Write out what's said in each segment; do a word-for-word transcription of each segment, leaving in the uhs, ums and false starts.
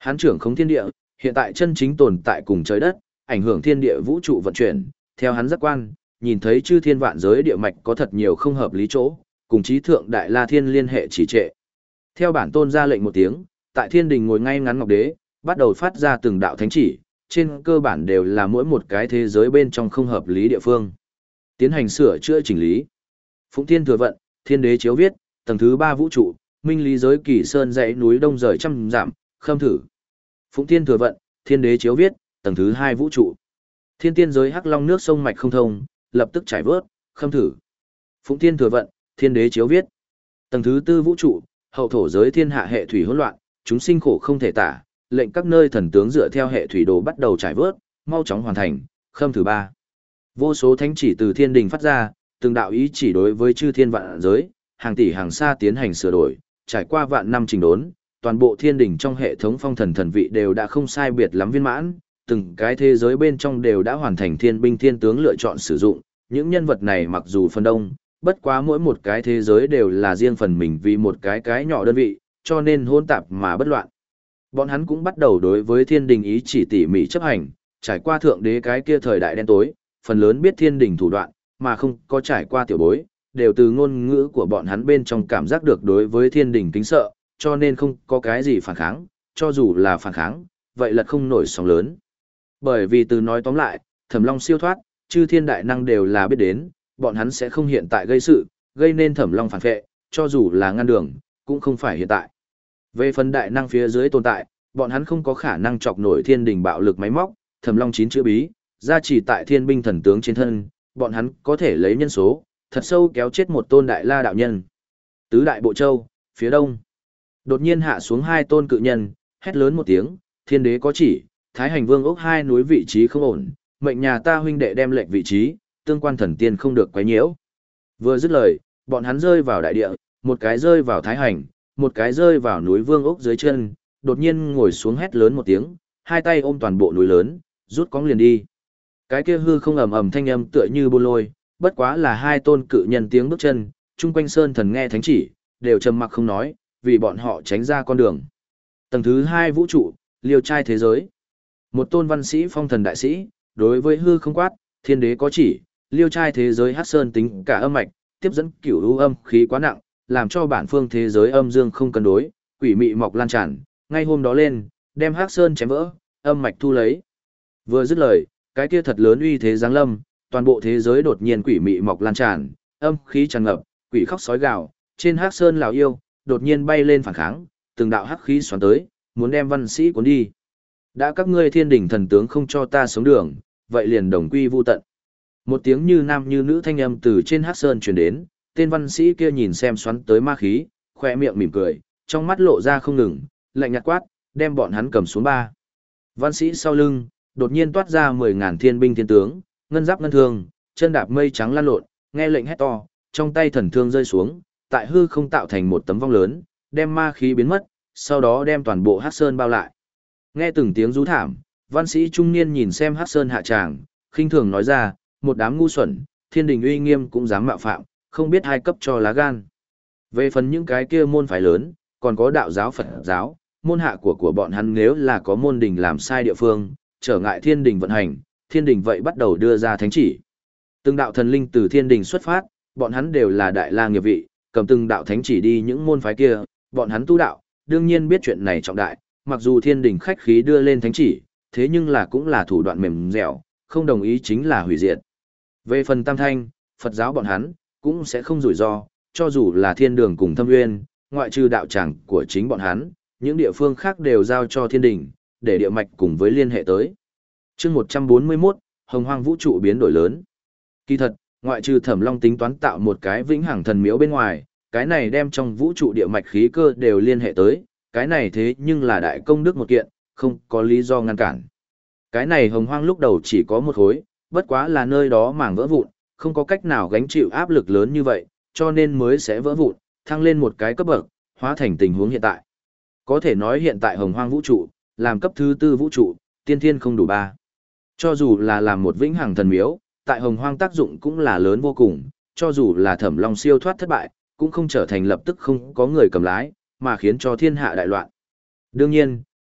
Hắn trưởng khống thiên địa, hiện tại chân chính tồn tại cùng trời đất, ảnh hưởng thiên địa vũ trụ vận chuyển, theo hắn giác quan, nhìn thấy chư thiên vạn giới địa mạch có thật nhiều không hợp lý chỗ, cùng chí thượng đại la thiên liên hệ chỉ trệ. Theo bản tôn ra lệnh một tiếng, tại thiên đình ngồi ngay ngắn ngọc đế, bắt đầu phát ra từng đạo thánh chỉ, trên cơ bản đều là mỗi một cái thế giới bên trong không hợp lý địa phương. Tiến hành sửa chữa chỉnh lý. Phụng Thiên thừa vận, thiên đế chiếu viết, tầng thứ ba vũ trụ, minh lý giới kỳ sơn dãy núi đông rời trăm giảm, khâm thử. Phụng Thiên thừa vận, thiên đế chiếu viết, tầng thứ hai vũ trụ. Thiên tiên giới hắc long nước sông mạch không thông, lập tức trải vớt, khâm thử. Phụng Thiên thừa vận, thiên đế chiếu viết. Tầng thứ tư vũ trụ, hậu thổ giới thiên hạ hệ thủy hỗn loạn, chúng sinh khổ không thể tả, lệnh các nơi thần tướng dựa theo hệ thủy đồ bắt đầu trải vớt, mau chóng hoàn thành, khâm thử ba. Vô số thánh chỉ từ thiên đình phát ra, từng đạo ý chỉ đối với chư thiên vạn giới, hàng tỷ hàng xa tiến hành sửa đổi, trải qua vạn năm trình đốn, toàn bộ thiên đình trong hệ thống phong thần thần vị đều đã không sai biệt lắm viên mãn, từng cái thế giới bên trong đều đã hoàn thành thiên binh thiên tướng lựa chọn sử dụng, những nhân vật này mặc dù phân đông, bất quá mỗi một cái thế giới đều là riêng phần mình vì một cái cái nhỏ đơn vị, cho nên hỗn tạp mà bất loạn. Bọn hắn cũng bắt đầu đối với thiên đình ý chỉ tỉ mỉ chấp hành, trải qua thượng đế cái kia thời đại đen tối, phần lớn biết thiên đình thủ đoạn, mà không có trải qua tiểu bối, đều từ ngôn ngữ của bọn hắn bên trong cảm giác được đối với thiên đình kính sợ, cho nên không có cái gì phản kháng, cho dù là phản kháng, vậy là không nổi sóng lớn. Bởi vì từ nói tóm lại, Thẩm Long siêu thoát, chư thiên đại năng đều là biết đến, bọn hắn sẽ không hiện tại gây sự, gây nên Thẩm Long phản vệ, cho dù là ngăn đường, cũng không phải hiện tại. Về phần đại năng phía dưới tồn tại, bọn hắn không có khả năng chọc nổi thiên đình bạo lực máy móc, Thẩm Long chín chữ bí, gia trì tại thiên binh thần tướng trên thân, bọn hắn có thể lấy nhân số, thật sâu kéo chết một tôn đại la đạo nhân. Tứ đại bộ châu, phía đông. Đột nhiên hạ xuống hai tôn cự nhân, hét lớn một tiếng, thiên đế có chỉ, thái hành vương ốc hai núi vị trí không ổn, mệnh nhà ta huynh đệ đem lệnh vị trí, tương quan thần tiên không được quấy nhiễu. Vừa dứt lời, bọn hắn rơi vào đại địa, một cái rơi vào thái hành, một cái rơi vào núi vương ốc dưới chân, đột nhiên ngồi xuống hét lớn một tiếng, hai tay ôm toàn bộ núi lớn, rút cóng liền đi. Cái kia hư không ầm ầm thanh âm tựa như bô lôi, bất quá là hai tôn cự nhân tiếng bước chân, chung quanh sơn thần nghe thánh chỉ, đều trầm mặc không nói, vì bọn họ tránh ra con đường. Tầng thứ hai vũ trụ, liêu trai thế giới. Một tôn văn sĩ phong thần đại sĩ, đối với hư không quát, thiên đế có chỉ, liêu trai thế giới hát sơn tính cả âm mạch, tiếp dẫn cửu u âm khí quá nặng, làm cho bản phương thế giới âm dương không cân đối, quỷ mị mọc lan tràn, ngay hôm đó lên, đem hát sơn chém vỡ, âm mạch thu lấy. Vừa dứt lời, cái kia thật lớn uy thế giáng lâm, toàn bộ thế giới đột nhiên quỷ mị mọc lan tràn, âm khí tràn ngập, quỷ khóc sói gào, trên hắc sơn lão yêu, đột nhiên bay lên phản kháng, từng đạo hắc khí xoắn tới, muốn đem văn sĩ cuốn đi. Đã các ngươi thiên đỉnh thần tướng không cho ta sống đường, vậy liền đồng quy vu tận. Một tiếng như nam như nữ thanh âm từ trên hắc sơn truyền đến, tên văn sĩ kia nhìn xem xoắn tới ma khí, khoe miệng mỉm cười, trong mắt lộ ra không ngừng, lạnh nhạt quát, đem bọn hắn cầm xuống ba. Văn sĩ sau lưng, đột nhiên toát ra mười ngàn thiên binh thiên tướng, ngân giáp ngân thương, chân đạp mây trắng lan lộn, nghe lệnh hét to, trong tay thần thương rơi xuống, tại hư không tạo thành một tấm vong lớn, đem ma khí biến mất, sau đó đem toàn bộ hắc sơn bao lại. Nghe từng tiếng rú thảm, văn sĩ trung niên nhìn xem hắc sơn hạ tràng, khinh thường nói ra, một đám ngu xuẩn, thiên đình uy nghiêm cũng dám mạo phạm, không biết hai cấp cho lá gan. Về phần những cái kia môn phái lớn, còn có đạo giáo Phật giáo, môn hạ của của bọn hắn nếu là có môn đình làm sai địa phương, trở ngại thiên đình vận hành, thiên đình vậy bắt đầu đưa ra thánh chỉ. Từng đạo thần linh từ thiên đình xuất phát, bọn hắn đều là đại la nghiệp vị, cầm từng đạo thánh chỉ đi những môn phái kia, bọn hắn tu đạo, đương nhiên biết chuyện này trọng đại, mặc dù thiên đình khách khí đưa lên thánh chỉ, thế nhưng là cũng là thủ đoạn mềm dẻo, không đồng ý chính là hủy diệt. Về phần tam thanh, Phật giáo bọn hắn, cũng sẽ không rủi ro, cho dù là thiên đường cùng thâm nguyên, ngoại trừ đạo tràng của chính bọn hắn, những địa phương khác đều giao cho thiên đình, để địa mạch cùng với liên hệ tới. chương một trăm bốn mươi mốt, Hồng Hoang vũ trụ biến đổi lớn. Kỳ thật, ngoại trừ Thẩm Long tính toán tạo một cái vĩnh hằng thần miếu bên ngoài, cái này đem trong vũ trụ địa mạch khí cơ đều liên hệ tới, cái này thế nhưng là đại công đức một kiện, không có lý do ngăn cản. Cái này Hồng Hoang lúc đầu chỉ có một khối, bất quá là nơi đó màng vỡ vụn, không có cách nào gánh chịu áp lực lớn như vậy, cho nên mới sẽ vỡ vụn, thăng lên một cái cấp bậc, hóa thành tình huống hiện tại. Có thể nói hiện tại Hồng Hoang vũ trụ, làm cấp thứ tư vũ trụ, tiên thiên không đủ ba. Cho dù là làm một vĩnh hằng thần miếu, tại Hồng Hoang tác dụng cũng là lớn vô cùng, cho dù là Thẩm Long siêu thoát thất bại, cũng không trở thành lập tức không có người cầm lái, mà khiến cho thiên hạ đại loạn. Đương nhiên,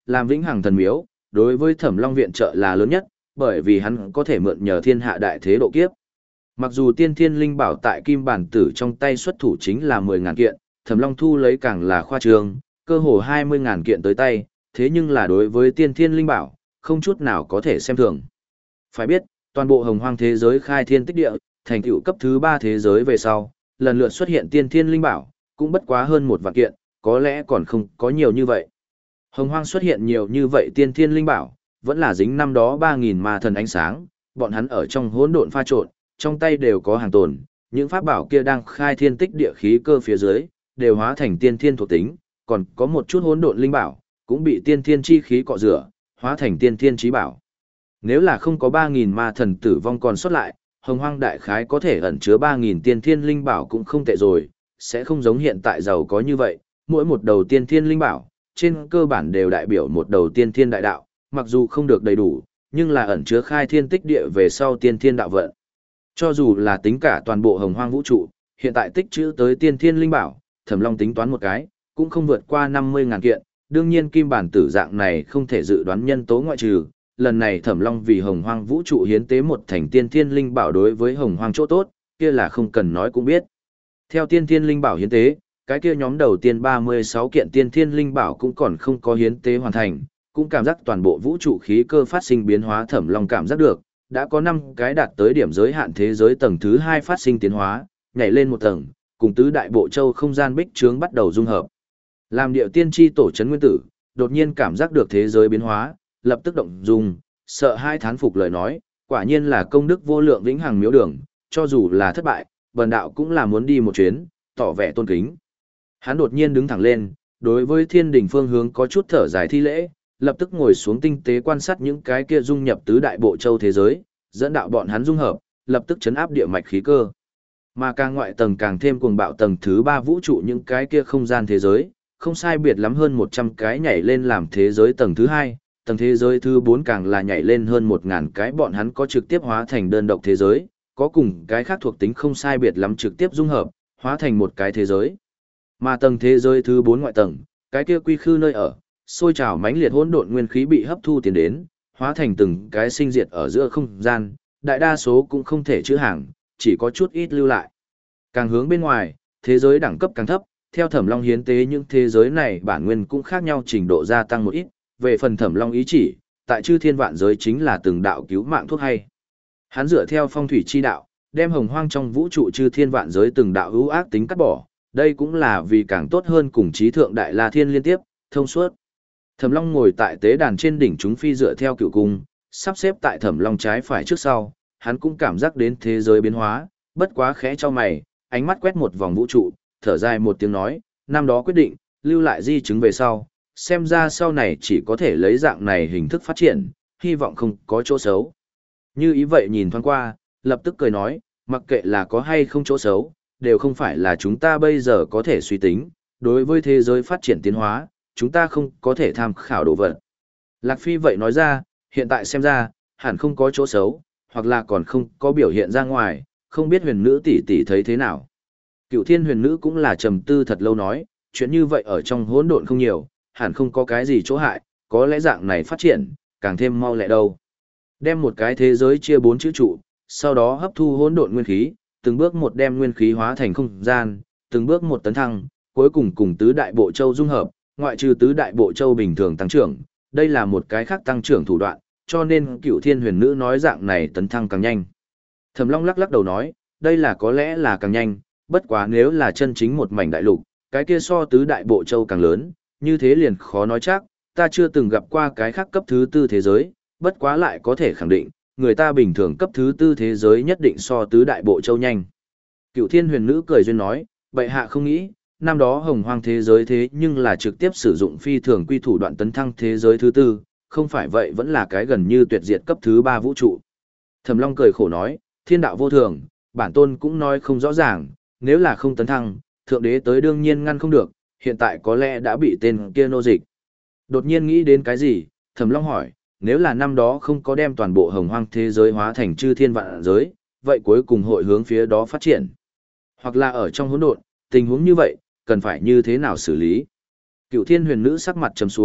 làm vĩnh hằng thần miếu, đối với Thẩm Long viện trợ là lớn nhất, bởi vì hắn có thể mượn nhờ thiên hạ đại thế độ kiếp. Mặc dù tiên thiên linh bảo tại kim bản tử trong tay xuất thủ chính là mười ngàn kiện, Thẩm Long thu lấy càng là khoa trương, cơ hồ hai mươi ngàn kiện tới tay, thế nhưng là đối với tiên thiên linh bảo, không chút nào có thể xem thường. Phải biết, toàn bộ hồng hoang thế giới khai thiên tích địa, thành tựu cấp thứ ba thế giới về sau, lần lượt xuất hiện tiên thiên linh bảo, cũng bất quá hơn một vạn kiện, có lẽ còn không có nhiều như vậy. Hồng hoang xuất hiện nhiều như vậy tiên thiên linh bảo, vẫn là dính năm đó ba nghìn ma thần ánh sáng, bọn hắn ở trong hỗn độn pha trộn, trong tay đều có hàng tồn, những pháp bảo kia đang khai thiên tích địa khí cơ phía dưới, đều hóa thành tiên thiên thuộc tính, còn có một chút hỗn độn linh bảo, cũng bị tiên thiên chi khí cọ rửa, hóa thành tiên thiên chí bảo. Nếu là không có ba nghìn ma thần tử vong còn sót lại, hồng hoang đại khái có thể ẩn chứa ba nghìn tiên thiên linh bảo cũng không tệ rồi, sẽ không giống hiện tại giàu có như vậy, mỗi một đầu tiên thiên linh bảo, trên cơ bản đều đại biểu một đầu tiên thiên đại đạo, mặc dù không được đầy đủ, nhưng là ẩn chứa khai thiên tích địa về sau tiên thiên đạo vận. Cho dù là tính cả toàn bộ hồng hoang vũ trụ, hiện tại tích trữ tới tiên thiên linh bảo, Thẩm Long tính toán một cái, cũng không vượt qua năm mươi ngàn kiện, đương nhiên kim bản tử dạng này không thể dự đoán nhân tố ngoại trừ, lần này Thẩm Long vì hồng hoang vũ trụ hiến tế một thành tiên thiên linh bảo đối với hồng hoang chỗ tốt, kia là không cần nói cũng biết. Theo tiên thiên linh bảo hiến tế, cái kia nhóm đầu tiên ba mươi sáu kiện tiên thiên linh bảo cũng còn không có hiến tế hoàn thành, cũng cảm giác toàn bộ vũ trụ khí cơ phát sinh biến hóa. Thẩm Long cảm giác được, đã có năm cái đạt tới điểm giới hạn thế giới tầng thứ hai phát sinh tiến hóa, nhảy lên một tầng, cùng tứ đại bộ châu không gian bích trướng bắt đầu dung hợp. Làm điệu tiên tri tổ trấn nguyên tử, đột nhiên cảm giác được thế giới biến hóa, lập tức động dung, sợ hai thán phục lời nói, quả nhiên là công đức vô lượng vĩnh hằng miếu đường, cho dù là thất bại, bần đạo cũng là muốn đi một chuyến, tỏ vẻ tôn kính. Hắn đột nhiên đứng thẳng lên, đối với thiên đình phương hướng có chút thở dài thi lễ, lập tức ngồi xuống tinh tế quan sát những cái kia dung nhập tứ đại bộ châu thế giới, dẫn đạo bọn hắn dung hợp, lập tức chấn áp địa mạch khí cơ. Mà càng ngoại tầng càng thêm cuồng bạo tầng thứ ba vũ trụ những cái kia không gian thế giới, không sai biệt lắm hơn một trăm cái nhảy lên làm thế giới tầng thứ hai, tầng thế giới thứ bốn càng là nhảy lên hơn một nghìn cái, bọn hắn có trực tiếp hóa thành đơn độc thế giới, có cùng cái khác thuộc tính không sai biệt lắm trực tiếp dung hợp, hóa thành một cái thế giới. Mà tầng thế giới thứ bốn ngoại tầng, cái kia quy khư nơi ở, sôi trào mãnh liệt hỗn độn nguyên khí bị hấp thu tiến đến, hóa thành từng cái sinh diệt ở giữa không gian, đại đa số cũng không thể chứa hàng, chỉ có chút ít lưu lại. Càng hướng bên ngoài, thế giới đẳng cấp càng thấp, theo Thẩm Long hiến tế những thế giới này bản nguyên cũng khác nhau trình độ gia tăng một ít, về phần Thẩm Long ý chỉ, tại chư thiên vạn giới chính là từng đạo cứu mạng thuốc hay. Hắn dựa theo phong thủy chi đạo, đem hồng hoang trong vũ trụ chư thiên vạn giới từng đạo ưu ác tính cắt bỏ, đây cũng là vì càng tốt hơn cùng trí thượng đại la thiên liên tiếp, thông suốt. Thẩm Long ngồi tại tế đàn trên đỉnh chúng phi dựa theo cựu cung, sắp xếp tại Thẩm Long trái phải trước sau, hắn cũng cảm giác đến thế giới biến hóa, bất quá khẽ cho mày, ánh mắt quét một vòng vũ trụ, thở dài một tiếng nói, năm đó quyết định, lưu lại di chứng về sau, xem ra sau này chỉ có thể lấy dạng này hình thức phát triển, hy vọng không có chỗ xấu. Như ý vậy nhìn thoáng qua, lập tức cười nói, mặc kệ là có hay không chỗ xấu, đều không phải là chúng ta bây giờ có thể suy tính, đối với thế giới phát triển tiến hóa, chúng ta không có thể tham khảo đồ vật. Lạc Phi vậy nói ra, hiện tại xem ra, hẳn không có chỗ xấu, hoặc là còn không có biểu hiện ra ngoài, không biết huyền nữ tỷ tỷ thấy thế nào. Cựu thiên huyền nữ cũng là trầm tư thật lâu nói, chuyện như vậy ở trong hỗn độn không nhiều, hẳn không có cái gì chỗ hại, có lẽ dạng này phát triển, càng thêm mau lẹ đâu. Đem một cái thế giới chia bốn chữ trụ, sau đó hấp thu hỗn độn nguyên khí, từng bước một đem nguyên khí hóa thành không gian, từng bước một tấn thăng, cuối cùng cùng tứ đại bộ châu dung hợp, ngoại trừ tứ đại bộ châu bình thường tăng trưởng, đây là một cái khác tăng trưởng thủ đoạn, cho nên cựu thiên huyền nữ nói dạng này tấn thăng càng nhanh. Thẩm Long lắc lắc đầu nói, đây là có lẽ là càng nhanh, bất quá nếu là chân chính một mảnh đại lục, cái kia so tứ đại bộ châu càng lớn, như thế liền khó nói chắc, ta chưa từng gặp qua cái khác cấp thứ tư thế giới, bất quá lại có thể khẳng định, người ta bình thường cấp thứ tư thế giới nhất định so tứ đại bộ châu nhanh. Cựu thiên huyền nữ cười duyên nói, bệ hạ không nghĩ, năm đó hồng hoang thế giới thế nhưng là trực tiếp sử dụng phi thường quy thủ đoạn tấn thăng thế giới thứ tư, không phải vậy vẫn là cái gần như tuyệt diệt cấp thứ ba vũ trụ. Thẩm Long cười khổ nói, thiên đạo vô thường, bản tôn cũng nói không rõ ràng, nếu là không tấn thăng, thượng đế tới đương nhiên ngăn không được, hiện tại có lẽ đã bị tên kia nô dịch. Đột nhiên nghĩ đến cái gì, Thẩm Long hỏi, nếu là năm đó không có đem toàn bộ hồng hoang thế giới hóa thành chư thiên vạn giới, vậy cuối cùng hội hướng phía đó phát triển. Hoặc là ở trong hỗn độn, tình huống như vậy, cần phải như thế nào xử lý? Cựu thiên huyền nữ sắc mặt trầm xuống,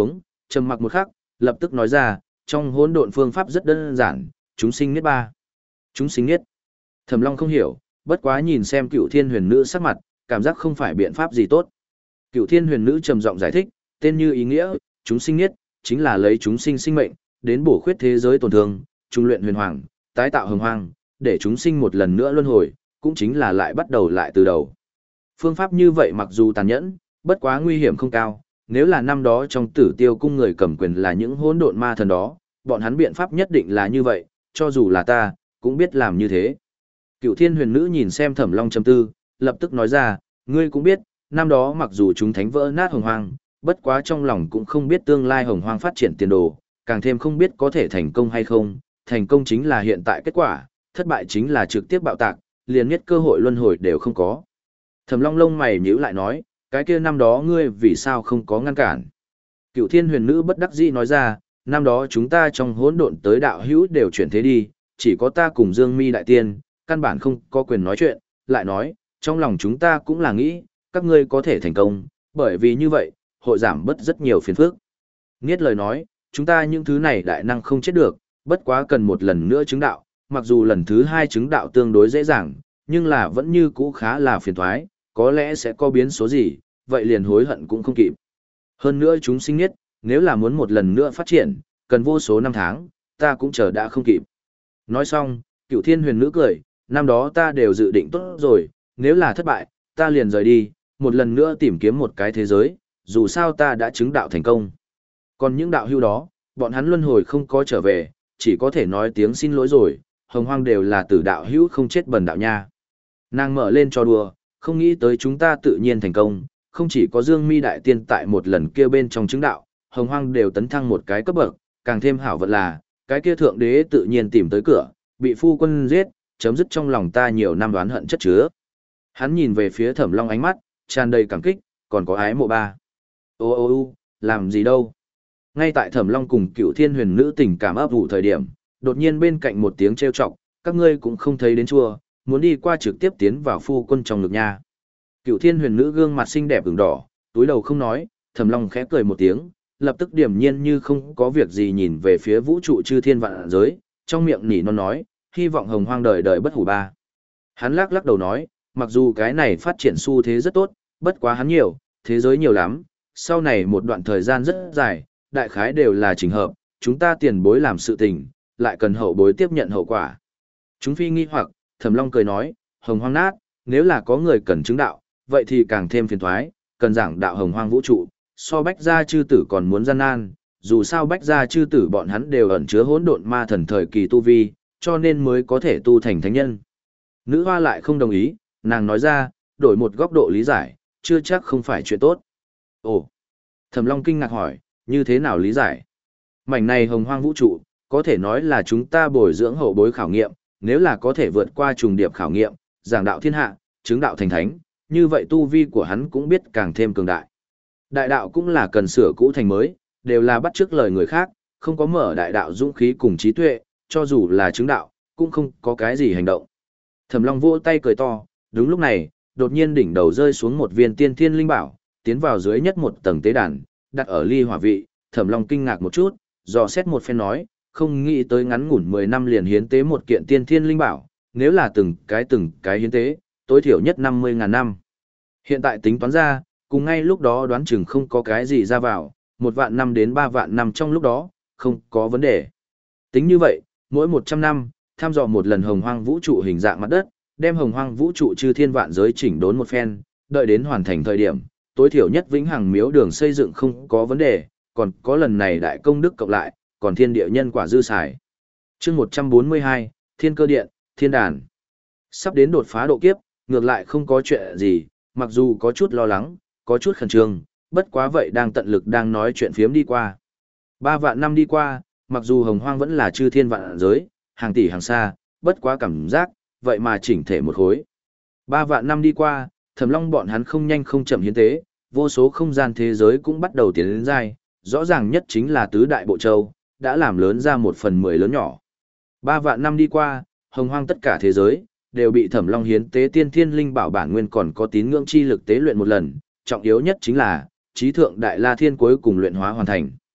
trầm mặc một khắc, lập tức nói ra, trong hỗn độn phương pháp rất đơn giản, chúng sinh niết ba. Chúng sinh niết. Thẩm Long không hiểu, bất quá nhìn xem Cựu Thiên Huyền Nữ sắc mặt, cảm giác không phải biện pháp gì tốt. Cựu Thiên Huyền Nữ trầm giọng giải thích, tên như ý nghĩa, chúng sinh niết chính là lấy chúng sinh sinh mệnh đến bổ khuyết thế giới tổn thương, trung luyện huyền hoàng, tái tạo hồng hoang, để chúng sinh một lần nữa luân hồi, cũng chính là lại bắt đầu lại từ đầu. Phương pháp như vậy mặc dù tàn nhẫn, bất quá nguy hiểm không cao, nếu là năm đó trong Tử Tiêu cung người cầm quyền là những hỗn độn ma thần đó, bọn hắn biện pháp nhất định là như vậy, cho dù là ta, cũng biết làm như thế. Cựu Thiên Huyền Nữ nhìn xem Thẩm Long trầm tư, lập tức nói ra, ngươi cũng biết, năm đó mặc dù chúng thánh vỡ nát hồng hoang, bất quá trong lòng cũng không biết tương lai hồng hoang phát triển tiền đồ, càng thêm không biết có thể thành công hay không, thành công chính là hiện tại kết quả, thất bại chính là trực tiếp bạo tạc, liền nhất cơ hội luân hồi đều không có. Thẩm Long lông mày nhíu lại nói, cái kia năm đó ngươi vì sao không có ngăn cản? Cựu Thiên Huyền Nữ bất đắc dĩ nói ra, năm đó chúng ta trong hỗn độn tới đạo hữu đều chuyển thế đi, chỉ có ta cùng Dương Mi đại tiên, căn bản không có quyền nói chuyện, lại nói, trong lòng chúng ta cũng là nghĩ, các ngươi có thể thành công, bởi vì như vậy, hội giảm bớt rất nhiều phiền phức. Nghiết lời nói, chúng ta những thứ này đại năng không chết được, bất quá cần một lần nữa chứng đạo, mặc dù lần thứ hai chứng đạo tương đối dễ dàng, nhưng là vẫn như cũ khá là phiền toái, có lẽ sẽ có biến số gì, vậy liền hối hận cũng không kịp. Hơn nữa chúng sinh nhất, nếu là muốn một lần nữa phát triển, cần vô số năm tháng, ta cũng chờ đã không kịp. Nói xong, Cựu Thiên Huyền Nữ cười, năm đó ta đều dự định tốt rồi, nếu là thất bại, ta liền rời đi, một lần nữa tìm kiếm một cái thế giới, dù sao ta đã chứng đạo thành công. Còn những đạo hữu đó, bọn hắn luân hồi không có trở về, chỉ có thể nói tiếng xin lỗi rồi, hồng hoang đều là tử đạo hữu không chết bần đạo nha. Nàng mở lên cho đùa, không nghĩ tới chúng ta tự nhiên thành công, không chỉ có Dương Mi đại tiên tại một lần kia bên trong chứng đạo, hồng hoang đều tấn thăng một cái cấp bậc, càng thêm hảo vận là, cái kia thượng đế tự nhiên tìm tới cửa, bị phu quân giết, chấm dứt trong lòng ta nhiều năm đoán hận chất chứa. Hắn nhìn về phía Thẩm Long ánh mắt, tràn đầy cảm kích, còn có ái mộ ba. Ô ô ô, làm gì đâu. Ngay tại Thẩm Long cùng Cựu Thiên Huyền Nữ tình cảm ấp ủ thời điểm, đột nhiên bên cạnh một tiếng trêu chọc, các ngươi cũng không thấy đến chua, muốn đi qua trực tiếp tiến vào phu quân trong ngực nha. Cựu Thiên Huyền Nữ gương mặt xinh đẹp ửng đỏ, túi đầu không nói, Thẩm Long khẽ cười một tiếng, lập tức điềm nhiên như không có việc gì nhìn về phía vũ trụ chư thiên vạn giới, trong miệng nỉ non nói, hy vọng hồng hoang đời đời bất hủ ba. Hắn lắc lắc đầu nói, mặc dù cái này phát triển xu thế rất tốt, bất quá hắn nhiều, thế giới nhiều lắm, sau này một đoạn thời gian rất dài, đại khái đều là trình hợp, chúng ta tiền bối làm sự tình, lại cần hậu bối tiếp nhận hậu quả. Chúng phi nghi hoặc, Thẩm Long cười nói, hồng hoang nát, nếu là có người cần chứng đạo, vậy thì càng thêm phiền thoái, cần giảng đạo hồng hoang vũ trụ, so bách gia chư tử còn muốn gian nan, dù sao bách gia chư tử bọn hắn đều ẩn chứa hỗn độn ma thần thời kỳ tu vi, cho nên mới có thể tu thành thánh nhân. Nữ hoa lại không đồng ý, nàng nói ra, đổi một góc độ lý giải, chưa chắc không phải chuyện tốt. Ồ! Thẩm Long kinh ngạc hỏi, như thế nào lý giải? Mảnh này hồng hoang vũ trụ, có thể nói là chúng ta bồi dưỡng hậu bối khảo nghiệm, nếu là có thể vượt qua trùng điệp khảo nghiệm, giảng đạo thiên hạ, chứng đạo thành thánh, như vậy tu vi của hắn cũng biết càng thêm cường đại. Đại đạo cũng là cần sửa cũ thành mới, đều là bắt chước lời người khác, không có mở đại đạo dũng khí cùng trí tuệ, cho dù là chứng đạo, cũng không có cái gì hành động. Thẩm Long vỗ tay cười to, đúng lúc này, đột nhiên đỉnh đầu rơi xuống một viên tiên thiên linh bảo, tiến vào dưới nhất một tầng tế đàn, đặt ở ly hỏa vị, Thẩm Long kinh ngạc một chút, dò xét một phen nói, không nghĩ tới ngắn ngủn mười năm liền hiến tế một kiện tiên thiên linh bảo, nếu là từng cái từng cái hiến tế, tối thiểu nhất năm mươi ngàn năm. Hiện tại tính toán ra, cùng ngay lúc đó đoán chừng không có cái gì ra vào, một vạn năm đến ba vạn năm trong lúc đó, không có vấn đề. Tính như vậy, mỗi một trăm năm, tham dò một lần hồng hoang vũ trụ hình dạng mặt đất, đem hồng hoang vũ trụ chư thiên vạn giới chỉnh đốn một phen, đợi đến hoàn thành thời điểm, tối thiểu nhất vĩnh hằng miếu đường xây dựng không có vấn đề, còn có lần này đại công đức cộng lại, còn thiên địa nhân quả dư xài. Chương một trăm bốn mươi hai, Thiên Cơ Điện, Thiên Đàn. Sắp đến đột phá độ kiếp, ngược lại không có chuyện gì, mặc dù có chút lo lắng, có chút khẩn trương, bất quá vậy đang tận lực đang nói chuyện phiếm đi qua. Ba vạn năm đi qua, mặc dù hồng hoang vẫn là chư thiên vạn giới, hàng tỷ hàng xa, bất quá cảm giác, vậy mà chỉnh thể một khối. Ba vạn năm đi qua, Thẩm Long bọn hắn không nhanh không chậm hiến tế, vô số không gian thế giới cũng bắt đầu tiến đến dai, rõ ràng nhất chính là tứ đại bộ châu, đã làm lớn ra một phần mười lớn nhỏ. Ba vạn năm đi qua, hồng hoang tất cả thế giới, đều bị Thẩm Long hiến tế tiên thiên linh bảo bản nguyên còn có tín ngưỡng chi lực tế luyện một lần, trọng yếu nhất chính là, trí thượng đại la thiên cuối cùng luyện hóa hoàn thành.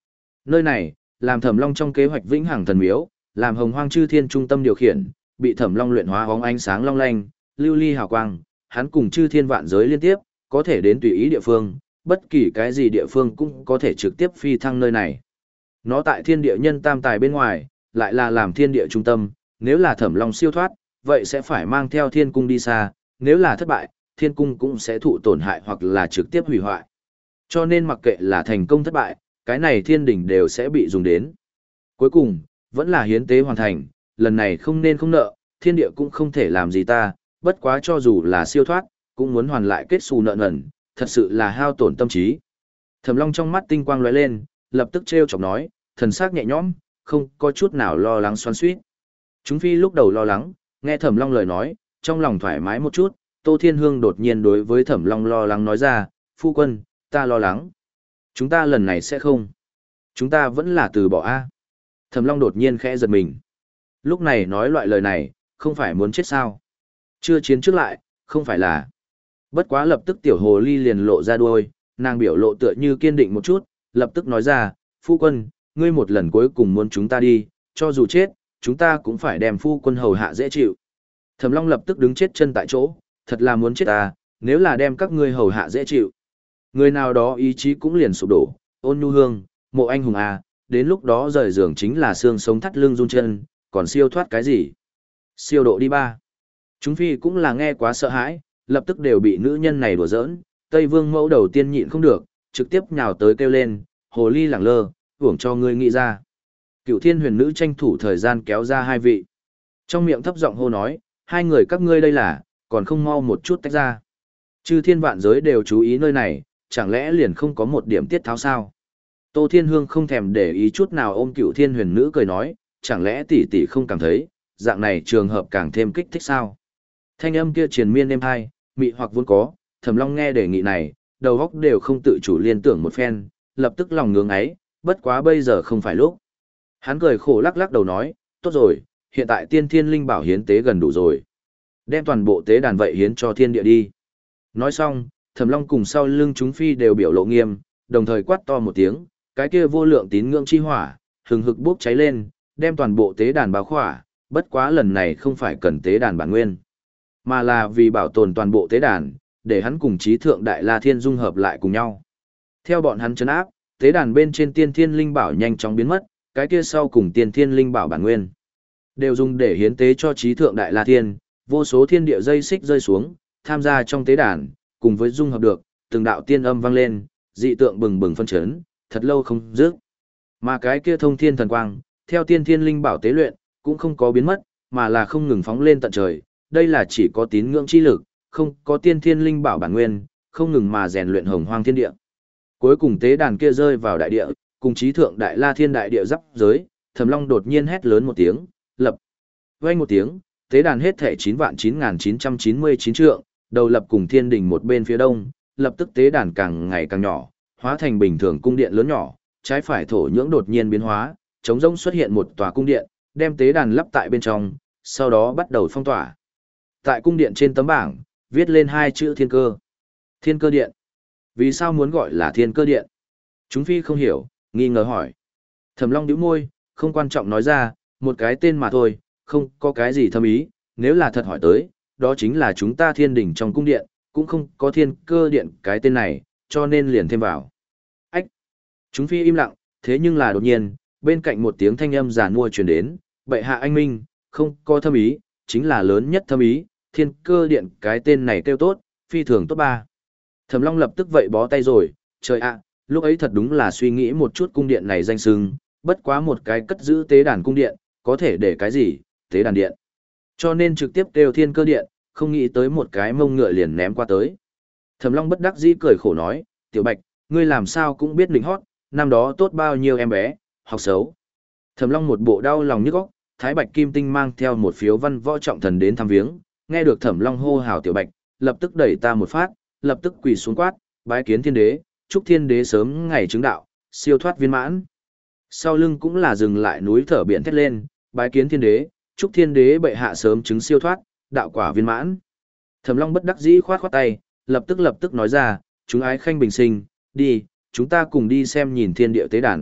Nơi này, làm Thẩm Long trong kế hoạch vĩnh hằng thần miếu, làm Hồng Hoang Chư Thiên trung tâm điều khiển, bị Thẩm Long luyện hóa hóng ánh sáng long lanh, lưu ly hào quang, hắn cùng Chư Thiên vạn giới liên tiếp, có thể đến tùy ý địa phương, bất kỳ cái gì địa phương cũng có thể trực tiếp phi thăng nơi này. Nó tại thiên địa nhân tam tài bên ngoài, lại là làm thiên địa trung tâm, nếu là Thẩm Long siêu thoát, vậy sẽ phải mang theo thiên cung đi xa, nếu là thất bại, thiên cung cũng sẽ thụ tổn hại hoặc là trực tiếp hủy hoại. Cho nên mặc kệ là thành công thất bại, cái này thiên đỉnh đều sẽ bị dùng đến. Cuối cùng, vẫn là hiến tế hoàn thành, lần này không nên không nợ, thiên địa cũng không thể làm gì ta, bất quá cho dù là siêu thoát, cũng muốn hoàn lại kết xù nợ nần, thật sự là hao tổn tâm trí. Thẩm Long trong mắt tinh quang lóe lên, lập tức trêu chọc nói, thần sắc nhẹ nhõm, không có chút nào lo lắng xoắn xuýt. Chúng phi lúc đầu lo lắng, nghe Thẩm Long lời nói, trong lòng thoải mái một chút, Tô Thiên Hương đột nhiên đối với Thẩm Long lo lắng nói ra, phu quân, ta lo lắng. Chúng ta lần này sẽ không. Chúng ta vẫn là từ bỏ A. Thẩm Long đột nhiên khẽ giật mình. Lúc này nói loại lời này, không phải muốn chết sao. Chưa chiến trước lại, không phải là. Bất quá lập tức tiểu hồ ly liền lộ ra đuôi, nàng biểu lộ tựa như kiên định một chút, lập tức nói ra, phu quân, ngươi một lần cuối cùng muốn chúng ta đi, cho dù chết, chúng ta cũng phải đem phu quân hầu hạ dễ chịu. Thẩm Long lập tức đứng chết chân tại chỗ, thật là muốn chết ta, nếu là đem các ngươi hầu hạ dễ chịu. Người nào đó ý chí cũng liền sụp đổ, Ôn Nhu Hương, Mộ Anh Hùng à, đến lúc đó rời giường chính là xương sống thắt lưng run chân, còn siêu thoát cái gì? Siêu độ đi ba. Chúng phi cũng là nghe quá sợ hãi, lập tức đều bị nữ nhân này đùa giỡn, Tây Vương mẫu đầu tiên nhịn không được, trực tiếp nhào tới kêu lên, hồ ly lẳng lơ, hưởng cho ngươi nghĩ ra. Cựu Thiên Huyền Nữ tranh thủ thời gian kéo ra hai vị. Trong miệng thấp giọng hô nói, hai người các ngươi đây là, còn không mau một chút tách ra. Chư thiên vạn giới đều chú ý nơi này, chẳng lẽ liền không có một điểm tiết tháo sao? Tô Thiên Hương không thèm để ý chút nào ôm Cựu Thiên Huyền Nữ cười nói, chẳng lẽ tỷ tỷ không cảm thấy, dạng này trường hợp càng thêm kích thích sao? Thanh âm kia triền miên êm hai, mị hoặc vốn có, Thẩm Long nghe đề nghị này, đầu óc đều không tự chủ liên tưởng một phen, lập tức lòng ngưỡng ấy, bất quá bây giờ không phải lúc. Hắn cười khổ lắc lắc đầu nói, tốt rồi, hiện tại tiên thiên linh bảo hiến tế gần đủ rồi. Đem toàn bộ tế đàn vậy hiến cho thiên địa đi. Nói xong, Thẩm Long cùng sau lưng chúng phi đều biểu lộ nghiêm, đồng thời quát to một tiếng, cái kia vô lượng tín ngưỡng chi hỏa, hừng hực bốc cháy lên, đem toàn bộ tế đàn bao khỏa, bất quá lần này không phải cần tế đàn bản nguyên, mà là vì bảo tồn toàn bộ tế đàn, để hắn cùng trí thượng đại la thiên dung hợp lại cùng nhau. Theo bọn hắn chấn áp, tế đàn bên trên tiên thiên linh bảo nhanh chóng biến mất, cái kia sau cùng tiên thiên linh bảo bản nguyên đều dùng để hiến tế cho trí thượng đại la thiên, vô số thiên địa dây xích rơi xuống, tham gia trong tế đàn, cùng với dung hợp được, từng đạo tiên âm vang lên, dị tượng bừng bừng phân chấn, thật lâu không dứt. Mà cái kia thông thiên thần quang, theo tiên thiên linh bảo tế luyện, cũng không có biến mất, mà là không ngừng phóng lên tận trời, đây là chỉ có tín ngưỡng chi lực, không có tiên thiên linh bảo bản nguyên, không ngừng mà rèn luyện hồng hoang thiên địa. Cuối cùng tế đàn kia rơi vào đại địa, cùng trí thượng đại la thiên đại địa giáp giới, Thẩm Long đột nhiên hét lớn một tiếng, lập. Vang một tiếng, tế đàn hết thể chín vạn chín nghìn chín trăm chín mươi chín trượng, đầu lập cùng thiên đỉnh một bên phía đông, lập tức tế đàn càng ngày càng nhỏ, hóa thành bình thường cung điện lớn nhỏ, trái phải thổ nhưỡng đột nhiên biến hóa, trống rỗng xuất hiện một tòa cung điện, đem tế đàn lắp tại bên trong, sau đó bắt đầu phong tỏa. Tại cung điện trên tấm bảng, viết lên hai chữ thiên cơ. Thiên cơ điện. Vì sao muốn gọi là thiên cơ điện? Chúng phi không hiểu, nghi ngờ hỏi. Thẩm Long nhíu môi, không quan trọng nói ra, một cái tên mà thôi, không có cái gì thâm ý, nếu là thật hỏi tới, đó chính là chúng ta thiên đỉnh trong cung điện, cũng không có thiên cơ điện cái tên này, cho nên liền thêm vào. Ách! Chúng phi im lặng, thế nhưng là đột nhiên, bên cạnh một tiếng thanh âm giàn mua truyền đến, bệ hạ anh minh, không có thâm ý, chính là lớn nhất thâm ý, thiên cơ điện cái tên này kêu tốt, phi thường tốt ba. Thẩm Long lập tức vậy bó tay rồi, trời ạ, lúc ấy thật đúng là suy nghĩ một chút cung điện này danh xưng, bất quá một cái cất giữ tế đàn cung điện, có thể để cái gì, tế đàn điện. Cho nên trực tiếp kêu thiên cơ điện, không nghĩ tới một cái mông ngựa liền ném qua tới. Thẩm Long bất đắc dĩ cười khổ nói, Tiểu Bạch, ngươi làm sao cũng biết lĩnh hót, năm đó tốt bao nhiêu em bé, học xấu. Thẩm Long một bộ đau lòng nhức óc, Thái Bạch Kim Tinh mang theo một phiếu văn võ trọng thần đến thăm viếng, nghe được Thẩm Long hô hào Tiểu Bạch, lập tức đẩy ta một phát, lập tức quỳ xuống quát, bái kiến thiên đế, chúc thiên đế sớm ngày chứng đạo, siêu thoát viên mãn. Sau lưng cũng là dừng lại núi thở biển thét lên, bái kiến thiên đế, chúc thiên đế bệ hạ sớm chứng siêu thoát, đạo quả viên mãn. Thẩm Long bất đắc dĩ khoát khoát tay, lập tức lập tức nói ra, chúng ái khanh bình sinh, đi, chúng ta cùng đi xem nhìn thiên địa tế đàn,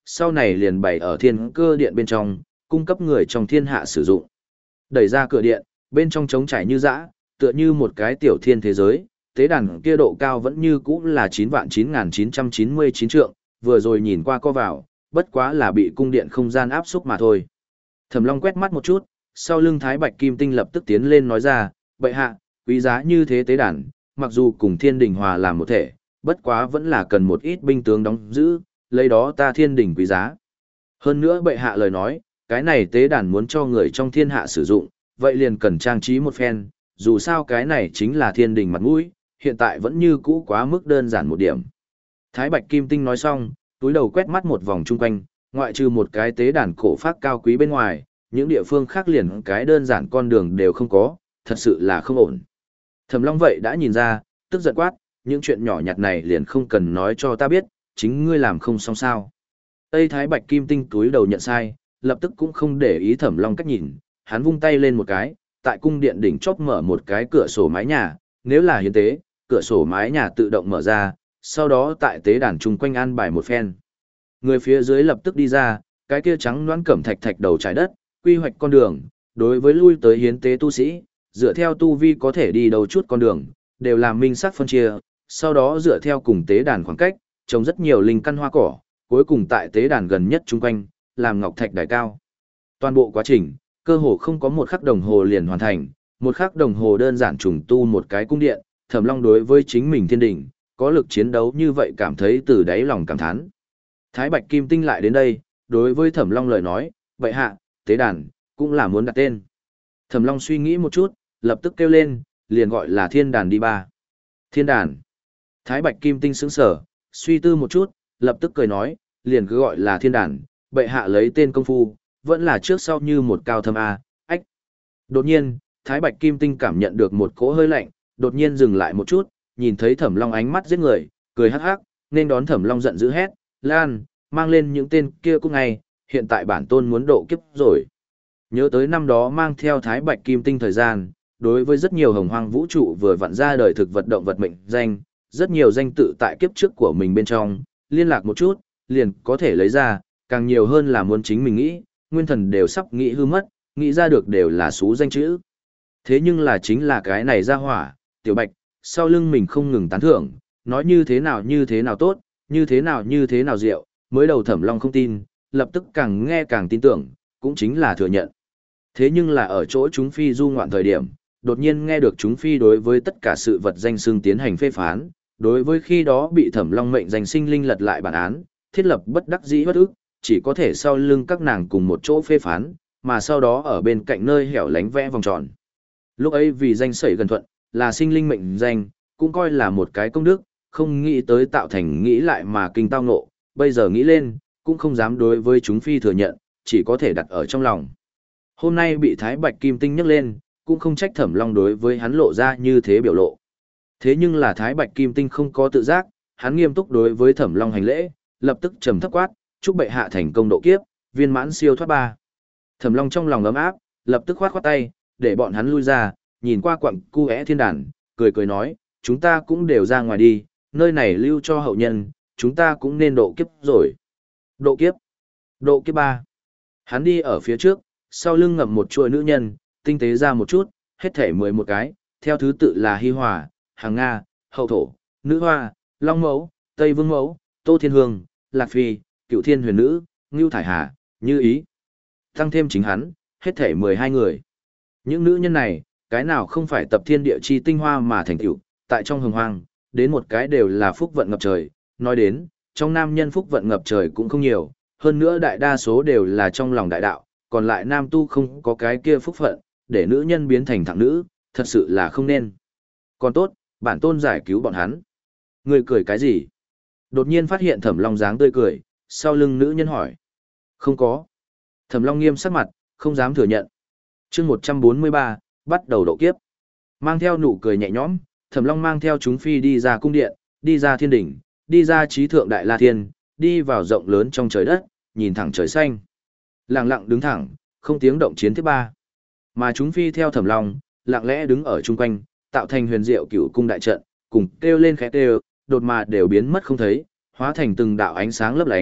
sau này liền bày ở thiên cơ điện bên trong, cung cấp người trong thiên hạ sử dụng. Đẩy ra cửa điện, bên trong trống trải như dã, tựa như một cái tiểu thiên thế giới, tế đàn kia độ cao vẫn như cũ là chín vạn chín nghìn chín trăm chín mươi chín trượng, vừa rồi nhìn qua co vào, bất quá là bị cung điện không gian áp xúc mà thôi. Thẩm Long quét mắt một chút, sau lưng Thái Bạch Kim Tinh lập tức tiến lên nói ra, bệ hạ, quý giá như thế tế đàn, mặc dù cùng thiên đình hòa làm một thể, bất quá vẫn là cần một ít binh tướng đóng giữ, lấy đó ta thiên đình quý giá. Hơn nữa bệ hạ lời nói, cái này tế đàn muốn cho người trong thiên hạ sử dụng, vậy liền cần trang trí một phen, dù sao cái này chính là thiên đình mặt mũi, hiện tại vẫn như cũ quá mức đơn giản một điểm. Thái Bạch Kim Tinh nói xong, túi đầu quét mắt một vòng chung quanh, ngoại trừ một cái tế đàn cổ phác cao quý bên ngoài, những địa phương khác liền cái đơn giản con đường đều không có, thật sự là không ổn. Thẩm Long vậy đã nhìn ra, tức giận quát, những chuyện nhỏ nhặt này liền không cần nói cho ta biết, chính ngươi làm không xong sao. Tây Thái Bạch Kim Tinh túi đầu nhận sai, lập tức cũng không để ý Thẩm Long cách nhìn, hắn vung tay lên một cái, tại cung điện đỉnh chóp mở một cái cửa sổ mái nhà, nếu là hiến tế, cửa sổ mái nhà tự động mở ra, sau đó tại tế đàn chung quanh an bài một phen. Người phía dưới lập tức đi ra, cái kia trắng loãng cẩm thạch thạch đầu trái đất, quy hoạch con đường, đối với lui tới hiến tế tu sĩ, dựa theo tu vi có thể đi đầu chút con đường, đều làm minh sắc phân chia, sau đó dựa theo cùng tế đàn khoảng cách, trồng rất nhiều linh căn hoa cỏ, cuối cùng tại tế đàn gần nhất chung quanh, làm ngọc thạch đài cao. Toàn bộ quá trình, cơ hồ không có một khắc đồng hồ liền hoàn thành, một khắc đồng hồ đơn giản trùng tu một cái cung điện, Thẩm Long đối với chính mình thiên đình, có lực chiến đấu như vậy cảm thấy từ đáy lòng cảm thán. Thái Bạch Kim Tinh lại đến đây, đối với Thẩm Long lời nói, vậy hạ, tế đàn, cũng là muốn đặt tên. Thẩm Long suy nghĩ một chút, lập tức kêu lên, liền gọi là thiên đàn đi ba. Thiên đàn. Thái Bạch Kim Tinh sững sờ, suy tư một chút, lập tức cười nói, liền cứ gọi là thiên đàn, bệ hạ lấy tên công phu, vẫn là trước sau như một cao thâm A, ách. Đột nhiên, Thái Bạch Kim Tinh cảm nhận được một cỗ hơi lạnh, đột nhiên dừng lại một chút, nhìn thấy Thẩm Long ánh mắt giết người, cười hắc hắc, nên đón Thẩm Long giận dữ hét, Lan, mang lên những tên kia cũng ngay, hiện tại bản tôn muốn độ kiếp rồi. Nhớ tới năm đó mang theo Thái Bạch Kim Tinh thời gian, đối với rất nhiều hồng hoang vũ trụ vừa vặn ra đời thực vật động vật mệnh danh, rất nhiều danh tự tại kiếp trước của mình bên trong, liên lạc một chút, liền có thể lấy ra, càng nhiều hơn là muốn chính mình nghĩ, nguyên thần đều sắp nghĩ hư mất, nghĩ ra được đều là số danh chữ. Thế nhưng là chính là cái này ra hỏa, Tiểu Bạch, sau lưng mình không ngừng tán thưởng, nói như thế nào như thế nào tốt, như thế nào như thế nào diệu, mới đầu Thẩm Long không tin, lập tức càng nghe càng tin tưởng, cũng chính là thừa nhận. Thế nhưng là ở chỗ chúng phi du ngoạn thời điểm, đột nhiên nghe được chúng phi đối với tất cả sự vật danh xưng tiến hành phê phán, đối với khi đó bị Thẩm Long mệnh danh sinh linh lật lại bản án, thiết lập bất đắc dĩ bất ức, chỉ có thể sau lưng các nàng cùng một chỗ phê phán, mà sau đó ở bên cạnh nơi hẻo lánh vẽ vòng tròn. Lúc ấy vì danh sẩy gần thuận, là sinh linh mệnh danh, cũng coi là một cái công đức, không nghĩ tới tạo thành nghĩ lại mà kinh tao nộ, bây giờ nghĩ lên, cũng không dám đối với chúng phi thừa nhận, chỉ có thể đặt ở trong lòng. Hôm nay bị Thái Bạch Kim Tinh nhắc lên, cũng không trách Thẩm Long đối với hắn lộ ra như thế biểu lộ. Thế nhưng là Thái Bạch Kim Tinh không có tự giác, hắn nghiêm túc đối với Thẩm Long hành lễ, lập tức trầm thấp quát, chúc bệ hạ thành công độ kiếp, viên mãn siêu thoát ba. Thẩm Long trong lòng ấm áp, lập tức khoát khoát tay, để bọn hắn lui ra, nhìn qua quặng cu é thiên đàn, cười cười nói, chúng ta cũng đều ra ngoài đi, nơi này lưu cho hậu nhân, chúng ta cũng nên độ kiếp rồi. Độ kiếp. Độ kiếp ba. Hắn đi ở phía trước, sau lưng ngậm một chuỗi nữ nhân, tinh tế ra một chút, hết thể mười một cái, theo thứ tự là Hi Hòa, Hàng Nga, Hậu Thổ, Nữ Hoa, Long Mẫu, Tây Vương Mẫu, Tô Thiên Hương, Lạc Phi, Cựu Thiên Huyền Nữ, Ngưu Thải Hà, Như Ý. Tăng thêm chính hắn, hết thể mười hai người. Những nữ nhân này, cái nào không phải tập thiên địa chi tinh hoa mà thành tựu, tại trong hồng hoang, đến một cái đều là phúc vận ngập trời, nói đến, trong nam nhân phúc vận ngập trời cũng không nhiều, hơn nữa đại đa số đều là trong lòng đại đạo, còn lại nam tu không có cái kia phúc phận, để nữ nhân biến thành thằng nữ, thật sự là không nên. Còn tốt, bản tôn giải cứu bọn hắn. Người cười cái gì? Đột nhiên phát hiện Thẩm Long dáng tươi cười, sau lưng nữ nhân hỏi. Không có. Thẩm Long nghiêm sắc mặt, không dám thừa nhận. Chương một trăm bốn mươi ba, bắt đầu độ kiếp. Mang theo nụ cười nhẹ nhõm, Thẩm Long mang theo chúng phi đi ra cung điện, đi ra thiên đỉnh, đi ra trí thượng đại la thiên, đi vào rộng lớn trong trời đất, nhìn thẳng trời xanh. Lặng lặng đứng thẳng, không tiếng động chiến thứ ba. Mà chúng phi theo Thẩm Long, lặng lẽ đứng ở chung quanh, tạo thành huyền diệu cửu cung đại trận, cùng kêu lên khẽ kêu, đột mà đều biến mất không thấy, hóa thành từng đạo ánh sáng lấp lánh,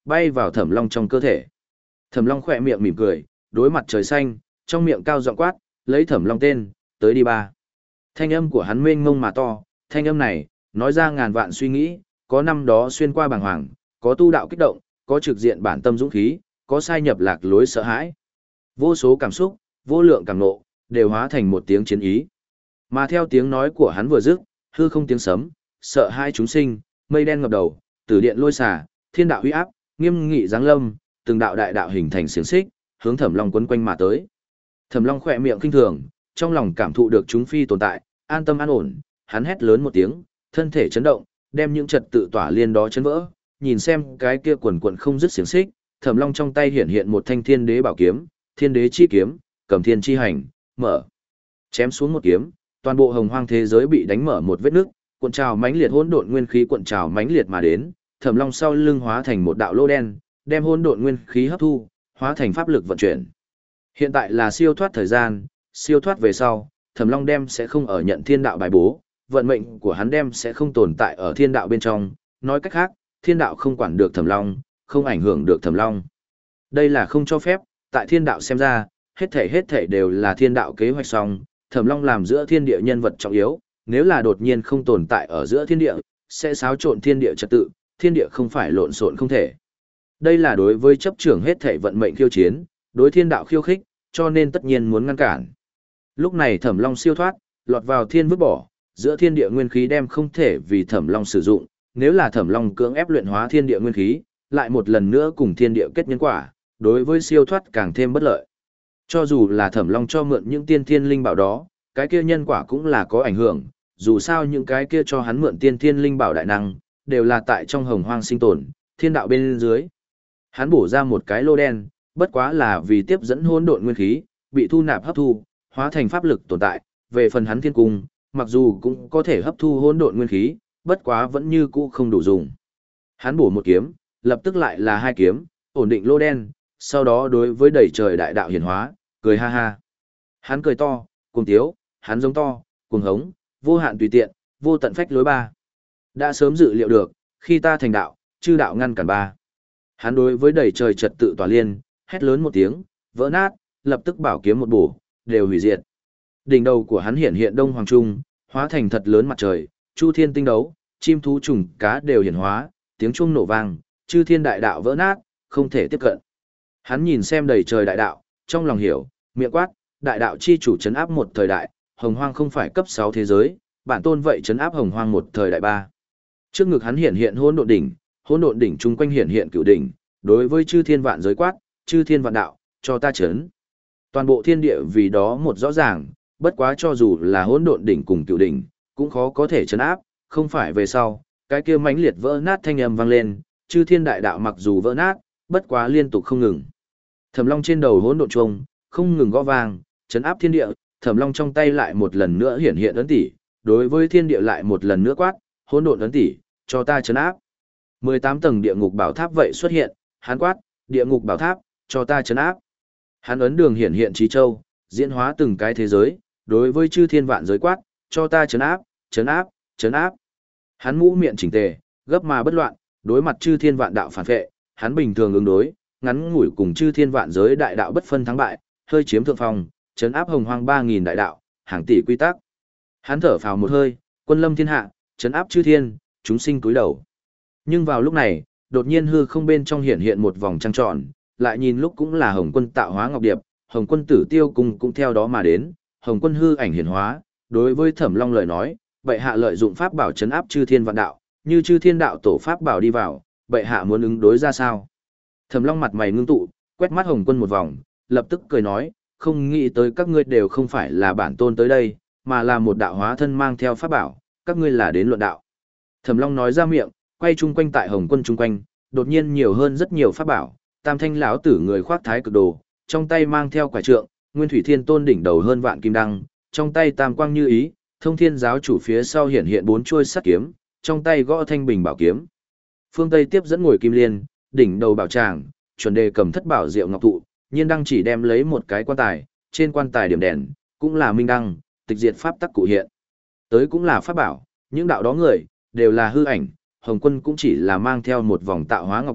bay vào Thẩm Long trong cơ thể. Thẩm Long khỏe miệng mỉm cười, đối mặt trời xanh, trong miệng cao giọng quát, lấy Thẩm Long tên, tới đi ba. Thanh âm của hắn mênh mông mà to, thanh âm này, nói ra ngàn vạn suy nghĩ, có năm đó xuyên qua bàng hoàng, có tu đạo kích động, có trực diện bản tâm dũng khí, có sai nhập lạc lối sợ hãi. Vô số cảm xúc, vô lượng cảm nộ, đều hóa thành một tiếng chiến ý. Mà theo tiếng nói của hắn vừa dứt, hư không tiếng sấm, sợ hai chúng sinh, mây đen ngập đầu, tử điện lôi xả, thiên đạo huy áp, nghiêm nghị giáng lâm, từng đạo đại đạo hình thành xiềng xích, hướng Thẩm Long quấn quanh mà tới. Thẩm Long khỏe miệng khinh thường, trong lòng cảm thụ được chúng phi tồn tại, an tâm an ổn, hắn hét lớn một tiếng, thân thể chấn động, đem những trật tự tỏa liên đó chấn vỡ, nhìn xem cái kia quần quần không dứt xiềng xích, Thẩm Long trong tay hiện hiện một thanh thiên đế bảo kiếm, thiên đế chi kiếm, cầm thiên chi hành, mở. Chém xuống một kiếm, toàn bộ hồng hoang thế giới bị đánh mở một vết nứt, cuộn trào mãnh liệt hỗn độn nguyên khí cuộn trào mãnh liệt mà đến, Thẩm Long sau lưng hóa thành một đạo lỗ đen, đem hỗn độn nguyên khí hấp thu, hóa thành pháp lực vận chuyển. Hiện tại là siêu thoát thời gian, siêu thoát về sau, Thẩm Long đem sẽ không ở nhận thiên đạo bài bố, vận mệnh của hắn đem sẽ không tồn tại ở thiên đạo bên trong, nói cách khác, thiên đạo không quản được Thẩm Long, không ảnh hưởng được Thẩm Long. Đây là không cho phép, tại thiên đạo xem ra, hết thảy hết thảy đều là thiên đạo kế hoạch xong, Thẩm Long làm giữa thiên địa nhân vật trọng yếu, nếu là đột nhiên không tồn tại ở giữa thiên địa, sẽ xáo trộn thiên địa trật tự, thiên địa không phải lộn xộn không thể. Đây là đối với chấp trưởng hết thảy vận mệnh khiêu chiến, đối thiên đạo khiêu khích, cho nên tất nhiên muốn ngăn cản. Lúc này Thẩm Long siêu thoát, lọt vào thiên vứt bỏ, giữa thiên địa nguyên khí đem không thể vì Thẩm Long sử dụng, nếu là Thẩm Long cưỡng ép luyện hóa thiên địa nguyên khí, lại một lần nữa cùng thiên địa kết nhân quả, đối với siêu thoát càng thêm bất lợi. Cho dù là Thẩm Long cho mượn những tiên thiên linh bảo đó, cái kia nhân quả cũng là có ảnh hưởng, dù sao những cái kia cho hắn mượn tiên thiên linh bảo đại năng, đều là tại trong hồng hoang sinh tồn, thiên đạo bên dưới. Hắn bổ ra một cái lô đen, bất quá là vì tiếp dẫn hỗn độn nguyên khí, bị thu nạp hấp thu, hóa thành pháp lực tồn tại, về phần hắn thiên cung, mặc dù cũng có thể hấp thu hỗn độn nguyên khí, bất quá vẫn như cũ không đủ dùng. Hắn bổ một kiếm, lập tức lại là hai kiếm, ổn định lô đen, sau đó đối với đầy trời đại đạo hiển hóa, cười ha ha. Hắn cười to, cuồng tiếu, hắn giống to, cuồng hống, vô hạn tùy tiện, vô tận phách lối ba. Đã sớm dự liệu được, khi ta thành đạo, chư đạo ngăn cản ba. Hắn đối với đầy trời trật tự tỏa liên, hét lớn một tiếng, vỡ nát, lập tức bảo kiếm một bổ, đều hủy diệt. Đỉnh đầu của hắn hiện hiện đông hoàng trung, hóa thành thật lớn mặt trời, chu thiên tinh đấu, chim thú trùng cá đều hiển hóa, tiếng chuông nổ vang, chư thiên đại đạo vỡ nát, không thể tiếp cận. Hắn nhìn xem đầy trời đại đạo, trong lòng hiểu, miệng quát, đại đạo chi chủ trấn áp một thời đại, hồng hoang không phải cấp sáu thế giới, bản tôn vậy trấn áp hồng hoang một thời đại ba. Trước ngực hắn hiện hiện hỗn độn đỉnh, hỗn độn đỉnh chung quanh hiện hiện cửu đỉnh, đối với chư thiên vạn giới quát, chư thiên vạn đạo, cho ta trấn. Toàn bộ thiên địa vì đó một rõ ràng, bất quá cho dù là hỗn độn đỉnh cùng cửu đỉnh, cũng khó có thể trấn áp, không phải về sau, cái kia mãnh liệt vỡ nát thanh âm vang lên, chư thiên đại đạo mặc dù vỡ nát, bất quá liên tục không ngừng. Thẩm Long trên đầu hỗn độn chuông, không ngừng gõ vang, trấn áp thiên địa, Thẩm Long trong tay lại một lần nữa hiển hiện ấn tỷ, đối với thiên địa lại một lần nữa quát, hỗn độn ấn tỷ, cho ta trấn áp. mười tám tầng địa ngục bảo tháp vậy xuất hiện, hắn quát, địa ngục bảo tháp, cho ta trấn áp. Hắn ấn đường hiển hiện trí châu, diễn hóa từng cái thế giới, đối với chư thiên vạn giới quát, cho ta trấn áp, trấn áp, trấn áp. Hắn mũ miệng chỉnh tề, gấp mà bất loạn, đối mặt chư thiên vạn đạo phản vệ, hắn bình thường ứng đối, ngắn ngủi cùng chư thiên vạn giới đại đạo bất phân thắng bại, hơi chiếm thượng phong, trấn áp hồng hoang ba nghìn đại đạo, hàng tỷ quy tắc. Hắn thở phào một hơi, quân lâm thiên hạ, trấn áp chư thiên, chúng sinh cúi đầu. Nhưng vào lúc này, đột nhiên hư không bên trong hiện hiện một vòng trăng tròn, lại nhìn lúc cũng là Hồng Quân tạo hóa ngọc điệp, Hồng Quân tử tiêu cùng cũng theo đó mà đến, Hồng Quân hư ảnh hiển hóa, đối với Thẩm Long lời nói, bệ hạ lợi dụng pháp bảo trấn áp chư thiên vạn đạo, như chư thiên đạo tổ pháp bảo đi vào, bệ hạ muốn ứng đối ra sao? Thẩm Long mặt mày ngưng tụ, quét mắt Hồng Quân một vòng, lập tức cười nói, không nghĩ tới các ngươi đều không phải là bản tôn tới đây, mà là một đạo hóa thân mang theo pháp bảo, các ngươi là đến luận đạo. Thẩm Long nói ra miệng, quay chung quanh tại Hồng Quân chung quanh, đột nhiên nhiều hơn rất nhiều pháp bảo, Tam Thanh lão tử người khoác thái cực đồ, trong tay mang theo quả trượng, Nguyên Thủy Thiên Tôn đỉnh đầu hơn vạn kim đăng, trong tay tam quang như ý, Thông Thiên giáo chủ phía sau hiện hiện bốn chuôi sắt kiếm, trong tay gõ thanh bình bảo kiếm. Phương Tây tiếp dẫn ngồi kim liên, đỉnh đầu bảo tràng, chuẩn đề cầm thất bảo diệu ngọc thụ, nhiên đăng chỉ đem lấy một cái quan tài, trên quan tài điểm đèn, cũng là minh đăng, tịch diệt pháp tắc cụ hiện. Tới cũng là pháp bảo, những đạo đó người, đều là hư ảnh, Hồng Quân cũng chỉ là mang theo một vòng tạo hóa ngọc điệp,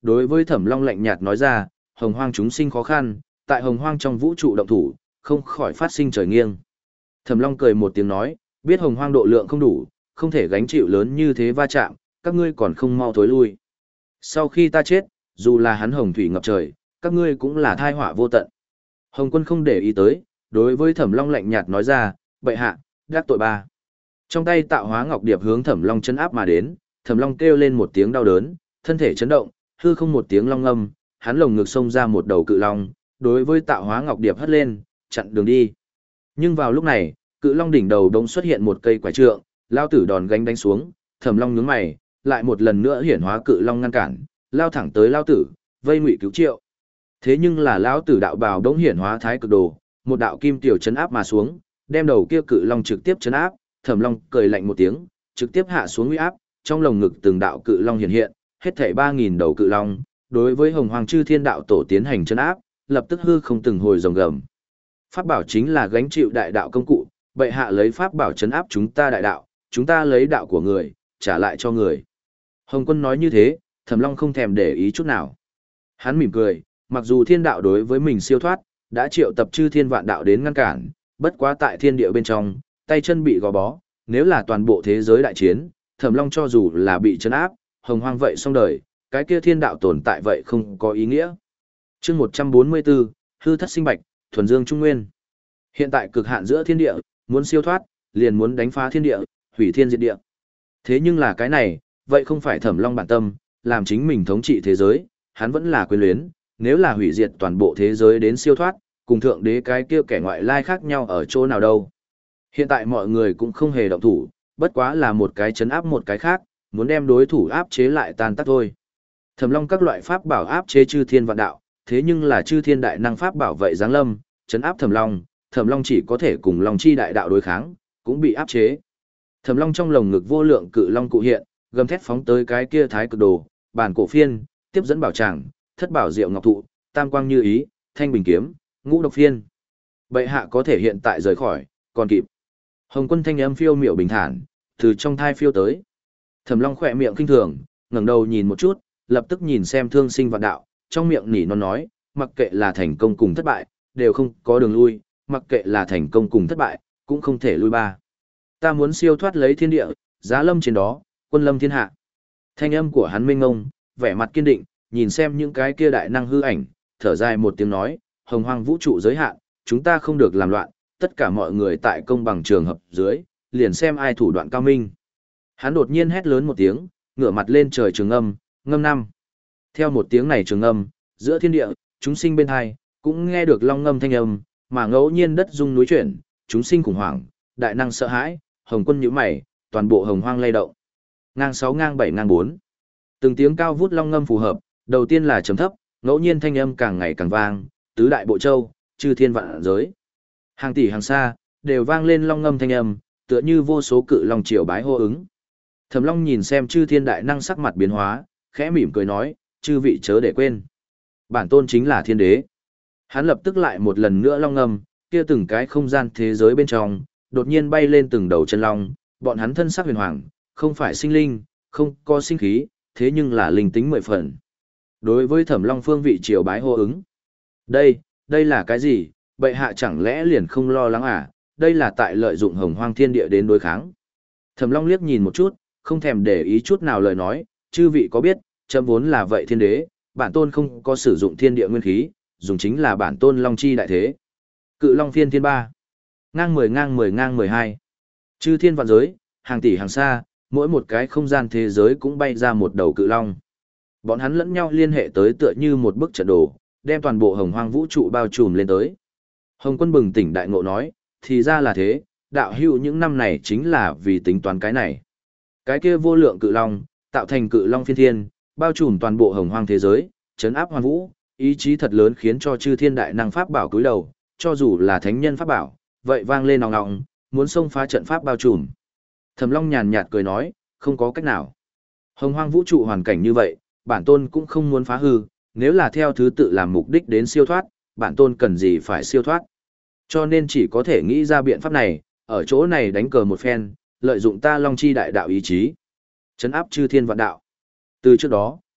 Đối với Thẩm Long lạnh nhạt nói ra, hồng hoang chúng sinh khó khăn, tại hồng hoang trong vũ trụ động thủ, không khỏi phát sinh trời nghiêng. Thẩm Long cười một tiếng nói, biết hồng hoang độ lượng không đủ, không thể gánh chịu lớn như thế va chạm, các ngươi còn không mau thối lui. Sau khi ta chết, dù là hắn hồng thủy ngập trời, các ngươi cũng là thai họa vô tận. Hồng Quân không để ý tới, đối với Thẩm Long lạnh nhạt nói ra, bệ hạ, gác tội ba. Trong tay tạo hóa ngọc điệp hướng Thẩm Long chấn áp mà đến, Thẩm Long kêu lên một tiếng đau đớn, thân thể chấn động, hư không một tiếng long ngâm, hắn lồng ngực xông ra một đầu cự long, đối với tạo hóa ngọc điệp hất lên, chặn đường đi. Nhưng vào lúc này, cự long đỉnh đầu đống xuất hiện một cây quái trượng, lao tử đòn gánh đánh xuống, Thẩm Long nhướng mày, lại một lần nữa hiển hóa cự long ngăn cản, lao thẳng tới lao tử, vây ngụy cứu triệu. Thế nhưng là lão tử đạo bào đống hiển hóa thái cực đồ, một đạo kim tiểu chấn áp mà xuống, đem đầu kia cự long trực tiếp chấn áp, Thẩm Long cười lạnh một tiếng, trực tiếp hạ xuống uy áp, trong lồng ngực từng đạo cự long hiện hiện, hết thảy ba nghìn đầu cự long, đối với Hồng Hoàng Chư Thiên đạo tổ tiến hành chấn áp, lập tức hư không từng hồi rồng gầm. Pháp bảo chính là gánh chịu đại đạo công cụ, bệ hạ lấy pháp bảo chấn áp chúng ta đại đạo, chúng ta lấy đạo của người, trả lại cho người. Hồng Quân nói như thế, Thẩm Long không thèm để ý chút nào. Hắn mỉm cười, mặc dù thiên đạo đối với mình siêu thoát, đã triệu tập chư thiên vạn đạo đến ngăn cản, bất quá tại thiên địa bên trong, tay chân bị gò bó, nếu là toàn bộ thế giới đại chiến, Thẩm Long cho dù là bị chấn áp, hồng hoang vậy xong đời, cái kia thiên đạo tồn tại vậy không có ý nghĩa. Chương một trăm bốn mươi bốn, hư thất sinh bạch, thuần dương trung nguyên. Hiện tại cực hạn giữa thiên địa, muốn siêu thoát, liền muốn đánh phá thiên địa, hủy thiên diệt địa. Thế nhưng là cái này, vậy không phải Thẩm Long bản tâm, làm chính mình thống trị thế giới, hắn vẫn là quyền luyến, nếu là hủy diệt toàn bộ thế giới đến siêu thoát, cùng thượng đế cái kia kẻ ngoại lai khác nhau ở chỗ nào đâu. Hiện tại mọi người cũng không hề động thủ, bất quá là một cái chấn áp một cái khác, muốn đem đối thủ áp chế lại tan tác thôi. Thẩm Long các loại pháp bảo áp chế chư thiên vạn đạo, thế nhưng là chư thiên đại năng pháp bảo vệ giáng lâm, chấn áp Thẩm Long, Thẩm Long chỉ có thể cùng Long chi đại đạo đối kháng, cũng bị áp chế. Thẩm Long trong lồng ngực vô lượng cự long cụ hiện, gầm thét phóng tới cái kia thái cực đồ, bản cổ phiên, tiếp dẫn bảo tràng, thất bảo diệu ngọc thụ, tam quang như ý, thanh bình kiếm, ngũ độc phiên. Bệ hạ có thể hiện tại rời khỏi, còn kịp. Hồng Quân thanh âm phiêu miểu bình thản, từ trong thai phiêu tới. Thẩm Long khỏe miệng kinh thường, ngẩng đầu nhìn một chút, lập tức nhìn xem thương sinh vạn đạo, trong miệng nỉ non nói, mặc kệ là thành công cùng thất bại, đều không có đường lui, mặc kệ là thành công cùng thất bại, cũng không thể lui ba. Ta muốn siêu thoát lấy thiên địa, giá lâm trên đó, quân lâm thiên hạ. Thanh âm của hắn minh ngông, vẻ mặt kiên định, nhìn xem những cái kia đại năng hư ảnh, thở dài một tiếng nói, hồng hoang vũ trụ giới hạn, chúng ta không được làm loạn, tất cả mọi người tại công bằng trường hợp dưới, liền xem ai thủ đoạn cao minh. Hắn đột nhiên hét lớn một tiếng, ngửa mặt lên trời trường âm, ngâm năm. Theo một tiếng này trường âm, giữa thiên địa, chúng sinh bên hai, cũng nghe được long ngâm thanh âm, mà ngẫu nhiên đất rung núi chuyển, chúng sinh khủng hoảng, đại năng sợ hãi, Hồng Quân nhíu mày, toàn bộ hồng hoang lay động. Ngang sáu ngang bảy ngang bốn. Từng tiếng cao vút long ngâm phù hợp, đầu tiên là trầm thấp, ngẫu nhiên thanh âm càng ngày càng vang, tứ đại bộ châu, chư thiên vạn giới. Hàng tỷ hàng xa, đều vang lên long ngâm thanh âm, tựa như vô số cự long triều bái hô ứng. Thẩm Long nhìn xem chư thiên đại năng sắc mặt biến hóa, khẽ mỉm cười nói, chư vị chớ để quên. Bản tôn chính là thiên đế. Hắn lập tức lại một lần nữa long ngâm, kia từng cái không gian thế giới bên trong, đột nhiên bay lên từng đầu chân long, bọn hắn thân sắc huyền hoàng, không phải sinh linh, không có sinh khí, thế nhưng là linh tính mười phần. Đối với Thẩm Long phương vị triều bái hô ứng. Đây, đây là cái gì, bệ hạ chẳng lẽ liền không lo lắng à, đây là tại lợi dụng hồng hoang thiên địa đến đối kháng. Thẩm Long liếc nhìn một chút, không thèm để ý chút nào lời nói, chư vị có biết, chấm vốn là vậy thiên đế, bản tôn không có sử dụng thiên địa nguyên khí, dùng chính là bản tôn long chi đại thế. Cự long phiên thiên ba, ngang mười ngang mười ngang mười hai, chư thiên vạn giới, hàng tỷ hàng xa, mỗi một cái không gian thế giới cũng bay ra một đầu cự long. Bọn hắn lẫn nhau liên hệ tới tựa như một bức trận đồ, đem toàn bộ hồng hoang vũ trụ bao trùm lên tới. Hồng Quân bừng tỉnh đại ngộ nói, thì ra là thế, đạo hữu những năm này chính là vì tính toán cái này. Cái kia vô lượng cự long, tạo thành cự long phiên thiên, bao trùm toàn bộ hồng hoang thế giới, chấn áp hoàn vũ, ý chí thật lớn khiến cho chư thiên đại năng pháp bảo cúi đầu, cho dù là thánh nhân pháp bảo, vậy vang lên ong ong, muốn xông phá trận pháp bao trùm. Thẩm Long nhàn nhạt cười nói, không có cách nào. Hồng hoang vũ trụ hoàn cảnh như vậy, bản tôn cũng không muốn phá hư, nếu là theo thứ tự làm mục đích đến siêu thoát, bản tôn cần gì phải siêu thoát. Cho nên chỉ có thể nghĩ ra biện pháp này, ở chỗ này đánh cờ một phen, lợi dụng ta long chi đại đạo ý chí, trấn áp chư thiên vạn đạo. Từ trước đó,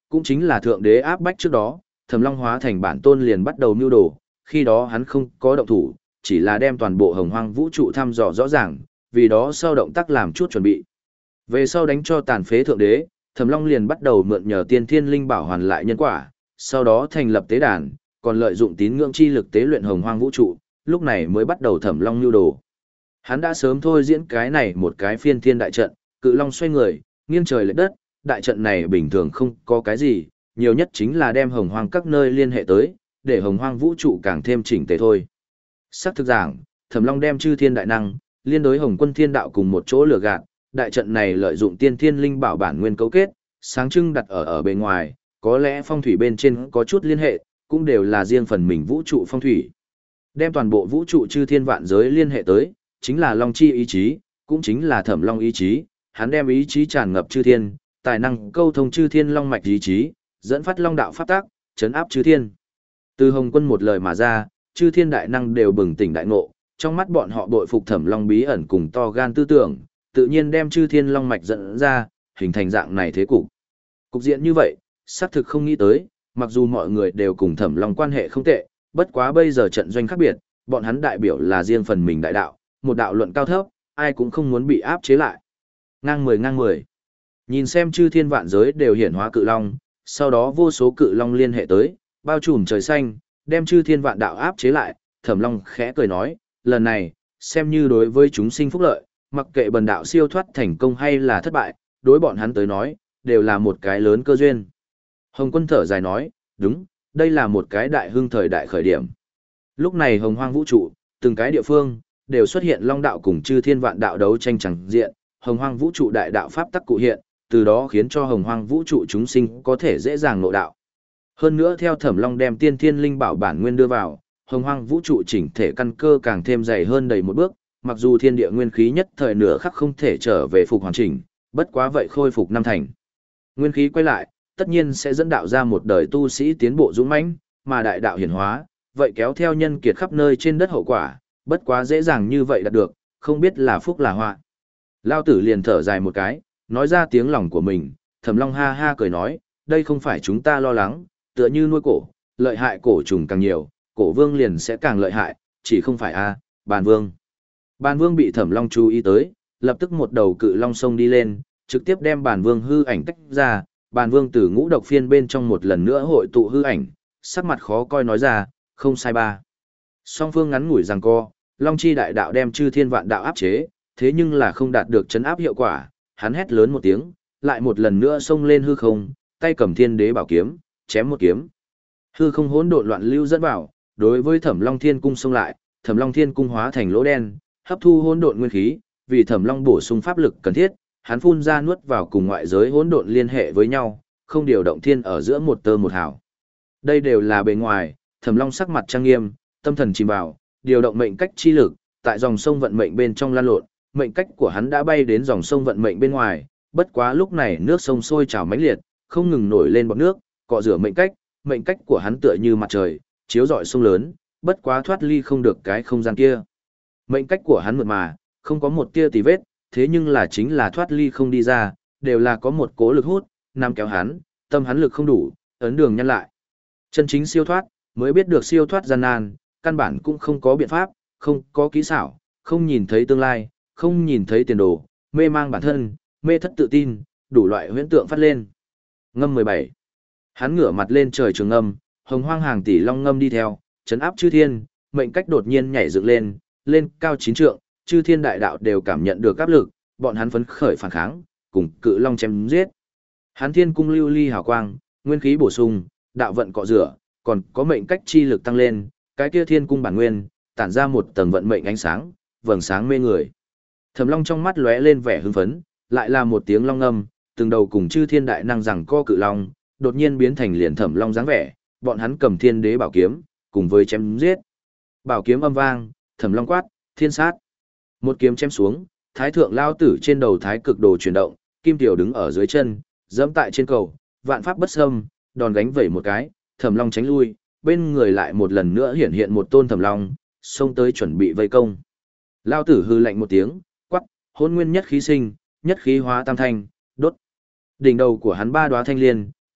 cũng chính là thượng đế áp bách trước đó, Thẩm Long hóa thành bản tôn liền bắt đầu mưu đồ, khi đó hắn không có động thủ, chỉ là đem toàn bộ hồng hoang vũ trụ thăm dò rõ ràng, vì đó sau động tác làm chút chuẩn bị. Về sau đánh cho tàn phế thượng đế, Thẩm Long liền bắt đầu mượn nhờ tiên thiên linh bảo hoàn lại nhân quả, sau đó thành lập tế đàn, còn lợi dụng tín ngưỡng chi lực tế luyện hồng hoang vũ trụ, lúc này mới bắt đầu Thẩm Long nưu đồ. Hắn đã sớm thôi diễn cái này một cái phiên thiên đại trận, cự long xoay người, nghiêng trời lệch đất, đại trận này bình thường không có cái gì, nhiều nhất chính là đem hồng hoang các nơi liên hệ tới, để hồng hoang vũ trụ càng thêm chỉnh tề thôi. Sắc thực giảng, Thẩm Long đem chư thiên đại năng, liên đối hồng quân thiên đạo cùng một chỗ lừa gạt, đại trận này lợi dụng tiên thiên linh bảo bản nguyên cấu kết, sáng trưng đặt ở ở bên ngoài, có lẽ phong thủy bên trên có chút liên hệ, cũng đều là riêng phần mình vũ trụ phong thủy. Đem toàn bộ vũ trụ chư thiên vạn giới liên hệ tới, chính là Long chi ý chí, cũng chính là Thẩm Long ý chí, hắn đem ý chí tràn ngập chư thiên, tài năng câu thông chư thiên long mạch ý chí, dẫn phát long đạo pháp tác, chấn áp chư thiên. Từ Hồng Quân một lời mà ra, chư thiên đại năng đều bừng tỉnh đại ngộ, trong mắt bọn họ bội phục Thẩm Long bí ẩn cùng to gan tư tưởng, tự nhiên đem chư thiên long mạch dẫn ra, hình thành dạng này thế cục. Cục diện như vậy, xác thực không nghĩ tới, mặc dù mọi người đều cùng Thẩm Long quan hệ không tệ, bất quá bây giờ trận doanh khác biệt, bọn hắn đại biểu là riêng phần mình đại đạo, một đạo luận cao thấp, ai cũng không muốn bị áp chế lại. Ngang mười ngang mười. Nhìn xem chư thiên vạn giới đều hiển hóa cự long, sau đó vô số cự long liên hệ tới, bao trùm trời xanh, đem chư thiên vạn đạo áp chế lại, Thẩm Long khẽ cười nói, lần này, xem như đối với chúng sinh phúc lợi, mặc kệ bần đạo siêu thoát thành công hay là thất bại, đối bọn hắn tới nói, đều là một cái lớn cơ duyên. Hồng Quân thở dài nói, đúng, đây là một cái đại hưng thời đại khởi điểm. Lúc này hồng hoang vũ trụ, từng cái địa phương, đều xuất hiện long đạo cùng chư thiên vạn đạo đấu tranh chẳng diện, hồng hoang vũ trụ đại đạo pháp tắc cụ hiện, từ đó khiến cho hồng hoang vũ trụ chúng sinh có thể dễ dàng nội đạo. Hơn nữa theo Thẩm Long đem tiên thiên linh bảo bản nguyên đưa vào, hồng hoang vũ trụ chỉnh thể căn cơ càng thêm dày hơn đầy một bước, mặc dù thiên địa nguyên khí nhất thời nửa khắc không thể trở về phục hoàn chỉnh, bất quá vậy khôi phục năm thành. Nguyên khí quay lại, tất nhiên sẽ dẫn đạo ra một đời tu sĩ tiến bộ dũng mãnh, mà đại đạo hiển hóa, vậy kéo theo nhân kiệt khắp nơi trên đất hậu quả, bất quá dễ dàng như vậy đạt được, không biết là phúc là họa. Lao tử liền thở dài một cái, nói ra tiếng lòng của mình, Thẩm Long ha ha cười nói, đây không phải chúng ta lo lắng, tựa như nuôi cổ, lợi hại cổ trùng càng nhiều, cổ vương liền sẽ càng lợi hại, chỉ không phải a, Bàn Vương. Bàn Vương bị Thẩm Long chú ý tới, lập tức một đầu cự long sông đi lên, trực tiếp đem Bàn Vương hư ảnh tách ra, Bàn Vương từ ngũ độc phiên bên trong một lần nữa hội tụ hư ảnh, sắc mặt khó coi nói ra, không sai ba. Song phương ngắn ngủi giằng co, Long chi đại đạo đem chư thiên vạn đạo áp chế, thế nhưng là không đạt được chấn áp hiệu quả, hắn hét lớn một tiếng, lại một lần nữa xông lên hư không, tay cầm thiên đế bảo kiếm, chém một kiếm. Hư không hỗn độn loạn lưu dẫn vào, đối với Thẩm Long Thiên cung xông lại, Thẩm Long Thiên cung hóa thành lỗ đen, hấp thu hỗn độn nguyên khí, vì Thẩm Long bổ sung pháp lực cần thiết, hắn phun ra nuốt vào cùng ngoại giới hỗn độn liên hệ với nhau, không điều động thiên ở giữa một tơ một hào. Đây đều là bề ngoài, Thẩm Long sắc mặt trang nghiêm, tâm thần chìm vào, điều động mệnh cách chi lực, tại dòng sông vận mệnh bên trong lan lộn, mệnh cách của hắn đã bay đến dòng sông vận mệnh bên ngoài, bất quá lúc này nước sông sôi trào mãnh liệt, không ngừng nổi lên bọt nước, cọ rửa mệnh cách, mệnh cách của hắn tựa như mặt trời, chiếu rọi sông lớn, bất quá thoát ly không được cái không gian kia. Mệnh cách của hắn mượt mà, không có một tia tì vết, thế nhưng là chính là thoát ly không đi ra, đều là có một cố lực hút, nằm kéo hắn, tâm hắn lực không đủ, ấn đường nhân lại. Chân chính siêu thoát, mới biết được siêu thoát gian nan, căn bản cũng không có biện pháp, không có kỹ xảo, không nhìn thấy tương lai, không nhìn thấy tiền đồ, mê mang bản thân, mê thất tự tin, đủ loại huyễn tượng phát lên. Ngâm mười bảy. Hắn ngửa mặt lên trời trường ngâm, hồng hoang hàng tỷ long ngâm đi theo, chấn áp chư thiên, mệnh cách đột nhiên nhảy dựng lên, lên cao chín trượng, chư thiên đại đạo đều cảm nhận được áp lực, bọn hắn phấn khởi phản kháng, cùng cự long chém giết. Hắn thiên cung lưu ly hào quang, nguyên khí bổ sung, đạo vận cọ rửa, còn có mệnh cách chi lực tăng lên, cái kia thiên cung bản nguyên, tản ra một tầng vận mệnh ánh sáng, vầng sáng mê người. Thẩm Long trong mắt lóe lên vẻ hưng phấn, lại là một tiếng long ngâm, từng đầu cùng chư thiên đại năng rằng co cự long, đột nhiên biến thành liền Thẩm Long dáng vẻ, bọn hắn cầm thiên đế bảo kiếm, cùng với chém giết. Bảo kiếm âm vang, Thẩm Long quát, thiên sát. Một kiếm chém xuống, thái thượng lao tử trên đầu thái cực đồ chuyển động, kim tiểu đứng ở dưới chân, dẫm tại trên cầu, vạn pháp bất xâm, đòn gánh vẩy một cái, Thẩm Long tránh lui, bên người lại một lần nữa hiện hiện một tôn Thẩm Long, xông tới chuẩn bị vây công. Lao tử hư lạnh một tiếng, quắc, hôn nguyên nhất khí sinh, nhất khí hóa tam thanh, đốt. Đỉnh đầu của hắn ba đóa thanh liên,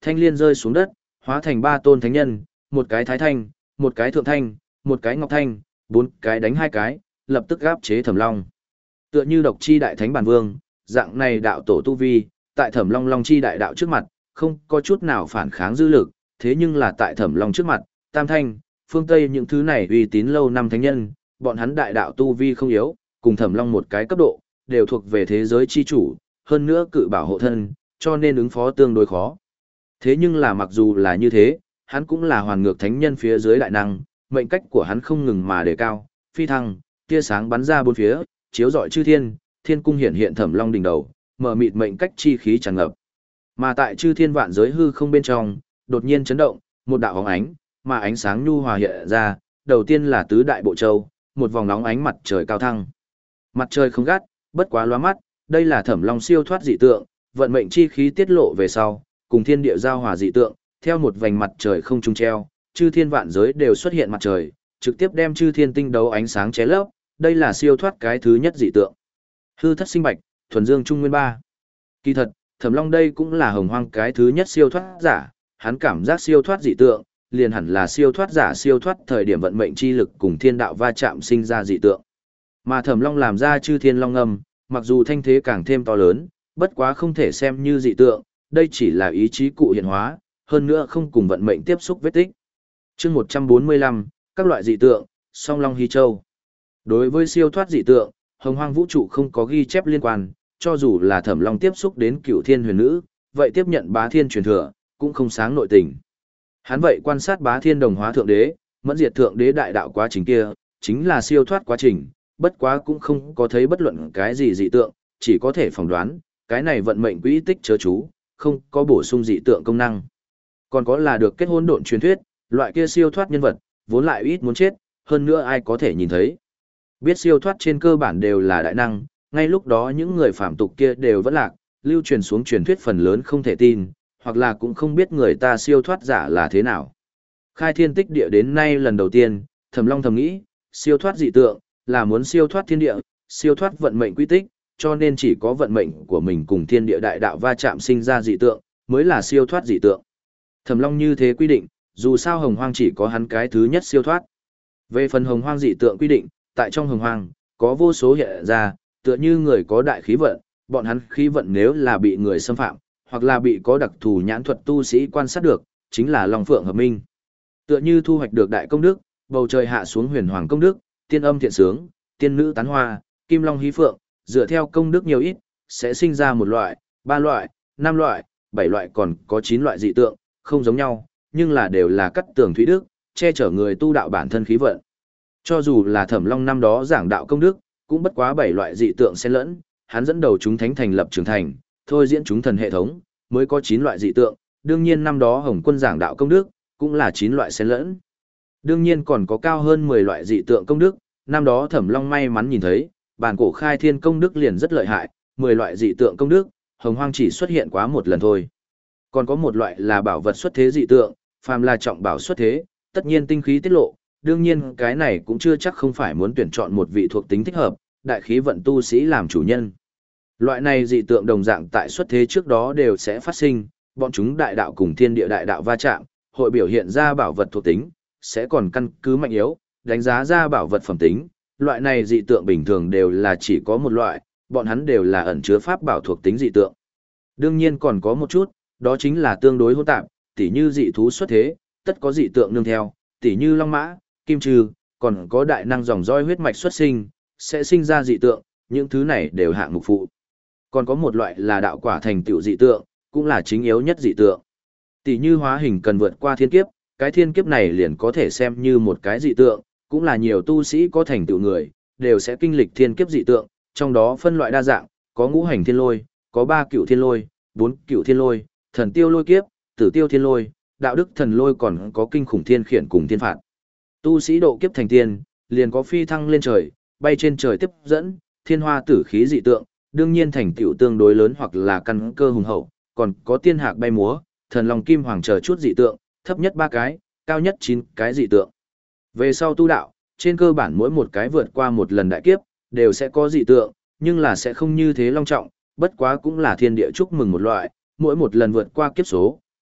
thanh liên rơi xuống đất, hóa thành ba tôn thánh nhân, một cái thái thanh, một cái thượng thanh, một cái ngọc thanh, bốn cái đánh hai cái, lập tức gáp chế Thẩm Long. Tựa như độc chi đại thánh bản vương, dạng này đạo tổ tu vi, tại Thẩm Long Long chi đại đạo trước mặt, không có chút nào phản kháng dư lực, thế nhưng là tại Thẩm Long trước mặt, Tam Thanh, phương Tây những thứ này uy tín lâu năm thánh nhân, bọn hắn đại đạo tu vi không yếu, cùng Thẩm Long một cái cấp độ, đều thuộc về thế giới chi chủ, hơn nữa cự bảo hộ thân, cho nên ứng phó tương đối khó. Thế nhưng là mặc dù là như thế, hắn cũng là hoàn ngược thánh nhân phía dưới đại năng, mệnh cách của hắn không ngừng mà đề cao, phi thăng, tia sáng bắn ra bốn phía, chiếu rọi chư thiên, thiên cung hiện hiện Thẩm Long đỉnh đầu, mở mịt mệnh cách chi khí tràn ngập. Mà tại chư thiên vạn giới hư không bên trong, đột nhiên chấn động, một đạo hóng ánh, mà ánh sáng nhu hòa hiện ra, đầu tiên là tứ đại bộ châu, một vòng nóng ánh mặt trời cao thăng. Mặt trời không gắt, bất quá lóa mắt, đây là Thẩm Long siêu thoát dị tượng, vận mệnh chi khí tiết lộ về sau, cùng thiên địa giao hòa dị tượng, theo một vành mặt trời không trung treo, chư thiên vạn giới đều xuất hiện mặt trời, trực tiếp đem chư thiên tinh đấu ánh sáng ché lấp, đây là siêu thoát cái thứ nhất dị tượng. Hư thất sinh bạch, thuần dương trung nguyên ba. Kỳ thật, Thẩm Long đây cũng là hồng hoang cái thứ nhất siêu thoát giả, hắn cảm giác siêu thoát dị tượng, liền hẳn là siêu thoát giả siêu thoát thời điểm vận mệnh chi lực cùng thiên đạo va chạm sinh ra dị tượng. Mà Thẩm Long làm ra chư thiên long âm, mặc dù thanh thế càng thêm to lớn, bất quá không thể xem như dị tượng, đây chỉ là ý chí cụ hiện hóa, hơn nữa không cùng vận mệnh tiếp xúc vết tích. Chương một trăm bốn mươi lăm, các loại dị tượng, Song Long Hy Châu. Đối với siêu thoát dị tượng, hồng hoang vũ trụ không có ghi chép liên quan, cho dù là Thẩm Long tiếp xúc đến Cửu Thiên Huyền Nữ, vậy tiếp nhận Bá Thiên truyền thừa, cũng không sáng nội tình. Hắn vậy quan sát Bá Thiên đồng hóa thượng đế, mẫn diệt thượng đế đại đạo quá trình kia, chính là siêu thoát quá trình, bất quá cũng không có thấy bất luận cái gì dị tượng, chỉ có thể phỏng đoán, cái này vận mệnh quỹ tích chớ chú, không có bổ sung dị tượng công năng. Còn có là được kết hôn độn truyền thuyết, loại kia siêu thoát nhân vật, vốn lại ít muốn chết, hơn nữa ai có thể nhìn thấy. Biết siêu thoát trên cơ bản đều là đại năng, ngay lúc đó những người phạm tục kia đều vẫn lạc, lưu truyền xuống truyền thuyết phần lớn không thể tin, hoặc là cũng không biết người ta siêu thoát giả là thế nào. Khai thiên tích địa đến nay lần đầu tiên, Thẩm Long thầm nghĩ, siêu thoát dị tượng, là muốn siêu thoát thiên địa, siêu thoát vận mệnh quy tích, cho nên chỉ có vận mệnh của mình cùng thiên địa đại đạo va chạm sinh ra dị tượng, mới là siêu thoát dị tượng. Thẩm Long như thế quy định, dù sao hồng hoang chỉ có hắn cái thứ nhất siêu thoát. Về phần hồng hoang dị tượng quy định, tại trong hồng hoang, có vô số hiện ra, tựa như người có đại khí vận, bọn hắn khí vận nếu là bị người xâm phạm, hoặc là bị có đặc thù nhãn thuật tu sĩ quan sát được, chính là long phượng hợp minh. Tựa như thu hoạch được đại công đức, bầu trời hạ xuống huyền hoàng công đức, tiên âm thiện sướng, tiên nữ tán hoa, kim long hí phượng, dựa theo công đức nhiều ít, sẽ sinh ra một loại, ba loại, năm loại, bảy loại còn có chín loại dị tượng, không giống nhau, nhưng là đều là cắt tường thủy đức, che chở người tu đạo bản thân khí vận. Cho dù là Thẩm Long năm đó giảng đạo công đức, cũng bất quá bảy loại dị tượng xen lẫn, hắn dẫn đầu chúng thánh thành lập trường thành, thôi diễn chúng thần hệ thống, mới có chín loại dị tượng, đương nhiên năm đó Hồng Quân giảng đạo công đức, cũng là chín loại xen lẫn. Đương nhiên còn có cao hơn mười loại dị tượng công đức, năm đó Thẩm Long may mắn nhìn thấy, bản cổ khai thiên công đức liền rất lợi hại, mười loại dị tượng công đức, hồng hoang chỉ xuất hiện quá một lần thôi. Còn có một loại là bảo vật xuất thế dị tượng, phàm là trọng bảo xuất thế, tất nhiên tinh khí tiết lộ, đương nhiên cái này cũng chưa chắc không phải muốn tuyển chọn một vị thuộc tính thích hợp, đại khí vận tu sĩ làm chủ nhân. Loại này dị tượng đồng dạng tại xuất thế trước đó đều sẽ phát sinh, bọn chúng đại đạo cùng thiên địa đại đạo va chạm, hội biểu hiện ra bảo vật thuộc tính, sẽ còn căn cứ mạnh yếu, đánh giá ra bảo vật phẩm tính. Loại này dị tượng bình thường đều là chỉ có một loại, bọn hắn đều là ẩn chứa pháp bảo thuộc tính dị tượng. Đương nhiên còn có một chút, đó chính là tương đối hỗn tạp, tỉ như dị thú xuất thế, tất có dị tượng nương theo, tỉ như long mã, kim trừ, còn có đại năng dòng roi huyết mạch xuất sinh, sẽ sinh ra dị tượng, những thứ này đều hạng mục phụ. Còn có một loại là đạo quả thành tựu dị tượng, cũng là chính yếu nhất dị tượng. Tỉ như hóa hình cần vượt qua thiên kiếp, cái thiên kiếp này liền có thể xem như một cái dị tượng, cũng là nhiều tu sĩ có thành tựu người, đều sẽ kinh lịch thiên kiếp dị tượng, trong đó phân loại đa dạng, có ngũ hành thiên lôi, có ba cựu thiên lôi, bốn cựu thiên lôi, thần tiêu lôi kiếp, tử tiêu thiên lôi, đạo đức thần lôi, còn có kinh khủng thiên khiển cùng thiên phạt. Tu sĩ độ kiếp thành tiên, liền có phi thăng lên trời, bay trên trời tiếp dẫn, thiên hoa tử khí dị tượng, đương nhiên thành tựu tương đối lớn hoặc là căn cơ hùng hậu, còn có tiên hạc bay múa, thần long kim hoàng chờ chút dị tượng, thấp nhất ba cái, cao nhất chín cái dị tượng. Về sau tu đạo, trên cơ bản mỗi một cái vượt qua một lần đại kiếp, đều sẽ có dị tượng, nhưng là sẽ không như thế long trọng, bất quá cũng là thiên địa chúc mừng một loại, mỗi một lần vượt qua kiếp số,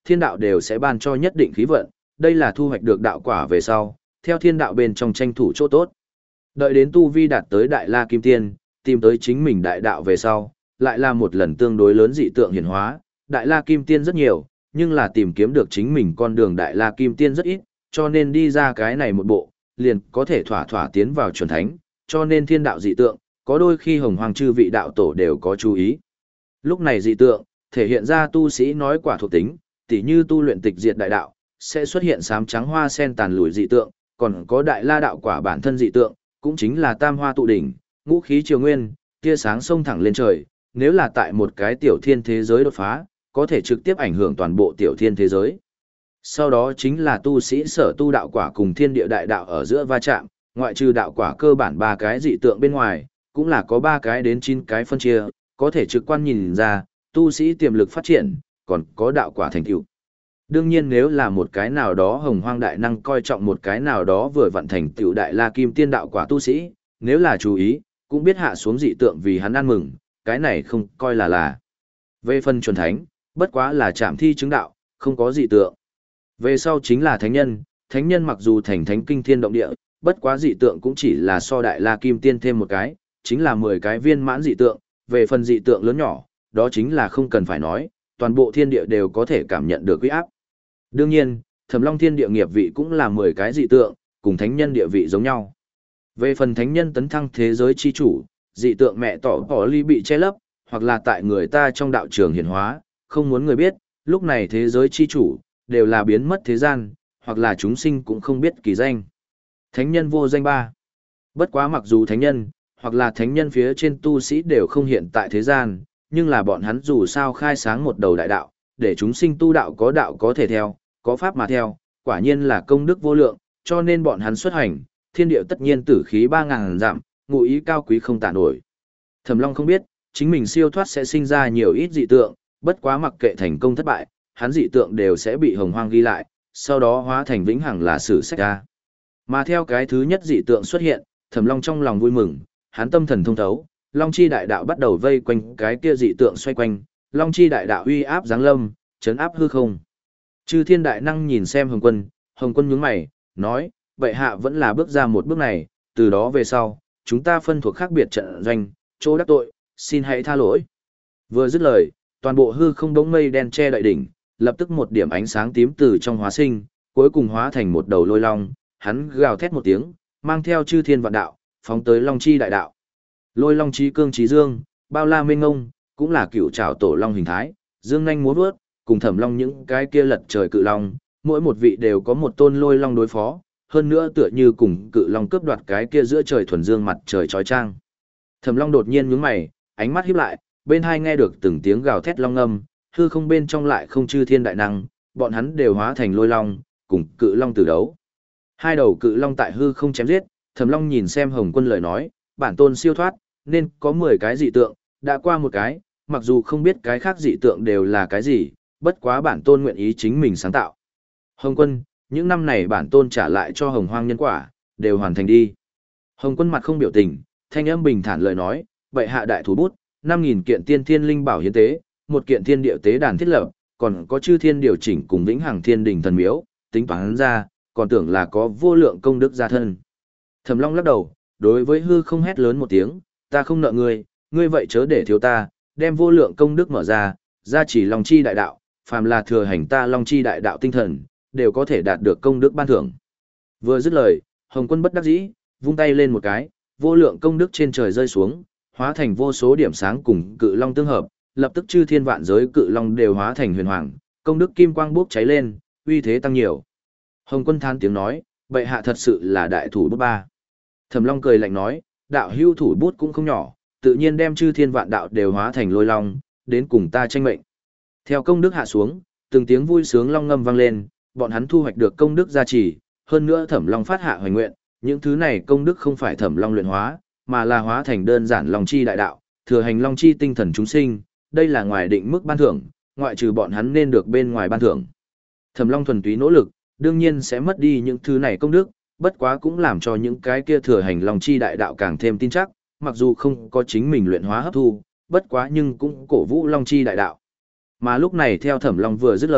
thiên đạo đều sẽ ban cho nhất định khí vận, đây là thu hoạch được đạo quả về sau, theo thiên đạo bên trong tranh thủ chỗ tốt. Đợi đến tu vi đạt tới Đại La Kim Tiên, tìm tới chính mình đại đạo về sau, lại là một lần tương đối lớn dị tượng hiển hóa, Đại La Kim Tiên rất nhiều, nhưng là tìm kiếm được chính mình con đường Đại La Kim Tiên rất ít, cho nên đi ra cái này một bộ, liền có thể thỏa thỏa tiến vào chuẩn thánh, cho nên thiên đạo dị tượng, có đôi khi hồng hoàng chư vị đạo tổ đều có chú ý. Lúc này dị tượng, thể hiện ra tu sĩ nói quả thuộc tính, tỉ như tu luyện tịch diệt đại đạo, sẽ xuất hiện sám trắng hoa sen tàn lùi dị tượng, còn có đại la đạo quả bản thân dị tượng, cũng chính là tam hoa tụ đỉnh, ngũ khí triều nguyên, tia sáng sông thẳng lên trời, nếu là tại một cái tiểu thiên thế giới đột phá, có thể trực tiếp ảnh hưởng toàn bộ tiểu thiên thế giới. Sau đó chính là tu sĩ sở tu đạo quả cùng thiên địa đại đạo ở giữa va chạm, ngoại trừ đạo quả cơ bản ba cái dị tượng bên ngoài, cũng là có ba cái đến chín cái phân chia, có thể trực quan nhìn ra, tu sĩ tiềm lực phát triển, còn có đạo quả thành tựu. Đương nhiên nếu là một cái nào đó hồng hoang đại năng coi trọng một cái nào đó vừa vận thành tựu đại la kim tiên đạo quả tu sĩ, nếu là chú ý, cũng biết hạ xuống dị tượng vì hắn ăn mừng, cái này không coi là là. Về phần chuẩn thánh, bất quá là chạm thi chứng đạo, không có dị tượng. Về sau chính là thánh nhân, thánh nhân mặc dù thành thánh kinh thiên động địa, bất quá dị tượng cũng chỉ là so đại la kim tiên thêm một cái, chính là mười cái viên mãn dị tượng, về phần dị tượng lớn nhỏ, đó chính là không cần phải nói, toàn bộ thiên địa đều có thể cảm nhận được uy áp. Đương nhiên, Thẩm Long Thiên địa nghiệp vị cũng là mười cái dị tượng, cùng thánh nhân địa vị giống nhau. Về phần thánh nhân tấn thăng thế giới chi chủ, dị tượng mẹ tỏ bỏ ly bị che lấp, hoặc là tại người ta trong đạo trường hiển hóa, không muốn người biết, lúc này thế giới chi chủ, đều là biến mất thế gian, hoặc là chúng sinh cũng không biết kỳ danh. Thánh nhân vô danh ba. Bất quá mặc dù thánh nhân, hoặc là thánh nhân phía trên tu sĩ đều không hiện tại thế gian, nhưng là bọn hắn dù sao khai sáng một đầu đại đạo, để chúng sinh tu đạo có đạo có thể theo, có pháp mà theo, quả nhiên là công đức vô lượng, cho nên bọn hắn xuất hành, thiên điệu tất nhiên tử khí ba ngàn dặm, ngụ ý cao quý không tả nổi. Thẩm Long không biết, chính mình siêu thoát sẽ sinh ra nhiều ít dị tượng, bất quá mặc kệ thành công thất bại, hắn dị tượng đều sẽ bị hồng hoang ghi lại, sau đó hóa thành vĩnh hằng là sử sách ra. Mà theo cái thứ nhất dị tượng xuất hiện, Thẩm Long trong lòng vui mừng, hắn tâm thần thông thấu, Long chi đại đạo bắt đầu vây quanh cái kia dị tượng xoay quanh, Long chi đại đạo uy áp giáng lâm, chấn áp hư không. Chư thiên đại năng nhìn xem Hồng Quân, Hồng Quân nhướng mày, nói, vậy hạ vẫn là bước ra một bước này, từ đó về sau, chúng ta phân thuộc khác biệt trận doanh, chỗ đắc tội, xin hãy tha lỗi. Vừa dứt lời, toàn bộ hư không đống mây đen che đậy đỉnh, lập tức một điểm ánh sáng tím từ trong hóa sinh, cuối cùng hóa thành một đầu lôi long, hắn gào thét một tiếng, mang theo chư thiên vạn đạo, phóng tới Long chi đại đạo. Lôi long chí cương chí dương, bao la mênh ngông, cũng là cựu trảo tổ long hình thái, dương nhanh múa vớt, cùng Thẩm Long những cái kia lật trời cự long, mỗi một vị đều có một tôn lôi long đối phó, hơn nữa tựa như cùng cự long cướp đoạt cái kia giữa trời thuần dương mặt trời chói chang. Thẩm Long đột nhiên nhướng mày, ánh mắt híp lại, bên hai nghe được từng tiếng gào thét long âm, hư không bên trong lại không chư thiên đại năng, bọn hắn đều hóa thành lôi long, cùng cự long tử đấu. Hai đầu cự long tại hư không chém giết, Thẩm Long nhìn xem Hồng Quân lời nói, bản tôn siêu thoát, nên có mười cái dị tượng, đã qua một cái, mặc dù không biết cái khác dị tượng đều là cái gì, bất quá bản tôn nguyện ý chính mình sáng tạo. Hồng Quân, những năm này bản tôn trả lại cho Hồng Hoang nhân quả, đều hoàn thành đi. Hồng Quân mặt không biểu tình, thanh âm bình thản lời nói, vậy hạ đại thủ bút, năm nghìn kiện tiên thiên linh bảo hiến tế, một kiện thiên địa tế đàn thiết lập, còn có chư thiên điều chỉnh cùng vĩnh hằng thiên đình thần miếu, tính toán ra, còn tưởng là có vô lượng công đức gia thân. Thẩm Long lắc đầu, đối với hư không hét lớn một tiếng, ta không nợ ngươi, ngươi vậy chớ để thiếu ta, đem vô lượng công đức mở ra, gia chỉ Long chi đại đạo, phàm là thừa hành ta Long chi đại đạo tinh thần, đều có thể đạt được công đức ban thưởng. Vừa dứt lời, Hồng Quân bất đắc dĩ, vung tay lên một cái, vô lượng công đức trên trời rơi xuống, hóa thành vô số điểm sáng cùng cự long tương hợp, lập tức chư thiên vạn giới cự long đều hóa thành huyền hoàng, công đức kim quang bốc cháy lên, uy thế tăng nhiều. Hồng Quân than tiếng nói, bệ hạ thật sự là đại thủ bút ba. Thẩm Long cười lạnh nói, đạo hưu thủ bút cũng không nhỏ, tự nhiên đem chư thiên vạn đạo đều hóa thành lôi long, đến cùng ta tranh mệnh. Theo công đức hạ xuống, từng tiếng vui sướng long ngâm vang lên, bọn hắn thu hoạch được công đức gia trì, hơn nữa Thẩm Long phát hạ hoài nguyện, những thứ này công đức không phải Thẩm Long luyện hóa, mà là hóa thành đơn giản Long chi đại đạo, thừa hành Long chi tinh thần chúng sinh, đây là ngoài định mức ban thưởng, ngoại trừ bọn hắn nên được bên ngoài ban thưởng. Thẩm Long thuần túy nỗ lực, đương nhiên sẽ mất đi những thứ này công đức, bất quá cũng làm cho những cái kia thừa hành Long chi đại đạo càng thêm tin chắc, mặc dù không có chính mình luyện hóa hấp thu, bất quá nhưng cũng cổ vũ Long chi đại đạo. Mà lúc này theo Thẩm Long vừa dứt lời,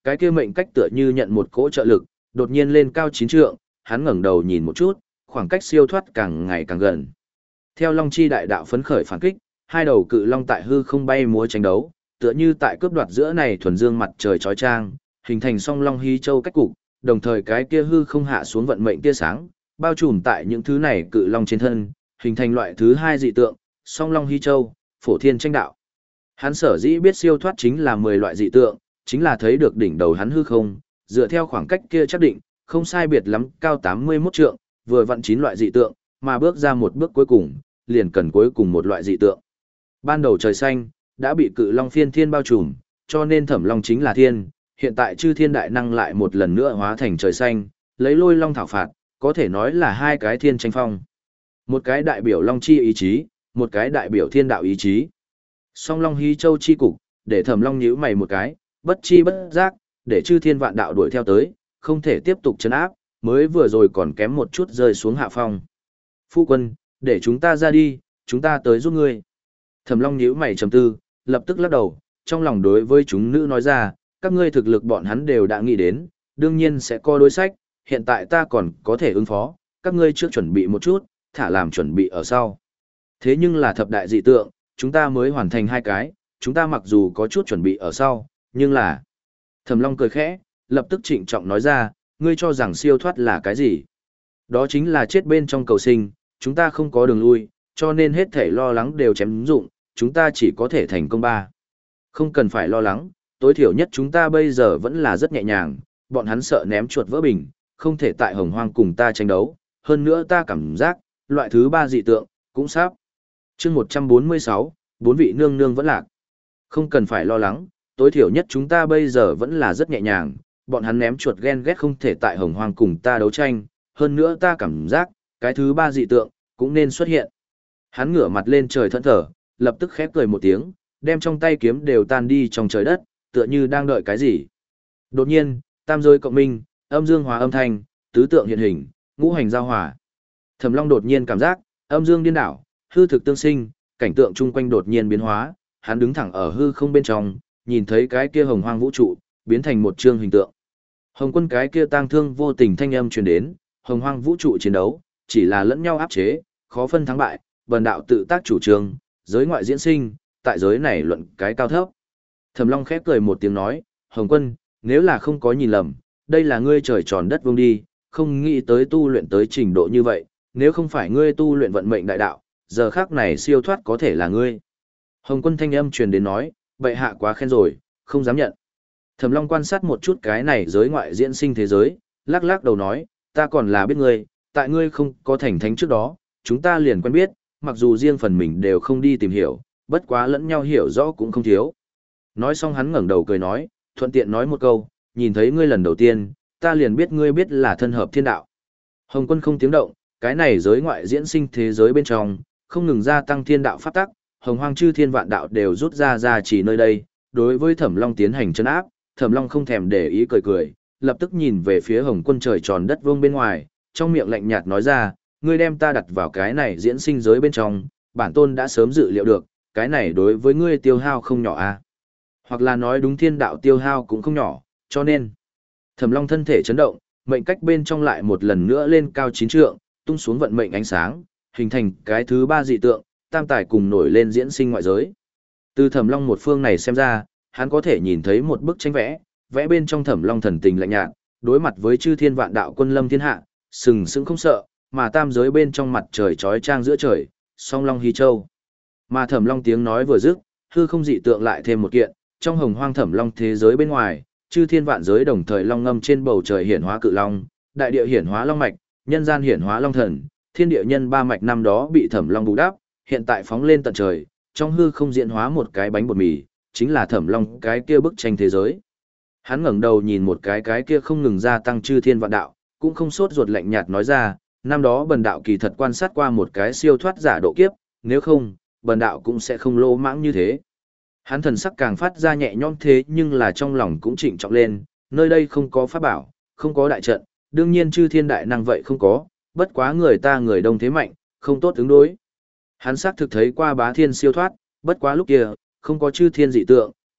cái kia mệnh cách tựa như nhận một cỗ trợ lực, đột nhiên lên cao chín trượng, hắn ngẩng đầu nhìn một chút, khoảng cách siêu thoát càng ngày càng gần. Theo Long Chi đại đạo phấn khởi phản kích, hai đầu cự long tại hư không bay múa tranh đấu, tựa như tại cướp đoạt giữa này thuần dương mặt trời chói chang, hình thành song long hí châu cách cục, đồng thời cái kia hư không hạ xuống vận mệnh tia sáng, bao trùm tại những thứ này cự long trên thân, hình thành loại thứ hai dị tượng, song long hí châu, phổ thiên tranh đạo. Hắn sở dĩ biết siêu thoát chính là mười loại dị tượng, chính là thấy được đỉnh đầu hắn hư không, dựa theo khoảng cách kia chắc định, không sai biệt lắm, cao tám mươi mốt trượng, vừa vặn chín loại dị tượng, mà bước ra một bước cuối cùng, liền cần cuối cùng một loại dị tượng. Ban đầu trời xanh đã bị cự long phiên thiên bao trùm, cho nên Thẩm Long chính là thiên, hiện tại chư thiên đại năng lại một lần nữa hóa thành trời xanh, lấy lôi long thảo phạt, có thể nói là hai cái thiên tranh phong. Một cái đại biểu long chi ý chí, một cái đại biểu thiên đạo ý chí. Song long hí châu chi cục, để Thẩm Long nhíu mày một cái, bất chi bất giác, để chư thiên vạn đạo đuổi theo tới, không thể tiếp tục chấn áp, mới vừa rồi còn kém một chút rơi xuống hạ phong. Phu quân, để chúng ta ra đi, chúng ta tới giúp ngươi. Thẩm Long nhíu mày trầm tư, lập tức lắc đầu, trong lòng đối với chúng nữ nói ra, các ngươi thực lực bọn hắn đều đã nghĩ đến, đương nhiên sẽ có đối sách, hiện tại ta còn có thể ứng phó, các ngươi trước chuẩn bị một chút, thả làm chuẩn bị ở sau. Thế nhưng là thập đại dị tượng, chúng ta mới hoàn thành hai cái, chúng ta mặc dù có chút chuẩn bị ở sau, nhưng là... Thẩm Long cười khẽ, lập tức trịnh trọng nói ra, ngươi cho rằng siêu thoát là cái gì? Đó chính là chết bên trong cầu sinh, chúng ta không có đường lui, cho nên hết thể lo lắng đều chém dụng, chúng ta chỉ có thể thành công ba. Không cần phải lo lắng, tối thiểu nhất chúng ta bây giờ vẫn là rất nhẹ nhàng, bọn hắn sợ ném chuột vỡ bình, không thể tại hồng hoang cùng ta tranh đấu, hơn nữa ta cảm giác, loại thứ ba dị tượng, cũng sắp. chương một trăm bốn mươi sáu, bốn vị nương nương vẫn lạc. Không cần phải lo lắng, tối thiểu nhất chúng ta bây giờ vẫn là rất nhẹ nhàng, bọn hắn ném chuột ghen ghét không thể tại hồng hoang cùng ta đấu tranh, hơn nữa ta cảm giác, cái thứ ba dị tượng, cũng nên xuất hiện. Hắn ngửa mặt lên trời thẫn thở, lập tức khép cười một tiếng, đem trong tay kiếm đều tan đi trong trời đất, tựa như đang đợi cái gì. Đột nhiên, tam giới cộng minh, âm dương hòa âm thanh, tứ tượng hiện hình, ngũ hành giao hòa. Thẩm Long đột nhiên cảm giác, âm dương điên đảo, hư thực tương sinh, cảnh tượng chung quanh đột nhiên biến hóa, hắn đứng thẳng ở hư không bên trong, nhìn thấy cái kia hồng hoang vũ trụ, biến thành một chương hình tượng. Hồng Quân cái kia tang thương vô tình thanh âm truyền đến, hồng hoang vũ trụ chiến đấu, chỉ là lẫn nhau áp chế, khó phân thắng bại, bần đạo tự tác chủ trương, giới ngoại diễn sinh, tại giới này luận cái cao thấp. Thẩm Long khép cười một tiếng nói, Hồng Quân, nếu là không có nhìn lầm, đây là ngươi trời tròn đất vuông đi, không nghĩ tới tu luyện tới trình độ như vậy, nếu không phải ngươi tu luyện vận mệnh đại đạo, giờ khác này siêu thoát có thể là ngươi. Hồng Quân thanh âm truyền đến nói, bệ hạ quá khen rồi, không dám nhận. Thẩm Long quan sát một chút cái này giới ngoại diễn sinh thế giới, lắc lắc đầu nói, ta còn là biết ngươi, tại ngươi không có thành thánh trước đó, chúng ta liền quen biết, mặc dù riêng phần mình đều không đi tìm hiểu, bất quá lẫn nhau hiểu rõ cũng không thiếu. Nói xong hắn ngẩng đầu cười nói, thuận tiện nói một câu, nhìn thấy ngươi lần đầu tiên, ta liền biết ngươi biết là thân hợp thiên đạo. Hồng Quân không tiếng động, cái này giới ngoại diễn sinh thế giới bên trong, không ngừng gia tăng thiên đạo pháp tắc, hồng hoang chư thiên vạn đạo đều rút ra ra chỉ nơi đây, đối với Thẩm Long tiến hành trấn áp, Thẩm Long không thèm để ý cười cười, lập tức nhìn về phía Hồng Quân trời tròn đất vuông bên ngoài, trong miệng lạnh nhạt nói ra, ngươi đem ta đặt vào cái này diễn sinh giới bên trong, bản tôn đã sớm dự liệu được, cái này đối với ngươi tiêu hao không nhỏ à. Hoặc là nói đúng thiên đạo tiêu hao cũng không nhỏ, cho nên, Thẩm Long thân thể chấn động, mệnh cách bên trong lại một lần nữa lên cao chín trượng, tung xuống vận mệnh ánh sáng, hình thành cái thứ ba dị tượng, tam tài cùng nổi lên diễn sinh ngoại giới. Từ Thẩm Long một phương này xem ra, hắn có thể nhìn thấy một bức tranh vẽ, vẽ bên trong Thẩm Long thần tình lạnh nhạt, đối mặt với chư thiên vạn đạo quân lâm thiên hạ, sừng sững không sợ, mà tam giới bên trong mặt trời chói chang giữa trời, song long hí châu. Mà Thẩm Long tiếng nói vừa dứt, hư không dị tượng lại thêm một kiện, trong hồng hoang Thẩm Long thế giới bên ngoài, chư thiên vạn giới đồng thời long ngâm trên bầu trời hiển hóa cự long, đại địa hiển hóa long mạch, nhân gian hiển hóa long thần, thiên địa nhân ba mạch năm đó bị Thẩm Long bù đắp, hiện tại phóng lên tận trời, trong hư không diễn hóa một cái bánh bột mì, chính là Thẩm Long cái kia bức tranh thế giới. Hắn ngẩng đầu nhìn một cái cái kia không ngừng gia tăng chư thiên vạn đạo, cũng không sốt ruột lạnh nhạt nói ra, năm đó bần đạo kỳ thật quan sát qua một cái siêu thoát giả độ kiếp, nếu không, bần đạo cũng sẽ không lô mãng như thế. Hắn thần sắc càng phát ra nhẹ nhõm thế nhưng là trong lòng cũng trịnh trọng lên, nơi đây không có pháp bảo, không có đại trận, đương nhiên chư thiên đại năng vậy không có, bất quá người ta người đông thế mạnh, không tốt ứng đối. Hắn xác thực thấy qua bá thiên siêu thoát, bất quá lúc kia, không có chư thiên dị tượng,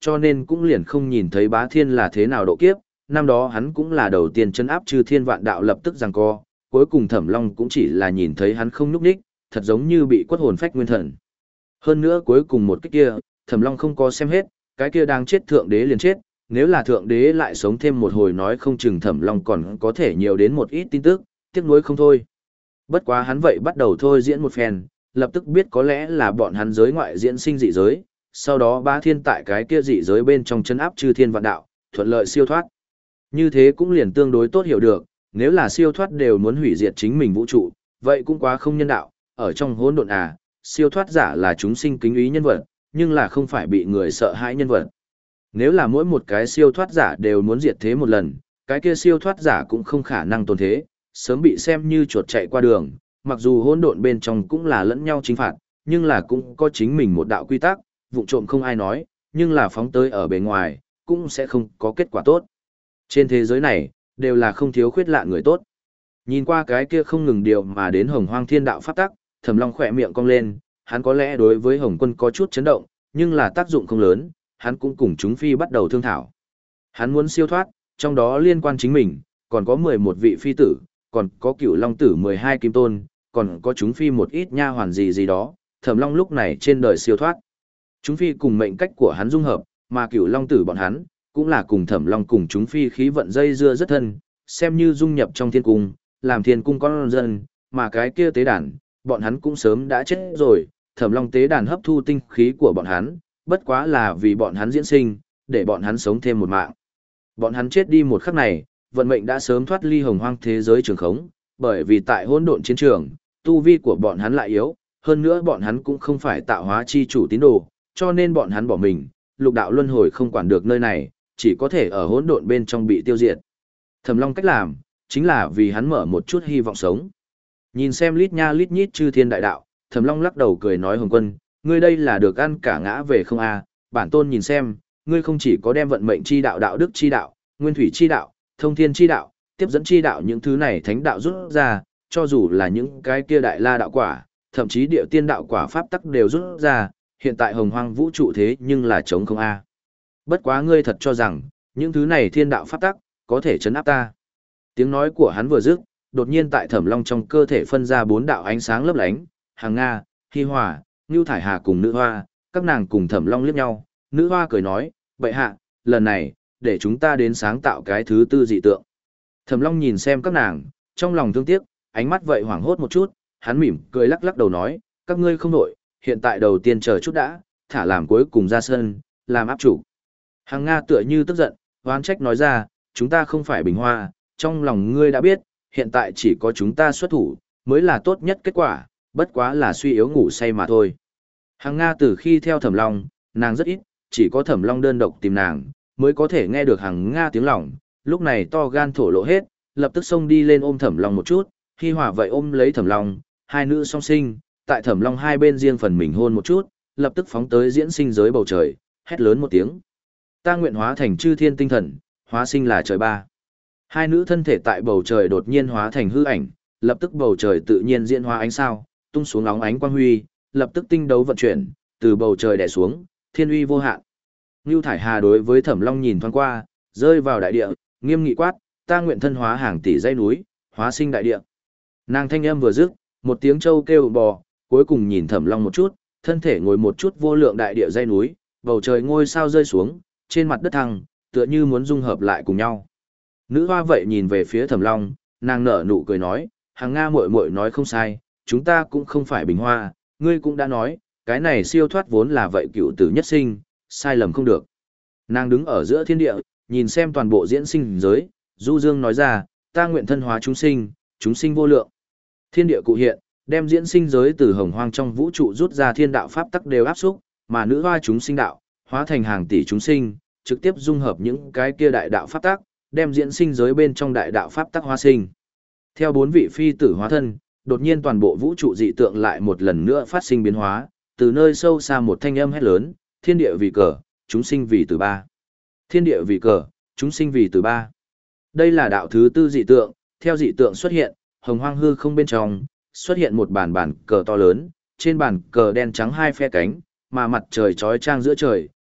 cho nên cũng liền không nhìn thấy bá thiên là thế nào độ kiếp, năm đó hắn cũng là đầu tiên chân áp chư thiên vạn đạo lập tức giằng co, cuối cùng Thẩm Long cũng chỉ là nhìn thấy hắn không nhúc nhích, thật giống như bị quất hồn phách nguyên thần. Hơn nữa cuối cùng một cái kia, Thẩm Long không có xem hết, cái kia đang chết thượng đế liền chết, nếu là thượng đế lại sống thêm một hồi nói không chừng Thẩm Long còn có thể nhiều đến một ít tin tức, tiếc nuối không thôi. Bất quá hắn vậy bắt đầu thôi diễn một phen, lập tức biết có lẽ là bọn hắn giới ngoại diễn sinh dị giới, sau đó bá thiên tại cái kia dị giới bên trong chân áp chư thiên vạn đạo, thuận lợi siêu thoát. Như thế cũng liền tương đối tốt hiểu được, nếu là siêu thoát đều muốn hủy diệt chính mình vũ trụ, vậy cũng quá không nhân đạo, ở trong hỗn độn à, siêu thoát giả là chúng sinh kính ý nhân vật, nhưng là không phải bị người sợ hãi nhân vật. Nếu là mỗi một cái siêu thoát giả đều muốn diệt thế một lần, cái kia siêu thoát giả cũng không khả năng tồn thế, sớm bị xem như chuột chạy qua đường, mặc dù hỗn độn bên trong cũng là lẫn nhau chính phạt, nhưng là cũng có chính mình một đạo quy tắc, vụng trộm không ai nói, nhưng là phóng tới ở bề ngoài, cũng sẽ không có kết quả tốt. Trên thế giới này, đều là không thiếu khuyết lạ người tốt. Nhìn qua cái kia không ngừng điều mà đến hồng hoang thiên đạo pháp tắc, Thẩm Long khỏe miệng cong lên, hắn có lẽ đối với Hồng Quân có chút chấn động, nhưng là tác dụng không lớn, hắn cũng cùng chúng phi bắt đầu thương thảo. Hắn muốn siêu thoát, trong đó liên quan chính mình, còn có mười một vị phi tử, còn có cửu long tử mười hai kim tôn, còn có chúng phi một ít nha hoàn gì gì đó, Thẩm Long lúc này trên đời siêu thoát. Chúng phi cùng mệnh cách của hắn dung hợp, mà cửu long tử bọn hắn, cũng là cùng Thẩm Long cùng chúng phi khí vận dây dưa rất thân, xem như dung nhập trong thiên cung, làm thiên cung con dân, mà cái kia tế đàn, bọn hắn cũng sớm đã chết rồi, Thẩm Long tế đàn hấp thu tinh khí của bọn hắn, bất quá là vì bọn hắn diễn sinh, để bọn hắn sống thêm một mạng. Bọn hắn chết đi một khắc này, vận mệnh đã sớm thoát ly hồng hoang thế giới trường khống, bởi vì tại hỗn độn chiến trường, tu vi của bọn hắn lại yếu, hơn nữa bọn hắn cũng không phải tạo hóa chi chủ tín đồ, cho nên bọn hắn bỏ mình, lục đạo luân hồi không quản được nơi này, chỉ có thể ở hỗn độn bên trong bị tiêu diệt. Thẩm Long cách làm, chính là vì hắn mở một chút hy vọng sống. Nhìn xem lít nha lít nhít chư thiên đại đạo, Thẩm Long lắc đầu cười nói Hồng Quân, ngươi đây là được ăn cả ngã về không a? Bản tôn nhìn xem, ngươi không chỉ có đem vận mệnh chi đạo, đạo đức chi đạo, nguyên thủy chi đạo, thông thiên chi đạo, tiếp dẫn chi đạo những thứ này thánh đạo rút ra, cho dù là những cái kia đại la đạo quả, thậm chí địa tiên đạo quả pháp tắc đều rút ra, hiện tại hồng hoang vũ trụ thế nhưng là trống không a. Bất quá ngươi thật cho rằng, những thứ này thiên đạo pháp tắc, có thể chấn áp ta. Tiếng nói của hắn vừa dứt, đột nhiên tại Thẩm Long trong cơ thể phân ra bốn đạo ánh sáng lấp lánh, Hàng Nga, Hi Hòa, Ngưu Thải Hà cùng Nữ Hoa, các nàng cùng Thẩm Long liếc nhau, Nữ Hoa cười nói, "Bệ hạ, lần này, để chúng ta đến sáng tạo cái thứ tư dị tượng." Thẩm Long nhìn xem các nàng, trong lòng thương tiếc, ánh mắt vậy hoảng hốt một chút, hắn mỉm cười lắc lắc đầu nói, "Các ngươi không đổi, hiện tại đầu tiên chờ chút đã, thả làm cuối cùng ra sân, làm áp chủ." Hàng Nga tựa như tức giận, oán trách nói ra, "Chúng ta không phải Bình Hoa, trong lòng ngươi đã biết, hiện tại chỉ có chúng ta xuất thủ, mới là tốt nhất kết quả, bất quá là suy yếu ngủ say mà thôi." Hàng Nga từ khi theo Thẩm Long, nàng rất ít, chỉ có Thẩm Long đơn độc tìm nàng, mới có thể nghe được Hàng Nga tiếng lòng, lúc này to gan thổ lộ hết, lập tức xông đi lên ôm Thẩm Long một chút, Hi Hòa vậy ôm lấy Thẩm Long, hai nữ song sinh, tại Thẩm Long hai bên riêng phần mình hôn một chút, lập tức phóng tới diễn sinh giới bầu trời, hét lớn một tiếng. "Ta nguyện hóa thành chư thiên tinh thần, hóa sinh là trời ba." Hai nữ thân thể tại bầu trời đột nhiên hóa thành hư ảnh, lập tức bầu trời tự nhiên diễn hóa ánh sao, tung xuống óng ánh quang huy, lập tức tinh đấu vận chuyển, từ bầu trời đè xuống, thiên uy vô hạn. Ngưu Thải Hà đối với Thẩm Long nhìn thoáng qua, rơi vào đại địa, nghiêm nghị quát, "Ta nguyện thân hóa hàng tỷ dãy núi, hóa sinh đại địa." Nàng thanh âm vừa dứt, một tiếng trâu kêu bò, cuối cùng nhìn Thẩm Long một chút, thân thể ngồi một chút vô lượng đại địa dãy núi, bầu trời ngôi sao rơi xuống, trên mặt đất thăng, tựa như muốn dung hợp lại cùng nhau. Nữ hoa vậy nhìn về phía Thẩm Long, nàng nở nụ cười nói, "Hàng Nga muội muội nói không sai, chúng ta cũng không phải Bình Hoa, ngươi cũng đã nói, cái này siêu thoát vốn là vậy cựu tử nhất sinh, sai lầm không được." Nàng đứng ở giữa thiên địa, nhìn xem toàn bộ diễn sinh giới, du dương nói ra, "Ta nguyện thân hóa chúng sinh, chúng sinh vô lượng." Thiên địa cụ hiện, đem diễn sinh giới từ hồng hoang trong vũ trụ rút ra thiên đạo pháp tắc đều áp xúc, mà nữ hoa chúng sinh đạo, hóa thành hàng tỷ chúng sinh, trực tiếp dung hợp những cái kia đại đạo pháp tắc, đem diễn sinh giới bên trong đại đạo pháp tắc hóa sinh. Theo bốn vị phi tử hóa thân, đột nhiên toàn bộ vũ trụ dị tượng lại một lần nữa phát sinh biến hóa, từ nơi sâu xa một thanh âm hét lớn, "Thiên địa vì cờ, chúng sinh vì từ ba." Thiên địa vì cờ, chúng sinh vì từ ba. Đây là đạo thứ tư dị tượng, theo dị tượng xuất hiện, hồng hoang hư không bên trong, xuất hiện một bàn bàn cờ to lớn, trên bàn cờ đen trắng hai phe cánh, mà mặt trời chói chang giữa trời,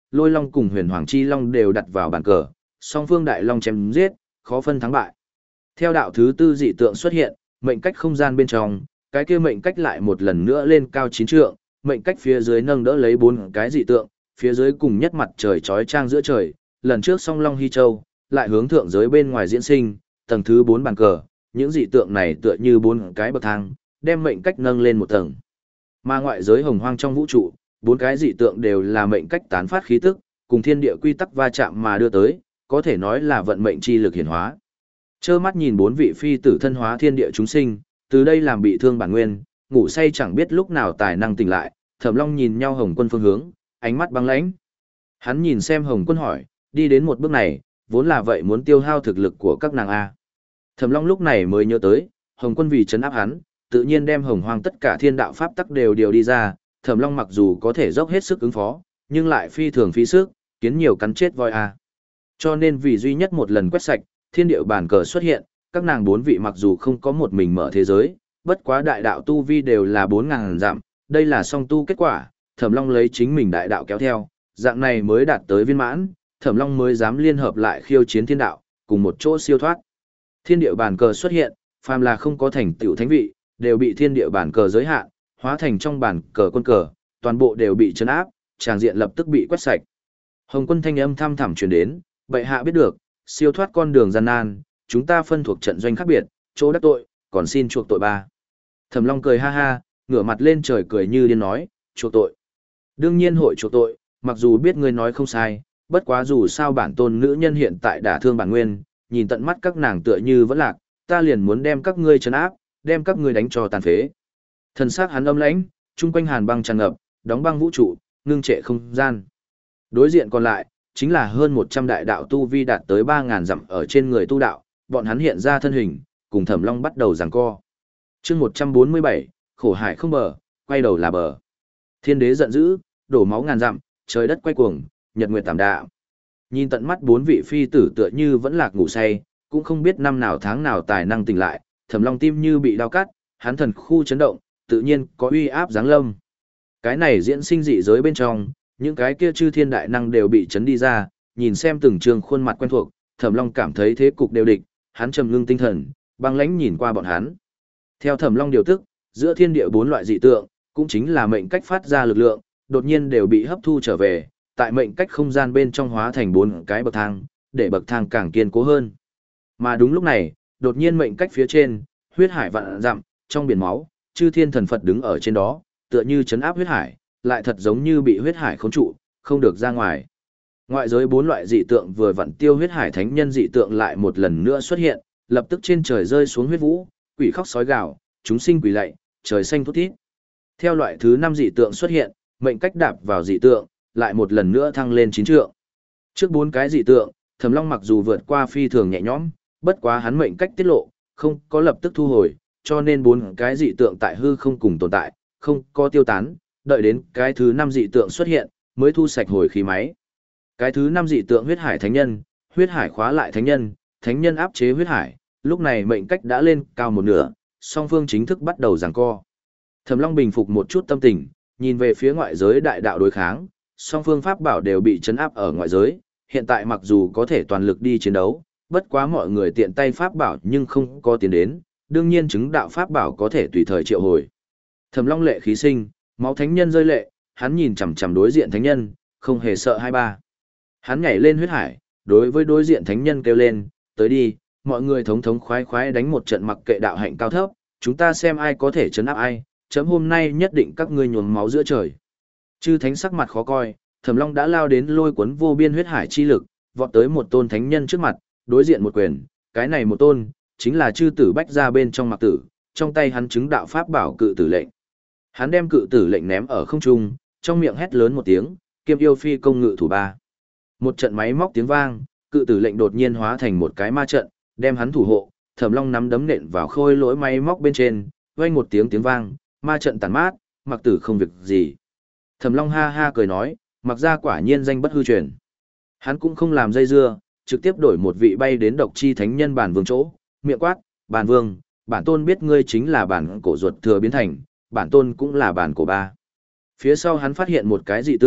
Lôi Long cùng Huyền Hoàng Chi Long đều đặt vào bàn cờ, song phương đại long chém giết, khó phân thắng bại. Theo đạo thứ tư dị tượng xuất hiện, mệnh cách không gian bên trong, cái kia mệnh cách lại một lần nữa lên cao chín trượng, mệnh cách phía dưới nâng đỡ lấy bốn cái dị tượng, phía dưới cùng nhất mặt trời chói chang giữa trời, lần trước song Long Hy Châu, lại hướng thượng giới bên ngoài diễn sinh, tầng thứ bốn bàn cờ, những dị tượng này tựa như bốn cái bậc thang, đem mệnh cách nâng lên một tầng. Mà ngoại giới hồng hoang trong vũ trụ, bốn cái dị tượng đều là mệnh cách tán phát khí tức, cùng thiên địa quy tắc va chạm mà đưa tới, có thể nói là vận mệnh chi lực hiển hóa. Chơ mắt nhìn bốn vị phi tử thân hóa thiên địa chúng sinh, từ đây làm bị thương bản nguyên, ngủ say chẳng biết lúc nào tài năng tỉnh lại, Thẩm Long nhìn nhau Hồng Quân phương hướng, ánh mắt băng lãnh. Hắn nhìn xem Hồng Quân hỏi, đi đến một bước này, vốn là vậy muốn tiêu hao thực lực của các nàng a. Thẩm Long lúc này mới nhớ tới, Hồng Quân vì trấn áp hắn, tự nhiên đem Hồng Hoang tất cả thiên đạo pháp tắc đều điều đi ra, Thẩm Long mặc dù có thể dốc hết sức ứng phó, nhưng lại phi thường phí sức, kiến nhiều cắn chết voi a. Cho nên vì duy nhất một lần quét sạch, thiên điệu bản cờ xuất hiện, các nàng bốn vị mặc dù không có một mình mở thế giới, bất quá đại đạo tu vi đều là bốn ngàn dặm, đây là song tu kết quả, Thẩm Long lấy chính mình đại đạo kéo theo, dạng này mới đạt tới viên mãn, Thẩm Long mới dám liên hợp lại khiêu chiến thiên đạo, cùng một chỗ siêu thoát. Thiên điệu bản cờ xuất hiện, phàm là không có thành tựu thánh vị, đều bị thiên điệu bản cờ giới hạn, hóa thành trong bản cờ quân cờ, toàn bộ đều bị trấn áp, tràng diện lập tức bị quét sạch. Hồng Quân thanh âm thăm thẳm truyền đến, bệ hạ biết được, siêu thoát con đường gian nan, chúng ta phân thuộc trận doanh khác biệt, chỗ đắc tội, còn xin chuộc tội ba. Thẩm Long cười ha ha, ngửa mặt lên trời cười như điên nói, chuộc tội. Đương nhiên hội chuộc tội, mặc dù biết ngươi nói không sai, bất quá dù sao bản tôn nữ nhân hiện tại đả thương bản nguyên, nhìn tận mắt các nàng tựa như vẫn lạc, ta liền muốn đem các ngươi trấn áp, đem các ngươi đánh cho tàn phế. Thần sắc hắn âm lãnh, chung quanh hàn băng tràn ngập, đóng băng vũ trụ, ngưng trệ không gian. Đối diện còn lại, chính là hơn một trăm đại đạo tu vi đạt tới ba ngàn dặm ở trên người tu đạo, bọn hắn hiện ra thân hình, cùng Thẩm Long bắt đầu giằng co. Chương một trăm bốn mươi bảy, khổ hải không bờ, quay đầu là bờ. Thiên đế giận dữ, đổ máu ngàn dặm, trời đất quay cuồng, nhật nguyệt tảm đạm. Nhìn tận mắt bốn vị phi tử tựa như vẫn lạc ngủ say, cũng không biết năm nào tháng nào tài năng tỉnh lại, Thẩm Long tim như bị đau cắt, hắn thần khu chấn động, tự nhiên có uy áp giáng lâm. Cái này diễn sinh dị giới bên trong, những cái kia chư thiên đại năng đều bị chấn đi ra, nhìn xem từng trường khuôn mặt quen thuộc, Thẩm Long cảm thấy thế cục đều địch, hắn trầm ngưng tinh thần, băng lãnh nhìn qua bọn hắn. Theo Thẩm Long điều tức, giữa thiên địa bốn loại dị tượng, cũng chính là mệnh cách phát ra lực lượng, đột nhiên đều bị hấp thu trở về, tại mệnh cách không gian bên trong hóa thành bốn cái bậc thang, để bậc thang càng kiên cố hơn. Mà đúng lúc này, đột nhiên mệnh cách phía trên, huyết hải vạn dặm, trong biển máu, chư thiên thần Phật đứng ở trên đó, tựa như trấn áp huyết hải, lại thật giống như bị huyết hải khống trụ, không được ra ngoài. Ngoại giới bốn loại dị tượng vừa vặn tiêu huyết hải thánh nhân dị tượng lại một lần nữa xuất hiện, lập tức trên trời rơi xuống huyết vũ, quỷ khóc sói gào, chúng sinh quỳ lạy, trời xanh thút thít. Theo loại thứ năm dị tượng xuất hiện, mệnh cách đạp vào dị tượng, lại một lần nữa thăng lên chín trượng. Trước bốn cái dị tượng, Thẩm Long mặc dù vượt qua phi thường nhẹ nhõm, bất quá hắn mệnh cách tiết lộ, không có lập tức thu hồi, cho nên bốn cái dị tượng tại hư không cùng tồn tại, không có tiêu tán, đợi đến cái thứ năm dị tượng xuất hiện, mới thu sạch hồi khí máy. Cái thứ năm dị tượng huyết hải thánh nhân, huyết hải khóa lại thánh nhân, thánh nhân áp chế huyết hải, lúc này mệnh cách đã lên cao một nửa, song phương chính thức bắt đầu giằng co. Thẩm Long bình phục một chút tâm tình, nhìn về phía ngoại giới đại đạo đối kháng, song phương pháp bảo đều bị trấn áp ở ngoại giới, hiện tại mặc dù có thể toàn lực đi chiến đấu, bất quá mọi người tiện tay pháp bảo nhưng không có tiến đến, đương nhiên chứng đạo pháp bảo có thể tùy thời triệu hồi. Thẩm Long lệ khí sinh, máu thánh nhân rơi lệ, hắn nhìn chằm chằm đối diện thánh nhân, không hề sợ hai ba. Hắn nhảy lên huyết hải, đối với đối diện thánh nhân kêu lên, tới đi, mọi người thống thống khoái khoái đánh một trận mặc kệ đạo hạnh cao thấp, chúng ta xem ai có thể trấn áp ai, chấm hôm nay nhất định các ngươi nhuốm máu giữa trời. Chư thánh sắc mặt khó coi, Thẩm Long đã lao đến lôi cuốn vô biên huyết hải chi lực, vọt tới một tôn thánh nhân trước mặt, đối diện một quyền, cái này một tôn, chính là chư tử bách ra bên trong mặc tử, trong tay hắn chứng đạo pháp bảo cự tử lệnh. Hắn đem cự tử lệnh ném ở không trung, trong miệng hét lớn một tiếng, kiêm yêu phi công ngự thủ ba. Một trận máy móc tiếng vang, cự tử lệnh đột nhiên hóa thành một cái ma trận, đem hắn thủ hộ, Thẩm Long nắm đấm nện vào khôi lỗi máy móc bên trên, vang một tiếng tiếng vang, ma trận tàn mát, mặc tử không việc gì. Thẩm Long ha ha cười nói, mặc ra quả nhiên danh bất hư truyền. Hắn cũng không làm dây dưa, trực tiếp đổi một vị bay đến độc chi thánh nhân bản vương chỗ, miệng quát, bản vương, bản tôn biết ngươi chính là bản cổ ruột thừa biến thành, bản tôn cũng là bản cổ ba. Phía sau hắn phát hiện một cái dị tượng,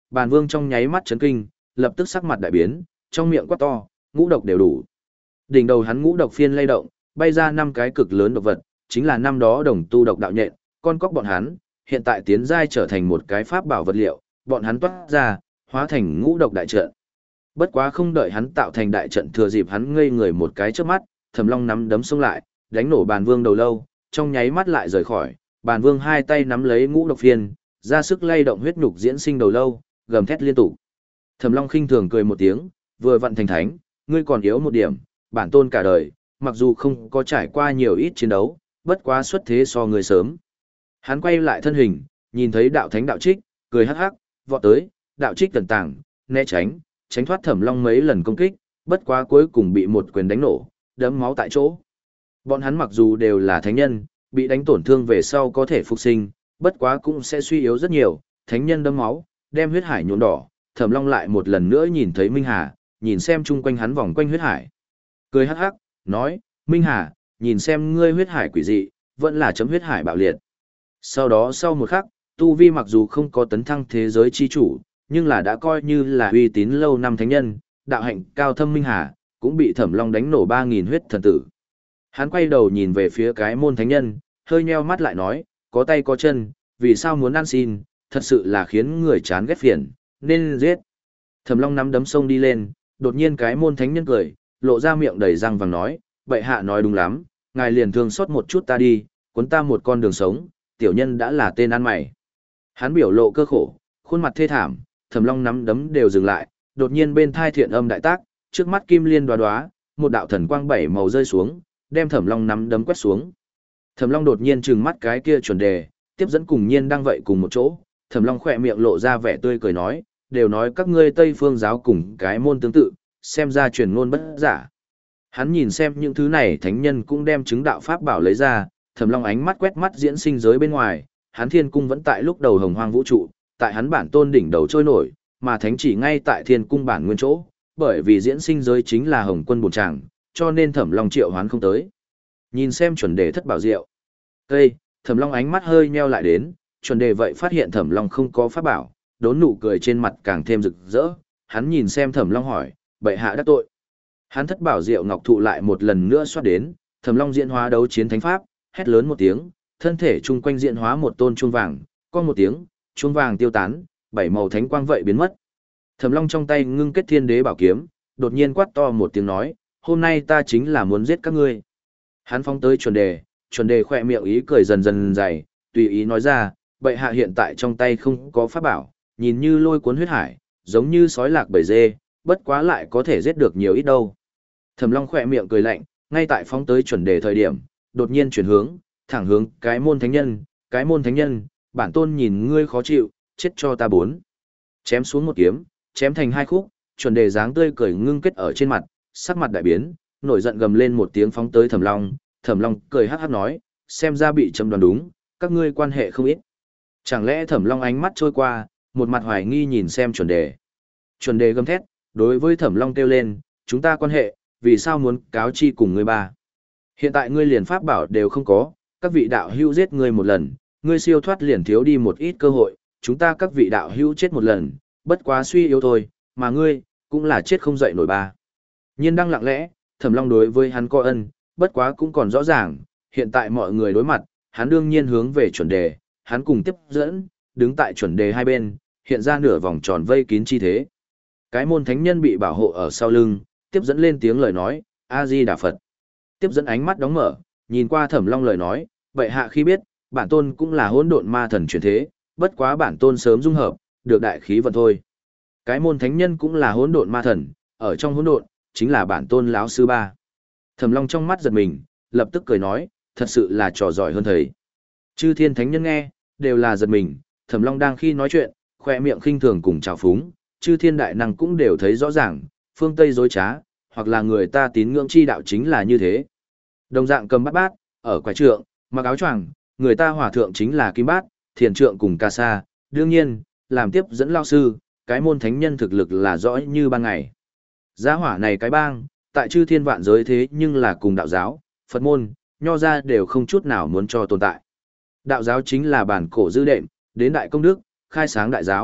Bàn Vương trong nháy mắt chấn kinh, lập tức sắc mặt đại biến, trong miệng quát to, ngũ độc đều đủ. Đỉnh đầu hắn ngũ độc phiên lay động, bay ra năm cái cực lớn độc vật, chính là năm đó đồng tu độc đạo nhện, con cóc bọn hắn, hiện tại tiến giai trở thành một cái pháp bảo vật liệu, bọn hắn toát ra, hóa thành ngũ độc đại trận. Bất quá không đợi hắn tạo thành đại trận, thừa dịp hắn ngây người một cái trước mắt, Thẩm Long nắm đấm xông lại, đánh nổ Bàn Vương đầu lâu, trong nháy mắt lại rời khỏi, Bàn Vương hai tay nắm lấy ngũ độc phiên, ra sức lay động huyết nhục diễn sinh đầu lâu, gầm thét liên tục. Thẩm Long khinh thường cười một tiếng, vừa vận thành thánh, ngươi còn yếu một điểm, bản tôn cả đời, mặc dù không có trải qua nhiều ít chiến đấu, bất quá xuất thế so người sớm. Hắn quay lại thân hình, nhìn thấy đạo thánh đạo trích, cười hắc hắc, vọt tới, đạo trích tần tàng, né tránh, tránh thoát Thẩm Long mấy lần công kích, bất quá cuối cùng bị một quyền đánh nổ, đẫm máu tại chỗ. Bọn hắn mặc dù đều là thánh nhân, bị đánh tổn thương về sau có thể phục sinh, bất quá cũng sẽ suy yếu rất nhiều, thánh nhân đẫm máu, đem huyết hải nhuộm đỏ, Thẩm Long lại một lần nữa nhìn thấy Minh Hà, nhìn xem chung quanh hắn vòng quanh huyết hải. Cười hắc hắc, nói, Minh Hà, nhìn xem ngươi huyết hải quỷ dị, vẫn là chấm huyết hải bạo liệt. Sau đó sau một khắc, Tu Vi mặc dù không có tấn thăng thế giới chi chủ, nhưng là đã coi như là uy tín lâu năm thánh nhân, đạo hạnh cao thâm Minh Hà, cũng bị Thẩm Long đánh nổ ba nghìn huyết thần tử. Hắn quay đầu nhìn về phía cái môn thánh nhân, hơi nheo mắt lại nói, có tay có chân, vì sao muốn ăn xin, thật sự là khiến người chán ghét phiền, nên giết. Thẩm Long nắm đấm sông đi lên, đột nhiên cái môn thánh nhân cười, lộ ra miệng đầy răng vàng nói, bệ hạ nói đúng lắm, ngài liền thương xót một chút ta đi, cuốn ta một con đường sống, tiểu nhân đã là tên ăn mày. Hắn biểu lộ cơ khổ, khuôn mặt thê thảm, Thẩm Long nắm đấm đều dừng lại, đột nhiên bên thai thiện âm đại tác, trước mắt kim liên đoá đoá, một đạo thần quang bảy màu rơi xuống, đem Thẩm Long nắm đấm quét xuống. Thẩm Long đột nhiên trừng mắt cái kia chuẩn đề, tiếp dẫn cùng nhiên đang vậy cùng một chỗ, Thẩm Long khỏe miệng lộ ra vẻ tươi cười nói, đều nói các ngươi Tây Phương giáo cùng cái môn tương tự, xem ra truyền ngôn bất giả. Hắn nhìn xem những thứ này thánh nhân cũng đem chứng đạo pháp bảo lấy ra, Thẩm Long ánh mắt quét mắt diễn sinh giới bên ngoài, hắn thiên cung vẫn tại lúc đầu hồng hoang vũ trụ, tại hắn bản tôn đỉnh đầu trôi nổi, mà thánh chỉ ngay tại thiên cung bản nguyên chỗ, bởi vì diễn sinh giới chính là hồng quân bổn tràng, cho nên Thẩm Long triệu hoán không tới. Nhìn xem chuẩn đề thất bảo diệu. Cây, Thẩm Long ánh mắt hơi nheo lại đến, chuẩn đề vậy phát hiện Thẩm Long không có pháp bảo, đốn nụ cười trên mặt càng thêm rực rỡ, hắn nhìn xem Thẩm Long hỏi, bệ hạ đắc tội. Hắn thất bảo diệu ngọc thụ lại một lần nữa xoát đến, Thẩm Long diễn hóa đấu chiến thánh pháp, hét lớn một tiếng, thân thể chung quanh diễn hóa một tôn chuông vàng, con một tiếng, chuông vàng tiêu tán, bảy màu thánh quang vậy biến mất. Thẩm Long trong tay ngưng kết thiên đế bảo kiếm, đột nhiên quát to một tiếng nói, hôm nay ta chính là muốn giết các ngươi. Hắn phóng tới chuẩn đề, chuẩn đề khỏe miệng ý cười dần dần dày, tùy ý nói ra, bệ hạ hiện tại trong tay không có pháp bảo, nhìn như lôi cuốn huyết hải, giống như sói lạc bầy dê, bất quá lại có thể giết được nhiều ít đâu. Thẩm Long khỏe miệng cười lạnh, ngay tại phóng tới chuẩn đề thời điểm, đột nhiên chuyển hướng, thẳng hướng cái môn thánh nhân, cái môn thánh nhân, bản tôn nhìn ngươi khó chịu, chết cho ta bốn. Chém xuống một kiếm, chém thành hai khúc, chuẩn đề dáng tươi cười ngưng kết ở trên mặt, sắc mặt đại biến, nổi giận gầm lên một tiếng phóng tới Thẩm Long, Thẩm Long cười hắc hắc nói, xem ra bị châm đoán đúng, các ngươi quan hệ không ít. Chẳng lẽ Thẩm Long ánh mắt trôi qua, một mặt hoài nghi nhìn xem chuẩn đề. Chuẩn đề gầm thét, đối với Thẩm Long kêu lên, chúng ta quan hệ, vì sao muốn cáo chi cùng ngươi ba? Hiện tại ngươi liền pháp bảo đều không có, các vị đạo hữu giết ngươi một lần, ngươi siêu thoát liền thiếu đi một ít cơ hội, chúng ta các vị đạo hữu chết một lần, bất quá suy yếu thôi, mà ngươi, cũng là chết không dậy nổi ba. Nhiên đang lặng lẽ, Thẩm Long đối với hắn có ân, bất quá cũng còn rõ ràng, hiện tại mọi người đối mặt, hắn đương nhiên hướng về chuẩn đề, hắn cùng tiếp dẫn, đứng tại chuẩn đề hai bên, hiện ra nửa vòng tròn vây kín chi thế. Cái môn thánh nhân bị bảo hộ ở sau lưng, tiếp dẫn lên tiếng lời nói, A-di-đà Phật. Tiếp dẫn ánh mắt đóng mở, nhìn qua Thẩm Long lời nói, vậy hạ khi biết, bản tôn cũng là hỗn độn ma thần chuyển thế, bất quá bản tôn sớm dung hợp, được đại khí vận thôi. Cái môn thánh nhân cũng là hỗn độn ma thần, ở trong hỗn độn, chính là bản tôn lão sư ba. Thẩm Long trong mắt giật mình, lập tức cười nói, thật sự là trò giỏi hơn thầy. Chư thiên thánh nhân nghe, đều là giật mình, Thẩm Long đang khi nói chuyện, khoe miệng khinh thường cùng trào phúng, chư thiên đại năng cũng đều thấy rõ ràng, phương Tây dối trá, hoặc là người ta tín ngưỡng chi đạo chính là như thế. Đồng dạng cầm bát bát, ở quái trượng, mặc áo choàng, người ta hòa thượng chính là kim bát, thiền trượng cùng ca sa, đương nhiên, làm tiếp dẫn lao sư, cái môn thánh nhân thực lực là rõ như ban ngày. Giá hỏa này cái bang, tại chư thiên vạn giới thế nhưng là cùng đạo giáo, Phật môn, nho ra đều không chút nào muốn cho tồn tại. Đạo giáo chính là bản cổ dư đệm, đến đại công đức, khai sáng đại giáo,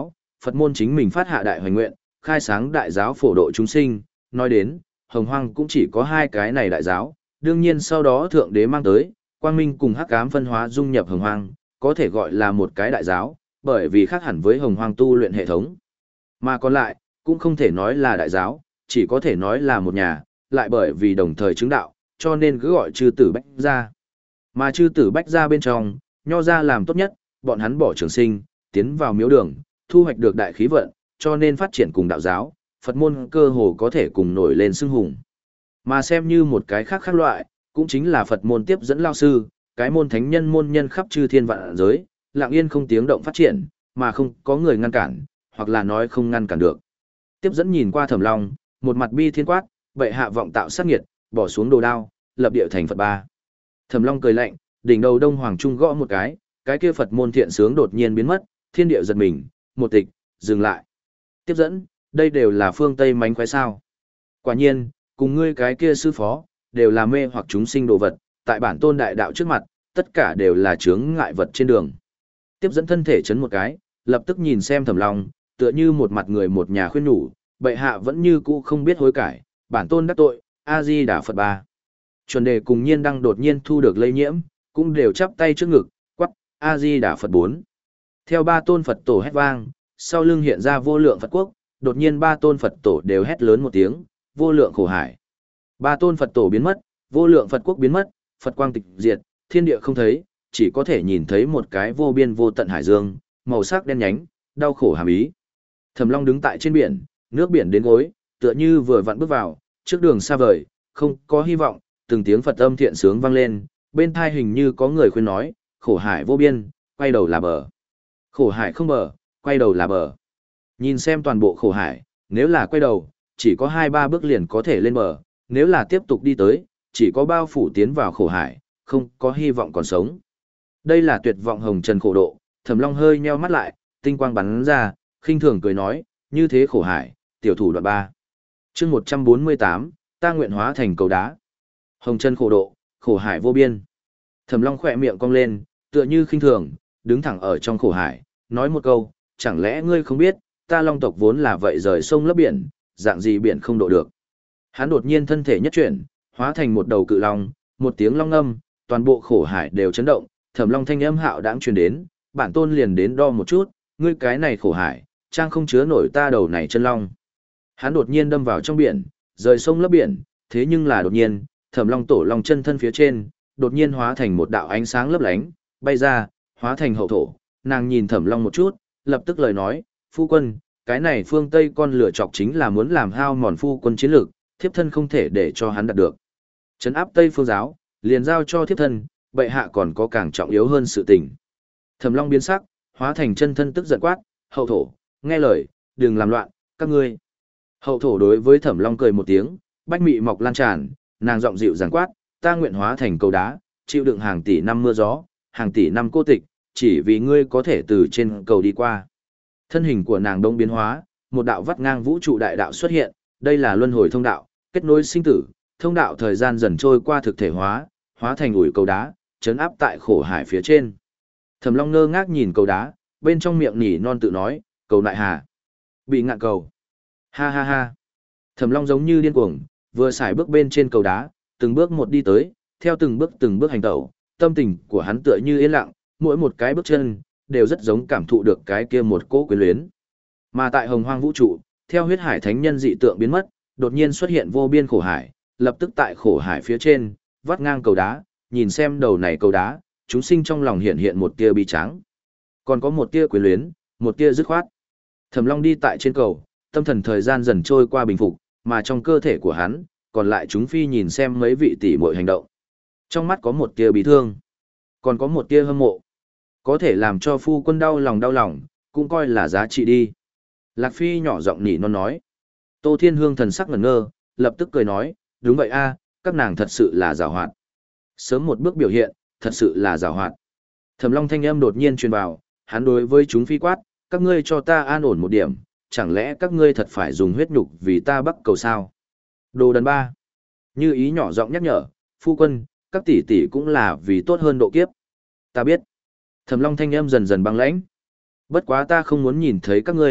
Phật môn chính mình phát hạ đại hoành nguyện, khai sáng đại giáo phổ độ chúng sinh, nói đến, hồng hoang cũng chỉ có hai cái này đại giáo, đương nhiên sau đó thượng đế mang tới, quang minh cùng hắc ám phân hóa dung nhập hồng hoang, có thể gọi là một cái đại giáo, bởi vì khác hẳn với hồng hoang tu luyện hệ thống. Mà còn lại, cũng không thể nói là đại giáo, chỉ có thể nói là một nhà, lại bởi vì đồng thời chứng đạo, cho nên cứ gọi chư tử bách gia. Mà chư tử bách gia bên trong, nho gia làm tốt nhất, bọn hắn bỏ trường sinh, tiến vào miếu đường, thu hoạch được đại khí vận, cho nên phát triển cùng đạo giáo, Phật môn cơ hồ có thể cùng nổi lên xưng hùng. Mà xem như một cái khác khác loại, cũng chính là Phật môn tiếp dẫn lao sư, cái môn thánh nhân môn nhân khắp chư thiên vạn giới, lặng yên không tiếng động phát triển, mà không có người ngăn cản, hoặc là nói không ngăn cản được. Tiếp dẫn nhìn qua Thẩm Long, một mặt bi thiên quát, bệ hạ vọng tạo sát nghiệt, bỏ xuống đồ đao, lập địa thành Phật ba. Thẩm Long cười lạnh, đỉnh đầu Đông Hoàng Trung gõ một cái, cái kia Phật môn thiện sướng đột nhiên biến mất, thiên địa giật mình, một tịch, dừng lại. Tiếp dẫn, đây đều là phương Tây mánh khoái sao. Quả nhiên, cùng ngươi cái kia sư phó, đều là mê hoặc chúng sinh đồ vật, tại bản tôn đại đạo trước mặt, tất cả đều là chướng ngại vật trên đường. Tiếp dẫn thân thể chấn một cái, lập tức nhìn xem Thẩm Long, tựa như một mặt người một nhà khuyên nhủ, bệ hạ vẫn như cũ không biết hối cải, bản tôn đắc tội, A-di Đà Phật ba. Chuẩn đề cùng nhiên đang đột nhiên thu được lây nhiễm, cũng đều chắp tay trước ngực, quắc, A-di Đà Phật bốn. Theo ba tôn Phật tổ hét vang, sau lưng hiện ra vô lượng Phật quốc, đột nhiên ba tôn Phật tổ đều hét lớn một tiếng, vô lượng khổ hải. Ba tôn Phật tổ biến mất, vô lượng Phật quốc biến mất, Phật quang tịch diệt, thiên địa không thấy, chỉ có thể nhìn thấy một cái vô biên vô tận hải dương, màu sắc đen nhánh, đau khổ hàm ý. Thẩm Long đứng tại trên biển, nước biển đến gối, tựa như vừa vặn bước vào, trước đường xa vời, không có hy vọng, từng tiếng Phật âm thiện sướng vang lên, bên thai hình như có người khuyên nói, khổ hải vô biên, quay đầu là bờ. Khổ hải không bờ, quay đầu là bờ. Nhìn xem toàn bộ khổ hải, nếu là quay đầu, chỉ có hai ba bước liền có thể lên bờ, nếu là tiếp tục đi tới, chỉ có bao phủ tiến vào khổ hải, không có hy vọng còn sống. Đây là tuyệt vọng hồng trần khổ độ, Thẩm Long hơi nheo mắt lại, tinh quang bắn ra, khinh thường cười nói, như thế khổ hải, tiểu thủ đoạn ba. Chương một trăm bốn mươi tám, ta nguyện hóa thành cầu đá. Hồng trần khổ độ, khổ hải vô biên. Thẩm Long khỏe miệng cong lên, tựa như khinh thường, đứng thẳng ở trong khổ hải, nói một câu, chẳng lẽ ngươi không biết, ta Long tộc vốn là vậy rời sông lấp biển, dạng gì biển không độ được. Hắn đột nhiên thân thể nhất chuyển, hóa thành một đầu cự long, một tiếng long âm, toàn bộ khổ hải đều chấn động, Thẩm Long thanh âm hạo đãng truyền đến, bản tôn liền đến đo một chút, ngươi cái này khổ hải, trang không chứa nổi ta đầu này chân long. Hắn đột nhiên đâm vào trong biển, rời sông lấp biển, thế nhưng là đột nhiên, Thẩm Long tổ long chân thân phía trên, đột nhiên hóa thành một đạo ánh sáng lấp lánh, bay ra, hóa thành hậu thổ. Nàng nhìn Thẩm Long một chút, lập tức lời nói, phu quân, cái này phương Tây con lửa chọc chính là muốn làm hao mòn phu quân chiến lược, thiếp thân không thể để cho hắn đạt được. Trấn áp Tây phương giáo, liền giao cho thiếp thân, bệ hạ còn có càng trọng yếu hơn sự tình. Thẩm Long biến sắc, hóa thành chân thân tức giận quát, hậu thổ, nghe lời, đừng làm loạn, các ngươi. Hậu thổ đối với Thẩm Long cười một tiếng, bách mị mọc lan tràn, nàng giọng dịu dàng quát, ta nguyện hóa thành cầu đá, chịu đựng hàng tỷ năm mưa gió, hàng tỷ năm cô tịch, chỉ vì ngươi có thể từ trên cầu đi qua. Thân hình của nàng đông biến hóa, một đạo vắt ngang vũ trụ đại đạo xuất hiện, đây là luân hồi thông đạo, kết nối sinh tử, thông đạo thời gian dần trôi qua thực thể hóa, hóa thành ủi cầu đá, chấn áp tại khổ hải phía trên. Thẩm Long ngơ ngác nhìn cầu đá, bên trong miệng nỉ non tự nói, cầu nại hà, bị ngạn cầu. Ha ha ha. Thẩm Long giống như điên cuồng, vừa xài bước bên trên cầu đá, từng bước một đi tới, theo từng bước từng bước hành tẩu, tâm tình của hắn tựa như yên lặng, mỗi một cái bước chân đều rất giống cảm thụ được cái kia một cỗ quyến luyến. Mà tại Hồng Hoang vũ trụ, theo huyết hải thánh nhân dị tượng biến mất, đột nhiên xuất hiện vô biên khổ hải, lập tức tại khổ hải phía trên, vắt ngang cầu đá, nhìn xem đầu này cầu đá, chúng sinh trong lòng hiện hiện một tia bi tráng. Còn có một tia quyến luyến, một tia dứt khoát. Thẩm Long đi tại trên cầu, tâm thần thời gian dần trôi qua bình phục, mà trong cơ thể của hắn, còn lại chúng phi nhìn xem mấy vị tỷ muội hành động. Trong mắt có một tia bi thương, còn có một tia hâm mộ. Có thể làm cho phu quân đau lòng đau lòng, cũng coi là giá trị đi. Lạc Phi nhỏ giọng nỉ non nói. Tô Thiên Hương thần sắc ngẩn ngơ, lập tức cười nói, đúng vậy a, các nàng thật sự là giàu hoạt. Sớm một bước biểu hiện, thật sự là giàu hoạt. Thẩm Long thanh âm đột nhiên truyền vào, hắn đối với chúng phi quát, các ngươi cho ta an ổn một điểm, chẳng lẽ các ngươi thật phải dùng huyết nhục vì ta bắc cầu sao? Đồ đần ba. Như ý nhỏ giọng nhắc nhở, phu quân, các tỷ tỷ cũng là vì tốt hơn độ kiếp. Ta biết. Thẩm Long thanh âm dần dần băng lãnh. Bất quá ta không muốn nhìn thấy các ngươi,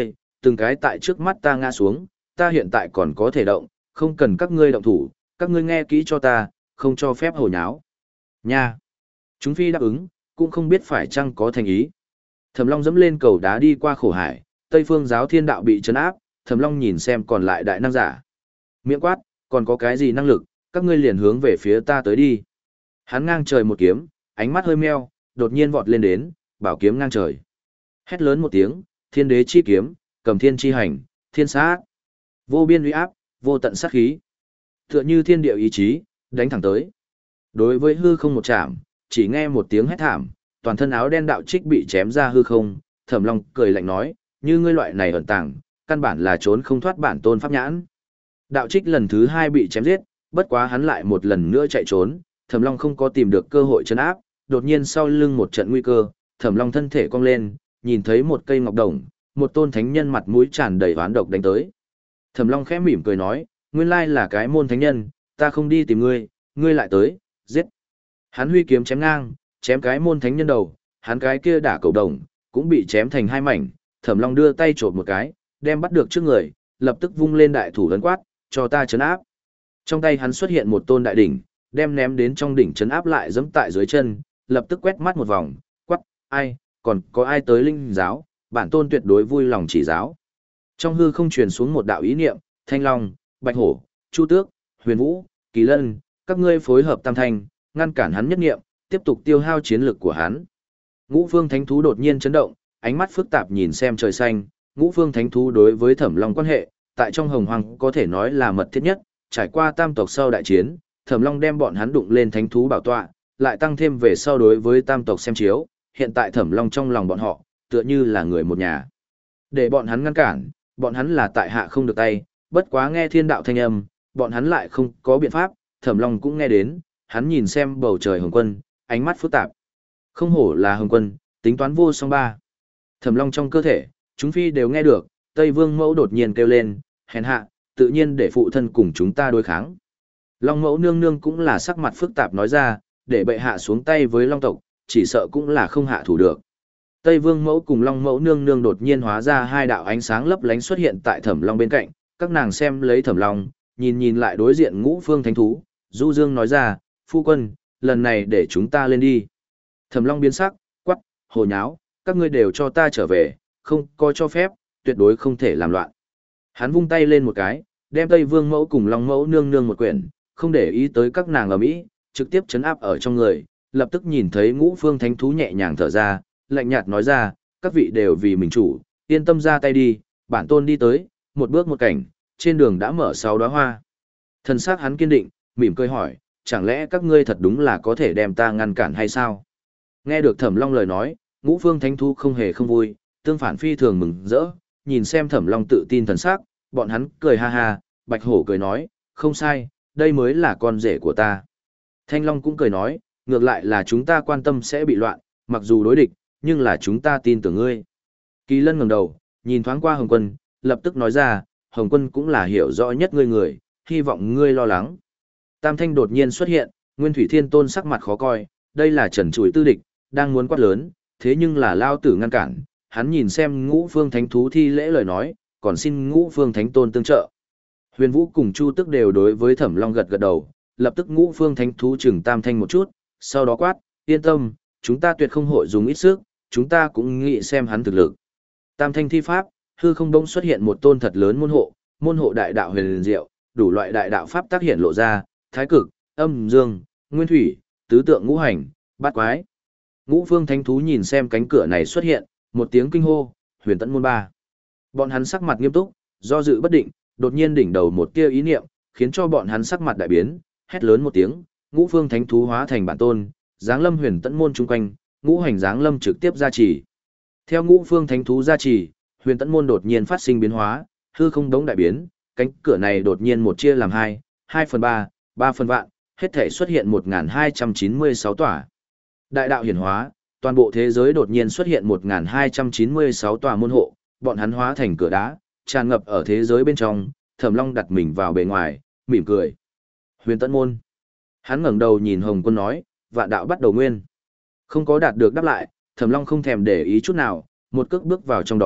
từng cái tại trước mắt ta ngã xuống, ta hiện tại còn có thể động, không cần các ngươi động thủ, các ngươi nghe kỹ cho ta, không cho phép hồ nháo. Nha! Chúng phi đáp ứng, cũng không biết phải chăng có thành ý. Thẩm Long dẫm lên cầu đá đi qua khổ hải, Tây Phương giáo thiên đạo bị trấn áp, Thẩm Long nhìn xem còn lại đại năng giả. Miệng quát, còn có cái gì năng lực, các ngươi liền hướng về phía ta tới đi. Hắn ngang trời một kiếm, ánh mắt hơi meo, đột nhiên vọt lên đến, bảo kiếm ngang trời. Hét lớn một tiếng, thiên đế chi kiếm, cầm thiên chi hành, thiên sát. Vô biên uy áp, vô tận sát khí. Tựa như thiên địa ý chí, đánh thẳng tới. Đối với hư không một chạm, chỉ nghe một tiếng hét thảm, toàn thân áo đen đạo trích bị chém ra hư không, Thẩm Long cười lạnh nói, như ngươi loại này ẩn tàng, căn bản là trốn không thoát bản tôn pháp nhãn. Đạo trích lần thứ hai bị chém giết, bất quá hắn lại một lần nữa chạy trốn, Thẩm Long không có tìm được cơ hội trấn áp, đột nhiên sau lưng một trận nguy cơ, Thẩm Long thân thể cong lên, nhìn thấy một cây ngọc đồng, một tôn thánh nhân mặt mũi tràn đầy oán độc đánh tới. Thẩm Long khẽ mỉm cười nói, nguyên lai là cái môn thánh nhân, ta không đi tìm ngươi, ngươi lại tới, giết. Hắn huy kiếm chém ngang, chém cái môn thánh nhân đầu, hắn cái kia đả cầu đồng, cũng bị chém thành hai mảnh, Thẩm Long đưa tay chộp một cái, đem bắt được trước người, lập tức vung lên đại thủ lớn quát, cho ta trấn áp. Trong tay hắn xuất hiện một tôn đại đỉnh, đem ném đến trong đỉnh trấn áp lại giẫm tại dưới chân, lập tức quét mắt một vòng, quát, ai, còn có ai tới linh giáo, bản tôn tuyệt đối vui lòng chỉ giáo. Trong hư không truyền xuống một đạo ý niệm, Thanh Long, Bạch Hổ, Chu Tước, Huyền Vũ, Kỳ Lân, các ngươi phối hợp tam thanh, ngăn cản hắn nhất niệm, tiếp tục tiêu hao chiến lực của hắn. Ngũ Phương Thánh Thú đột nhiên chấn động, ánh mắt phức tạp nhìn xem trời xanh, Ngũ Phương Thánh Thú đối với Thẩm Long quan hệ, tại trong Hồng Hoang có thể nói là mật thiết nhất, trải qua tam tộc sau đại chiến, Thẩm Long đem bọn hắn đụng lên Thánh Thú bảo tọa, lại tăng thêm về sau đối với tam tộc xem chiếu, hiện tại Thẩm Long trong lòng bọn họ, tựa như là người một nhà. Để bọn hắn ngăn cản, bọn hắn là tại hạ không được tay, bất quá nghe thiên đạo thanh âm, bọn hắn lại không có biện pháp, Thẩm Long cũng nghe đến, hắn nhìn xem bầu trời Hồng Quân, ánh mắt phức tạp. Không hổ là Hồng Quân, tính toán vô song ba. Thẩm Long trong cơ thể, chúng phi đều nghe được, Tây Vương Mẫu đột nhiên kêu lên, hèn hạ, tự nhiên để phụ thân cùng chúng ta đối kháng. Long Mẫu nương nương cũng là sắc mặt phức tạp nói ra, để bệ hạ xuống tay với Long tộc, chỉ sợ cũng là không hạ thủ được. Tây Vương Mẫu cùng Long Mẫu nương nương đột nhiên hóa ra hai đạo ánh sáng lấp lánh xuất hiện tại Thẩm Long bên cạnh, các nàng xem lấy Thẩm Long, nhìn nhìn lại đối diện Ngũ Phương Thánh Thú, Du Dương nói ra, phu quân, lần này để chúng ta lên đi. Thẩm Long biến sắc, quắc, hồ nháo, các ngươi đều cho ta trở về, không có cho phép, tuyệt đối không thể làm loạn. Hắn vung tay lên một cái, đem Tây Vương Mẫu cùng Long Mẫu nương nương một quyển, không để ý tới các nàng ở mỹ, trực tiếp chấn áp ở trong người, lập tức nhìn thấy Ngũ Phương Thánh Thú nhẹ nhàng thở ra, lạnh nhạt nói ra, các vị đều vì mình chủ, yên tâm ra tay đi, bản tôn đi tới, một bước một cảnh, trên đường đã mở sáu đóa hoa. Thần sắc hắn kiên định, mỉm cười hỏi, chẳng lẽ các ngươi thật đúng là có thể đem ta ngăn cản hay sao? Nghe được Thẩm Long lời nói, Ngũ Phương Thánh Thú không hề không vui, tương phản phi thường mừng rỡ, nhìn xem Thẩm Long tự tin thần sắc, bọn hắn cười ha ha, Bạch Hổ cười nói, không sai, đây mới là con rể của ta. Thanh Long cũng cười nói, ngược lại là chúng ta quan tâm sẽ bị loạn, mặc dù đối địch, nhưng là chúng ta tin tưởng ngươi. Kỳ Lân ngẩng đầu, nhìn thoáng qua Hồng Quân, lập tức nói ra, Hồng Quân cũng là hiểu rõ nhất ngươi người, hy vọng ngươi lo lắng. Tam Thanh đột nhiên xuất hiện, Nguyên Thủy Thiên Tôn sắc mặt khó coi, đây là trần trụi tư địch, đang muốn quát lớn, thế nhưng là lao tử ngăn cản, hắn nhìn xem Ngũ Phương Thánh Thú thi lễ lời nói, còn xin Ngũ Phương Thánh Tôn tương trợ. Huyền Vũ cùng Chu Tức đều đối với Thẩm Long gật gật đầu, lập tức Ngũ Phương Thánh Thú chừng Tam Thanh một chút, sau đó quát, yên tâm, chúng ta tuyệt không hội dùng ít sức, chúng ta cũng nghĩ xem hắn thực lực. Tam Thanh thi pháp, hư không bỗng xuất hiện một tôn thật lớn môn hộ, môn hộ đại đạo huyền diệu, đủ loại đại đạo pháp tác hiện lộ ra, thái cực, âm dương, nguyên thủy, tứ tượng ngũ hành, bát quái. Ngũ Phương Thánh Thú nhìn xem cánh cửa này xuất hiện, một tiếng kinh hô, huyền tẫn môn ba. Bọn hắn sắc mặt nghiêm túc, do dự bất định, đột nhiên đỉnh đầu một tia ý niệm, khiến cho bọn hắn sắc mặt đại biến, hét lớn một tiếng, Ngũ Phương Thánh Thú hóa thành bản tôn, giáng lâm huyền tẫn môn chung quanh, ngũ hành giáng lâm trực tiếp gia trì. Theo Ngũ Phương Thánh Thú gia trì, huyền tẫn môn đột nhiên phát sinh biến hóa, hư không đống đại biến, cánh cửa này đột nhiên một chia làm hai, hai phần ba, ba phần vạn, hết thể xuất hiện một nghìn hai trăm chín mươi sáu tòa. Đại đạo hiển hóa, toàn bộ thế giới đột nhiên xuất hiện một nghìn hai trăm chín mươi sáu tòa môn hộ, bọn hắn hóa thành cửa đá, tràn ngập ở thế giới bên trong, Thẩm Long đặt mình vào bề ngoài, mỉm cười. Huyền tẫn môn. Hắn ngẩng đầu nhìn Hồng Quân nói, vạn đạo bắt đầu nguyên. Không có đạt được đáp lại, Thẩm Long không thèm để ý chút nào, một cước bước vào trong đó,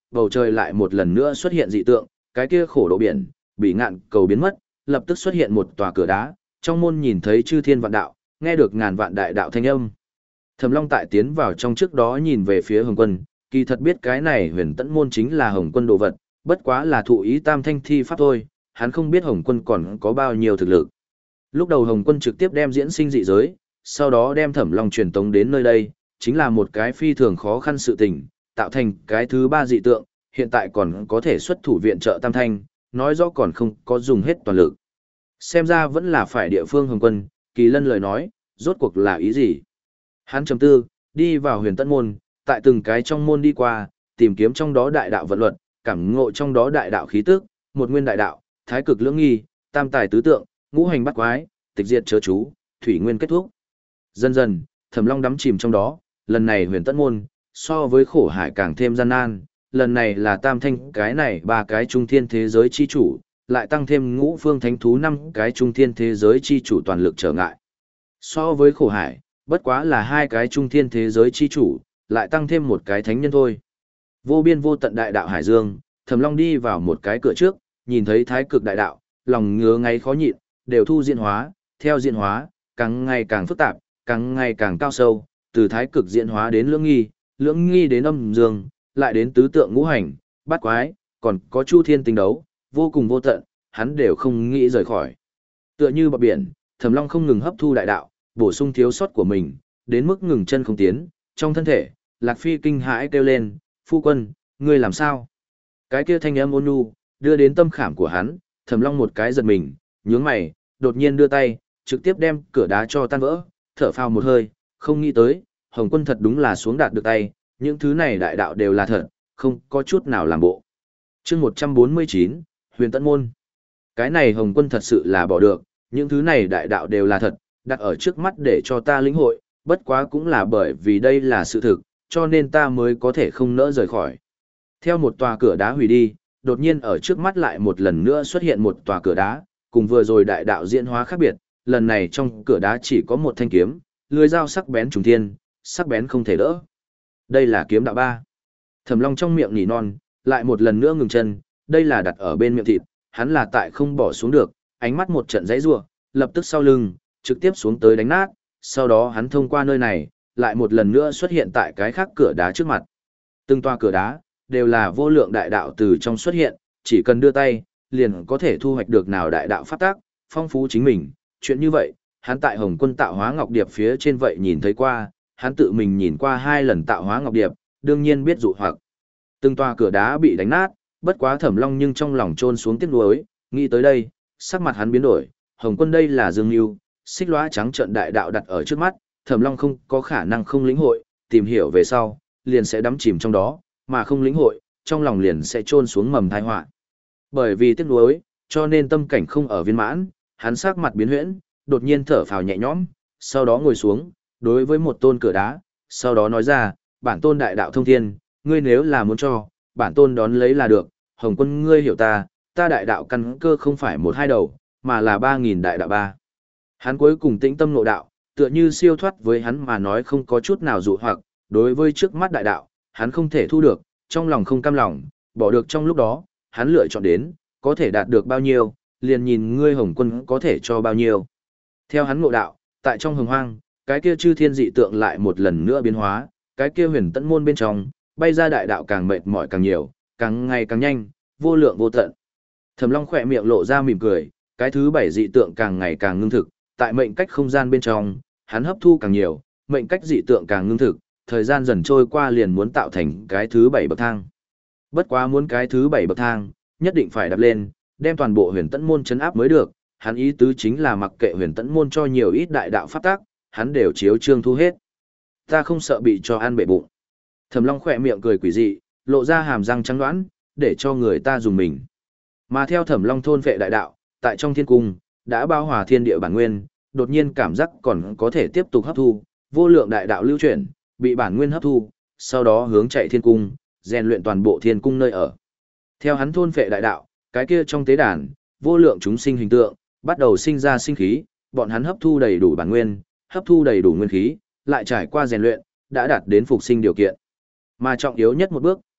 bầu trời lại một lần nữa xuất hiện dị tượng, cái kia khổ độ biển, bị ngạn cầu biến mất, lập tức xuất hiện một tòa cửa đá, trong môn nhìn thấy chư thiên vạn đạo, nghe được ngàn vạn đại đạo thanh âm. Thẩm Long tại tiến vào trong trước đó nhìn về phía Hồng Quân, kỳ thật biết cái này huyền tẫn môn chính là Hồng Quân đồ vật, bất quá là thụ ý tam thanh thi pháp thôi, hắn không biết Hồng Quân còn có bao nhiêu thực lực. Lúc đầu Hồng Quân trực tiếp đem diễn sinh dị giới, sau đó đem Thẩm Long truyền tống đến nơi đây, chính là một cái phi thường khó khăn sự tình, tạo thành cái thứ ba dị tượng, hiện tại còn có thể xuất thủ viện trợ tam thanh, nói rõ còn không có dùng hết toàn lực. Xem ra vẫn là phải địa phương Hồng Quân, Kỳ Lân lời nói, rốt cuộc là ý gì? Hắn chấm tư, đi vào huyền tẫn môn, tại từng cái trong môn đi qua, tìm kiếm trong đó đại đạo vận luật, cảm ngộ trong đó đại đạo khí tức, một nguyên đại đạo, thái cực lưỡng nghi, tam tài tứ tượng, ngũ hành bắt quái, tịch diệt chớ chú, thủy nguyên kết thúc. Dần dần, Thẩm Long đắm chìm trong đó, lần này huyền tẫn môn, so với khổ hải càng thêm gian nan, lần này là tam thanh cái này ba cái trung thiên thế giới chi chủ, lại tăng thêm ngũ phương thánh thú năm cái trung thiên thế giới chi chủ toàn lực trở ngại. So với khổ hải, bất quá là hai cái trung thiên thế giới chi chủ, lại tăng thêm một cái thánh nhân thôi. Vô biên vô tận đại đạo hải dương, Thẩm Long đi vào một cái cửa trước, nhìn thấy thái cực đại đạo, lòng ngứa ngáy khó nhịn, đều thu diễn hóa, theo diễn hóa, càng ngày càng phức tạp, càng ngày càng cao sâu, từ thái cực diễn hóa đến lưỡng nghi, lưỡng nghi đến âm dương, lại đến tứ tượng ngũ hành, bát quái, còn có chu thiên tinh đấu, vô cùng vô tận, hắn đều không nghĩ rời khỏi. Tựa như bọt biển, Thẩm Long không ngừng hấp thu đại đạo, bổ sung thiếu sót của mình, đến mức ngừng chân không tiến, trong thân thể, Lạc Phi kinh hãi kêu lên, phu quân, ngươi làm sao? Cái kia thanh âm ôn nhu, đưa đến tâm khảm của hắn, Thẩm Long một cái giật mình, nhướng mày, đột nhiên đưa tay, trực tiếp đem cửa đá cho tan vỡ, thở phào một hơi, không nghĩ tới, Hồng Quân thật đúng là xuống đạt được tay, những thứ này đại đạo đều là thật, không có chút nào làm bộ. Chương một trăm bốn mươi chín, Huyền Tẫn Môn. Cái này Hồng Quân thật sự là bỏ được, những thứ này đại đạo đều là thật, đặt ở trước mắt để cho ta lĩnh hội, bất quá cũng là bởi vì đây là sự thực, cho nên ta mới có thể không nỡ rời khỏi. Theo một tòa cửa đá hủy đi, đột nhiên ở trước mắt lại một lần nữa xuất hiện một tòa cửa đá, cùng vừa rồi đại đạo diễn hóa khác biệt, lần này trong cửa đá chỉ có một thanh kiếm, lưỡi dao sắc bén trùng thiên, sắc bén không thể đỡ. Đây là kiếm đạo ba. Thẩm Long trong miệng nỉ non, lại một lần nữa ngừng chân, đây là đặt ở bên miệng thịt, hắn là tại không bỏ xuống được, ánh mắt một trận giãy giụa, lập tức sau lưng, trực tiếp xuống tới đánh nát, sau đó hắn thông qua nơi này, lại một lần nữa xuất hiện tại cái khác cửa đá trước mặt. Từng toa cửa đá, đều là vô lượng đại đạo từ trong xuất hiện, chỉ cần đưa tay, liền có thể thu hoạch được nào đại đạo pháp tác, phong phú chính mình. Chuyện như vậy, hắn tại Hồng Quân tạo hóa ngọc điệp phía trên vậy nhìn thấy qua, hắn tự mình nhìn qua hai lần tạo hóa ngọc điệp, đương nhiên biết dụ hoặc. Từng toa cửa đá bị đánh nát, bất quá Thẩm Long nhưng trong lòng trôn xuống tiếc nuối, nghĩ tới đây, sắc mặt hắn biến đổi, Hồng Quân đây là Dương Nưu, xích lóa trắng trợn đại đạo đặt ở trước mắt, Thẩm Long không có khả năng không lĩnh hội, tìm hiểu về sau, liền sẽ đắm chìm trong đó, mà không lĩnh hội, trong lòng liền sẽ trôn xuống mầm tai họa. Bởi vì tiếc nuối, cho nên tâm cảnh không ở viên mãn, hắn sắc mặt biến huyễn, đột nhiên thở phào nhẹ nhõm, sau đó ngồi xuống, đối với một tôn cửa đá, sau đó nói ra, bản tôn đại đạo thông thiên, ngươi nếu là muốn cho, bản tôn đón lấy là được, Hồng Quân ngươi hiểu ta, ta đại đạo căn cơ không phải một hai đầu, mà là ba nghìn đại đạo ba. Hắn cuối cùng tĩnh tâm nội đạo, tựa như siêu thoát với hắn mà nói không có chút nào dụ hoặc, đối với trước mắt đại đạo, hắn không thể thu được, trong lòng không cam lòng, bỏ được trong lúc đó, hắn lựa chọn đến, có thể đạt được bao nhiêu, liền nhìn ngươi Hồng Quân có thể cho bao nhiêu. Theo hắn ngộ đạo, tại trong hồng hoang, cái kia chư thiên dị tượng lại một lần nữa biến hóa, cái kia huyền tẫn môn bên trong, bay ra đại đạo càng mệt mỏi càng nhiều, càng ngày càng nhanh, vô lượng vô tận. Thẩm Long khỏe miệng lộ ra mỉm cười, cái thứ bảy dị tượng càng ngày càng ngưng thực, tại mệnh cách không gian bên trong, hắn hấp thu càng nhiều, mệnh cách dị tượng càng ngưng thực, thời gian dần trôi qua liền muốn tạo thành cái thứ bảy bậc thang. Bất quá muốn cái thứ bảy bậc thang, nhất định phải đạp lên, đem toàn bộ huyền tẫn môn chấn áp mới được, hắn ý tứ chính là mặc kệ huyền tẫn môn cho nhiều ít đại đạo pháp tác, hắn đều chiếu trương thu hết. Ta không sợ bị cho ăn bể bụng. Thẩm Long khỏe miệng cười quỷ dị, lộ ra hàm răng trắng đoán, để cho người ta dùng mình. Mà theo Thẩm Long thôn vệ đại đạo, tại trong thiên cung, đã bao hòa thiên địa bản nguyên, đột nhiên cảm giác còn có thể tiếp tục hấp thu, vô lượng đại đạo lưu chuyển, bị bản nguyên hấp thu, sau đó hướng chạy thiên cung, rèn luyện toàn bộ thiên cung nơi ở. Theo hắn thôn vệ đại đạo, cái kia trong tế đàn, vô lượng chúng sinh hình tượng, bắt đầu sinh ra sinh khí, bọn hắn hấp thu đầy đủ bản nguyên, hấp thu đầy đủ nguyên khí, lại trải qua rèn luyện, đã đạt đến phục sinh điều kiện. Mà trọng yếu nhất một bước,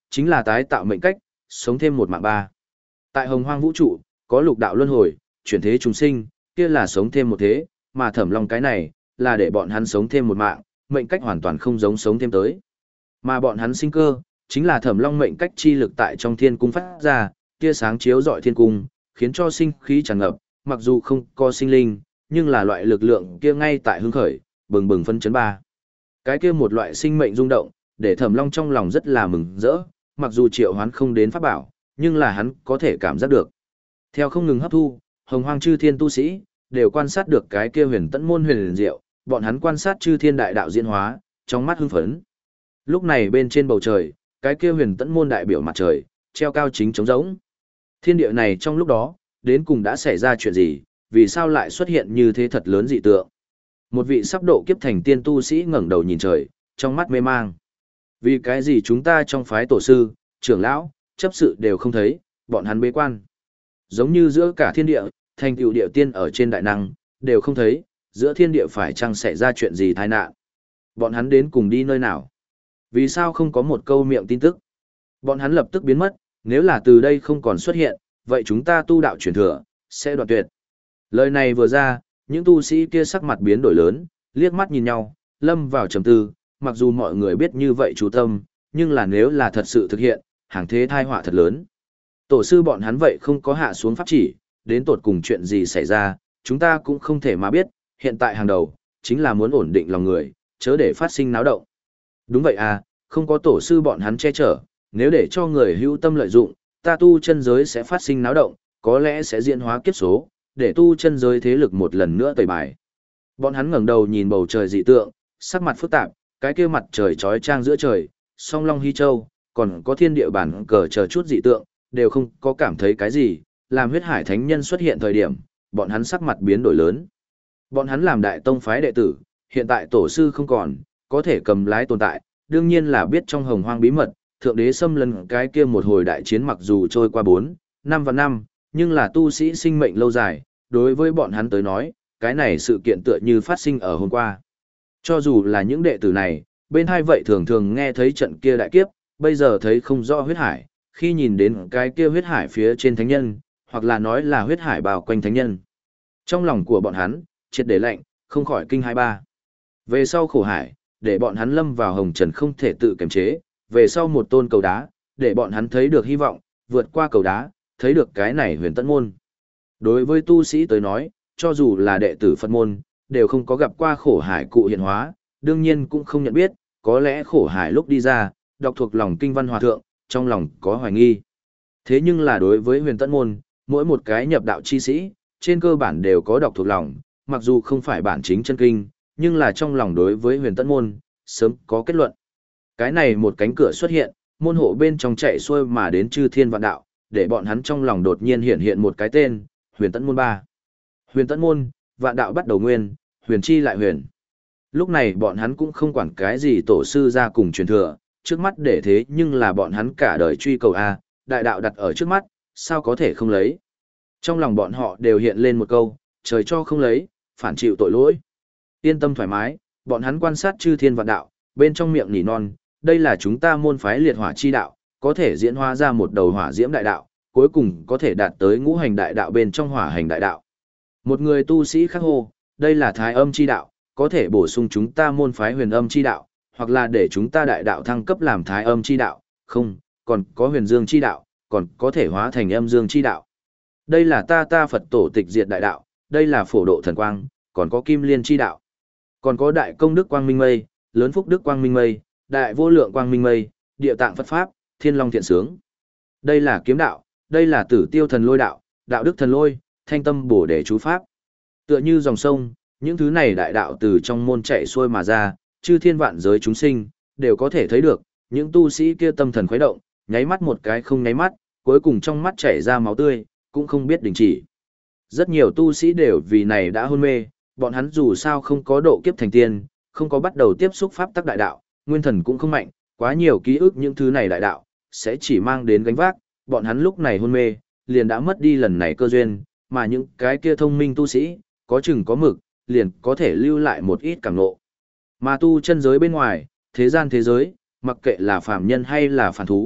chính là tái tạo mệnh cách, sống thêm một mạng ba. Tại hồng hoang vũ trụ, có lục đạo luân hồi, chuyển thế trùng sinh, kia là sống thêm một thế, mà Thẩm Long cái này, là để bọn hắn sống thêm một mạng, mệnh cách hoàn toàn không giống sống thêm tới. Mà bọn hắn sinh cơ, chính là Thẩm Long mệnh cách chi lực tại trong thiên cung phát ra, kia sáng chiếu rọi thiên cung, khiến cho sinh khí tràn ngập, mặc dù không có sinh linh, nhưng là loại lực lượng kia ngay tại hưng khởi, bừng bừng phân chấn ba. Cái kia một loại sinh mệnh rung động, để Thẩm Long trong lòng rất là mừng rỡ, mặc dù triệu hoán không đến pháp bảo, nhưng là hắn có thể cảm giác được. Theo không ngừng hấp thu, hồng hoang chư thiên tu sĩ, đều quan sát được cái kia huyền tẫn môn huyền liền diệu, bọn hắn quan sát chư thiên đại đạo diễn hóa, trong mắt hưng phấn. Lúc này bên trên bầu trời, cái kia huyền tẫn môn đại biểu mặt trời, treo cao chính trống rỗng. Thiên địa này trong lúc đó, đến cùng đã xảy ra chuyện gì, vì sao lại xuất hiện như thế thật lớn dị tượng. Một vị sắp độ kiếp thành tiên tu sĩ ngẩng đầu nhìn trời, trong mắt mê mang. Vì cái gì chúng ta trong phái tổ sư, trưởng lão, chấp sự đều không thấy, bọn hắn bế quan. Giống như giữa cả thiên địa, thành tựu địa tiên ở trên đại năng, đều không thấy, giữa thiên địa phải chăng xảy ra chuyện gì tai nạn. Bọn hắn đến cùng đi nơi nào? Vì sao không có một câu miệng tin tức? Bọn hắn lập tức biến mất, nếu là từ đây không còn xuất hiện, vậy chúng ta tu đạo truyền thừa, sẽ đoạn tuyệt. Lời này vừa ra, những tu sĩ kia sắc mặt biến đổi lớn, liếc mắt nhìn nhau, lâm vào trầm tư, mặc dù mọi người biết như vậy chú tâm, nhưng là nếu là thật sự thực hiện, hàng thế thai họa thật lớn. Tổ sư bọn hắn vậy không có hạ xuống pháp chỉ, đến tột cùng chuyện gì xảy ra, chúng ta cũng không thể mà biết, hiện tại hàng đầu, chính là muốn ổn định lòng người, chớ để phát sinh náo động. Đúng vậy à, không có tổ sư bọn hắn che chở, nếu để cho người hữu tâm lợi dụng, ta tu chân giới sẽ phát sinh náo động, có lẽ sẽ diễn hóa kiếp số, để tu chân giới thế lực một lần nữa tẩy bài. Bọn hắn ngẩng đầu nhìn bầu trời dị tượng, sắc mặt phức tạp, cái kia mặt trời chói chang giữa trời, song long hy châu, còn có thiên địa bản cờ chờ chút dị tượng, đều không có cảm thấy cái gì, làm huyết hải thánh nhân xuất hiện thời điểm, bọn hắn sắc mặt biến đổi lớn. Bọn hắn làm đại tông phái đệ tử, hiện tại tổ sư không còn, có thể cầm lái tồn tại, đương nhiên là biết trong hồng hoang bí mật, thượng đế xâm lấn cái kia một hồi đại chiến mặc dù trôi qua bốn, năm và năm, nhưng là tu sĩ sinh mệnh lâu dài, đối với bọn hắn tới nói, cái này sự kiện tựa như phát sinh ở hôm qua. Cho dù là những đệ tử này, bên hai vậy thường thường nghe thấy trận kia đại kiếp, bây giờ thấy không rõ huyết hải, khi nhìn đến cái kia huyết hải phía trên thánh nhân, hoặc là nói là huyết hải bao quanh thánh nhân. Trong lòng của bọn hắn, triệt để lạnh, không khỏi kinh hai ba. Về sau khổ hải, để bọn hắn lâm vào hồng trần không thể tự kiềm chế, về sau một tôn cầu đá, để bọn hắn thấy được hy vọng, vượt qua cầu đá, thấy được cái này huyền tận môn. Đối với tu sĩ tới nói, cho dù là đệ tử Phật môn, đều không có gặp qua khổ hải cụ hiện hóa, đương nhiên cũng không nhận biết, có lẽ khổ hải lúc đi ra, đọc thuộc lòng kinh văn hòa thượng, trong lòng có hoài nghi. Thế nhưng là đối với huyền tận môn, mỗi một cái nhập đạo chi sĩ, trên cơ bản đều có đọc thuộc lòng, mặc dù không phải bản chính chân kinh, nhưng là trong lòng đối với huyền tận môn, sớm có kết luận. Cái này một cánh cửa xuất hiện, môn hộ bên trong chạy xuôi mà đến chư thiên vạn đạo, để bọn hắn trong lòng đột nhiên hiện hiện một cái tên, huyền tận môn ba. Huyền tận môn, vạn đạo bắt đầu nguyên, huyền chi lại huyền. Lúc này bọn hắn cũng không quản cái gì tổ sư ra cùng truyền thừa, trước mắt để thế nhưng là bọn hắn cả đời truy cầu A, đại đạo đặt ở trước mắt, sao có thể không lấy. Trong lòng bọn họ đều hiện lên một câu, trời cho không lấy, phản chịu tội lỗi. Yên tâm thoải mái, bọn hắn quan sát chư thiên vạn đạo, bên trong miệng nỉ non, đây là chúng ta môn phái liệt hỏa chi đạo, có thể diễn hóa ra một đầu hỏa diễm đại đạo, cuối cùng có thể đạt tới ngũ hành đại đạo bên trong hỏa hành đại đạo. Một người tu sĩ khác hô, đây là thái âm chi đạo, có thể bổ sung chúng ta môn phái huyền âm chi đạo, hoặc là để chúng ta đại đạo thăng cấp làm thái âm chi đạo, không, còn có huyền dương chi đạo, còn có thể hóa thành âm dương chi đạo. Đây là ta ta Phật tổ tịch diệt đại đạo, đây là phổ độ thần quang, còn có kim liên chi đạo. Còn có đại công đức quang minh mây, lớn phúc đức quang minh mây, đại vô lượng quang minh mây, địa tạng Phật pháp, thiên long thiện sướng. Đây là kiếm đạo, đây là tử tiêu thần lôi đạo, đạo đức thần lôi, thanh tâm bổ đề chú pháp. Tựa như dòng sông, những thứ này đại đạo từ trong môn chạy xuôi mà ra, chư thiên vạn giới chúng sinh, đều có thể thấy được, những tu sĩ kia tâm thần khuấy động, nháy mắt một cái không nháy mắt, cuối cùng trong mắt chảy ra máu tươi, cũng không biết đình chỉ. Rất nhiều tu sĩ đều vì này đã hôn mê, bọn hắn dù sao không có độ kiếp thành tiên, không có bắt đầu tiếp xúc pháp tắc đại đạo, nguyên thần cũng không mạnh, quá nhiều ký ức những thứ này đại đạo, sẽ chỉ mang đến gánh vác, bọn hắn lúc này hôn mê, liền đã mất đi lần này cơ duyên, mà những cái kia thông minh tu sĩ, có chừng có mực, liền có thể lưu lại một ít cảm ngộ. Mà tu chân giới bên ngoài, thế gian thế giới, mặc kệ là phàm nhân hay là phản thú,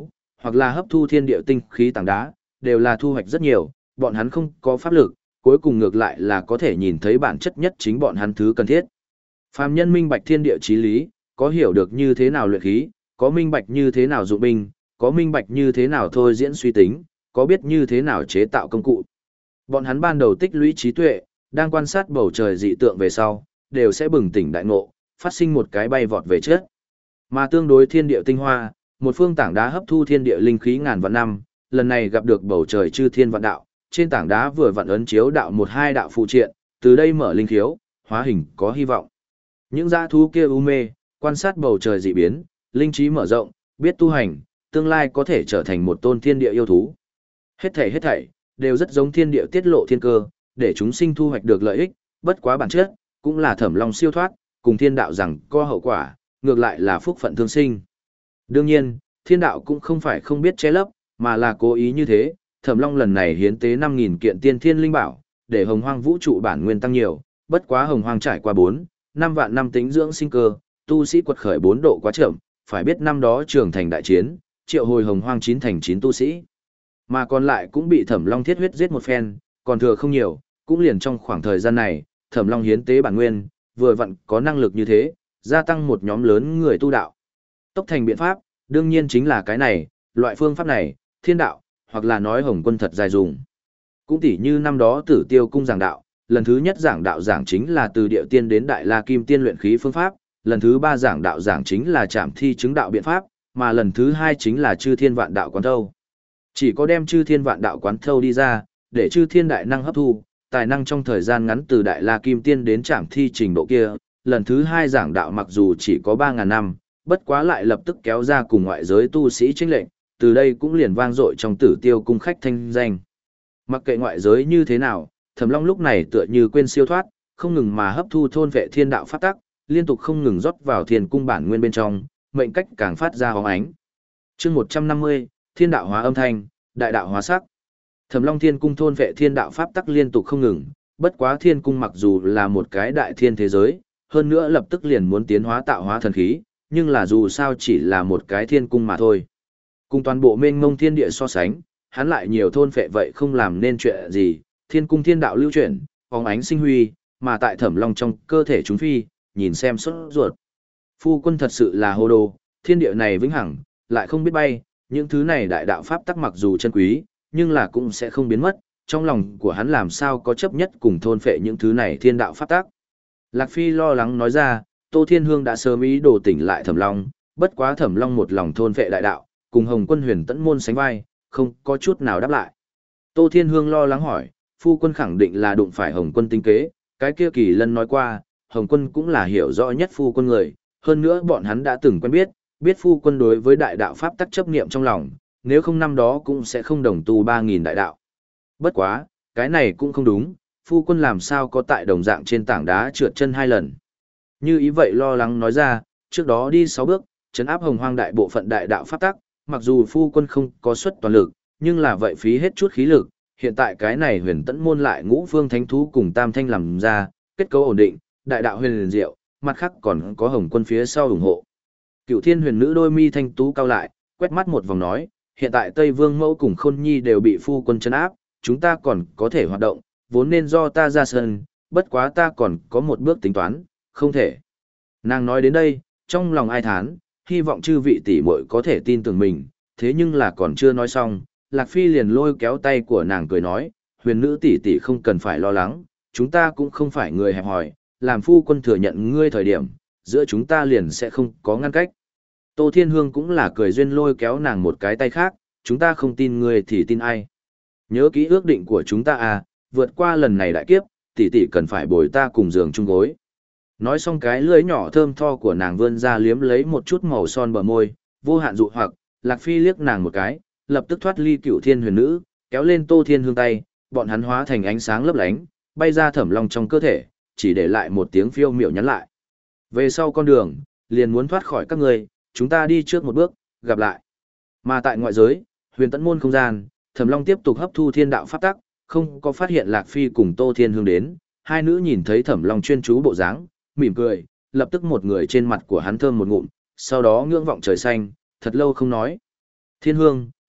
hoặc là hấp thu thiên địa tinh khí tảng đá, đều là thu hoạch rất nhiều, bọn hắn không có pháp lực, cuối cùng ngược lại là có thể nhìn thấy bản chất nhất chính bọn hắn thứ cần thiết. Phàm nhân minh bạch thiên địa chí lý, có hiểu được như thế nào luyện khí, có minh bạch như thế nào dụng binh, có minh bạch như thế nào thôi diễn suy tính, có biết như thế nào chế tạo công cụ. Bọn hắn ban đầu tích lũy trí tuệ, đang quan sát bầu trời dị tượng về sau, đều sẽ bừng tỉnh đại ngộ, phát sinh một cái bay vọt về trước. Mà tương đối thiên địa tinh hoa, một phương tảng đá hấp thu thiên địa linh khí ngàn vạn năm, lần này gặp được bầu trời chư thiên vạn đạo, trên tảng đá vừa vặn ấn chiếu đạo một hai đạo phụ triện, từ đây mở linh khiếu, hóa hình có hy vọng. Những dã thú kia u mê, quan sát bầu trời dị biến, linh trí mở rộng, biết tu hành, tương lai có thể trở thành một tôn thiên địa yêu thú. Hết thảy hết thảy đều rất giống thiên địa tiết lộ thiên cơ, để chúng sinh thu hoạch được lợi ích, bất quá bản chất cũng là Thẩm Long siêu thoát, cùng thiên đạo rằng có hậu quả, ngược lại là phúc phận thương sinh. Đương nhiên, thiên đạo cũng không phải không biết che lấp, mà là cố ý như thế. Thẩm Long lần này hiến tế năm nghìn kiện tiên thiên linh bảo, để hồng hoang vũ trụ bản nguyên tăng nhiều, bất quá hồng hoang trải qua bốn, năm vạn năm tính dưỡng sinh cơ, tu sĩ quật khởi bốn độ quá chậm, phải biết năm đó trường thành đại chiến, triệu hồi hồng hoang chín thành chín tu sĩ. Mà còn lại cũng bị Thẩm Long thiết huyết giết một phen, còn thừa không nhiều, cũng liền trong khoảng thời gian này, Thẩm Long hiến tế bản nguyên, vừa vặn có năng lực như thế, gia tăng một nhóm lớn người tu đạo. Tốc thành biện pháp, đương nhiên chính là cái này, loại phương pháp này, thiên đạo, hoặc là nói Hồng Quân thật dài dùng. Cũng tỉ như năm đó Tử Tiêu cung giảng đạo, lần thứ nhất giảng đạo giảng chính là từ địa tiên đến đại la kim tiên luyện khí phương pháp, lần thứ ba giảng đạo giảng chính là trảm thi chứng đạo biện pháp, mà lần thứ hai chính là chư thiên vạn đạo quán thâu. Chỉ có đem chư thiên vạn đạo quán thâu đi ra, để chư thiên đại năng hấp thu, tài năng trong thời gian ngắn từ đại la kim tiên đến trảm thi trình độ kia, lần thứ hai giảng đạo mặc dù chỉ có ba ngàn năm, bất quá lại lập tức kéo ra cùng ngoại giới tu sĩ chênh lệnh, từ đây cũng liền vang dội trong Tử Tiêu cung khách thanh danh. Mặc kệ ngoại giới như thế nào, Thẩm Long lúc này tựa như quên siêu thoát, không ngừng mà hấp thu thôn vệ thiên đạo pháp tắc, liên tục không ngừng rót vào thiên cung bản nguyên bên trong, mệnh cách càng phát ra hóng ánh. Chương một trăm năm mươi, Thiên đạo hóa âm thanh, đại đạo hóa sắc. Thẩm Long Thiên cung thôn vệ thiên đạo pháp tắc liên tục không ngừng, bất quá thiên cung mặc dù là một cái đại thiên thế giới, hơn nữa lập tức liền muốn tiến hóa tạo hóa thần khí, nhưng là dù sao chỉ là một cái thiên cung mà thôi. Cùng toàn bộ mênh mông thiên địa so sánh, hắn lại nhiều thôn phệ vậy không làm nên chuyện gì, thiên cung thiên đạo lưu chuyển, phóng ánh sinh huy, mà tại Thẩm Long trong cơ thể chúng phi, nhìn xem sốt ruột. Phu quân thật sự là hồ đồ, thiên địa này vĩnh hằng, lại không biết bay, những thứ này đại đạo pháp tắc mặc dù chân quý, nhưng là cũng sẽ không biến mất, trong lòng của hắn làm sao có chấp nhất cùng thôn phệ những thứ này thiên đạo pháp tắc. Lạc Phi lo lắng nói ra, Tô Thiên Hương đã sớm ý đồ tỉnh lại Thẩm Long, bất quá Thẩm Long một lòng thôn phệ đại đạo, cùng Hồng Quân Huyền Tẫn môn sánh vai, không có chút nào đáp lại. Tô Thiên Hương lo lắng hỏi, phu quân khẳng định là đụng phải Hồng Quân tinh kế, cái kia Kỳ Lân nói qua, Hồng Quân cũng là hiểu rõ nhất phu quân người, hơn nữa bọn hắn đã từng quen biết, biết phu quân đối với đại đạo pháp tắc chấp niệm trong lòng, nếu không năm đó cũng sẽ không đồng tu ba nghìn đại đạo. Bất quá, cái này cũng không đúng, phu quân làm sao có tại đồng dạng trên tảng đá trượt chân hai lần. Như ý vậy lo lắng nói ra, trước đó đi sáu bước, trấn áp hồng hoang đại bộ phận đại đạo pháp tắc, mặc dù phu quân không có suất toàn lực, nhưng là vậy phí hết chút khí lực, hiện tại cái này Huyền Tẫn môn lại ngũ phương thánh thú cùng tam thanh làm ra, kết cấu ổn định, đại đạo huyền liền diệu, mặt khác còn có Hồng Quân phía sau ủng hộ. Cựu Thiên Huyền Nữ đôi mi thanh tú cao lại, quét mắt một vòng nói, hiện tại Tây Vương Mẫu cùng Khôn Nhi đều bị phu quân trấn áp, chúng ta còn có thể hoạt động, vốn nên do ta ra sân, bất quá ta còn có một bước tính toán, không thể. Nàng nói đến đây, trong lòng ai thán, hy vọng chư vị tỷ muội có thể tin tưởng mình, thế nhưng là còn chưa nói xong, Lạc Phi liền lôi kéo tay của nàng cười nói, huyền nữ tỷ tỷ không cần phải lo lắng, chúng ta cũng không phải người hẹp hòi, làm phu quân thừa nhận ngươi thời điểm, giữa chúng ta liền sẽ không có ngăn cách. Tô Thiên Hương cũng là cười duyên lôi kéo nàng một cái tay khác, chúng ta không tin ngươi thì tin ai. Nhớ kỹ ước định của chúng ta à, vượt qua lần này đại kiếp, tỷ tỷ cần phải bồi ta cùng giường chung gối. Nói xong cái lưỡi nhỏ thơm tho của nàng vươn ra liếm lấy một chút màu son bờ môi, vô hạn dụ hoặc, Lạc Phi liếc nàng một cái, lập tức thoát ly Cựu Thiên Huyền Nữ, kéo lên Tô Thiên Hương tay, bọn hắn hóa thành ánh sáng lấp lánh, bay ra Thẩm Long trong cơ thể, chỉ để lại một tiếng phiêu miểu nhắn lại. Về sau con đường, liền muốn thoát khỏi các người, chúng ta đi trước một bước, gặp lại. Mà tại ngoại giới, Huyền Tẫn môn không gian, Thẩm Long tiếp tục hấp thu thiên đạo pháp tắc, không có phát hiện Lạc Phi cùng Tô Thiên Hương đến, hai nữ nhìn thấy Thẩm Long chuyên chú bộ dáng, mỉm cười, lập tức một người trên mặt của hắn thơm một ngụm, sau đó ngưỡng vọng trời xanh, thật lâu không nói. Thiên Hương,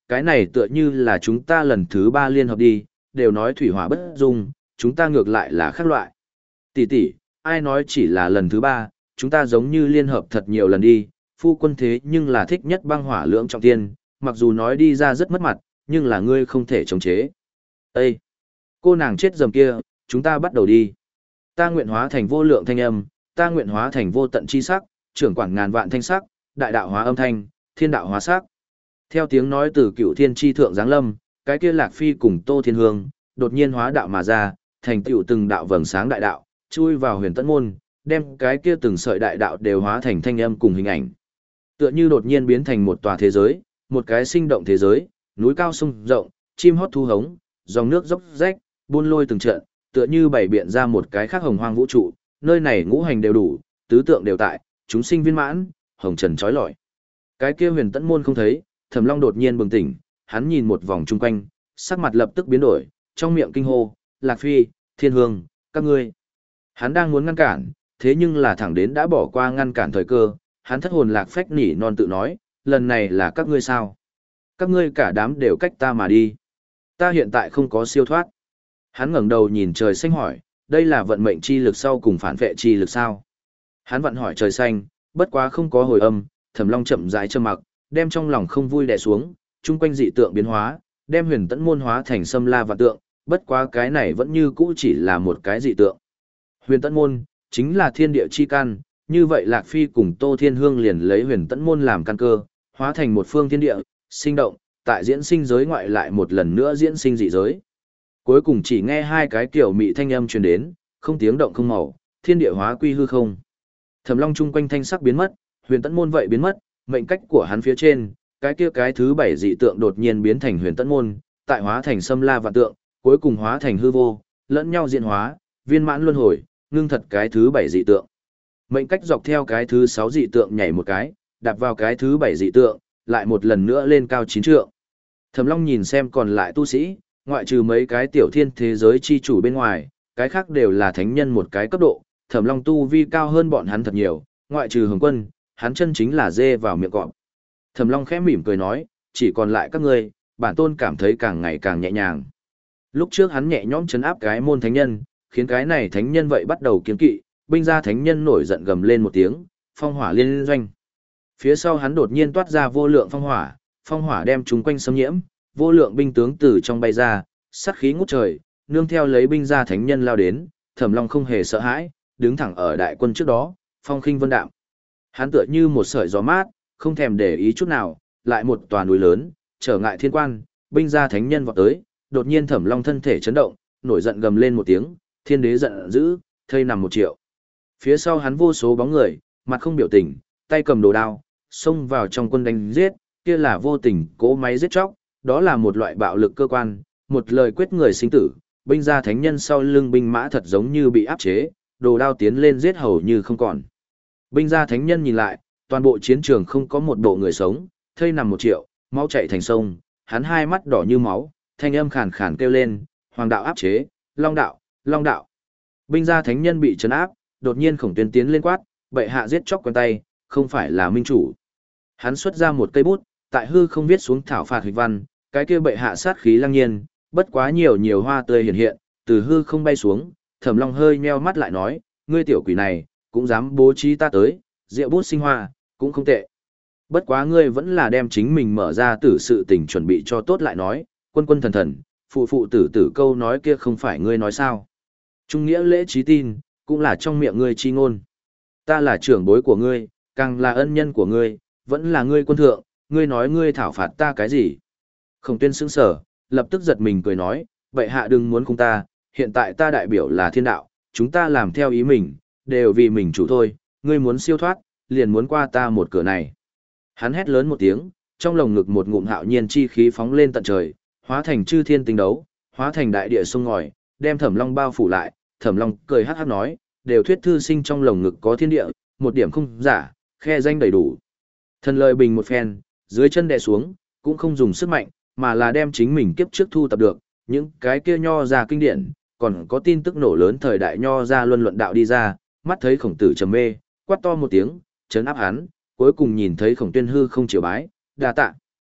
cái này tựa như là chúng ta lần thứ ba liên hợp đi, đều nói thủy hỏa bất dung, chúng ta ngược lại là khác loại. Tỷ tỷ, ai nói chỉ là lần thứ ba, chúng ta giống như liên hợp thật nhiều lần đi, phu quân thế nhưng là thích nhất băng hỏa lưỡng trọng tiên, mặc dù nói đi ra rất mất mặt, nhưng là ngươi không thể chống chế. Ê! Cô nàng chết dầm kia, chúng ta bắt đầu đi. Ta nguyện hóa thành vô lượng thanh âm, ta nguyện hóa thành vô tận chi sắc, trưởng quản ngàn vạn thanh sắc, đại đạo hóa âm thanh, thiên đạo hóa sắc. Theo tiếng nói từ cựu thiên tri thượng giáng lâm, cái kia Lạc Phi cùng Tô Thiên Hương, đột nhiên hóa đạo mà ra, thành tựu từng đạo vầng sáng đại đạo, chui vào huyền tẫn môn, đem cái kia từng sợi đại đạo đều hóa thành thanh âm cùng hình ảnh. Tựa như đột nhiên biến thành một tòa thế giới, một cái sinh động thế giới, núi cao sông rộng, chim hót thu hống, dòng nước dốc rách, buôn lôi từng trận, tựa như bày biện ra một cái khác hồng hoang vũ trụ, nơi này ngũ hành đều đủ, tứ tượng đều tại, chúng sinh viên mãn, hồng trần trói lọi. Cái kia huyền tẫn môn không thấy, Thẩm Long đột nhiên bừng tỉnh, hắn nhìn một vòng chung quanh, sắc mặt lập tức biến đổi, trong miệng kinh hô, Lạc Phi, Thiên Hương, các ngươi. Hắn đang muốn ngăn cản, thế nhưng là thẳng đến đã bỏ qua ngăn cản thời cơ, hắn thất hồn lạc phách nỉ non tự nói, lần này là các ngươi sao? Các ngươi cả đám đều cách ta mà đi. Ta hiện tại không có siêu thoát. Hắn ngẩng đầu nhìn trời xanh hỏi, đây là vận mệnh chi lực sau cùng phản vệ chi lực sao? Hắn vặn hỏi trời xanh, bất quá không có hồi âm, Thẩm Long chậm rãi trầm mặc, đem trong lòng không vui đè xuống, chung quanh dị tượng biến hóa, đem huyền tẫn môn hóa thành sâm la vạn tượng, bất quá cái này vẫn như cũ chỉ là một cái dị tượng. Huyền tẫn môn, chính là thiên địa chi căn, như vậy Lạc Phi cùng Tô Thiên Hương liền lấy huyền tẫn môn làm căn cơ, hóa thành một phương thiên địa, sinh động, tại diễn sinh giới ngoại lại một lần nữa diễn sinh dị giới. Cuối cùng chỉ nghe hai cái kiểu mị thanh âm truyền đến, không tiếng động không màu, thiên địa hóa quy hư không. Thẩm Long chung quanh thanh sắc biến mất, huyền tẫn môn vậy biến mất, mệnh cách của hắn phía trên, cái kia cái thứ bảy dị tượng đột nhiên biến thành huyền tẫn môn, tại hóa thành sâm la vạn tượng, cuối cùng hóa thành hư vô, lẫn nhau diễn hóa, viên mãn luân hồi, ngưng thật cái thứ bảy dị tượng. Mệnh cách dọc theo cái thứ sáu dị tượng nhảy một cái, đạp vào cái thứ bảy dị tượng, lại một lần nữa lên cao chín trượng. Thẩm Long nhìn xem còn lại tu sĩ, ngoại trừ mấy cái tiểu thiên thế giới chi chủ bên ngoài, cái khác đều là thánh nhân một cái cấp độ, Thẩm Long tu vi cao hơn bọn hắn thật nhiều, ngoại trừ Hồng Quân, hắn chân chính là dê vào miệng cọp. Thẩm Long khẽ mỉm cười nói, chỉ còn lại các ngươi, bản tôn cảm thấy càng ngày càng nhẹ nhàng. Lúc trước hắn nhẹ nhõm trấn áp cái môn thánh nhân, khiến cái này thánh nhân vậy bắt đầu kiêng kỵ, binh gia thánh nhân nổi giận gầm lên một tiếng, phong hỏa liên doanh. Phía sau hắn đột nhiên toát ra vô lượng phong hỏa, phong hỏa đem chúng quanh xâm nhiễm, vô lượng binh tướng từ trong bay ra, sát khí ngút trời, nương theo lấy binh gia thánh nhân lao đến, Thẩm Long không hề sợ hãi, đứng thẳng ở đại quân trước đó, phong khinh vân đạm. Hắn tựa như một sợi gió mát, không thèm để ý chút nào, lại một tòa núi lớn, trở ngại thiên quan, binh gia thánh nhân vọt tới, đột nhiên Thẩm Long thân thể chấn động, nổi giận gầm lên một tiếng, thiên đế giận dữ, thây nằm một triệu. Phía sau hắn vô số bóng người, mặt không biểu tình, tay cầm đồ đao, xông vào trong quân đánh giết, kia là vô tình cỗ máy giết chóc, đó là một loại bạo lực cơ quan, một lời quyết người sinh tử, binh gia thánh nhân sau lưng binh mã thật giống như bị áp chế, đồ đao tiến lên giết hầu như không còn. Binh gia thánh nhân nhìn lại, toàn bộ chiến trường không có một bộ người sống, thây nằm một triệu, máu chảy thành sông, hắn hai mắt đỏ như máu, thanh âm khàn khàn kêu lên, hoàng đạo áp chế, long đạo, long đạo. Binh gia thánh nhân bị trấn áp, đột nhiên Khổng Tuyên tiến lên quát, bệ hạ giết chóc quen tay, không phải là minh chủ. Hắn xuất ra một cây bút, tại hư không viết xuống thảo phạt hịch văn, cái kia bệ hạ sát khí lăng nhiên, bất quá nhiều nhiều hoa tươi hiện hiện, từ hư không bay xuống, Thẩm Long hơi nheo mắt lại nói, ngươi tiểu quỷ này, cũng dám bố trí ta tới, rượu bút sinh hoa, cũng không tệ. Bất quá ngươi vẫn là đem chính mình mở ra tử sự tình chuẩn bị cho tốt lại nói, quân quân thần thần, phụ phụ tử tử câu nói kia không phải ngươi nói sao. Trung nghĩa lễ trí tin, cũng là trong miệng ngươi chi ngôn. Ta là trưởng bối của ngươi, càng là ân nhân của ngươi, vẫn là ngươi quân thượng, ngươi nói ngươi thảo phạt ta cái gì. Khổng Tuyên sững sờ, lập tức giật mình cười nói, bệ hạ đừng muốn khung ta, hiện tại ta đại biểu là thiên đạo, chúng ta làm theo ý mình, đều vì mình chủ thôi, ngươi muốn siêu thoát, liền muốn qua ta một cửa này. Hắn hét lớn một tiếng, trong lồng ngực một ngụm hạo nhiên chi khí phóng lên tận trời, hóa thành chư thiên tinh đấu, hóa thành đại địa sông ngòi, đem Thẩm Long bao phủ lại. Thẩm Long cười hắc hắc nói, đều thuyết thư sinh trong lồng ngực có thiên địa, một điểm không giả, khe danh đầy đủ. Thần lời bình một phen, dưới chân đè xuống, cũng không dùng sức mạnh, mà là đem chính mình kiếp trước thu tập được, những cái kia nho ra kinh điển, còn có tin tức nổ lớn thời đại nho ra luân luận đạo đi ra, mắt thấy Khổng Tử trầm mê, quát to một tiếng, chấn áp hắn, cuối cùng nhìn thấy Khổng Tuyên hư không chịu bái, đa tạ.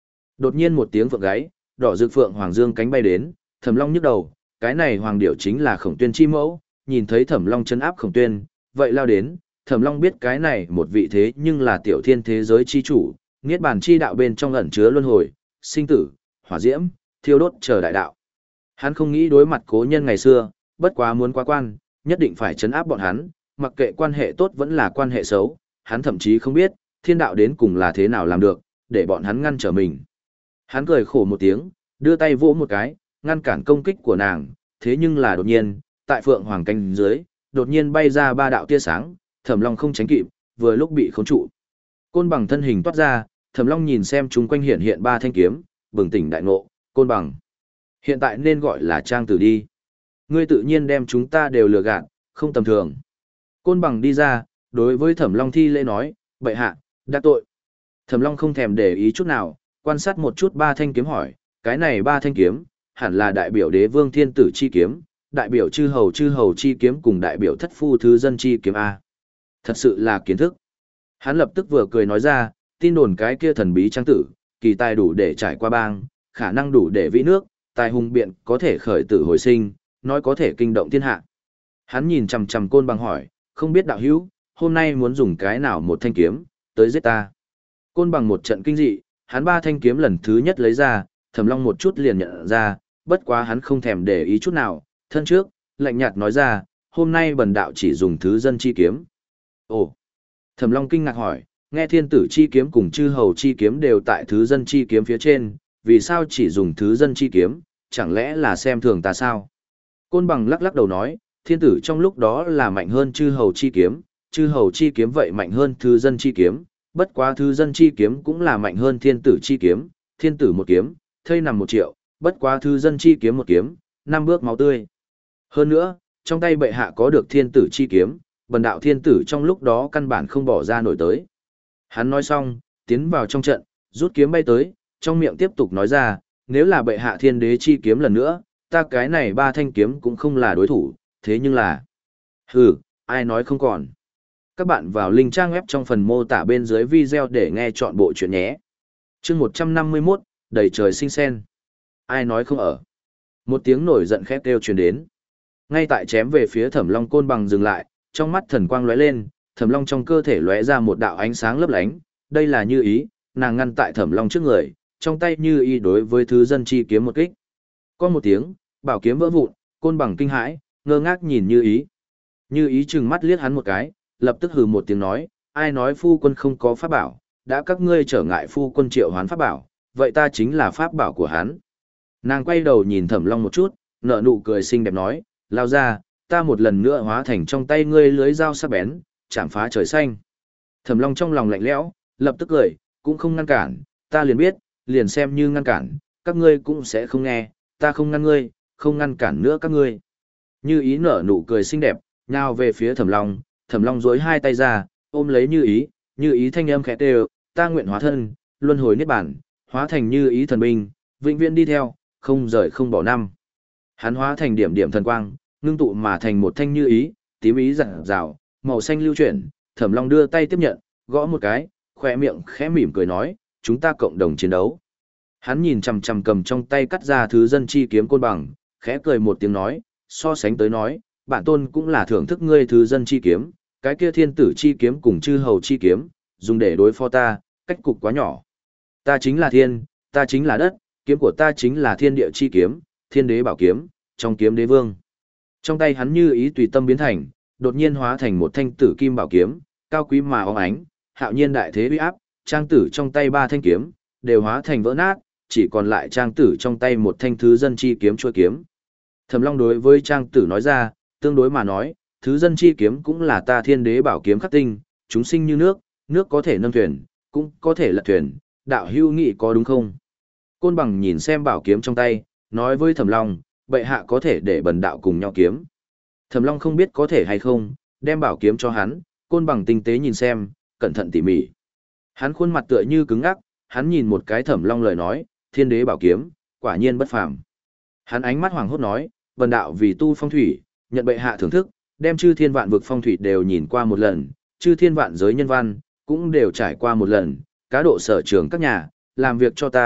Đột nhiên một tiếng phượng gáy, đỏ rực phượng hoàng dương cánh bay đến, Thẩm Long nhức đầu, cái này hoàng điểu chính là Khổng Tuyên chi mẫu, nhìn thấy Thẩm Long trấn áp Khổng Tuyên, vậy lao đến, Thẩm Long biết cái này một vị thế nhưng là tiểu thiên thế giới chi chủ, niết bàn chi đạo bên trong ẩn chứa luân hồi, sinh tử, hỏa diễm, thiêu đốt chờ đại đạo. Hắn không nghĩ đối mặt cố nhân ngày xưa, bất quá muốn quá quan, nhất định phải trấn áp bọn hắn, mặc kệ quan hệ tốt vẫn là quan hệ xấu, hắn thậm chí không biết, thiên đạo đến cùng là thế nào làm được, để bọn hắn ngăn trở mình. Hắn cười khổ một tiếng, đưa tay vỗ một cái, ngăn cản công kích của nàng, thế nhưng là đột nhiên, tại phượng hoàng cánh dưới, đột nhiên bay ra ba đạo tia sáng, Thẩm Long không tránh kịp, vừa lúc bị khống trụ. Côn bằng thân hình toát ra, Thẩm Long nhìn xem chúng quanh hiện hiện ba thanh kiếm, bừng tỉnh đại ngộ, Côn bằng. Hiện tại nên gọi là Trang Tử đi. Ngươi tự nhiên đem chúng ta đều lừa gạt, không tầm thường. Côn bằng đi ra, đối với Thẩm Long thi lễ nói, bệ hạ, đã tội. Thẩm Long không thèm để ý chút nào, quan sát một chút ba thanh kiếm hỏi, cái này ba thanh kiếm, hẳn là đại biểu đế vương thiên tử chi kiếm, đại biểu chư hầu chư hầu chi kiếm cùng đại biểu thất phu thứ dân chi kiếm A. Thật sự là kiến thức. Hắn lập tức vừa cười nói ra, tin đồn cái kia thần bí Trang Tử, kỳ tài đủ để trải qua bang, khả năng đủ để vĩ nước, tài hùng biện có thể khởi tử hồi sinh, nói có thể kinh động thiên hạ. Hắn nhìn chằm chằm Côn bằng hỏi, không biết đạo hữu, hôm nay muốn dùng cái nào một thanh kiếm, tới giết ta. Côn bằng một trận kinh dị, hắn ba thanh kiếm lần thứ nhất lấy ra, Thẩm Long một chút liền nhận ra, bất quá hắn không thèm để ý chút nào, thân trước, lạnh nhạt nói ra, hôm nay bần đạo chỉ dùng thứ dân chi kiếm. Ồ! Thẩm Long kinh ngạc hỏi, nghe thiên tử chi kiếm cùng chư hầu chi kiếm đều tại thứ dân chi kiếm phía trên, vì sao chỉ dùng thứ dân chi kiếm, chẳng lẽ là xem thường ta sao? Côn bằng lắc lắc đầu nói, thiên tử trong lúc đó là mạnh hơn chư hầu chi kiếm, chư hầu chi kiếm vậy mạnh hơn thứ dân chi kiếm, bất quá thứ dân chi kiếm cũng là mạnh hơn thiên tử chi kiếm, thiên tử một kiếm, thây nằm một triệu, bất quá thứ dân chi kiếm một kiếm, năm bước máu tươi. Hơn nữa, trong tay bệ hạ có được thiên tử chi kiếm, bần đạo thiên tử trong lúc đó căn bản không bỏ ra nổi tới. Hắn nói xong, tiến vào trong trận, rút kiếm bay tới, trong miệng tiếp tục nói ra, nếu là bệ hạ thiên đế chi kiếm lần nữa, ta cái này ba thanh kiếm cũng không là đối thủ, thế nhưng là... Hừ, ai nói không còn. Các bạn vào link trang web trong phần mô tả bên dưới video để nghe chọn bộ chuyện nhé. Chương một trăm năm mươi mốt, đầy trời sinh sen. Ai nói không ở. Một tiếng nổi giận khét kêu truyền đến. Ngay tại chém về phía Thẩm Long Côn bằng dừng lại, trong mắt thần quang lóe lên, Thẩm Long trong cơ thể lóe ra một đạo ánh sáng lấp lánh, đây là Như Ý, nàng ngăn tại Thẩm Long trước người, trong tay Như Ý đối với thứ dân chi kiếm một kích. Có một tiếng, bảo kiếm vỡ vụn, Côn bằng kinh hãi, ngơ ngác nhìn Như Ý. Như Ý trừng mắt liếc hắn một cái, lập tức hừ một tiếng nói, ai nói phu quân không có pháp bảo, đã các ngươi trở ngại phu quân triệu hoán pháp bảo, vậy ta chính là pháp bảo của hắn. Nàng quay đầu nhìn Thẩm Long một chút, nở nụ cười xinh đẹp nói, lao ra, ta một lần nữa hóa thành trong tay ngươi lưới dao sắc bén, chạm phá trời xanh. Thẩm Long trong lòng lạnh lẽo, lập tức cười, cũng không ngăn cản, ta liền biết, liền xem như ngăn cản, các ngươi cũng sẽ không nghe, ta không ngăn ngươi, không ngăn cản nữa các ngươi. Như Ý nở nụ cười xinh đẹp, nhào về phía Thẩm Long, Thẩm Long duỗi hai tay ra, ôm lấy Như Ý, Như Ý thanh âm khẽ kêu, ta nguyện hóa thân, luân hồi niết bản, hóa thành Như Ý thần binh, vĩnh viễn đi theo, không rời không bỏ năm. Hắn hóa thành điểm điểm thần quang, ngưng tụ mà thành một thanh Như Ý, tím ý rạng rào, màu xanh lưu chuyển, Thẩm Long đưa tay tiếp nhận, gõ một cái, khóe miệng khẽ mỉm cười nói, chúng ta cộng đồng chiến đấu. Hắn nhìn chằm chằm cầm trong tay cắt ra thứ dân chi kiếm Côn bằng, khẽ cười một tiếng nói, so sánh tới nói, bản tôn cũng là thưởng thức ngươi thứ dân chi kiếm, cái kia thiên tử chi kiếm cùng chư hầu chi kiếm, dùng để đối phó ta, cách cục quá nhỏ. Ta chính là thiên, ta chính là đất, kiếm của ta chính là thiên địa chi kiếm, thiên đế bảo kiếm, trong kiếm đế vương. Trong tay hắn Như Ý tùy tâm biến thành, đột nhiên hóa thành một thanh tử kim bảo kiếm, cao quý mà óng ánh, hạo nhiên đại thế uy áp, Trang Tử trong tay ba thanh kiếm, đều hóa thành vỡ nát, chỉ còn lại Trang Tử trong tay một thanh thứ dân chi kiếm chuôi kiếm. Thẩm Long đối với Trang Tử nói ra, tương đối mà nói, thứ dân chi kiếm cũng là ta thiên đế bảo kiếm khắc tinh, chúng sinh như nước, nước có thể nâng thuyền, cũng có thể lật thuyền, đạo hữu nghị có đúng không? Côn bằng nhìn xem bảo kiếm trong tay, nói với Thẩm Long, bệ hạ có thể để bần đạo cùng nhau kiếm. Thẩm Long không biết có thể hay không, đem bảo kiếm cho hắn, Côn bằng tinh tế nhìn xem, cẩn thận tỉ mỉ. Hắn khuôn mặt tựa như cứng ngắc, hắn nhìn một cái Thẩm Long lời nói, thiên đế bảo kiếm, quả nhiên bất phàm. Hắn ánh mắt hoàng hốt nói, bần đạo vì tu phong thủy, nhận bệ hạ thưởng thức, đem chư thiên vạn vực phong thủy đều nhìn qua một lần, chư thiên vạn giới nhân văn, cũng đều trải qua một lần, cá độ sở trường các nhà, làm việc cho ta,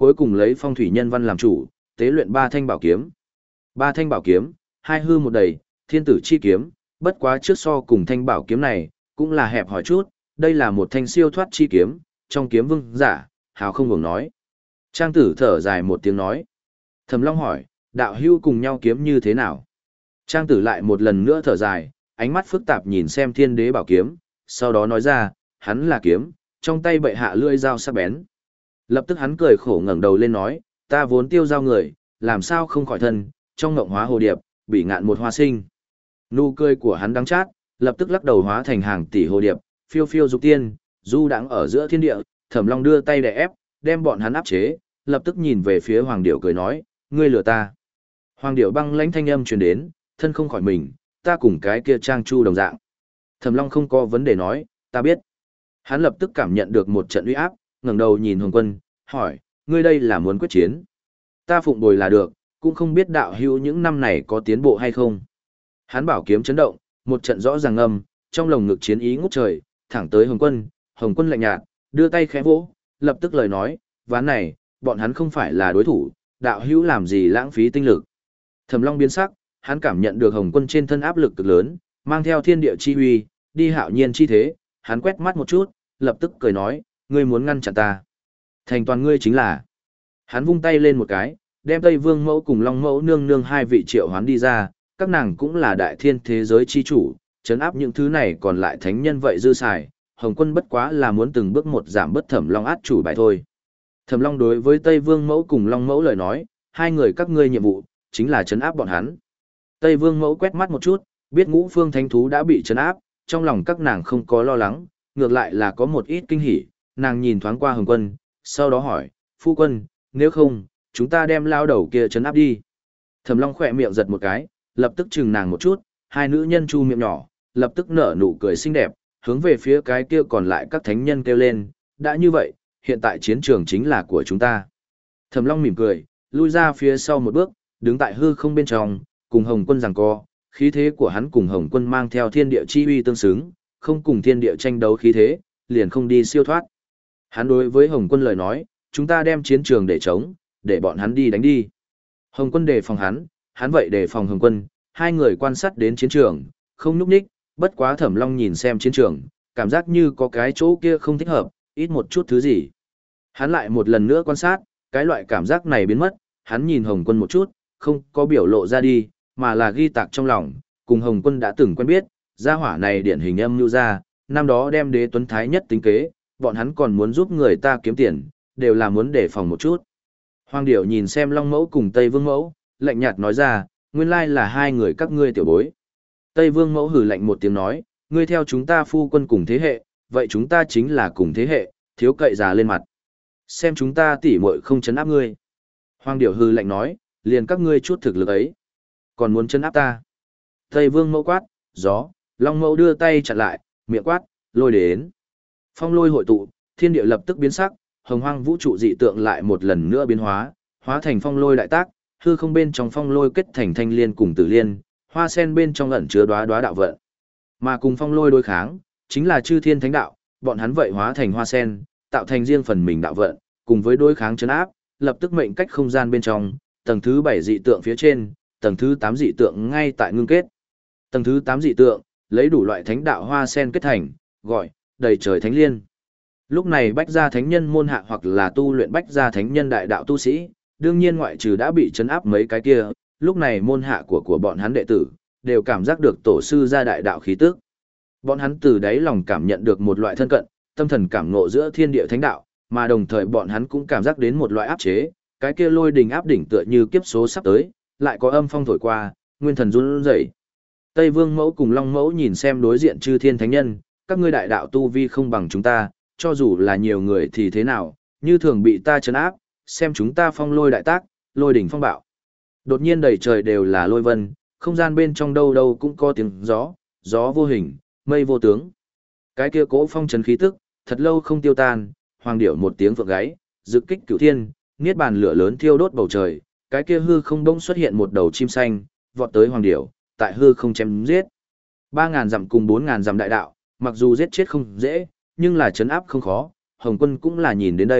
cuối cùng lấy phong thủy nhân văn làm chủ, tế luyện ba thanh bảo kiếm. Ba thanh bảo kiếm, hai hư một đầy, thiên tử chi kiếm, bất quá trước so cùng thanh bảo kiếm này, cũng là hẹp hỏi chút, đây là một thanh siêu thoát chi kiếm, trong kiếm vương giả, hào không ngừng nói. Trang tử thở dài một tiếng nói. Thẩm Long hỏi, đạo hưu cùng nhau kiếm như thế nào? Trang tử lại một lần nữa thở dài, ánh mắt phức tạp nhìn xem thiên đế bảo kiếm, sau đó nói ra, hắn là kiếm, trong tay bệ hạ lưỡi dao sắc bén. Lập tức hắn cười khổ ngẩng đầu lên nói, ta vốn tiêu giao người, làm sao không khỏi thân, trong ngộng hóa hồ điệp, bị ngạn một hoa sinh. Nụ cười của hắn đắng chát, lập tức lắc đầu hóa thành hàng tỷ hồ điệp, phiêu phiêu dục tiên, du đãng ở giữa thiên địa, Thẩm Long đưa tay đè ép, đem bọn hắn áp chế, lập tức nhìn về phía Hoàng Điểu cười nói, ngươi lừa ta. Hoàng Điểu băng lãnh thanh âm truyền đến, thân không khỏi mình, ta cùng cái kia Trang Chu đồng dạng. Thẩm Long không có vấn đề nói, ta biết. Hắn lập tức cảm nhận được một trận uy áp, ngẩng đầu nhìn Hồng Quân, hỏi, ngươi đây là muốn quyết chiến? Ta phụng bồi là được, cũng không biết đạo hữu những năm này có tiến bộ hay không. Hắn bảo kiếm chấn động, một trận rõ ràng âm, trong lồng ngực chiến ý ngút trời, thẳng tới Hồng Quân, Hồng Quân lạnh nhạt, đưa tay khẽ vỗ, lập tức lời nói, ván này, bọn hắn không phải là đối thủ, đạo hữu làm gì lãng phí tinh lực. Thẩm Long biến sắc, hắn cảm nhận được Hồng Quân trên thân áp lực cực lớn, mang theo thiên địa chi uy, đi hạo nhiên chi thế, hắn quét mắt một chút, lập tức cười nói, ngươi muốn ngăn chặn ta. Thành toàn ngươi chính là. Hắn vung tay lên một cái, đem Tây Vương Mẫu cùng Long Mẫu nương nương hai vị triệu hoán đi ra, các nàng cũng là đại thiên thế giới chi chủ, chấn áp những thứ này còn lại thánh nhân vậy dư xài, Hồng Quân bất quá là muốn từng bước một giảm bất Thẩm Long át chủ bài thôi. Thẩm Long đối với Tây Vương Mẫu cùng Long Mẫu lời nói, hai người các ngươi nhiệm vụ, chính là chấn áp bọn hắn. Tây Vương Mẫu quét mắt một chút, biết ngũ phương thánh thú đã bị chấn áp, trong lòng các nàng không có lo lắng, ngược lại là có một ít kinh hỉ, nàng nhìn thoáng qua Hồng Quân, sau đó hỏi, phu quân, nếu không, chúng ta đem lao đầu kia chấn áp đi. Thẩm Long khỏe miệng giật một cái, lập tức chừng nàng một chút, hai nữ nhân chu miệng nhỏ, lập tức nở nụ cười xinh đẹp, hướng về phía cái kia còn lại các thánh nhân kêu lên, đã như vậy, hiện tại chiến trường chính là của chúng ta. Thẩm Long mỉm cười, lui ra phía sau một bước, đứng tại hư không bên trong, cùng Hồng Quân giằng co, khí thế của hắn cùng Hồng Quân mang theo thiên địa chi uy tương xứng, không cùng thiên địa tranh đấu khí thế, liền không đi siêu thoát. Hắn đối với Hồng Quân lời nói, chúng ta đem chiến trường để chống, để bọn hắn đi đánh đi. Hồng Quân đề phòng hắn, hắn vậy đề phòng Hồng Quân, hai người quan sát đến chiến trường, không núp ních, bất quá Thẩm Long nhìn xem chiến trường, cảm giác như có cái chỗ kia không thích hợp, ít một chút thứ gì. Hắn lại một lần nữa quan sát, cái loại cảm giác này biến mất, hắn nhìn Hồng Quân một chút, không có biểu lộ ra đi, mà là ghi tạc trong lòng, cùng Hồng Quân đã từng quen biết, gia hỏa này điển hình âm nhu ra, năm đó đem Đế Tuấn Thái nhất tính kế, bọn hắn còn muốn giúp người ta kiếm tiền, đều là muốn đề phòng một chút. Hoàng Điểu nhìn xem Long Mẫu cùng Tây Vương Mẫu, lạnh nhạt nói ra, nguyên lai là hai người các ngươi tiểu bối. Tây Vương Mẫu hừ lạnh một tiếng nói, ngươi theo chúng ta phu quân cùng thế hệ, vậy chúng ta chính là cùng thế hệ, thiếu cậy già lên mặt. Xem chúng ta tỉ muội không chấn áp ngươi. Hoàng Điểu hừ lạnh nói, liền các ngươi chút thực lực ấy, còn muốn chấn áp ta. Tây Vương Mẫu quát, gió, Long Mẫu đưa tay chặn lại, miệng quát, lôi đến. Phong lôi hội tụ, thiên địa lập tức biến sắc, hồng hoang vũ trụ dị tượng lại một lần nữa biến hóa, hóa thành phong lôi đại tác, hư không bên trong phong lôi kết thành thanh liên cùng tử liên, hoa sen bên trong ẩn chứa đóa đóa đạo vận. Mà cùng phong lôi đối kháng, chính là chư thiên thánh đạo, bọn hắn vậy hóa thành hoa sen, tạo thành riêng phần mình đạo vận, cùng với đối kháng chấn áp, lập tức mệnh cách không gian bên trong, tầng thứ bảy dị tượng phía trên, tầng thứ tám dị tượng ngay tại ngưng kết. Tầng thứ tám dị tượng, lấy đủ loại thánh đạo hoa sen kết thành, gọi đầy trời thánh liên. Lúc này bách gia thánh nhân môn hạ hoặc là tu luyện bách gia thánh nhân đại đạo tu sĩ, đương nhiên ngoại trừ đã bị chấn áp mấy cái kia, lúc này môn hạ của của bọn hắn đệ tử, đều cảm giác được tổ sư gia đại đạo khí tức. Bọn hắn từ đáy lòng cảm nhận được một loại thân cận, tâm thần cảm ngộ giữa thiên địa thánh đạo, mà đồng thời bọn hắn cũng cảm giác đến một loại áp chế, cái kia lôi đình áp đỉnh tựa như kiếp số sắp tới, lại có âm phong thổi qua, nguyên thần run rẩy. Tây Vương Mẫu cùng Long Mẫu nhìn xem đối diện chư thiên thánh nhân, các ngươi đại đạo tu vi không bằng chúng ta, cho dù là nhiều người thì thế nào, như thường bị ta trấn áp, xem chúng ta phong lôi đại tác, lôi đỉnh phong bạo. Đột nhiên đầy trời đều là lôi vân, không gian bên trong đâu đâu cũng có tiếng gió, gió vô hình, mây vô tướng. Cái kia cỗ phong trấn khí tức, thật lâu không tiêu tan, hoàng điểu một tiếng vượng gáy, dự kích cửu thiên, niết bàn lửa lớn thiêu đốt bầu trời, cái kia hư không bỗng xuất hiện một đầu chim xanh, vọt tới hoàng điểu, tại hư không chém giết. Ba ngàn dặm cùng bốn ngàn dặm đại đạo, mặc dù giết chết không dễ, nhưng là chấn áp không khó, Hồng Quân cũng là nhìn đến đây,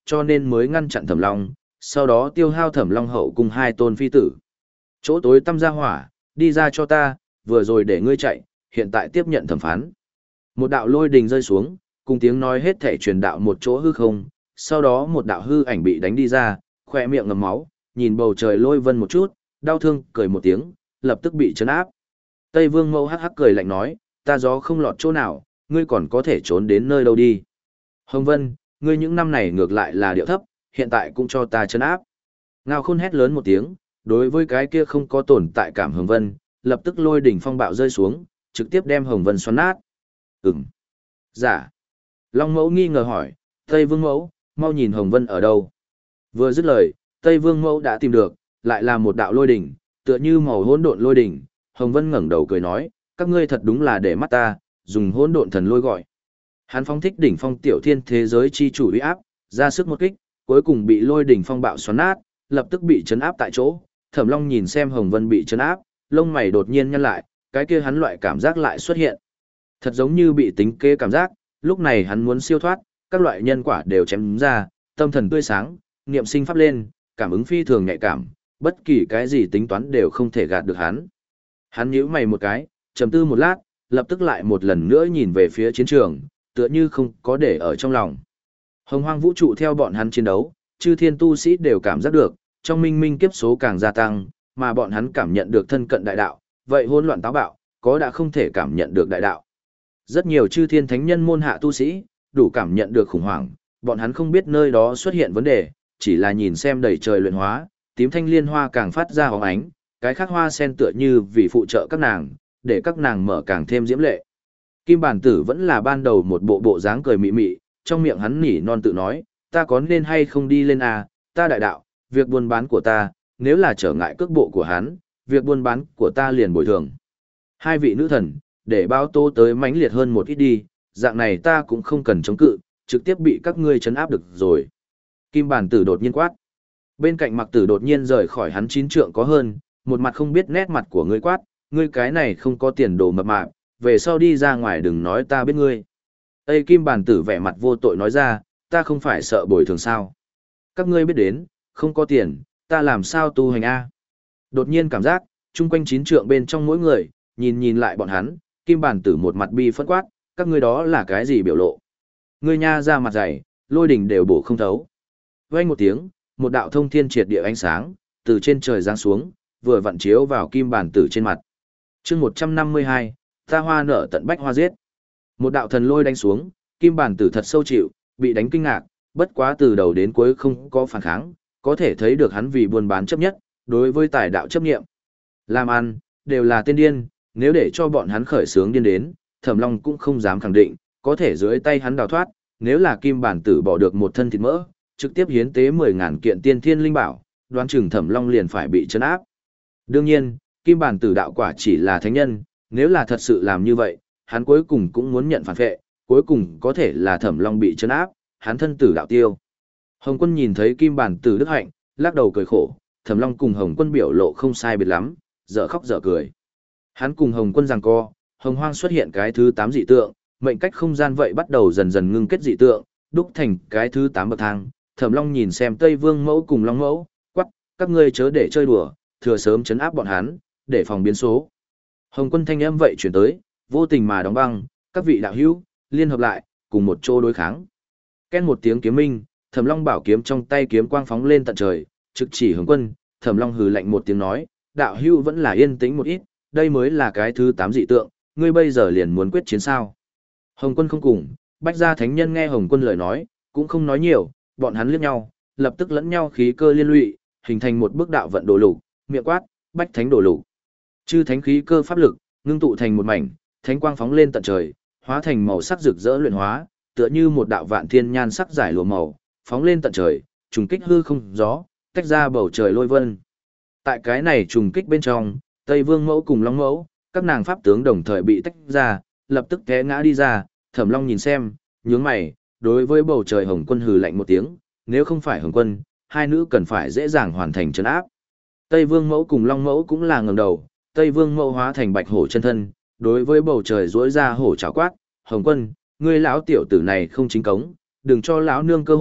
cho nên mới ngăn chặn Thẩm Long, sau đó tiêu hao Thẩm Long hậu cùng hai tôn phi tử. Chỗ tối tăm ra hỏa, đi ra cho ta, vừa rồi để ngươi chạy, hiện tại tiếp nhận thẩm phán. Một đạo lôi đình rơi xuống, cùng tiếng nói hết thể truyền đạo một chỗ hư không, sau đó một đạo hư ảnh bị đánh đi ra, khỏe miệng ngầm máu, nhìn bầu trời lôi vân một chút, đau thương, cười một tiếng, lập tức bị chấn áp. Tây Vương Mẫu hắc hắc cười lạnh nói, ta gió không lọt chỗ nào, ngươi còn có thể trốn đến nơi đâu đi. Hồng Vân, ngươi những năm này ngược lại là điệu thấp, hiện tại cũng cho ta chấn áp. Ngao Khôn hét lớn một tiếng, đối với cái kia không có tồn tại cảm Hồng Vân, lập tức lôi đỉnh phong bạo rơi xuống, trực tiếp đem Hồng Vân xoắn nát. Ừm. Dạ. Long Mẫu nghi ngờ hỏi, Tây Vương Mẫu, mau nhìn Hồng Vân ở đâu. Vừa dứt lời, Tây Vương Mẫu đã tìm được, lại là một đạo lôi đỉnh, tựa như màu hỗn độn lôi đỉnh. Hồng Vân ngẩng đầu cười nói, các ngươi thật đúng là để mắt ta, dùng hỗn độn thần lôi gọi. Hắn phóng thích đỉnh phong tiểu thiên thế giới chi chủ uy áp, ra sức một kích, cuối cùng bị lôi đỉnh phong bạo xoắn nát, lập tức bị chấn áp tại chỗ. Thẩm Long nhìn xem Hồng Vân bị chấn áp, lông mày đột nhiên nhăn lại, cái kia hắn loại cảm giác lại xuất hiện. Thật giống như bị tính kế cảm giác, lúc này hắn muốn siêu thoát, các loại nhân quả đều chém ra, tâm thần tươi sáng, niệm sinh pháp lên, cảm ứng phi thường nhạy cảm, bất kỳ cái gì tính toán đều không thể gạt được hắn. Hắn nhíu mày một cái, trầm tư một lát, lập tức lại một lần nữa nhìn về phía chiến trường, tựa như không có để ở trong lòng. Hồng hoang vũ trụ theo bọn hắn chiến đấu, chư thiên tu sĩ đều cảm giác được, trong minh minh kiếp số càng gia tăng, mà bọn hắn cảm nhận được thân cận đại đạo, vậy hỗn loạn táo bạo, có đã không thể cảm nhận được đại đạo. Rất nhiều chư thiên thánh nhân môn hạ tu sĩ, đủ cảm nhận được khủng hoảng, bọn hắn không biết nơi đó xuất hiện vấn đề, chỉ là nhìn xem đầy trời luyện hóa, tím thanh liên hoa càng phát ra hóng ánh, cái khác hoa sen tựa như vì phụ trợ các nàng, để các nàng mở càng thêm diễm lệ. Kim Bản Tử vẫn là ban đầu một bộ bộ dáng cười mị mị, trong miệng hắn nỉ non tự nói, ta có nên hay không đi lên à, ta đại đạo, việc buôn bán của ta, nếu là trở ngại cước bộ của hắn, việc buôn bán của ta liền bồi thường. Hai vị nữ thần, để báo tố tới mãnh liệt hơn một ít đi, dạng này ta cũng không cần chống cự, trực tiếp bị các ngươi trấn áp được rồi. Kim Bản Tử đột nhiên quát. Bên cạnh Mặc Tử đột nhiên rời khỏi hắn chín trượng có hơn, một mặt không biết nét mặt của ngươi quát, ngươi cái này không có tiền đồ mập mạp, về sau đi ra ngoài đừng nói ta biết ngươi. Tây Kim Bản Tử vẻ mặt vô tội nói ra, ta không phải sợ bồi thường sao. Các ngươi biết đến, không có tiền, ta làm sao tu hành A. Đột nhiên cảm giác, chung quanh chín trượng bên trong mỗi người, nhìn nhìn lại bọn hắn, Kim Bản Tử một mặt bi phẫn quát, các ngươi đó là cái gì biểu lộ. Ngươi nha ra mặt dày, lôi đỉnh đều bổ không thấu. Vang một tiếng, một đạo thông thiên triệt địa ánh sáng, từ trên trời giáng xuống, vừa vặn chiếu vào Kim Bản Tử trên mặt. chương một trăm năm mươi hai, ta hoa nở tận bách hoa giết. Một đạo thần lôi đánh xuống, Kim Bản Tử thật sâu chịu, bị đánh kinh ngạc, bất quá từ đầu đến cuối không có phản kháng, có thể thấy được hắn vì buôn bán chấp nhất, đối với tài đạo chấp nghiệm. Làm ăn, đều là tiên điên, nếu để cho bọn hắn khởi sướng điên đến, Thẩm Long cũng không dám khẳng định, có thể dưới tay hắn đào thoát, nếu là Kim Bản Tử bỏ được một thân thịt mỡ, trực tiếp hiến tế mười ngàn kiện tiên thiên linh bảo, đoán chừng Thẩm Long liền phải bị trấn áp. Đương nhiên, Kim Bản Tử đạo quả chỉ là thánh nhân, nếu là thật sự làm như vậy, hắn cuối cùng cũng muốn nhận phản vệ, cuối cùng có thể là Thẩm Long bị trấn áp, hắn thân tử đạo tiêu. Hồng Quân nhìn thấy Kim Bản Tử đức hạnh, lắc đầu cười khổ, Thẩm Long cùng Hồng Quân biểu lộ không sai biệt lắm, dở khóc dở cười. Hắn cùng Hồng Quân giằng co, Hồng Hoang xuất hiện cái thứ tám dị tượng, mệnh cách không gian vậy bắt đầu dần dần ngưng kết dị tượng, đúc thành cái thứ tám bậc thang. Thẩm Long nhìn xem Tây Vương Mẫu cùng Long Mẫu, quắc, các ngươi chớ để chơi đùa, thừa sớm chấn áp bọn hắn, để phòng biến số. Hồng Quân thanh âm vậy chuyển tới, vô tình mà đóng băng, các vị đạo hữu, liên hợp lại, cùng một chỗ đối kháng. Ken một tiếng kiếm minh, Thẩm Long bảo kiếm trong tay kiếm quang phóng lên tận trời, trực chỉ Hồng Quân, Thẩm Long hừ lạnh một tiếng nói, đạo hữu vẫn là yên tĩnh một ít, đây mới là cái thứ tám dị tượng, ngươi bây giờ liền muốn quyết chiến sao? Hồng Quân không cùng, Bách Gia Thánh Nhân nghe Hồng Quân lời nói, cũng không nói nhiều, bọn hắn liếc nhau, lập tức lẫn nhau khí cơ liên lụy, hình thành một bức đạo vận đồ lục, miệng quát, Bách Thánh đồ lục. Chư thánh khí cơ pháp lực, ngưng tụ thành một mảnh, thánh quang phóng lên tận trời, hóa thành màu sắc rực rỡ luyện hóa, tựa như một đạo vạn thiên nhan sắc giải lụa màu, phóng lên tận trời, trùng kích hư không gió, tách ra bầu trời lôi vân. Tại cái này trùng kích bên trong, Tây Vương Mẫu cùng Long Mẫu, các nàng pháp tướng đồng thời bị tách ra, lập tức té ngã đi ra, Thẩm Long nhìn xem, nhướng mày, đối với bầu trời Hồng Quân hừ lạnh một tiếng, nếu không phải Hồng Quân, hai nữ cần phải dễ dàng hoàn thành trấn áp. Tây Vương Mẫu cùng Long Mẫu cũng là ngẩng đầu, Tây Vương Mẫu hóa thành bạch hổ chân thân, đối với bầu trời duỗi ra hổ chảo quát, "Hồng Quân, ngươi lão tiểu tử này không chính cống, đừng cho lão nương cơ hội,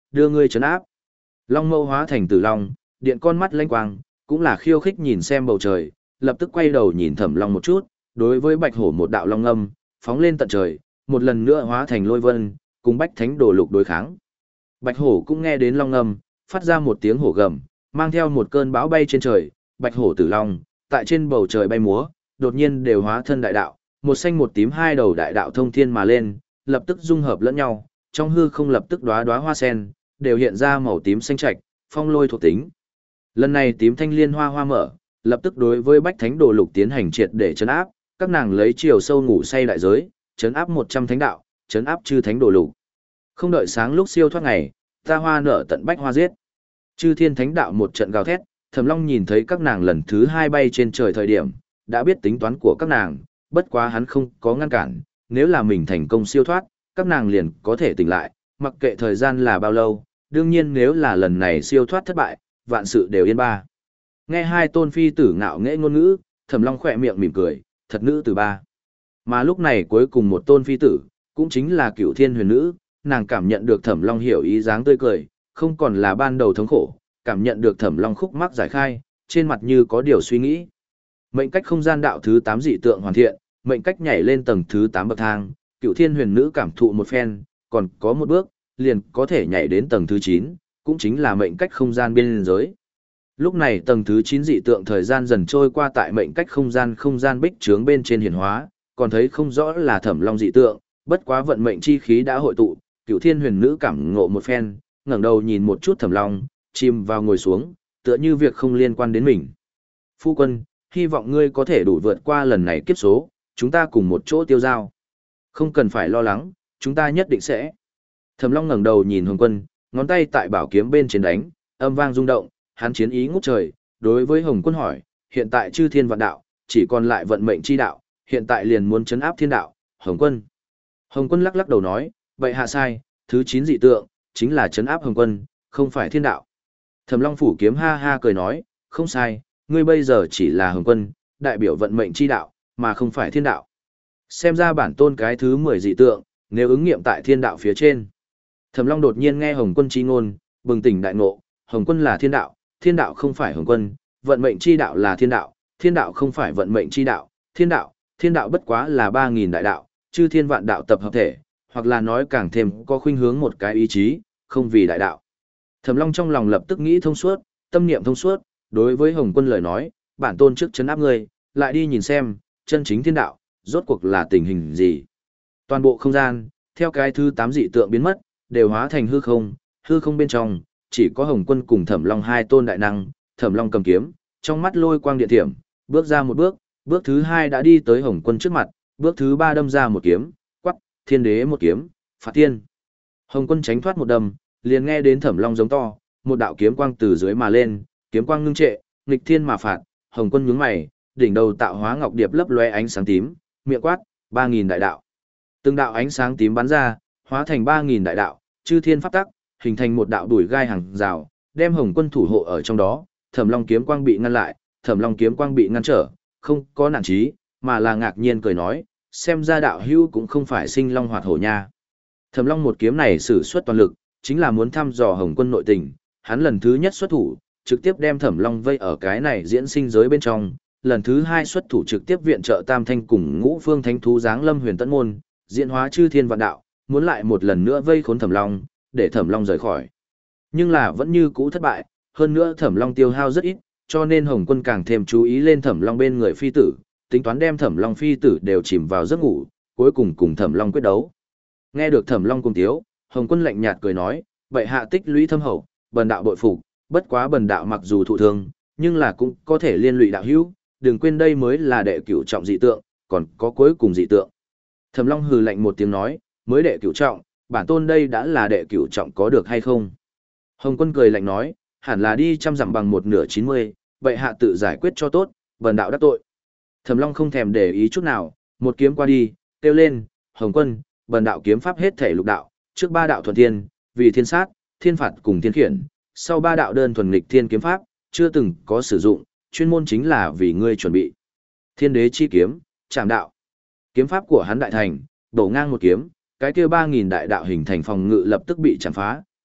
đưa ngươi trấn áp. Long mâu hóa thành tử long, điện con mắt lanh quang, cũng là khiêu khích nhìn xem bầu trời, lập tức quay đầu nhìn Thẩm Long một chút, đối với Bạch Hổ một đạo long âm, phóng lên tận trời, một lần nữa hóa thành lôi vân, cùng Bách Thánh Đồ Lục đối kháng. Bạch Hổ cũng nghe đến long âm, phát ra một tiếng hổ gầm, mang theo một cơn bão bay trên trời, Bạch Hổ tử long, tại trên bầu trời bay múa, đột nhiên đều hóa thân đại đạo, một xanh một tím hai đầu đại đạo thông thiên mà lên, lập tức dung hợp lẫn nhau, trong hư không lập tức đóa đóa hoa sen, đều hiện ra màu tím xanh trạch, phong lôi thuộc tính. Lần này tím thanh liên hoa hoa mở, lập tức đối với Bách Thánh Đồ Lục tiến hành triệt để trấn áp, các nàng lấy chiều sâu ngủ say đại giới, trấn áp một trăm thánh đạo, trấn áp chư thánh đồ lục. Không đợi sáng lúc siêu thoát ngày, ta hoa nở tận bách hoa giết. Chư thiên thánh đạo một trận gào thét, Thẩm Long nhìn thấy các nàng lần thứ hai bay trên trời thời điểm, đã biết tính toán của các nàng, bất quá hắn không có ngăn cản, nếu là mình thành công siêu thoát, các nàng liền có thể tỉnh lại, mặc kệ thời gian là bao lâu, đương nhiên nếu là lần này siêu thoát thất bại, vạn sự đều yên ba. Nghe hai tôn phi tử ngạo nghễ ngôn ngữ, Thẩm Long khỏe miệng mỉm cười, thật nữ từ ba. Mà lúc này cuối cùng một tôn phi tử, cũng chính là Cửu Thiên Huyền Nữ, nàng cảm nhận được Thẩm Long hiểu ý dáng tươi cười, không còn là ban đầu thống khổ, cảm nhận được Thẩm Long khúc mắc giải khai, trên mặt như có điều suy nghĩ. Mệnh cách không gian đạo thứ tám dị tượng hoàn thiện, mệnh cách nhảy lên tầng thứ tám bậc thang, Cửu Thiên Huyền Nữ cảm thụ một phen, còn có một bước, liền có thể nhảy đến tầng thứ chín, cũng chính là mệnh cách không gian biên giới. Lúc này tầng thứ chín dị tượng thời gian dần trôi qua tại mệnh cách không gian không gian bích trướng bên trên hiển hóa, còn thấy không rõ là Thẩm Long dị tượng, bất quá vận mệnh chi khí đã hội tụ, Cửu Thiên Huyền Nữ cảm ngộ một phen, ngẩng đầu nhìn một chút Thẩm Long, chìm vào ngồi xuống, tựa như việc không liên quan đến mình. Phu quân, hy vọng ngươi có thể đủ vượt qua lần này kiếp số, chúng ta cùng một chỗ tiêu giao. Không cần phải lo lắng, chúng ta nhất định sẽ. Thẩm Long ngẩng đầu nhìn Hồng Quân, ngón tay tại bảo kiếm bên trên đánh, âm vang rung động, hắn chiến ý ngút trời, đối với Hồng Quân hỏi, hiện tại chư thiên vạn đạo, chỉ còn lại vận mệnh chi đạo, hiện tại liền muốn trấn áp thiên đạo, Hồng Quân. Hồng Quân lắc lắc đầu nói, vậy hạ sai, thứ chín dị tượng, chính là trấn áp Hồng Quân, không phải thiên đạo. Thẩm Long phủ kiếm ha ha cười nói, không sai, ngươi bây giờ chỉ là Hồng Quân, đại biểu vận mệnh chi đạo, mà không phải thiên đạo. Xem ra bản tôn cái thứ mười dị tượng, nếu ứng nghiệm tại thiên đạo phía trên. Thẩm Long đột nhiên nghe Hồng Quân chi ngôn, bừng tỉnh đại ngộ, Hồng Quân là thiên đạo, thiên đạo không phải Hồng Quân, vận mệnh chi đạo là thiên đạo, thiên đạo không phải vận mệnh chi đạo, thiên đạo, thiên đạo bất quá là ba nghìn đại đạo, chư thiên vạn đạo tập hợp thể, hoặc là nói càng thêm có khuynh hướng một cái ý chí, không vì đại đạo. Thẩm Long trong lòng lập tức nghĩ thông suốt, tâm niệm thông suốt, đối với Hồng Quân lời nói, bản tôn trước trấn áp ngươi, lại đi nhìn xem, chân chính thiên đạo, rốt cuộc là tình hình gì. Toàn bộ không gian, theo cái thứ tám dị tượng biến mất, đều hóa thành hư không, hư không bên trong, chỉ có Hồng Quân cùng Thẩm Long hai tôn đại năng, Thẩm Long cầm kiếm, trong mắt lôi quang điện thiểm, bước ra một bước, bước thứ hai đã đi tới Hồng Quân trước mặt, bước thứ ba đâm ra một kiếm, quắc, thiên đế một kiếm, phạt thiên. Hồng Quân tránh thoát một đâm, liền nghe đến Thẩm Long giống to, một đạo kiếm quang từ dưới mà lên, kiếm quang ngưng trệ, nghịch thiên mà phạt, Hồng Quân nhướng mày, đỉnh đầu tạo hóa ngọc điệp lấp loe ánh sáng tím, miệng quát, ba nghìn đại đạo. Từng đạo ánh sáng tím bắn ra, hóa thành ba nghìn đại đạo, chư thiên pháp tắc, hình thành một đạo đuổi gai hàng rào, đem Hồng Quân thủ hộ ở trong đó, Thẩm Long kiếm quang bị ngăn lại, Thẩm Long kiếm quang bị ngăn trở, không có nản chí, mà là ngạc nhiên cười nói, xem ra đạo hữu cũng không phải sinh long hoạt hổ nha. Thẩm Long một kiếm này sử xuất toàn lực, chính là muốn thăm dò Hồng Quân nội tình, hắn lần thứ nhất xuất thủ, trực tiếp đem Thẩm Long vây ở cái này diễn sinh giới bên trong, lần thứ hai xuất thủ trực tiếp viện trợ Tam Thanh cùng Ngũ Phương Thánh thú giáng lâm Huyền Tẫn môn, diễn hóa chư thiên vạn đạo, muốn lại một lần nữa vây khốn Thẩm Long, để Thẩm Long rời khỏi. Nhưng là vẫn như cũ thất bại, hơn nữa Thẩm Long tiêu hao rất ít, cho nên Hồng Quân càng thêm chú ý lên Thẩm Long bên người phi tử, tính toán đem Thẩm Long phi tử đều chìm vào giấc ngủ, cuối cùng cùng Thẩm Long quyết đấu. Nghe được Thẩm Long cùng tiếu, Hồng Quân lạnh nhạt cười nói, vậy hạ tích lũy thâm hậu, bần đạo bội phục, bất quá bần đạo mặc dù thụ thương, nhưng là cũng có thể liên lụy đạo hữu, đừng quên đây mới là đệ cửu trọng dị tượng, còn có cuối cùng dị tượng. Thẩm Long hừ lạnh một tiếng nói, mới đệ cửu trọng, bản tôn đây đã là đệ cửu trọng có được hay không? Hồng Quân cười lạnh nói, hẳn là đi trăm dặm bằng một nửa chín mươi, vậy hạ tự giải quyết cho tốt, bần đạo đắc tội. Thẩm Long không thèm để ý chút nào, một kiếm qua đi, kêu lên, Hồng Quân, bần đạo kiếm pháp hết thể lục đạo, trước ba đạo thuần thiên, vì thiên sát, thiên phạt cùng thiên khiển, sau ba đạo đơn thuần nghịch thiên kiếm pháp, chưa từng có sử dụng, chuyên môn chính là vì ngươi chuẩn bị. Thiên đế chi kiếm, trảm đạo. Kiếm pháp của hắn đại thành, đổ ngang một kiếm, cái kia ba nghìn đại đạo hình thành phòng ngự lập tức bị chạm phá,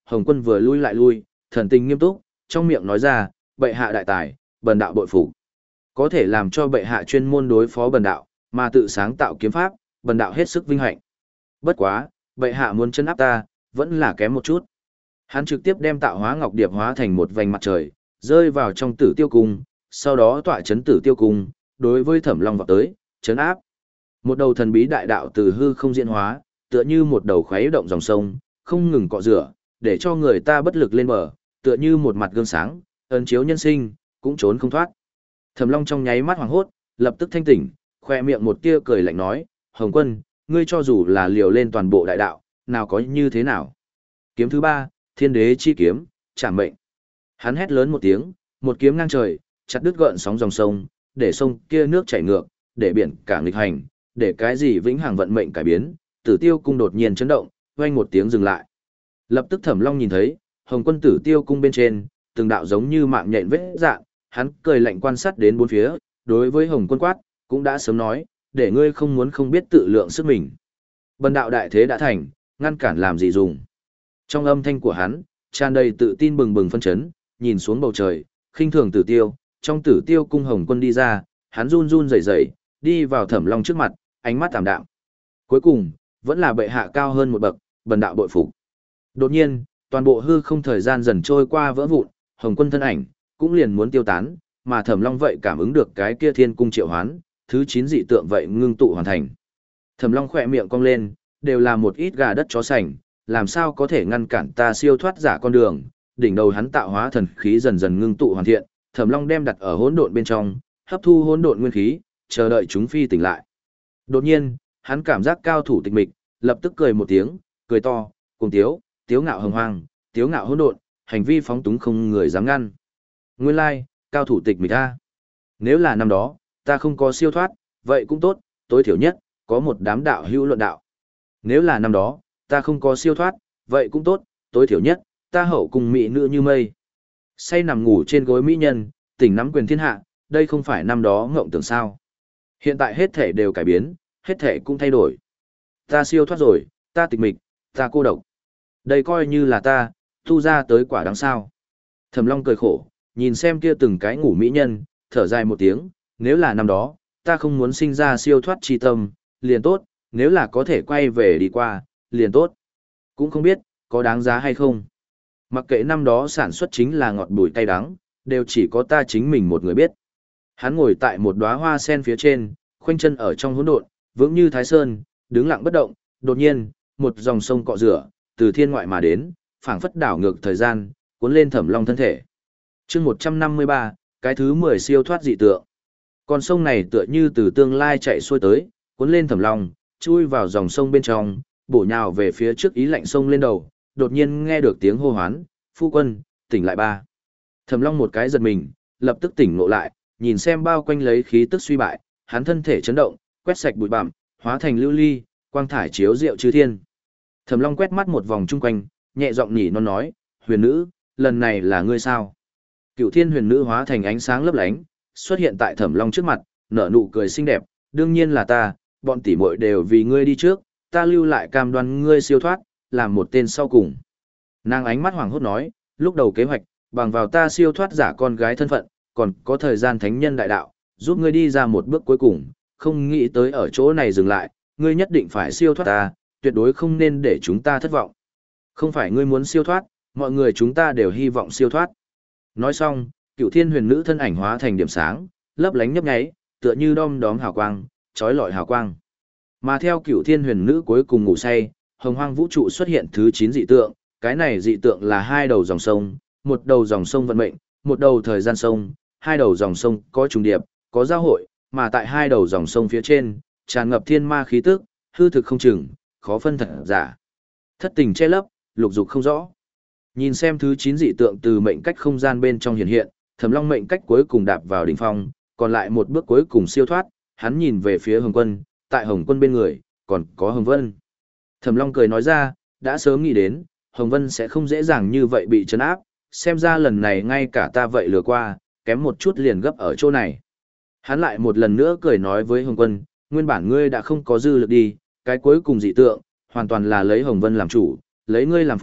Hồng Quân vừa lui lại lui, thần tình nghiêm túc, trong miệng nói ra, bệ hạ đại tài, bần đạo bội phục. Có thể làm cho bệ hạ chuyên môn đối phó bần đạo, mà tự sáng tạo kiếm pháp, bần đạo hết sức vinh hạnh. Bất quá, bệ hạ muốn chân áp ta, vẫn là kém một chút. Hắn trực tiếp đem tạo hóa ngọc điệp hóa thành một vành mặt trời, rơi vào trong Tử Tiêu cung, sau đó tọa chấn Tử Tiêu cung, đối với Thẩm Long vọt tới, chấn áp. Một đầu thần bí đại đạo từ hư không diễn hóa, tựa như một đầu khuấy động dòng sông, không ngừng cọ rửa, để cho người ta bất lực lên bờ, tựa như một mặt gương sáng, ấn chiếu nhân sinh, cũng trốn không thoát. Thẩm Long trong nháy mắt hoảng hốt, lập tức thanh tỉnh, khoe miệng một tia cười lạnh nói, Hồng Quân, ngươi cho dù là liều lên toàn bộ đại đạo, nào có như thế nào. Kiếm thứ ba, Thiên Đế chi kiếm, chạm mệnh. Hắn hét lớn một tiếng, một kiếm ngang trời, chặt đứt gợn sóng dòng sông, để sông kia nước chảy ngược, để biển cả nghịch hành, để cái gì vĩnh hằng vận mệnh cải biến, Tử Tiêu cung đột nhiên chấn động, vang một tiếng dừng lại. Lập tức Thẩm Long nhìn thấy, Hồng Quân Tử Tiêu cung bên trên, từng đạo giống như mạng nhện vết dạn, hắn cười lạnh quan sát đến bốn phía, đối với Hồng Quân quát, cũng đã sớm nói, để ngươi không muốn không biết tự lượng sức mình. Bần đạo đại thế đã thành, ngăn cản làm gì dùng. Trong âm thanh của hắn, tràn đầy tự tin bừng bừng phân chấn, nhìn xuống bầu trời, khinh thường Tử Tiêu, trong Tử Tiêu cung Hồng Quân đi ra, hắn run run rẩy rẩy, đi vào Thẩm Long trước mặt, ánh mắt tạm đạm. Cuối cùng, vẫn là bệ hạ cao hơn một bậc, bần đạo bội phục. Đột nhiên, toàn bộ hư không thời gian dần trôi qua vỡ vụn, Hồng Quân thân ảnh cũng liền muốn tiêu tán, mà Thẩm Long vậy cảm ứng được cái kia thiên cung triệu hoán, thứ chín dị tượng vậy ngưng tụ hoàn thành. Thẩm Long khỏe miệng cong lên, đều là một ít gà đất chó sành, làm sao có thể ngăn cản ta siêu thoát giả con đường. Đỉnh đầu hắn tạo hóa thần khí dần dần ngưng tụ hoàn thiện, Thẩm Long đem đặt ở hỗn độn bên trong, hấp thu hỗn độn nguyên khí, chờ đợi chúng phi tỉnh lại. Đột nhiên, hắn cảm giác cao thủ tịch mịch, lập tức cười một tiếng, cười to, cùng tiếu, tiếu ngạo hồng hoang, tiếu ngạo hỗn độn, hành vi phóng túng không người dám ngăn. Nguyên lai, cao thủ tịch mịch ta. Nếu là năm đó, ta không có siêu thoát, vậy cũng tốt, tối thiểu nhất, có một đám đạo hữu luận đạo. Nếu là năm đó, ta không có siêu thoát, vậy cũng tốt, tối thiểu nhất, ta hậu cùng mỹ nữ như mây. Say nằm ngủ trên gối mỹ nhân, tỉnh nắm quyền thiên hạ, đây không phải năm đó ngộng tưởng sao. Hiện tại hết thể đều cải biến, hết thể cũng thay đổi. Ta siêu thoát rồi, ta tịch mịch, ta cô độc. Đây coi như là ta, tu ra tới quả đáng sao. Thẩm Long cười khổ, nhìn xem kia từng cái ngủ mỹ nhân, thở dài một tiếng, nếu là năm đó, ta không muốn sinh ra siêu thoát chi tâm, liền tốt, nếu là có thể quay về đi qua, liền tốt. Cũng không biết, có đáng giá hay không. Mặc kệ năm đó sản xuất chính là ngọt bùi cay đắng, đều chỉ có ta chính mình một người biết. Hắn ngồi tại một đóa hoa sen phía trên, khoanh chân ở trong hỗn độn, vững như Thái Sơn, đứng lặng bất động, đột nhiên, một dòng sông cọ rửa, từ thiên ngoại mà đến, phảng phất đảo ngược thời gian, cuốn lên Thẩm Long thân thể. Chương một trăm năm mươi ba, cái thứ mười siêu thoát dị tượng. Con sông này tựa như từ tương lai chạy xuôi tới, cuốn lên Thẩm Long, chui vào dòng sông bên trong, bổ nhào về phía trước ý lạnh sông lên đầu, đột nhiên nghe được tiếng hô hoán, "Phu quân, tỉnh lại ba." Thẩm Long một cái giật mình, lập tức tỉnh ngộ lại, nhìn xem bao quanh lấy khí tức suy bại, hắn thân thể chấn động, quét sạch bụi bặm, hóa thành lưu ly, quang thải chiếu diệu chư thiên. Thẩm Long quét mắt một vòng chung quanh, nhẹ giọng nhỉ non nói, "Huyền nữ, lần này là ngươi sao?" Cựu Thiên Huyền nữ hóa thành ánh sáng lấp lánh, xuất hiện tại Thẩm Long trước mặt, nở nụ cười xinh đẹp, "Đương nhiên là ta, bọn tỷ muội đều vì ngươi đi trước, ta lưu lại cam đoan ngươi siêu thoát, làm một tên sau cùng." Nàng ánh mắt hoàng hốt nói, "Lúc đầu kế hoạch, bằng vào ta siêu thoát giả con gái thân phận, còn có thời gian thánh nhân đại đạo, giúp ngươi đi ra một bước cuối cùng, không nghĩ tới ở chỗ này dừng lại, ngươi nhất định phải siêu thoát ta, tuyệt đối không nên để chúng ta thất vọng. Không phải ngươi muốn siêu thoát, mọi người chúng ta đều hy vọng siêu thoát." Nói xong, Cựu Thiên Huyền nữ thân ảnh hóa thành điểm sáng, lấp lánh nhấp nháy, tựa như đom đóm hào quang, chói lọi hào quang. Mà theo Cựu Thiên Huyền nữ cuối cùng ngủ say, hồng hoang vũ trụ xuất hiện thứ chín dị tượng, cái này dị tượng là hai đầu dòng sông, một đầu dòng sông vận mệnh, một đầu thời gian sông, hai đầu dòng sông có trùng điệp, có giao hội, mà tại hai đầu dòng sông phía trên, tràn ngập thiên ma khí tức, hư thực không chừng, khó phân thật giả. Thất tình che lấp, lục dục không rõ. Nhìn xem thứ chín dị tượng từ mệnh cách không gian bên trong hiện hiện, Thẩm Long mệnh cách cuối cùng đạp vào đỉnh phong, còn lại một bước cuối cùng siêu thoát, hắn nhìn về phía Hồng Quân, tại Hồng Quân bên người, còn có Hồng Vân. Thẩm Long cười nói ra, đã sớm nghĩ đến, Hồng Vân sẽ không dễ dàng như vậy bị trấn áp, xem ra lần này ngay cả ta vậy lừa qua, kém một chút liền gấp ở chỗ này. Hắn lại một lần nữa cười nói với Hồng Quân, nguyên bản ngươi đã không có dư lực đi, cái cuối cùng dị tượng, hoàn toàn là lấy Hồng Vân làm chủ, lấy ngươi làm phụ,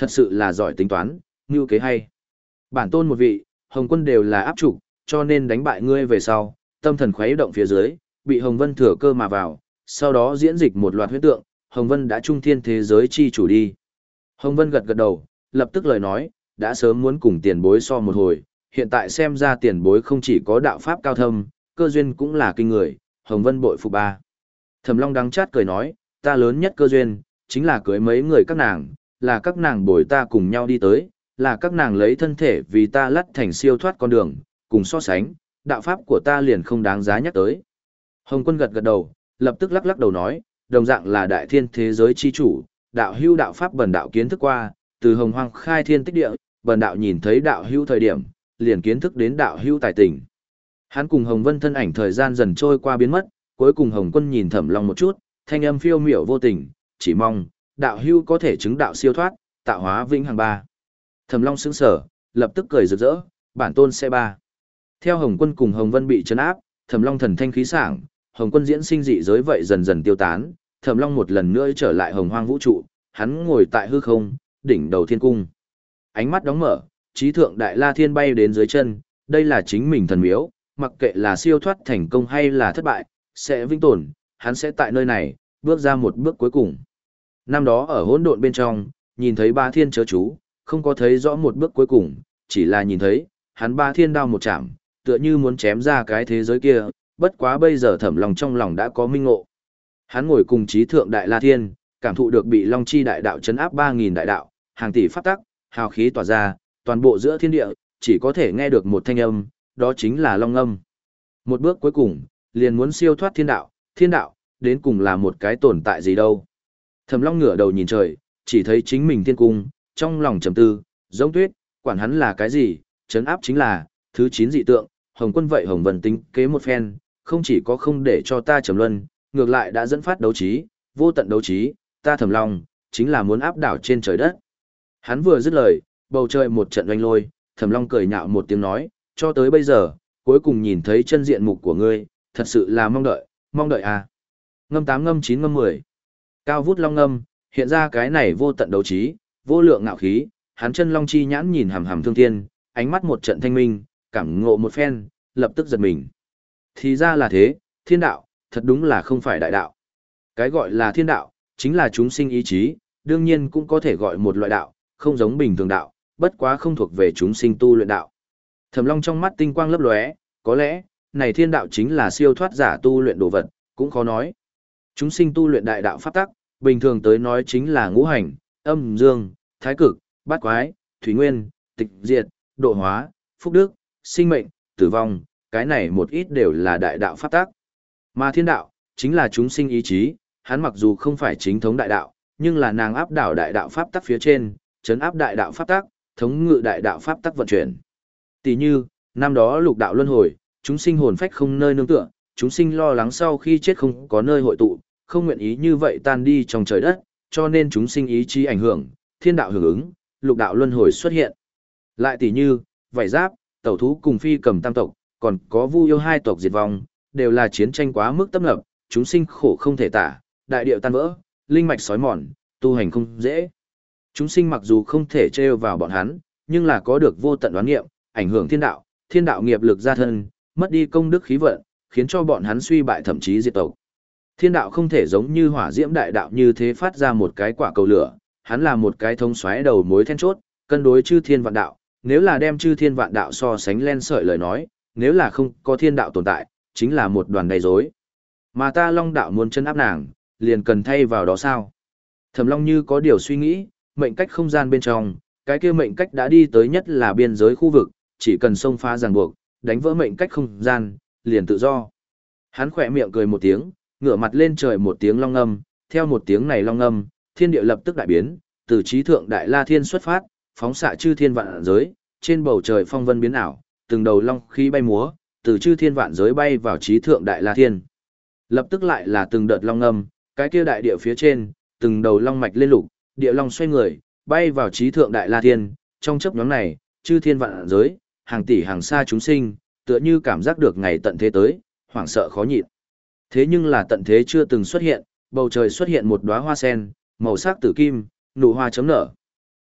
thật sự là giỏi tính toán, ngưu kế hay. Bản tôn một vị, Hồng Quân đều là áp trục, cho nên đánh bại ngươi về sau, tâm thần khuấy động phía dưới, bị Hồng Vân thừa cơ mà vào, sau đó diễn dịch một loạt huyết tượng, Hồng Vân đã trung thiên thế giới chi chủ đi. Hồng Vân gật gật đầu, lập tức lời nói, đã sớm muốn cùng tiền bối so một hồi, hiện tại xem ra tiền bối không chỉ có đạo pháp cao thâm, cơ duyên cũng là kinh người, Hồng Vân bội phục ba. Thẩm Long đắng chát cười nói, ta lớn nhất cơ duyên, chính là cưới mấy người các nàng, là các nàng bồi ta cùng nhau đi tới, là các nàng lấy thân thể vì ta lắt thành siêu thoát con đường, cùng so sánh, đạo pháp của ta liền không đáng giá nhắc tới. Hồng Quân gật gật đầu, lập tức lắc lắc đầu nói, đồng dạng là đại thiên thế giới chi chủ, đạo hưu đạo pháp bần đạo kiến thức qua, từ hồng hoang khai thiên tích địa, bần đạo nhìn thấy đạo hưu thời điểm, liền kiến thức đến đạo hưu tài tình. Hắn cùng Hồng Vân thân ảnh thời gian dần trôi qua biến mất, cuối cùng Hồng Quân nhìn Thẩm Long một chút, thanh âm phiêu miểu vô tình, chỉ mong đạo hưu có thể chứng đạo siêu thoát, tạo hóa vĩnh hằng ba. Thẩm Long sững sờ, lập tức cười rực rỡ, bản tôn sẽ ba. Theo Hồng Quân cùng Hồng Vân bị trấn áp, Thẩm Long thần thanh khí sảng, Hồng Quân diễn sinh dị giới vậy dần dần tiêu tán, Thẩm Long một lần nữa trở lại Hồng Hoang vũ trụ, hắn ngồi tại hư không, đỉnh đầu thiên cung. Ánh mắt đóng mở, trí thượng đại la thiên bay đến dưới chân, đây là chính mình thần miếu, mặc kệ là siêu thoát thành công hay là thất bại, sẽ vĩnh tồn, hắn sẽ tại nơi này, bước ra một bước cuối cùng. Năm đó ở hỗn độn bên trong, nhìn thấy ba thiên chớ chú, không có thấy rõ một bước cuối cùng, chỉ là nhìn thấy, hắn ba thiên đao một chạm, tựa như muốn chém ra cái thế giới kia, bất quá bây giờ Thẩm Long trong lòng đã có minh ngộ. Hắn ngồi cùng trí thượng đại la thiên, cảm thụ được bị Long chi đại đạo chấn áp ba nghìn đại đạo, hàng tỷ pháp tắc, hào khí tỏa ra, toàn bộ giữa thiên địa, chỉ có thể nghe được một thanh âm, đó chính là Long âm. Một bước cuối cùng, liền muốn siêu thoát thiên đạo, thiên đạo, đến cùng là một cái tồn tại gì đâu. Thẩm Long ngửa đầu nhìn trời, chỉ thấy chính mình thiên cung, trong lòng trầm tư, giống tuyết, quản hắn là cái gì, chấn áp chính là, thứ chín dị tượng, Hồng Quân vậy Hồng Vân tính kế một phen, không chỉ có không để cho ta trầm luân, ngược lại đã dẫn phát đấu trí, vô tận đấu trí, ta Thẩm Long, chính là muốn áp đảo trên trời đất. Hắn vừa dứt lời, bầu trời một trận oanh lôi, Thẩm Long cười nhạo một tiếng nói, cho tới bây giờ, cuối cùng nhìn thấy chân diện mục của ngươi, thật sự là mong đợi, mong đợi à. Ngâm tám ngâm chín ngâm mười. Cao vút long ngâm, hiện ra cái này vô tận đấu trí, vô lượng ngạo khí, hắn chân long chi nhãn nhìn hằm hằm thương thiên, ánh mắt một trận thanh minh, cảm ngộ một phen, lập tức giật mình. Thì ra là thế, thiên đạo, thật đúng là không phải đại đạo. Cái gọi là thiên đạo, chính là chúng sinh ý chí, đương nhiên cũng có thể gọi một loại đạo, không giống bình thường đạo, bất quá không thuộc về chúng sinh tu luyện đạo. Thẩm Long trong mắt tinh quang lấp lóe, có lẽ, này thiên đạo chính là siêu thoát giả tu luyện đồ vật, cũng khó nói. Chúng sinh tu luyện đại đạo pháp tắc, bình thường tới nói chính là ngũ hành, âm dương, thái cực, bát quái, thủy nguyên, tịch diệt, độ hóa, phúc đức, sinh mệnh, tử vong, cái này một ít đều là đại đạo pháp tắc. Mà thiên đạo, chính là chúng sinh ý chí, hắn mặc dù không phải chính thống đại đạo, nhưng là nàng áp đảo đại đạo pháp tắc phía trên, chấn áp đại đạo pháp tắc, thống ngự đại đạo pháp tắc vận chuyển. Tỷ như, năm đó lục đạo luân hồi, chúng sinh hồn phách không nơi nương tựa, chúng sinh lo lắng sau khi chết không có nơi hội tụ, không nguyện ý như vậy tan đi trong trời đất, cho nên chúng sinh ý chí ảnh hưởng, thiên đạo hưởng ứng, lục đạo luân hồi xuất hiện. Lại tỷ như, vảy giáp, tẩu thú cùng phi cầm tam tộc, còn có vu yêu hai tộc diệt vong, đều là chiến tranh quá mức tấp nập, chúng sinh khổ không thể tả, đại điệu tan vỡ, linh mạch sói mòn, tu hành không dễ. Chúng sinh mặc dù không thể trêu vào bọn hắn, nhưng là có được vô tận đoán nghiệm, ảnh hưởng thiên đạo, thiên đạo nghiệp lực gia thân, mất đi công đức khí vận, khiến cho bọn hắn suy bại thậm chí diệt tộc. Thiên đạo không thể giống như hỏa diễm đại đạo như thế phát ra một cái quả cầu lửa, hắn là một cái thống xoáy đầu mối then chốt, cân đối chư thiên vạn đạo, nếu là đem chư thiên vạn đạo so sánh len sợi lời nói, nếu là không có thiên đạo tồn tại, chính là một đoàn đầy rối. Mà ta Long đạo muốn chân áp nàng, liền cần thay vào đó sao? Thẩm Long như có điều suy nghĩ, mệnh cách không gian bên trong, cái kia mệnh cách đã đi tới nhất là biên giới khu vực, chỉ cần xông phá ràng buộc, đánh vỡ mệnh cách không gian, liền tự do. Hắn khỏe miệng cười một tiếng, ngửa mặt lên trời một tiếng long ngâm, theo một tiếng này long ngâm, thiên địa lập tức đại biến, từ trí thượng đại la thiên xuất phát, phóng xạ chư thiên vạn giới, trên bầu trời phong vân biến ảo, từng đầu long khí bay múa, từ chư thiên vạn giới bay vào trí thượng đại la thiên. Lập tức lại là từng đợt long ngâm, cái kia đại địa phía trên, từng đầu long mạch lên lục, địa long xoay người, bay vào trí thượng đại la thiên, trong chớp nhoáng này, chư thiên vạn giới, hàng tỷ hàng xa chúng sinh, tựa như cảm giác được ngày tận thế tới, hoảng sợ khó nhịn. Thế nhưng là tận thế chưa từng xuất hiện, bầu trời xuất hiện một đóa hoa sen, màu sắc tử kim, nụ hoa chấm nở.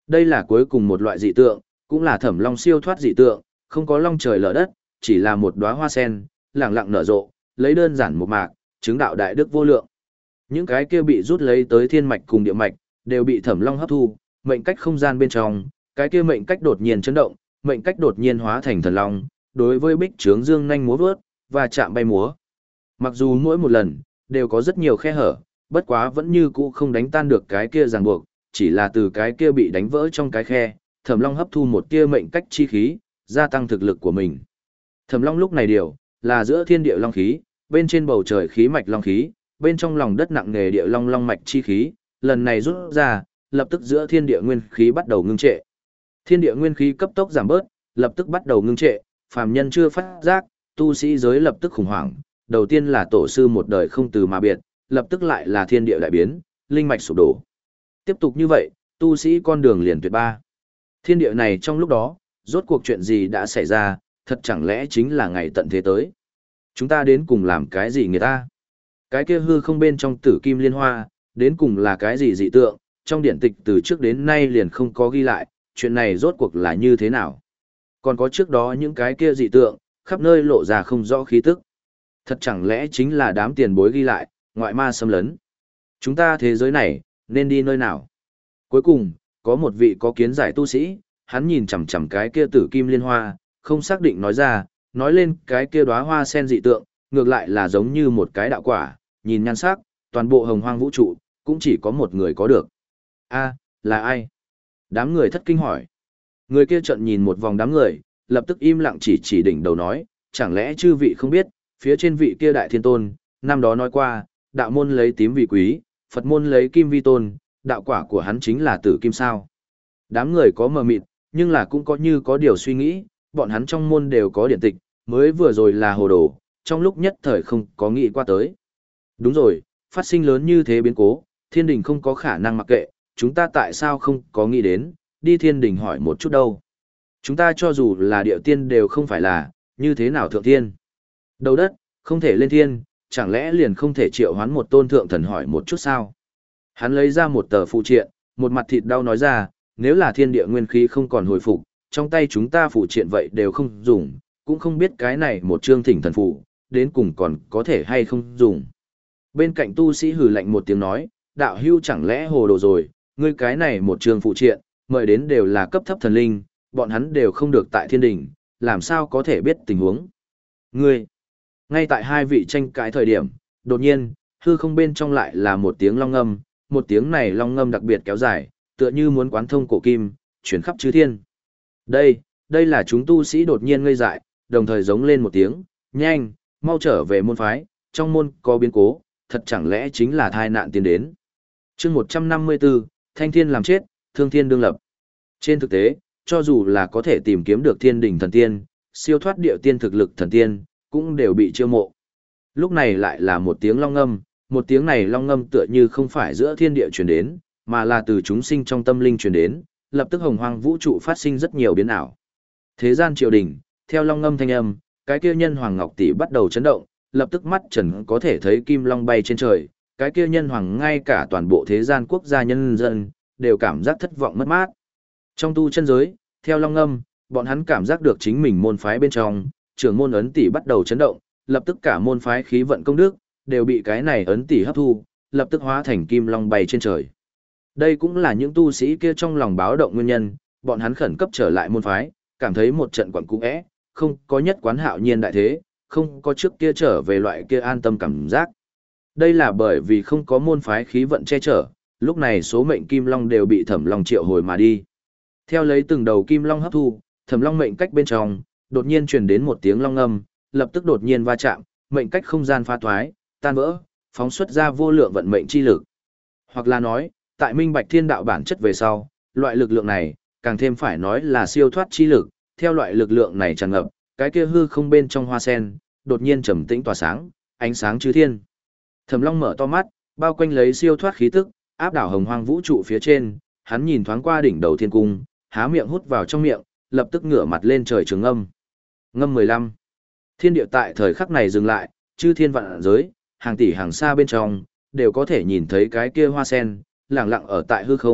Đây là cuối cùng một loại dị tượng, cũng là Thẩm Long siêu thoát dị tượng, không có long trời lở đất, chỉ là một đóa hoa sen, lẳng lặng nở rộ, lấy đơn giản một mạc, chứng đạo đại đức vô lượng. Những cái kia bị rút lấy tới thiên mạch cùng địa mạch, đều bị Thẩm Long hấp thu, mệnh cách không gian bên trong, cái kia mệnh cách đột nhiên chấn động, mệnh cách đột nhiên hóa thành thần long, đối với bích trướng dương nhanh múa vớt và chạm bay múa. Mặc dù mỗi một lần đều có rất nhiều khe hở, bất quá vẫn như cũ không đánh tan được cái kia ràng buộc, chỉ là từ cái kia bị đánh vỡ trong cái khe, Thẩm Long hấp thu một tia mệnh cách chi khí, gia tăng thực lực của mình. Thẩm Long lúc này điều là giữa thiên địa long khí, bên trên bầu trời khí mạch long khí, bên trong lòng đất nặng nghề địa long long mạch chi khí, lần này rút ra, lập tức giữa thiên địa nguyên khí bắt đầu ngưng trệ. Thiên địa nguyên khí cấp tốc giảm bớt, lập tức bắt đầu ngưng trệ, phàm nhân chưa phát giác, tu sĩ giới lập tức khủng hoảng, đầu tiên là tổ sư một đời không từ mà biệt, lập tức lại là thiên địa đại biến, linh mạch sụp đổ. Tiếp tục như vậy, tu sĩ con đường liền tuyệt ba. Thiên địa này trong lúc đó, rốt cuộc chuyện gì đã xảy ra, thật chẳng lẽ chính là ngày tận thế tới. Chúng ta đến cùng làm cái gì người ta? Cái kia hư không bên trong tử kim liên hoa, đến cùng là cái gì dị tượng, trong điển tịch từ trước đến nay liền không có ghi lại, chuyện này rốt cuộc là như thế nào. Còn có trước đó những cái kia dị tượng, khắp nơi lộ ra không rõ khí tức. Thật chẳng lẽ chính là đám tiền bối ghi lại, ngoại ma xâm lấn. Chúng ta thế giới này, nên đi nơi nào? Cuối cùng, có một vị có kiến giải tu sĩ, hắn nhìn chằm chằm cái kia tử kim liên hoa, không xác định nói ra, nói lên cái kia đóa hoa sen dị tượng, ngược lại là giống như một cái đạo quả, nhìn nhan sắc, toàn bộ hồng hoang vũ trụ, cũng chỉ có một người có được. A, là ai? Đám người thất kinh hỏi. Người kia trợn nhìn một vòng đám người, lập tức im lặng chỉ chỉ đỉnh đầu nói, chẳng lẽ chư vị không biết, phía trên vị kia đại thiên tôn, năm đó nói qua, đạo môn lấy tím vì quý, Phật môn lấy kim vi tôn, đạo quả của hắn chính là tử kim sao. Đám người có mờ mịt, nhưng là cũng có như có điều suy nghĩ, bọn hắn trong môn đều có điển tịch, mới vừa rồi là hồ đồ, trong lúc nhất thời không có nghĩ qua tới. Đúng rồi, phát sinh lớn như thế biến cố, thiên đình không có khả năng mặc kệ, chúng ta tại sao không có nghĩ đến, đi thiên đình hỏi một chút đâu. Chúng ta cho dù là địa tiên đều không phải là, như thế nào thượng thiên. Đầu đất, không thể lên thiên, chẳng lẽ liền không thể triệu hoán một tôn thượng thần hỏi một chút sao? Hắn lấy ra một tờ phụ triện, một mặt thịt đau nói ra, nếu là thiên địa nguyên khí không còn hồi phục, trong tay chúng ta phụ triện vậy đều không dùng, cũng không biết cái này một chương thỉnh thần phụ, đến cùng còn có thể hay không dùng. Bên cạnh tu sĩ hừ lạnh một tiếng nói, đạo hưu chẳng lẽ hồ đồ rồi, ngươi cái này một chương phụ triện, mời đến đều là cấp thấp thần linh, bọn hắn đều không được tại thiên đình, làm sao có thể biết tình huống. Ngươi, ngay tại hai vị tranh cãi thời điểm, đột nhiên, hư không bên trong lại là một tiếng long ngâm, một tiếng này long ngâm đặc biệt kéo dài, tựa như muốn quán thông cổ kim, chuyển khắp chư thiên. Đây, đây là chúng tu sĩ đột nhiên ngây dại, đồng thời giống lên một tiếng, nhanh, mau trở về môn phái, trong môn có biến cố, thật chẳng lẽ chính là thai nạn tiến đến. chương một trăm năm mươi tư, Thanh Thiên làm chết, Thương Thiên đương lập. Trên thực tế, cho dù là có thể tìm kiếm được thiên đỉnh thần tiên, siêu thoát địa tiên thực lực thần tiên, cũng đều bị chiêu mộ. Lúc này lại là một tiếng long ngâm, một tiếng này long ngâm tựa như không phải giữa thiên địa truyền đến, mà là từ chúng sinh trong tâm linh truyền đến, lập tức hồng hoang vũ trụ phát sinh rất nhiều biến ảo. Thế gian triều đình, theo long ngâm thanh âm, cái kia nhân hoàng ngọc tỷ bắt đầu chấn động, lập tức mắt trần có thể thấy kim long bay trên trời, cái kia nhân hoàng ngay cả toàn bộ thế gian quốc gia nhân dân, đều cảm giác thất vọng mất mát. Trong tu chân giới, theo long ngâm, bọn hắn cảm giác được chính mình môn phái bên trong, trưởng môn ấn tỷ bắt đầu chấn động, lập tức cả môn phái khí vận công đức, đều bị cái này ấn tỷ hấp thu, lập tức hóa thành kim long bay trên trời. Đây cũng là những tu sĩ kia trong lòng báo động nguyên nhân, bọn hắn khẩn cấp trở lại môn phái, cảm thấy một trận quẩn cũ é, không có nhất quán hạo nhiên đại thế, không có trước kia trở về loại kia an tâm cảm giác. Đây là bởi vì không có môn phái khí vận che chở, lúc này số mệnh kim long đều bị Thẩm Long triệu hồi mà đi. Theo lấy từng đầu kim long hấp thu, Thẩm Long mệnh cách bên trong, đột nhiên truyền đến một tiếng long âm, lập tức đột nhiên va chạm, mệnh cách không gian pha thoái, tan vỡ, phóng xuất ra vô lượng vận mệnh chi lực. Hoặc là nói, tại minh bạch thiên đạo bản chất về sau, loại lực lượng này, càng thêm phải nói là siêu thoát chi lực, theo loại lực lượng này tràn ngập, cái kia hư không bên trong hoa sen, đột nhiên trầm tĩnh tỏa sáng, ánh sáng chư thiên. Thẩm Long mở to mắt, bao quanh lấy siêu thoát khí tức, áp đảo hồng hoang vũ trụ phía trên, hắn nhìn thoáng qua đỉnh đầu thiên cung, há miệng hút vào trong miệng, lập tức ngửa mặt lên trời trường âm. Ngâm mười lăm. Thiên địa tại thời khắc này dừng lại, chư thiên vạn giới, hàng tỷ hàng xa bên trong, đều có thể nhìn thấy cái kia hoa sen, lẳng lặng ở tại hư không,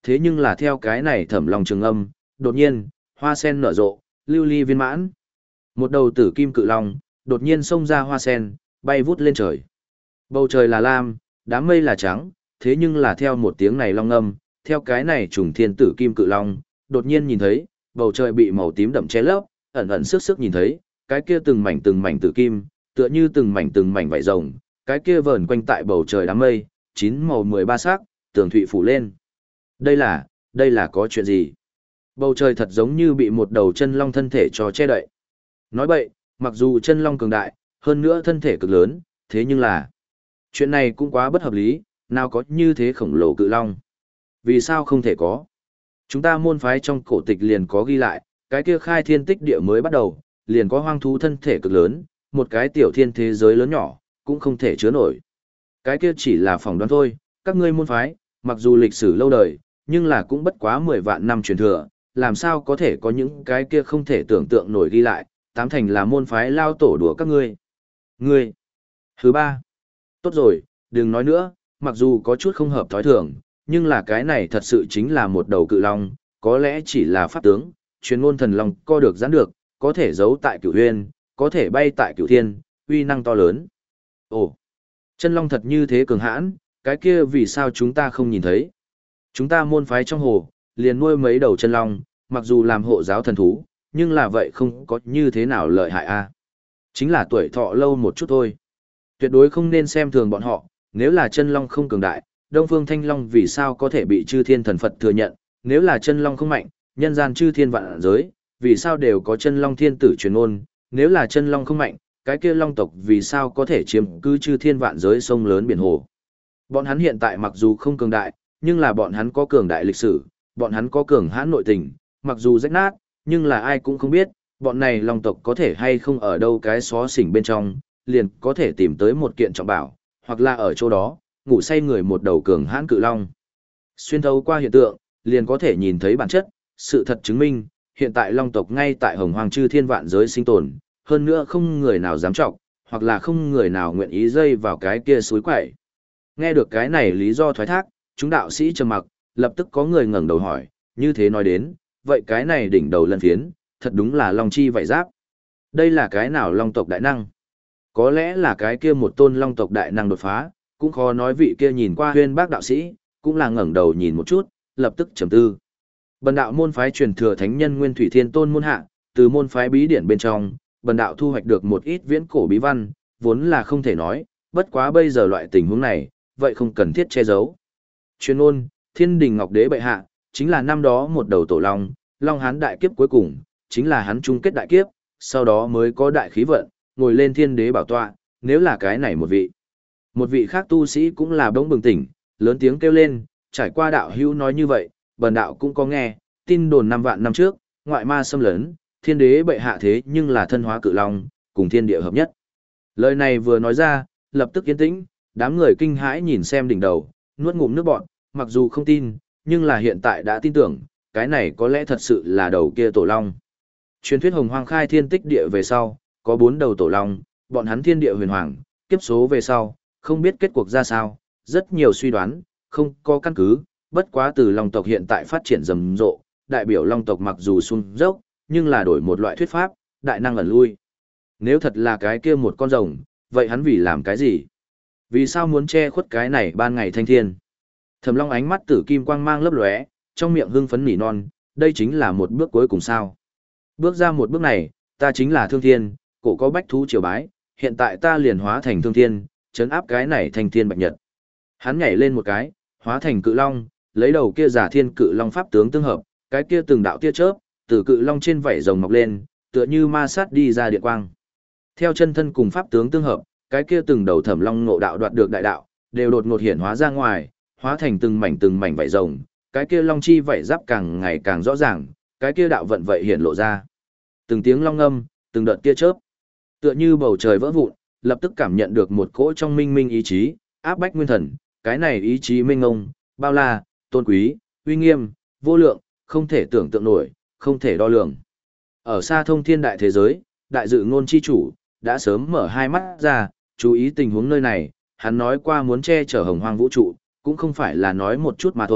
thế nhưng là theo cái này thẩm lòng trường âm, đột nhiên, hoa sen nở rộ, lưu ly viên mãn. Một đầu tử kim cự long, đột nhiên xông ra hoa sen, bay vút lên trời. Bầu trời là lam, đám mây là trắng, thế nhưng là theo một tiếng này long âm, theo cái này trùng thiên tử kim cự long, đột nhiên nhìn thấy, bầu trời bị màu tím đậm che lấp, ẩn ẩn sức sức nhìn thấy, cái kia từng mảnh từng mảnh tử kim, tựa như từng mảnh từng mảnh vảy rồng, cái kia vờn quanh tại bầu trời đám mây, chín màu mười ba sắc, tường thụy phủ lên. Đây là, đây là có chuyện gì? Bầu trời thật giống như bị một đầu chân long thân thể cho che đậy. Nói vậy, mặc dù chân long cường đại, hơn nữa thân thể cực lớn, thế nhưng là chuyện này cũng quá bất hợp lý, nào có như thế khổng lồ cự long. Vì sao không thể có? Chúng ta môn phái trong cổ tịch liền có ghi lại, cái kia khai thiên tích địa mới bắt đầu, liền có hoang thú thân thể cực lớn, một cái tiểu thiên thế giới lớn nhỏ, cũng không thể chứa nổi. Cái kia chỉ là phỏng đoán thôi, các ngươi môn phái, mặc dù lịch sử lâu đời, nhưng là cũng bất quá mười vạn năm truyền thừa, làm sao có thể có những cái kia không thể tưởng tượng nổi ghi lại, tám thành là môn phái lao tổ đùa các ngươi. Ngươi. Thứ ba. Tốt rồi, đừng nói nữa, mặc dù có chút không hợp thói thường, nhưng là cái này thật sự chính là một đầu cự long, có lẽ chỉ là pháp tướng, truyền ngôn thần long co được giãn được, có thể giấu tại cửu huyền, có thể bay tại cửu thiên, uy năng to lớn. Ồ, chân long thật như thế cường hãn, cái kia vì sao chúng ta không nhìn thấy? Chúng ta môn phái trong hồ, liền nuôi mấy đầu chân long, mặc dù làm hộ giáo thần thú, nhưng là vậy không có như thế nào lợi hại a. Chính là tuổi thọ lâu một chút thôi. Tuyệt đối không nên xem thường bọn họ, nếu là chân long không cường đại, Đông Phương Thanh Long vì sao có thể bị chư thiên thần Phật thừa nhận, nếu là chân long không mạnh, nhân gian chư thiên vạn giới, vì sao đều có chân long thiên tử truyền ngôn, nếu là chân long không mạnh, cái kia long tộc vì sao có thể chiếm cứ chư thiên vạn giới sông lớn biển hồ. Bọn hắn hiện tại mặc dù không cường đại, nhưng là bọn hắn có cường đại lịch sử, bọn hắn có cường hãn nội tình, mặc dù rách nát, nhưng là ai cũng không biết, bọn này long tộc có thể hay không ở đâu cái xó xỉnh bên trong, liền có thể tìm tới một kiện trọng bảo, hoặc là ở chỗ đó, ngủ say người một đầu cường hãn cự long. Xuyên thấu qua hiện tượng, liền có thể nhìn thấy bản chất, sự thật chứng minh, hiện tại long tộc ngay tại hồng hoàng chư thiên vạn giới sinh tồn, hơn nữa không người nào dám trọng, hoặc là không người nào nguyện ý dây vào cái kia suối quẩy. Nghe được cái này lý do thoái thác, chúng đạo sĩ trầm mặc, lập tức có người ngẩng đầu hỏi, như thế nói đến, vậy cái này đỉnh đầu lân phiến, thật đúng là long chi vậy giáp. Đây là cái nào long tộc đại năng? Có lẽ là cái kia một tôn long tộc đại năng đột phá, cũng khó nói vị kia nhìn qua huyên bác đạo sĩ, cũng là ngẩng đầu nhìn một chút, lập tức trầm tư. Bần đạo môn phái truyền thừa thánh nhân Nguyên Thủy Thiên Tôn môn hạ, từ môn phái bí điển bên trong, bần đạo thu hoạch được một ít viễn cổ bí văn, vốn là không thể nói, bất quá bây giờ loại tình huống này, vậy không cần thiết che giấu. Chuyên ôn, Thiên Đình Ngọc Đế bệ hạ, chính là năm đó một đầu tổ long, Long Hán đại kiếp cuối cùng, chính là hắn chung kết đại kiếp, sau đó mới có đại khí vận, ngồi lên thiên đế bảo tọa, nếu là cái này một vị. Một vị khác tu sĩ cũng là bỗng bừng tỉnh, lớn tiếng kêu lên, trải qua đạo hữu nói như vậy, bần đạo cũng có nghe, tin đồn năm vạn năm trước, ngoại ma xâm lấn, thiên đế bệ hạ thế nhưng là thân hóa cự long, cùng thiên địa hợp nhất. Lời này vừa nói ra, lập tức yên tĩnh, đám người kinh hãi nhìn xem đỉnh đầu, nuốt ngụm nước bọt, mặc dù không tin, nhưng là hiện tại đã tin tưởng, cái này có lẽ thật sự là đầu kia tổ long. Truyền thuyết hồng hoang khai thiên tích địa về sau, có bốn đầu tổ long, bọn hắn thiên địa huyền hoàng, kiếp số về sau, không biết kết cuộc ra sao, rất nhiều suy đoán, không có căn cứ, bất quá từ long tộc hiện tại phát triển rầm rộ, đại biểu long tộc mặc dù xuống dốc, nhưng là đổi một loại thuyết pháp, đại năng ẩn lui. Nếu thật là cái kia một con rồng, vậy hắn vì làm cái gì? Vì sao muốn che khuất cái này ban ngày thanh thiên? Thẩm Long ánh mắt tử kim quang mang lấp lóe, trong miệng hưng phấn nỉ non, đây chính là một bước cuối cùng sao? Bước ra một bước này, ta chính là Thương Thiên, cổ có bách thú triều bái, hiện tại ta liền hóa thành Thương Thiên, chấn áp cái này thanh thiên bạch nhật. Hắn nhảy lên một cái, hóa thành cự long, lấy đầu kia giả thiên cự long pháp tướng tương hợp, cái kia từng đạo tia chớp, từ cự long trên vảy rồng mọc lên, tựa như ma sát đi ra điện quang. Theo chân thân cùng pháp tướng tương hợp, cái kia từng đầu Thẩm Long ngộ đạo đoạt được đại đạo, đều đột ngột hiển hóa ra ngoài, hóa thành từng mảnh từng mảnh vảy rồng, cái kia long chi vảy giáp càng ngày càng rõ ràng, cái kia đạo vận vậy hiển lộ ra. Từng tiếng long ngâm, từng đợt tia chớp, tựa như bầu trời vỡ vụn, lập tức cảm nhận được một cỗ trong minh minh ý chí, áp bách nguyên thần, cái này ý chí minh ngông, bao la, tôn quý, uy nghiêm, vô lượng, không thể tưởng tượng nổi, không thể đo lường. Ở xa thông thiên đại thế giới, đại dự ngôn chi chủ, đã sớm mở hai mắt ra, chú ý tình huống nơi này, hắn nói qua muốn che chở hồng hoang vũ trụ, cũng không phải là nói một chút mà thôi,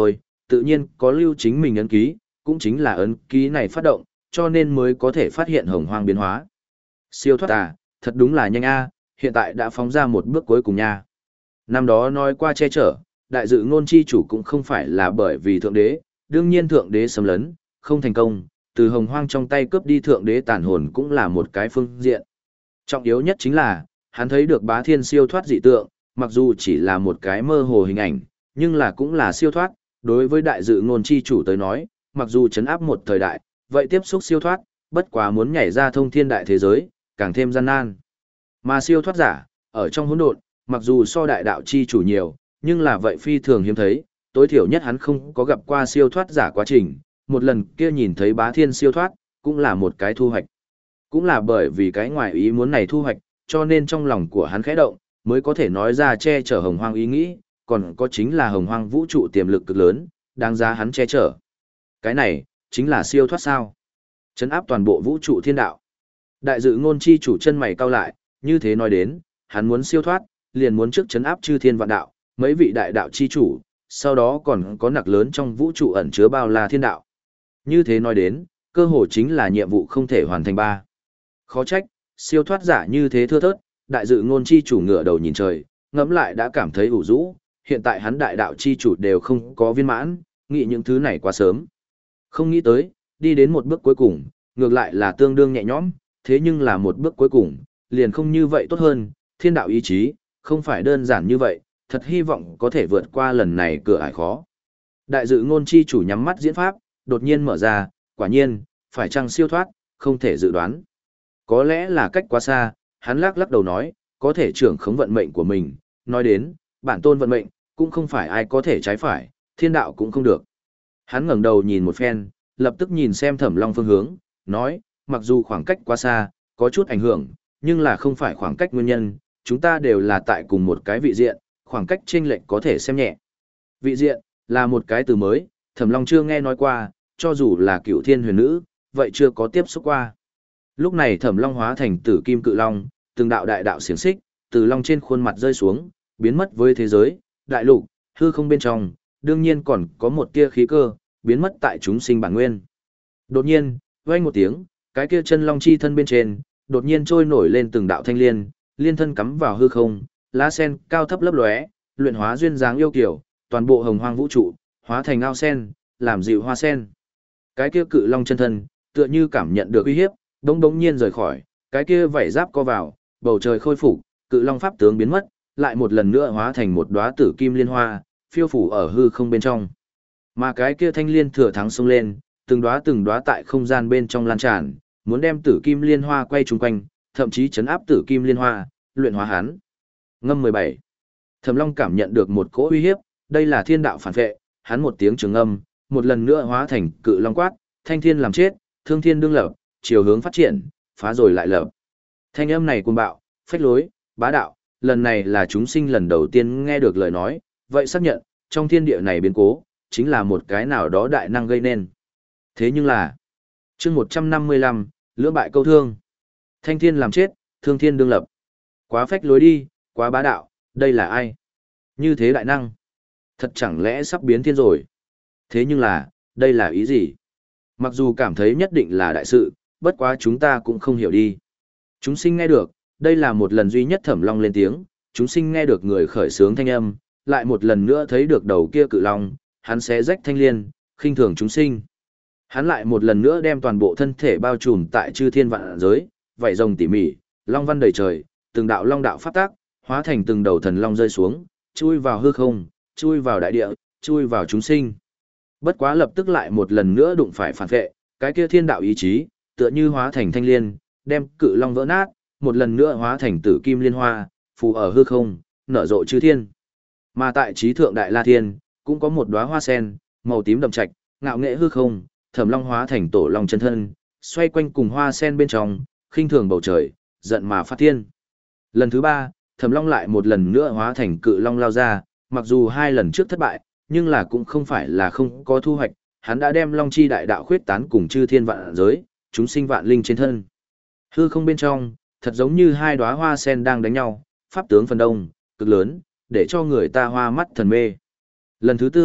tự nhiên có lưu chính mình ấn ký, cũng chính là ấn ký này phát động, cho nên mới có thể phát hiện hồng hoang biến hóa. Siêu thoát à, thật đúng là nhanh a, hiện tại đã phóng ra một bước cuối cùng nha. Năm đó nói qua che chở, đại dự ngôn chi chủ cũng không phải là bởi vì thượng đế, đương nhiên thượng đế xâm lấn, không thành công, từ hồng hoang trong tay cướp đi thượng đế tàn hồn cũng là một cái phương diện. Trọng yếu nhất chính là, hắn thấy được bá thiên siêu thoát dị tượng, mặc dù chỉ là một cái mơ hồ hình ảnh, nhưng là cũng là siêu thoát, đối với đại dự ngôn chi chủ tới nói, mặc dù chấn áp một thời đại, vậy tiếp xúc siêu thoát, bất quá muốn nhảy ra thông thiên đại thế giới, càng thêm gian nan. Mà siêu thoát giả, ở trong hỗn độn, mặc dù so đại đạo chi chủ nhiều, nhưng là vậy phi thường hiếm thấy, tối thiểu nhất hắn không có gặp qua siêu thoát giả quá trình, một lần kia nhìn thấy bá thiên siêu thoát, cũng là một cái thu hoạch. Cũng là bởi vì cái ngoài ý muốn này thu hoạch, cho nên trong lòng của hắn khẽ động, mới có thể nói ra che chở hồng hoang ý nghĩ, còn có chính là hồng hoang vũ trụ tiềm lực cực lớn, đáng giá hắn che chở. Cái này, chính là siêu thoát sao. Chấn áp toàn bộ vũ trụ thiên đạo. Đại dự ngôn chi chủ chân mày cau lại, như thế nói đến, hắn muốn siêu thoát, liền muốn trước chấn áp chư thiên vạn đạo, mấy vị đại đạo chi chủ, sau đó còn có nặc lớn trong vũ trụ ẩn chứa bao la thiên đạo. Như thế nói đến, cơ hội chính là nhiệm vụ không thể hoàn thành ba. Khó trách, siêu thoát giả như thế thưa thớt, đại dự ngôn chi chủ ngửa đầu nhìn trời, ngẫm lại đã cảm thấy ủ rũ, hiện tại hắn đại đạo chi chủ đều không có viên mãn, nghĩ những thứ này quá sớm. Không nghĩ tới, đi đến một bước cuối cùng, ngược lại là tương đương nhẹ nhõm, thế nhưng là một bước cuối cùng, liền không như vậy tốt hơn, thiên đạo ý chí, không phải đơn giản như vậy, thật hy vọng có thể vượt qua lần này cửa ải khó. Đại dự ngôn chi chủ nhắm mắt diễn pháp, đột nhiên mở ra, quả nhiên, phải chăng siêu thoát, không thể dự đoán. Có lẽ là cách quá xa, hắn lắc lắc đầu nói, có thể trưởng khống vận mệnh của mình, nói đến, bản tôn vận mệnh, cũng không phải ai có thể trái phải, thiên đạo cũng không được. Hắn ngẩng đầu nhìn một phen, lập tức nhìn xem Thẩm Long phương hướng, nói, mặc dù khoảng cách quá xa, có chút ảnh hưởng, nhưng là không phải khoảng cách nguyên nhân, chúng ta đều là tại cùng một cái vị diện, khoảng cách chênh lệch có thể xem nhẹ. Vị diện, là một cái từ mới, Thẩm Long chưa nghe nói qua, cho dù là cựu thiên huyền nữ, vậy chưa có tiếp xúc qua. Lúc này Thẩm Long hóa thành tử kim cự long, từng đạo đại đạo xiềng xích, từ long trên khuôn mặt rơi xuống, biến mất với thế giới, đại lục, hư không bên trong, đương nhiên còn có một tia khí cơ, biến mất tại chúng sinh bản nguyên. Đột nhiên, vang một tiếng, cái kia chân long chi thân bên trên, đột nhiên trôi nổi lên từng đạo thanh liên, liên thân cắm vào hư không, lá sen cao thấp lấp lóe, luyện hóa duyên dáng yêu kiều, toàn bộ hồng hoang vũ trụ, hóa thành ao sen, làm dịu hoa sen. Cái kia cự long chân thân, tựa như cảm nhận được uy hiếp, đống đống nhiên rời khỏi, cái kia vảy giáp co vào, bầu trời khôi phục, cự long pháp tướng biến mất, lại một lần nữa hóa thành một đóa tử kim liên hoa, phiêu phủ ở hư không bên trong. Mà cái kia thanh liên thừa thắng xông lên, từng đóa từng đóa tại không gian bên trong lan tràn, muốn đem tử kim liên hoa quay chung quanh, thậm chí chấn áp tử kim liên hoa, luyện hóa hắn. Ngâm mười bảy. Thẩm Long cảm nhận được một cỗ uy hiếp, đây là thiên đạo phản vệ, hắn một tiếng trường âm, một lần nữa hóa thành cự long quát, thanh thiên làm chết, thương thiên đương lập, chiều hướng phát triển, phá rồi lại lập. Thanh âm này cuồng bạo, phách lối, bá đạo, lần này là chúng sinh lần đầu tiên nghe được lời nói, vậy xác nhận, trong thiên địa này biến cố, chính là một cái nào đó đại năng gây nên. Thế nhưng là, chương một trăm năm mươi lăm, lưỡng bại câu thương. Thanh thiên làm chết, thương thiên đương lập. Quá phách lối đi, quá bá đạo, đây là ai? Như thế đại năng. Thật chẳng lẽ sắp biến thiên rồi? Thế nhưng là, đây là ý gì? Mặc dù cảm thấy nhất định là đại sự, bất quá chúng ta cũng không hiểu đi. Chúng sinh nghe được, đây là một lần duy nhất Thẩm Long lên tiếng, chúng sinh nghe được người khởi sướng thanh âm, lại một lần nữa thấy được đầu kia cự long, hắn sẽ rách thanh liên, khinh thường chúng sinh. Hắn lại một lần nữa đem toàn bộ thân thể bao trùm tại chư thiên vạn giới, vảy rồng tỉ mỉ, long văn đầy trời, từng đạo long đạo phát tác, hóa thành từng đầu thần long rơi xuống, chui vào hư không, chui vào đại địa, chui vào chúng sinh. Bất quá lập tức lại một lần nữa đụng phải phản vệ, cái kia thiên đạo ý chí, tựa như hóa thành thanh liên, đem cự long vỡ nát, một lần nữa hóa thành tử kim liên hoa, phù ở hư không, nở rộ chư thiên. Mà tại trí thượng đại la thiên, cũng có một đóa hoa sen, màu tím đậm trạch, ngạo nghệ hư không, Thẩm Long hóa thành tổ long chân thân, xoay quanh cùng hoa sen bên trong, khinh thường bầu trời, giận mà phát thiên. Lần thứ ba, Thẩm Long lại một lần nữa hóa thành cự long lao ra, mặc dù hai lần trước thất bại, nhưng là cũng không phải là không có thu hoạch, hắn đã đem long chi đại đạo khuyết tán cùng chư thiên vạn giới, chúng sinh vạn linh trên thân. Hư không bên trong, thật giống như hai đóa hoa sen đang đánh nhau, pháp tướng phần đông, cực lớn, để cho người ta hoa mắt thần mê. Lần thứ tư,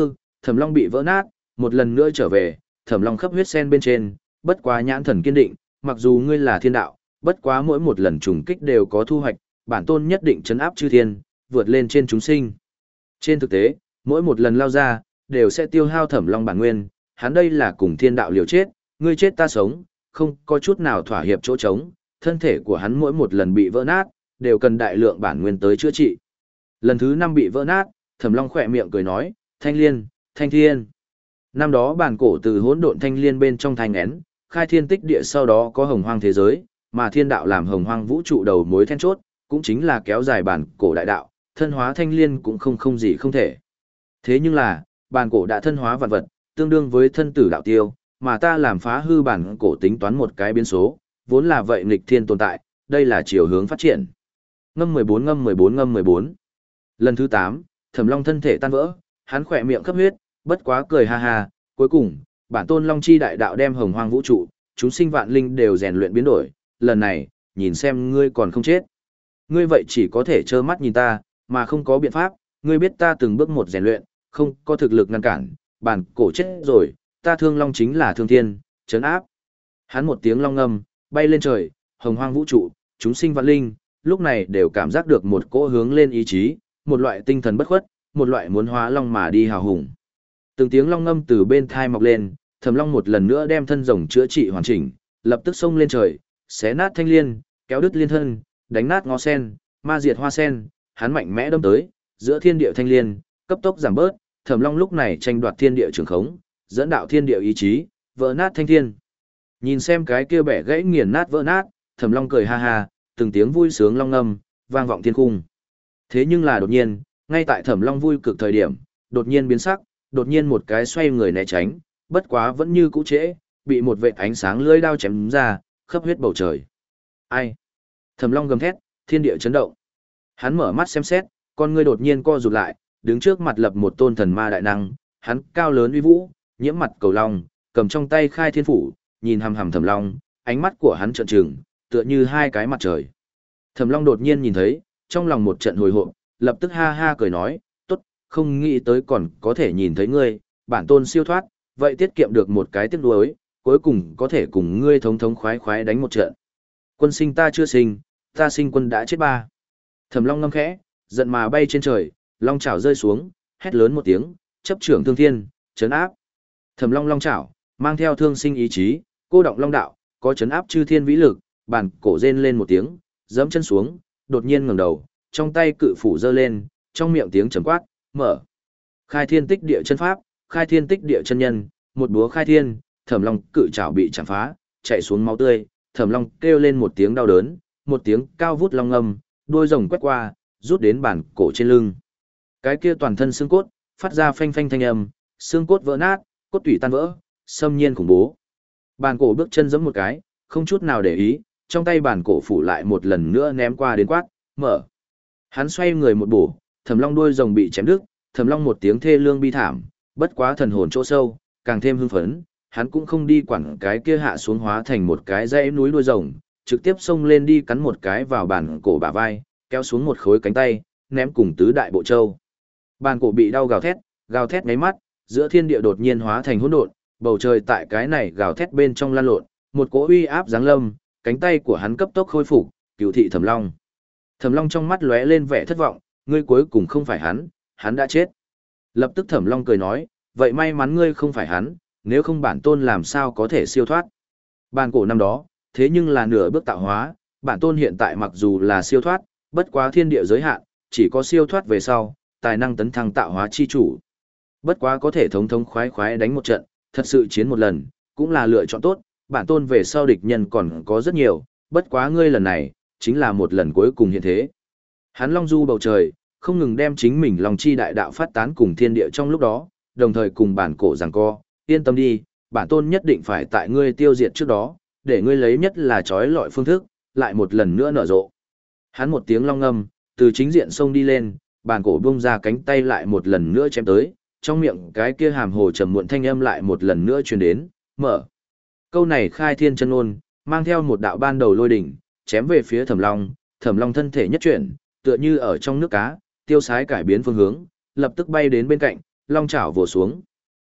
Thẩm Long bị vỡ nát, một lần nữa trở về, Thẩm Long khắp huyết sen bên trên, bất quá nhãn thần kiên định, mặc dù ngươi là thiên đạo, bất quá mỗi một lần trùng kích đều có thu hoạch, bản tôn nhất định trấn áp chư thiên, vượt lên trên chúng sinh. Trên thực tế, mỗi một lần lao ra, đều sẽ tiêu hao Thẩm Long bản nguyên, hắn đây là cùng thiên đạo liều chết, ngươi chết ta sống, không có chút nào thỏa hiệp chỗ trống, thân thể của hắn mỗi một lần bị vỡ nát, đều cần đại lượng bản nguyên tới chữa trị. Lần thứ năm bị vỡ nát, Thẩm Long khỏe miệng cười nói, Thanh Liên, Thanh Thiên. Năm đó bản cổ từ hỗn độn thanh liên bên trong thanh én, khai thiên tích địa sau đó có hồng hoang thế giới, mà thiên đạo làm hồng hoang vũ trụ đầu mối then chốt, cũng chính là kéo dài bản cổ đại đạo, thân hóa thanh liên cũng không không gì không thể. Thế nhưng là, bản cổ đã thân hóa vạn vật, tương đương với thân tử đạo tiêu, mà ta làm phá hư bản cổ tính toán một cái biến số, vốn là vậy nghịch thiên tồn tại, đây là chiều hướng phát triển. Ngâm mười bốn ngâm mười bốn ngâm mười bốn. Lần thứ tám, Thẩm Long thân thể tan vỡ, hắn khỏe miệng khắp huyết, bất quá cười ha ha, cuối cùng, bản tôn Long chi đại đạo đem hồng hoang vũ trụ, chúng sinh vạn linh đều rèn luyện biến đổi, lần này, nhìn xem ngươi còn không chết. Ngươi vậy chỉ có thể trơ mắt nhìn ta, mà không có biện pháp, ngươi biết ta từng bước một rèn luyện, không có thực lực ngăn cản, bản cổ chết rồi, ta thương Long chính là thương thiên, chấn áp. Hắn một tiếng long ngâm, bay lên trời, hồng hoang vũ trụ, chúng sinh vạn linh, lúc này đều cảm giác được một cỗ hướng lên ý chí, một loại tinh thần bất khuất, một loại muốn hóa long mà đi hào hùng. Từng tiếng long ngâm từ bên thai mọc lên, Thẩm Long một lần nữa đem thân rồng chữa trị hoàn chỉnh, lập tức xông lên trời, xé nát thanh liên, kéo đứt liên thân, đánh nát ngó sen, ma diệt hoa sen, hắn mạnh mẽ đâm tới, giữa thiên địa thanh liên, cấp tốc giảm bớt, Thẩm Long lúc này tranh đoạt thiên địa trường khống, dẫn đạo thiên địa ý chí, vỡ nát thanh thiên. Nhìn xem cái kia bẻ gãy nghiền nát vỡ nát, Thẩm Long cười ha ha, từng tiếng vui sướng long ngâm, vang vọng thiên cung. Thế nhưng là đột nhiên, ngay tại Thẩm Long vui cực thời điểm, đột nhiên biến sắc, đột nhiên một cái xoay người né tránh, bất quá vẫn như cũ trễ, bị một vệt ánh sáng lưỡi đao chém ra, khắp huyết bầu trời. Ai? Thẩm Long gầm thét, thiên địa chấn động. Hắn mở mắt xem xét, con ngươi đột nhiên co rụt lại, đứng trước mặt lập một tôn thần ma đại năng, hắn cao lớn uy vũ, nhiễm mặt cầu long, cầm trong tay khai thiên phủ, nhìn hằm hằm Thẩm Long, ánh mắt của hắn trợn trừng, tựa như hai cái mặt trời. Thẩm Long đột nhiên nhìn thấy, trong lòng một trận hồi hộp, lập tức ha ha cười nói, tốt, không nghĩ tới còn có thể nhìn thấy ngươi, bản tôn siêu thoát, vậy tiết kiệm được một cái tiếc nuối, cuối cùng có thể cùng ngươi thống thống khoái khoái đánh một trận. Quân sinh ta chưa sinh, ta sinh quân đã chết ba. Thẩm Long ngâm khẽ, giận mà bay trên trời, long chảo rơi xuống, hét lớn một tiếng, chấp trưởng thương thiên, chấn áp. Thẩm Long long chảo, mang theo thương sinh ý chí, cô động long đạo, có chấn áp chư thiên vĩ lực, bản cổ rên lên một tiếng, giẫm chân xuống, đột nhiên ngẩng đầu, trong tay cự phủ giơ lên, trong miệng tiếng trầm quát, mở. Khai thiên tích địa chân pháp, khai thiên tích địa chân nhân, một búa khai thiên, Thẩm Long cự chảo bị chạm phá, chạy xuống máu tươi, Thẩm Long kêu lên một tiếng đau đớn, một tiếng cao vút long ngâm, đuôi rồng quét qua, rút đến bản cổ trên lưng. Cái kia toàn thân xương cốt, phát ra phanh phanh thanh âm, xương cốt vỡ nát, cốt tủy tan vỡ, xâm nhiên khủng bố. Bản cổ bước chân giẫm một cái, không chút nào để ý, trong tay bản cổ phủ lại một lần nữa ném qua đến quát, mở. Hắn xoay người một bổ, Thẩm Long đuôi rồng bị chém đứt, Thẩm Long một tiếng thê lương bi thảm, bất quá thần hồn chỗ sâu, càng thêm hưng phấn, hắn cũng không đi quản cái kia hạ xuống hóa thành một cái dãy núi đuôi rồng, trực tiếp xông lên đi cắn một cái vào bản cổ bả vai, kéo xuống một khối cánh tay, ném cùng tứ đại bộ châu. Bản cổ bị đau gào thét, gào thét mấy mắt, giữa thiên địa đột nhiên hóa thành hỗn độn, bầu trời tại cái này gào thét bên trong lan lộn, một cỗ uy áp giáng lâm, cánh tay của hắn cấp tốc khôi phục, cửu thị Thẩm Long. Thẩm Long trong mắt lóe lên vẻ thất vọng, ngươi cuối cùng không phải hắn, hắn đã chết. Lập tức Thẩm Long cười nói, vậy may mắn ngươi không phải hắn, nếu không bản tôn làm sao có thể siêu thoát. Bản cổ năm đó, thế nhưng là nửa bước tạo hóa, bản tôn hiện tại mặc dù là siêu thoát, bất quá thiên địa giới hạn, chỉ có siêu thoát về sau, tài năng tấn thăng tạo hóa chi chủ. Bất quá có thể thống thống khoái khoái đánh một trận, thật sự chiến một lần, cũng là lựa chọn tốt, bản tôn về sau địch nhân còn có rất nhiều, bất quá ngươi lần này, chính là một lần cuối cùng hiện thế. Hắn long du bầu trời, không ngừng đem chính mình long chi đại đạo phát tán cùng thiên địa trong lúc đó, đồng thời cùng bản cổ giằng co, yên tâm đi, bản tôn nhất định phải tại ngươi tiêu diệt trước đó, để ngươi lấy nhất là trói lọi phương thức, lại một lần nữa nở rộ. Hắn một tiếng long ngâm, từ chính diện sông đi lên, bản cổ bung ra cánh tay lại một lần nữa chém tới, trong miệng cái kia hàm hồ trầm muộn thanh âm lại một lần nữa truyền đến, mở. Câu này khai thiên chân ôn, mang theo một đạo ban đầu lôi đỉnh, chém về phía Thẩm Long, Thẩm Long thân thể nhất chuyển, tựa như ở trong nước cá, tiêu sái cải biến phương hướng, lập tức bay đến bên cạnh, long chảo vồ xuống,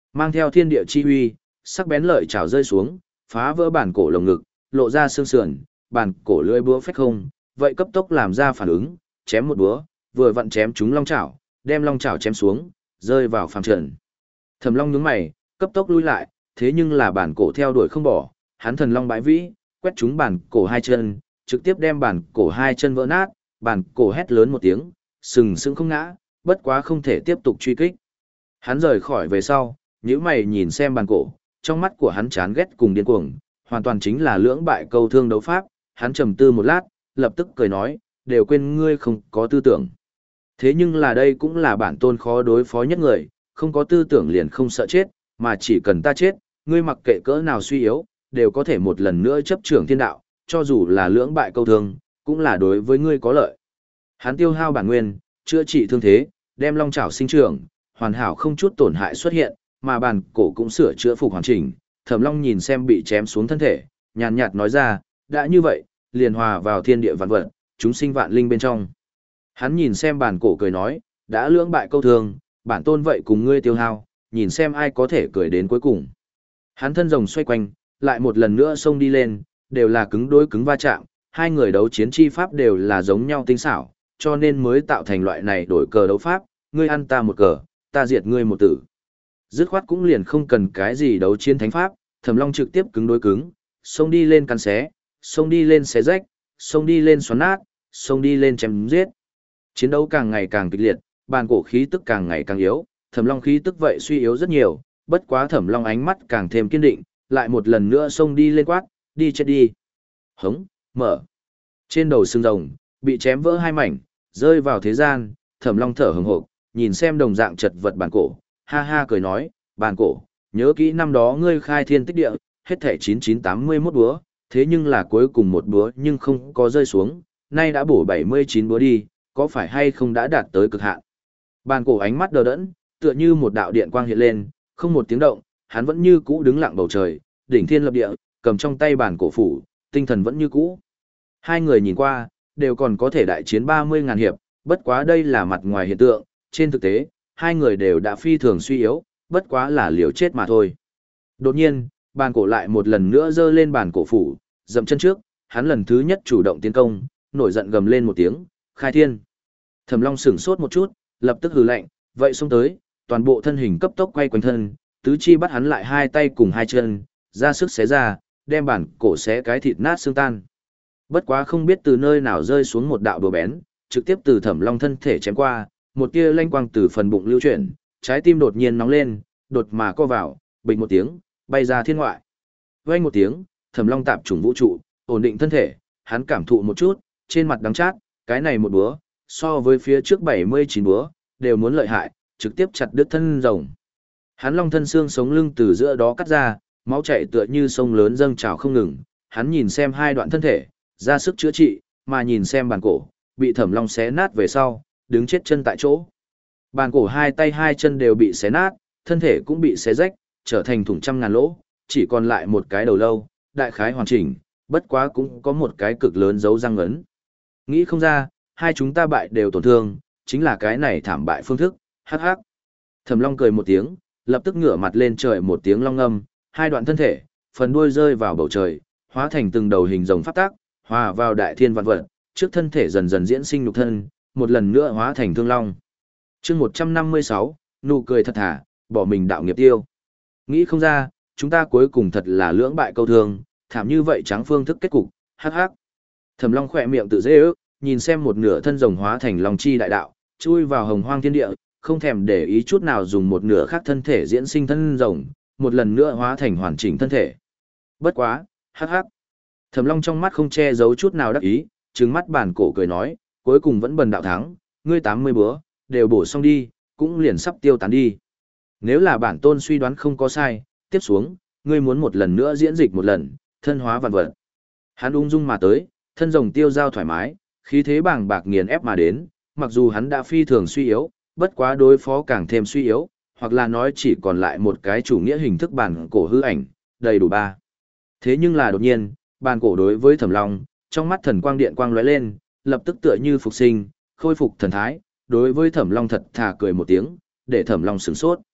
Mang theo thiên địa chi uy, sắc bén lợi chảo rơi xuống, phá vỡ bản cổ lồng ngực, lộ ra xương sườn, bản cổ lưỡi búa phách không, vậy cấp tốc làm ra phản ứng, chém một búa, vừa vặn chém trúng long chảo, đem long chảo chém xuống, rơi vào phàm trần. Thẩm Long nhướng mày, cấp tốc lui lại, thế nhưng là bản cổ theo đuổi không bỏ, hắn thần long bãi vĩ, quét trúng bản cổ hai chân, trực tiếp đem bản cổ hai chân vỡ nát, bản cổ hét lớn một tiếng, sừng sững không ngã, bất quá không thể tiếp tục truy kích. Hắn rời khỏi về sau, nhíu mày nhìn xem bản cổ, trong mắt của hắn chán ghét cùng điên cuồng, hoàn toàn chính là lưỡng bại câu thương đấu pháp, hắn trầm tư một lát, lập tức cười nói, đều quên ngươi không có tư tưởng. Thế nhưng là đây cũng là bản tôn khó đối phó nhất người, không có tư tưởng liền không sợ chết, mà chỉ cần ta chết, ngươi mặc kệ cỡ nào suy yếu, đều có thể một lần nữa chấp trưởng thiên đạo, cho dù là lưỡng bại câu thương, cũng là đối với ngươi có lợi. Hắn tiêu hao bản nguyên, chữa trị thương thế, đem long chảo sinh trưởng, hoàn hảo không chút tổn hại xuất hiện, mà bản cổ cũng sửa chữa phục hoàn chỉnh. Thẩm Long nhìn xem bị chém xuống thân thể, nhàn nhạt nói ra, đã như vậy, liền hòa vào thiên địa vạn vật, chúng sinh vạn linh bên trong. Hắn nhìn xem bản cổ cười nói, đã lưỡng bại câu thương, bản tôn vậy cùng ngươi tiêu hao, nhìn xem ai có thể cười đến cuối cùng. Hắn thân rồng xoay quanh, lại một lần nữa xông đi lên, đều là cứng đối cứng va chạm, hai người đấu chiến chi pháp đều là giống nhau tinh xảo, cho nên mới tạo thành loại này đổi cờ đấu pháp, ngươi ăn ta một cờ, ta diệt ngươi một tử. Dứt khoát cũng liền không cần cái gì đấu chiến thánh pháp, Thẩm Long trực tiếp cứng đối cứng, xông đi lên cắn xé, xông đi lên xé rách, xông đi lên xoắn nát, xông đi lên chém giết. Chiến đấu càng ngày càng kịch liệt, bàn cổ khí tức càng ngày càng yếu, Thẩm Long khí tức vậy suy yếu rất nhiều, bất quá Thẩm Long ánh mắt càng thêm kiên định, lại một lần nữa xông đi lên quát, đi chết đi. Hống, mở. Trên đầu xương rồng, bị chém vỡ hai mảnh, rơi vào thế gian, Thẩm Long thở hừng hực, nhìn xem đồng dạng chật vật bàn cổ, ha ha cười nói, bàn cổ, nhớ kỹ năm đó ngươi khai thiên tích địa, hết thảy chín chín tám mươi mốt búa, thế nhưng là cuối cùng một búa nhưng không có rơi xuống, nay đã bổ bảy mươi chín búa đi, có phải hay không đã đạt tới cực hạn. Bàn cổ ánh mắt đờ đẫn, tựa như một đạo điện quang hiện lên, không một tiếng động, hắn vẫn như cũ đứng lặng bầu trời, đỉnh thiên lập địa, cầm trong tay bàn cổ phủ, tinh thần vẫn như cũ. Hai người nhìn qua, đều còn có thể đại chiến ba mươi ngàn hiệp, bất quá đây là mặt ngoài hiện tượng, trên thực tế, hai người đều đã phi thường suy yếu, bất quá là liều chết mà thôi. Đột nhiên, bàn cổ lại một lần nữa giơ lên bàn cổ phủ, dậm chân trước, hắn lần thứ nhất chủ động tiến công, nổi giận gầm lên một tiếng, khai thiên. Thẩm Long sửng sốt một chút, lập tức hừ lạnh, vậy xông tới, toàn bộ thân hình cấp tốc quay quanh thân, tứ chi bắt hắn lại hai tay cùng hai chân, ra sức xé ra, đem bản cổ xé cái thịt nát xương tan. Bất quá không biết từ nơi nào rơi xuống một đạo đùa bén, trực tiếp từ Thẩm Long thân thể chém qua, một tia lanh quang từ phần bụng lưu chuyển, trái tim đột nhiên nóng lên, đột mà co vào, bịch một tiếng, bay ra thiên ngoại. Vang một tiếng, Thẩm Long tạp trùng vũ trụ, ổn định thân thể, hắn cảm thụ một chút, trên mặt đắng chát, cái này một búa, so với phía trước bảy mươi chín búa, đều muốn lợi hại, trực tiếp chặt đứt thân rồng. Hắn long thân xương sống lưng từ giữa đó cắt ra, máu chảy tựa như sông lớn dâng trào không ngừng, hắn nhìn xem hai đoạn thân thể, ra sức chữa trị, mà nhìn xem bàn cổ, bị Thẩm Long xé nát về sau, đứng chết chân tại chỗ. Bàn cổ hai tay hai chân đều bị xé nát, thân thể cũng bị xé rách, trở thành thủng trăm ngàn lỗ, chỉ còn lại một cái đầu lâu, đại khái hoàn chỉnh, bất quá cũng có một cái cực lớn dấu răng ấn. Nghĩ không ra, hai chúng ta bại đều tổn thương, chính là cái này thảm bại phương thức, hắc hắc. Thẩm Long cười một tiếng, lập tức ngửa mặt lên trời một tiếng long ngâm, hai đoạn thân thể, phần đuôi rơi vào bầu trời, hóa thành từng đầu hình rồng pháp tác, hòa vào đại thiên vạn vật, trước thân thể dần dần diễn sinh nhục thân, một lần nữa hóa thành thương long. Chương một trăm năm mươi sáu, nụ cười thật thà, bỏ mình đạo nghiệp tiêu. Nghĩ không ra, chúng ta cuối cùng thật là lưỡng bại câu thương, thảm như vậy trắng phương thức kết cục, hắc hắc. Thẩm Long khỏe miệng tự dễ ước, nhìn xem một nửa thân rồng hóa thành long chi đại đạo, chui vào hồng hoang thiên địa, không thèm để ý chút nào dùng một nửa khác thân thể diễn sinh thân rồng, một lần nữa hóa thành hoàn chỉnh thân thể. Bất quá, hắc hắc. Thẩm Long trong mắt không che giấu chút nào đắc ý, trừng mắt bản cổ cười nói, cuối cùng vẫn bần đạo thắng, ngươi tám mươi bữa, đều bổ xong đi, cũng liền sắp tiêu tán đi. Nếu là bản tôn suy đoán không có sai, tiếp xuống, ngươi muốn một lần nữa diễn dịch một lần, thân hóa vạn vật. Hắn ung dung mà tới, thân rồng tiêu giao thoải mái, khí thế bàng bạc nghiền ép mà đến, mặc dù hắn đã phi thường suy yếu, bất quá đối phó càng thêm suy yếu, hoặc là nói chỉ còn lại một cái chủ nghĩa hình thức bản cổ hư ảnh, đầy đủ ba. Thế nhưng là đột nhiên, bản cổ đối với Thẩm Long, trong mắt thần quang điện quang lóe lên, lập tức tựa như phục sinh, khôi phục thần thái, đối với Thẩm Long thật thà cười một tiếng, để Thẩm Long sửng sốt.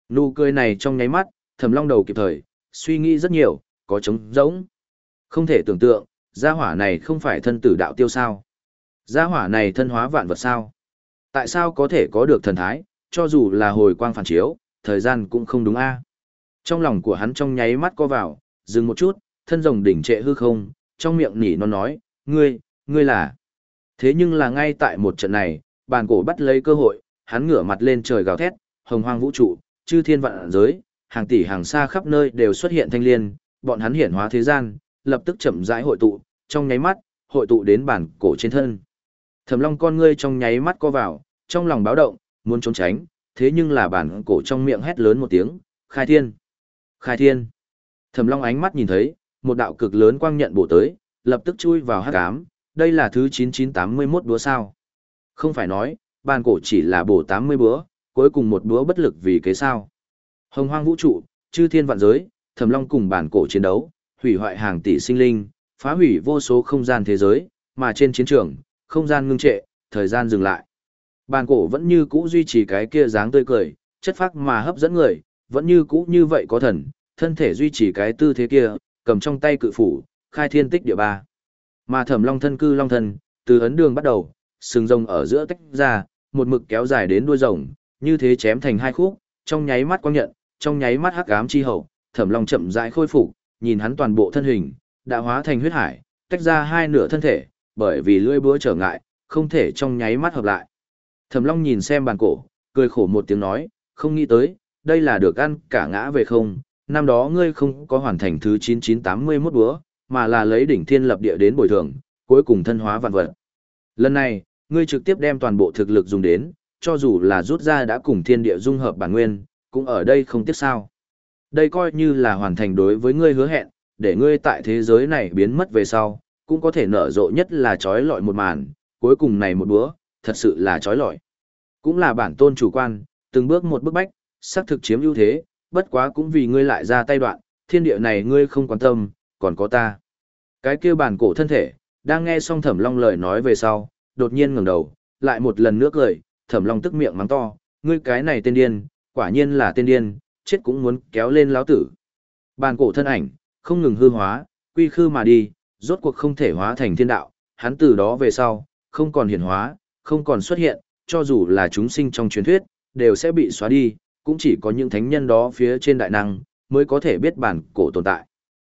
Nụ cười này trong nháy mắt, Thẩm Long đầu kịp thời, suy nghĩ rất nhiều, có trống rỗng. Không thể tưởng tượng, gia hỏa này không phải thân tử đạo tiêu sao? Gia hỏa này thân hóa vạn vật sao? Tại sao có thể có được thần thái, cho dù là hồi quang phản chiếu, thời gian cũng không đúng a. Trong lòng của hắn trong nháy mắt co vào, dừng một chút, thân rồng đỉnh trệ hư không, trong miệng nỉ non nói, ngươi, ngươi là. Thế nhưng là ngay tại một trận này, bàn cổ bắt lấy cơ hội, hắn ngửa mặt lên trời gào thét, hồng hoang vũ trụ, chư thiên vạn giới, hàng tỷ hàng xa khắp nơi đều xuất hiện thanh liên, bọn hắn hiển hóa thế gian, lập tức chậm rãi hội tụ, trong nháy mắt, hội tụ đến bản cổ trên thân. Thẩm Long con ngươi trong nháy mắt co vào, trong lòng báo động, muốn trốn tránh, thế nhưng là bản cổ trong miệng hét lớn một tiếng, khai thiên, khai thiên. Thẩm Long ánh mắt nhìn thấy, một đạo cực lớn quang nhận bổ tới, lập tức chui vào hắc ám, đây là thứ chín chín tám mươi mốt búa sao. Không phải nói, bản cổ chỉ là bổ tám mươi búa, cuối cùng một búa bất lực vì kế sao. Hồng hoang vũ trụ, chư thiên vạn giới, Thẩm Long cùng bản cổ chiến đấu, hủy hoại hàng tỷ sinh linh, phá hủy vô số không gian thế giới, mà trên chiến trường, không gian ngưng trệ, thời gian dừng lại. Bản cổ vẫn như cũ duy trì cái kia dáng tươi cười, chất phác mà hấp dẫn người, vẫn như cũ như vậy có thần, thân thể duy trì cái tư thế kia, cầm trong tay cự phủ, khai thiên tích địa ba. Mà Thẩm Long thân cư long thân, từ ấn đường bắt đầu, sừng rồng ở giữa tách ra, một mực kéo dài đến đuôi rồng, như thế chém thành hai khúc, trong nháy mắt quang nhận, trong nháy mắt hắc ám chi hậu, Thẩm Long chậm rãi khôi phục, nhìn hắn toàn bộ thân hình đã hóa thành huyết hải, tách ra hai nửa thân thể, bởi vì lưỡi búa trở ngại, không thể trong nháy mắt hợp lại. Thẩm Long nhìn xem bàn cổ, cười khổ một tiếng nói, không nghĩ tới, đây là được ăn cả ngã về không, năm đó ngươi không có hoàn thành thứ chín chín tám mươi mốt búa, mà là lấy đỉnh thiên lập địa đến bồi thường, cuối cùng thân hóa vạn vật. Lần này, ngươi trực tiếp đem toàn bộ thực lực dùng đến, cho dù là rút ra đã cùng thiên địa dung hợp bản nguyên, cũng ở đây không tiếc sao. Đây coi như là hoàn thành đối với ngươi hứa hẹn, để ngươi tại thế giới này biến mất về sau, cũng có thể nở rộ nhất là trói lọi một màn, cuối cùng này một búa, thật sự là trói lọi. Cũng là bản tôn chủ quan, từng bước một bước bách, xác thực chiếm ưu thế, bất quá cũng vì ngươi lại ra tay đoạn, thiên địa này ngươi không quan tâm, còn có ta. Cái kia bản cổ thân thể, đang nghe xong Thẩm Long lời nói về sau, đột nhiên ngẩng đầu, lại một lần nữa cười, Thẩm Long tức miệng mắng to, ngươi cái này tên điên, quả nhiên là tên điên, chết cũng muốn kéo lên lão tử. Bản cổ thân ảnh, không ngừng hư hóa, quy khư mà đi, rốt cuộc không thể hóa thành thiên đạo, hắn từ đó về sau, không còn hiển hóa, không còn xuất hiện, cho dù là chúng sinh trong truyền thuyết, đều sẽ bị xóa đi, cũng chỉ có những thánh nhân đó phía trên đại năng, mới có thể biết bản cổ tồn tại.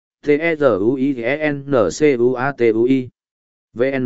T-E-Z-U-I-N-C-U-A-T-U-I V N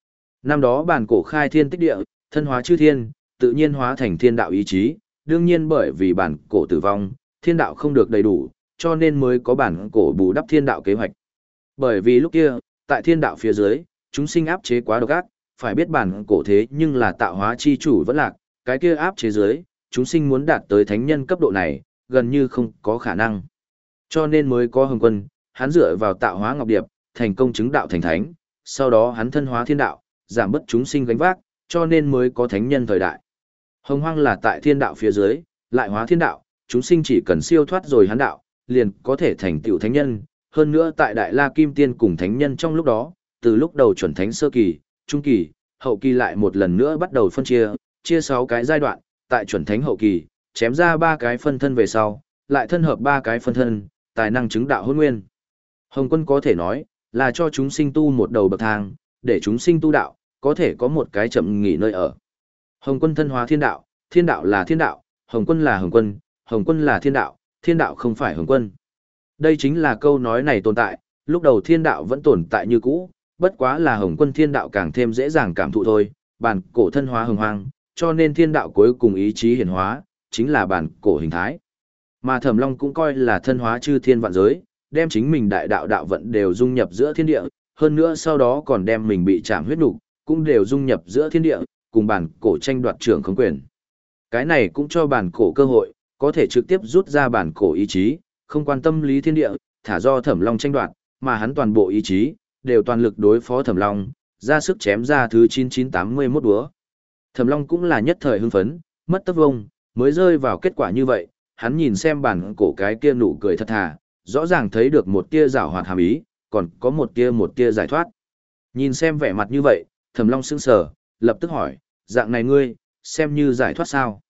Năm đó bản cổ khai thiên tích địa, thân hóa chư thiên, tự nhiên hóa thành thiên đạo ý chí, đương nhiên bởi vì bản cổ tử vong, thiên đạo không được đầy đủ, cho nên mới có bản cổ bù đắp thiên đạo kế hoạch. Bởi vì lúc kia, tại thiên đạo phía dưới, chúng sinh áp chế quá độc ác, phải biết bản cổ thế nhưng là tạo hóa chi chủ vẫn lạc, cái kia áp chế dưới, chúng sinh muốn đạt tới thánh nhân cấp độ này, gần như không có khả năng. Cho nên mới có Hồng Quân, hắn dựa vào tạo hóa ngọc điệp, thành công chứng đạo thành thánh, sau đó hắn thân hóa thiên đạo, giảm bớt chúng sinh gánh vác, cho nên mới có thánh nhân thời đại. Hồng Hoang là tại thiên đạo phía dưới, lại hóa thiên đạo, chúng sinh chỉ cần siêu thoát rồi hắn đạo, liền có thể thành tựu thánh nhân, hơn nữa tại Đại La Kim Tiên cùng thánh nhân trong lúc đó, từ lúc đầu chuẩn thánh sơ kỳ, trung kỳ, hậu kỳ lại một lần nữa bắt đầu phân chia, chia sáu cái giai đoạn, tại chuẩn thánh hậu kỳ, chém ra ba cái phân thân về sau, lại thân hợp ba cái phân thân, tài năng chứng đạo hôn nguyên. Hồng Quân có thể nói, là cho chúng sinh tu một đầu bậc thang, để chúng sinh tu đạo, có thể có một cái chậm nghỉ nơi ở. Hồng Quân thân hóa thiên đạo, thiên đạo là thiên đạo, Hồng Quân là Hồng Quân, Hồng Quân là thiên đạo, thiên đạo không phải Hồng Quân. Đây chính là câu nói này tồn tại, lúc đầu thiên đạo vẫn tồn tại như cũ, bất quá là Hồng Quân thiên đạo càng thêm dễ dàng cảm thụ thôi, bản cổ thân hóa hồng hoang, cho nên thiên đạo cuối cùng ý chí hiển hóa, chính là bản cổ hình thái. Mà Thẩm Long cũng coi là thân hóa chư thiên vạn giới, đem chính mình đại đạo đạo vận đều dung nhập giữa thiên địa, hơn nữa sau đó còn đem mình bị chạm huyết nục, cũng đều dung nhập giữa thiên địa, cùng bản cổ tranh đoạt trưởng khống quyền. Cái này cũng cho bản cổ cơ hội, có thể trực tiếp rút ra bản cổ ý chí, không quan tâm lý thiên địa, thả do Thẩm Long tranh đoạt, mà hắn toàn bộ ý chí, đều toàn lực đối phó Thẩm Long, ra sức chém ra thứ chín chín tám mươi mốt búa. Thẩm Long cũng là nhất thời hưng phấn, mất tất vông, mới rơi vào kết quả như vậy, hắn nhìn xem bản cổ cái kia nụ cười thật thà, rõ ràng thấy được một tia giảo hoạt hàm ý, còn có một tia một tia giải thoát. Nhìn xem vẻ mặt như vậy, Thẩm Long sững sờ, lập tức hỏi, dạng này ngươi, xem như giải thoát sao?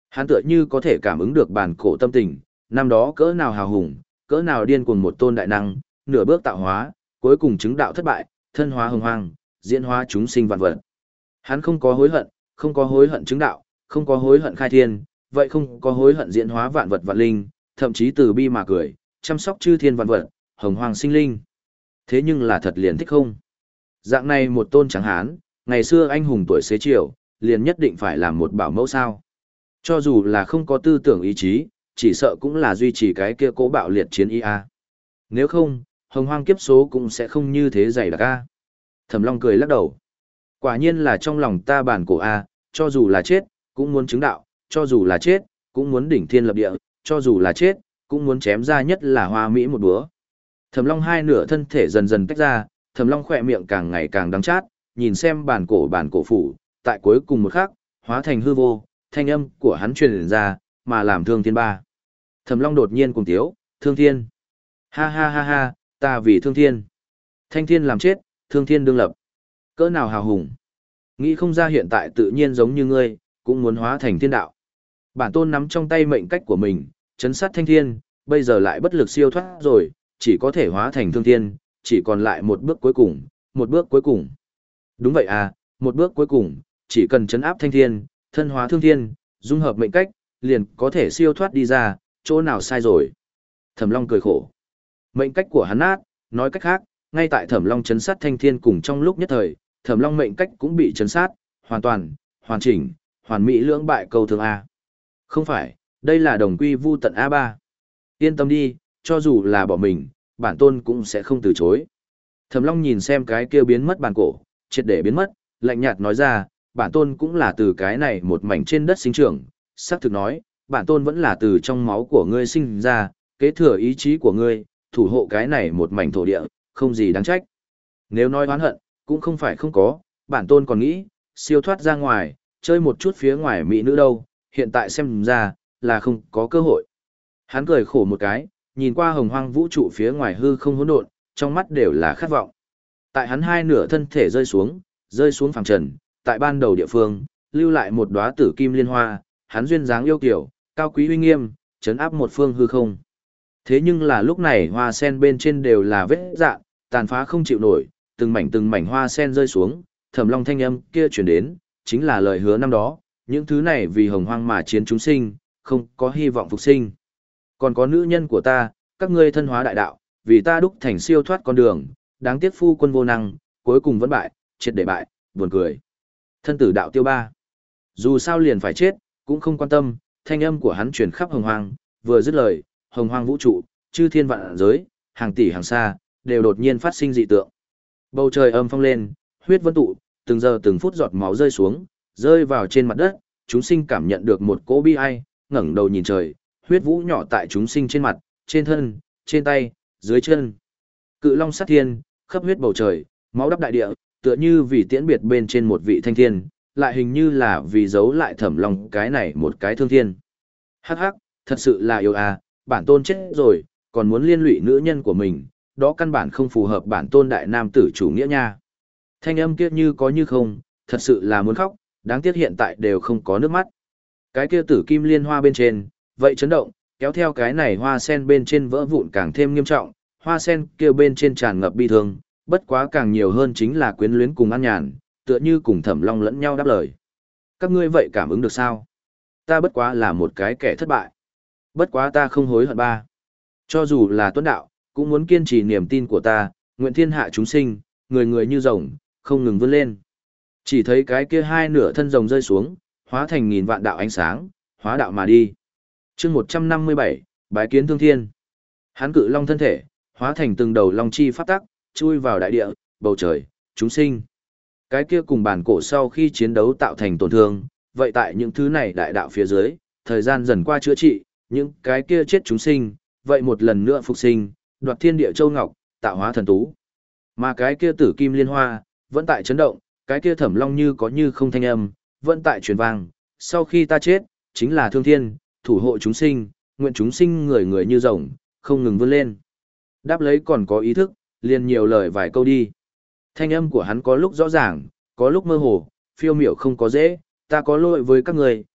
Hắn tựa như có thể cảm ứng được bản cổ tâm tình, năm đó cỡ nào hào hùng, cỡ nào điên cuồng một tôn đại năng, nửa bước tạo hóa, cuối cùng chứng đạo thất bại, thân hóa hồng hoang, diễn hóa chúng sinh vạn vật. Hắn không có hối hận, không có hối hận chứng đạo, không có hối hận khai thiên, vậy không có hối hận diễn hóa vạn vật vạn linh, thậm chí từ bi mà cười, chăm sóc chư thiên vạn vật, hồng hoang sinh linh. Thế nhưng là thật liền thích không? Dạng này một tôn trắng hán, ngày xưa anh hùng tuổi xế chiều, liền nhất định phải làm một bảo mẫu sao? Cho dù là không có tư tưởng ý chí, chỉ sợ cũng là duy trì cái kia cố bạo liệt chiến y a. Nếu không, hồng hoang kiếp số cũng sẽ không như thế dày đặc a. Thẩm Long cười lắc đầu. Quả nhiên là trong lòng ta bản cổ a, cho dù là chết, cũng muốn chứng đạo, cho dù là chết, cũng muốn đỉnh thiên lập địa, cho dù là chết, cũng muốn chém ra nhất là hoa mỹ một búa. Thẩm Long hai nửa thân thể dần dần tách ra, Thẩm Long khỏe miệng càng ngày càng đắng chát, nhìn xem bản cổ bản cổ phủ, tại cuối cùng một khắc, hóa thành hư vô, thanh âm của hắn truyền ra, mà làm Thương Thiên ba. Thẩm Long đột nhiên cùng tiếu, Thương Thiên. Ha ha ha ha, ta vì Thương Thiên. Thanh Thiên làm chết, Thương Thiên đương lập. Cỡ nào hào hùng. Nghĩ không ra hiện tại tự nhiên giống như ngươi, cũng muốn hóa thành thiên đạo. Bản tôn nắm trong tay mệnh cách của mình, chấn sát Thanh Thiên, bây giờ lại bất lực siêu thoát rồi, chỉ có thể hóa thành Thương Thiên, chỉ còn lại một bước cuối cùng, một bước cuối cùng. Đúng vậy à, một bước cuối cùng, chỉ cần chấn áp Thanh Thiên, thân hóa Thương Thiên, dung hợp mệnh cách, liền có thể siêu thoát đi ra, chỗ nào sai rồi. Thẩm Long cười khổ. Mệnh cách của hắn nát, nói cách khác, ngay tại Thẩm Long chấn sát Thanh Thiên cùng trong lúc nhất thời, Thẩm Long mệnh cách cũng bị chấn sát, hoàn toàn, hoàn chỉnh, hoàn mỹ lưỡng bại câu thương A. Không phải, đây là đồng quy vu tận a ba. Yên tâm đi, cho dù là bỏ mình, bản tôn cũng sẽ không từ chối. Thẩm Long nhìn xem cái kia biến mất bản cổ, triệt để biến mất, lạnh nhạt nói ra, bản tôn cũng là từ cái này một mảnh trên đất sinh trưởng, xác thực nói, bản tôn vẫn là từ trong máu của ngươi sinh ra, kế thừa ý chí của ngươi, thủ hộ cái này một mảnh thổ địa, không gì đáng trách. Nếu nói oán hận, cũng không phải không có, bản tôn còn nghĩ, siêu thoát ra ngoài, chơi một chút phía ngoài mỹ nữ đâu, hiện tại xem ra, là không có cơ hội. Hắn cười khổ một cái, nhìn qua hồng hoang vũ trụ phía ngoài hư không hỗn độn, trong mắt đều là khát vọng. Tại hắn hai nửa thân thể rơi xuống, rơi xuống phẳng trần, tại ban đầu địa phương, lưu lại một đóa tử kim liên hoa, hắn duyên dáng yêu kiều, cao quý uy nghiêm, chấn áp một phương hư không. Thế nhưng là lúc này hoa sen bên trên đều là vết dạn, tàn phá không chịu nổi, từng mảnh từng mảnh hoa sen rơi xuống, Thẩm Long thanh âm kia truyền đến, chính là lời hứa năm đó, những thứ này vì hồng hoang mà chiến chúng sinh, không có hy vọng phục sinh. Còn có nữ nhân của ta, các ngươi thân hóa đại đạo, vì ta đúc thành siêu thoát con đường, đáng tiếc phu quân vô năng, cuối cùng vẫn bại, triệt để bại, buồn cười. Thân tử đạo tiêu ba. Dù sao liền phải chết, cũng không quan tâm, thanh âm của hắn truyền khắp hồng hoang, vừa dứt lời, hồng hoang vũ trụ, chư thiên vạn giới, hàng tỷ hàng xa, đều đột nhiên phát sinh dị tượng. Bầu trời âm phong lên, huyết vân tụ, từng giờ từng phút giọt máu rơi xuống, rơi vào trên mặt đất, chúng sinh cảm nhận được một cỗ bi ai, ngẩng đầu nhìn trời, huyết vũ nhỏ tại chúng sinh trên mặt, trên thân, trên tay, dưới chân. Cự long sát thiên, khắp huyết bầu trời, máu đắp đại địa, tựa như vì tiễn biệt bên trên một vị thanh thiên, lại hình như là vì giấu lại Thẩm Long cái này một cái thương thiên. Hắc hắc, thật sự là yêu à, bản tôn chết rồi, còn muốn liên lụy nữ nhân của mình, đó căn bản không phù hợp bản tôn đại nam tử chủ nghĩa nha. Thanh âm kia như có như không, thật sự là muốn khóc, đáng tiếc hiện tại đều không có nước mắt. Cái kia tử kim liên hoa bên trên, vậy chấn động, kéo theo cái này hoa sen bên trên vỡ vụn càng thêm nghiêm trọng, hoa sen kia bên trên tràn ngập bi thương, bất quá càng nhiều hơn chính là quyến luyến cùng an nhàn, tựa như cùng Thẩm Long lẫn nhau đáp lời. Các ngươi vậy cảm ứng được sao? Ta bất quá là một cái kẻ thất bại. Bất quá ta không hối hận ba. Cho dù là tuấn đạo, cũng muốn kiên trì niềm tin của ta, nguyện thiên hạ chúng sinh, người người như rồng, không ngừng vươn lên. Chỉ thấy cái kia hai nửa thân rồng rơi xuống, hóa thành nghìn vạn đạo ánh sáng, hóa đạo mà đi. Chương một trăm năm mươi bảy, bái kiến Thương Thiên. Hắn cự long thân thể, hóa thành từng đầu long chi pháp tắc, chui vào đại địa, bầu trời, chúng sinh. Cái kia cùng bản cổ sau khi chiến đấu tạo thành tổn thương, vậy tại những thứ này đại đạo phía dưới, thời gian dần qua chữa trị, những cái kia chết chúng sinh, vậy một lần nữa phục sinh, đoạt thiên địa châu ngọc, tạo hóa thần tú. Mà cái kia tử kim liên hoa, vẫn tại chấn động, cái kia Thẩm Long như có như không thanh âm, vẫn tại truyền vang, sau khi ta chết, chính là Thương Thiên, thủ hộ chúng sinh, nguyện chúng sinh người người như rồng, không ngừng vươn lên. Đáp lấy còn có ý thức, liền nhiều lời vài câu đi. Thanh âm của hắn có lúc rõ ràng, có lúc mơ hồ, phiêu miểu không có dễ, ta có lỗi với các người,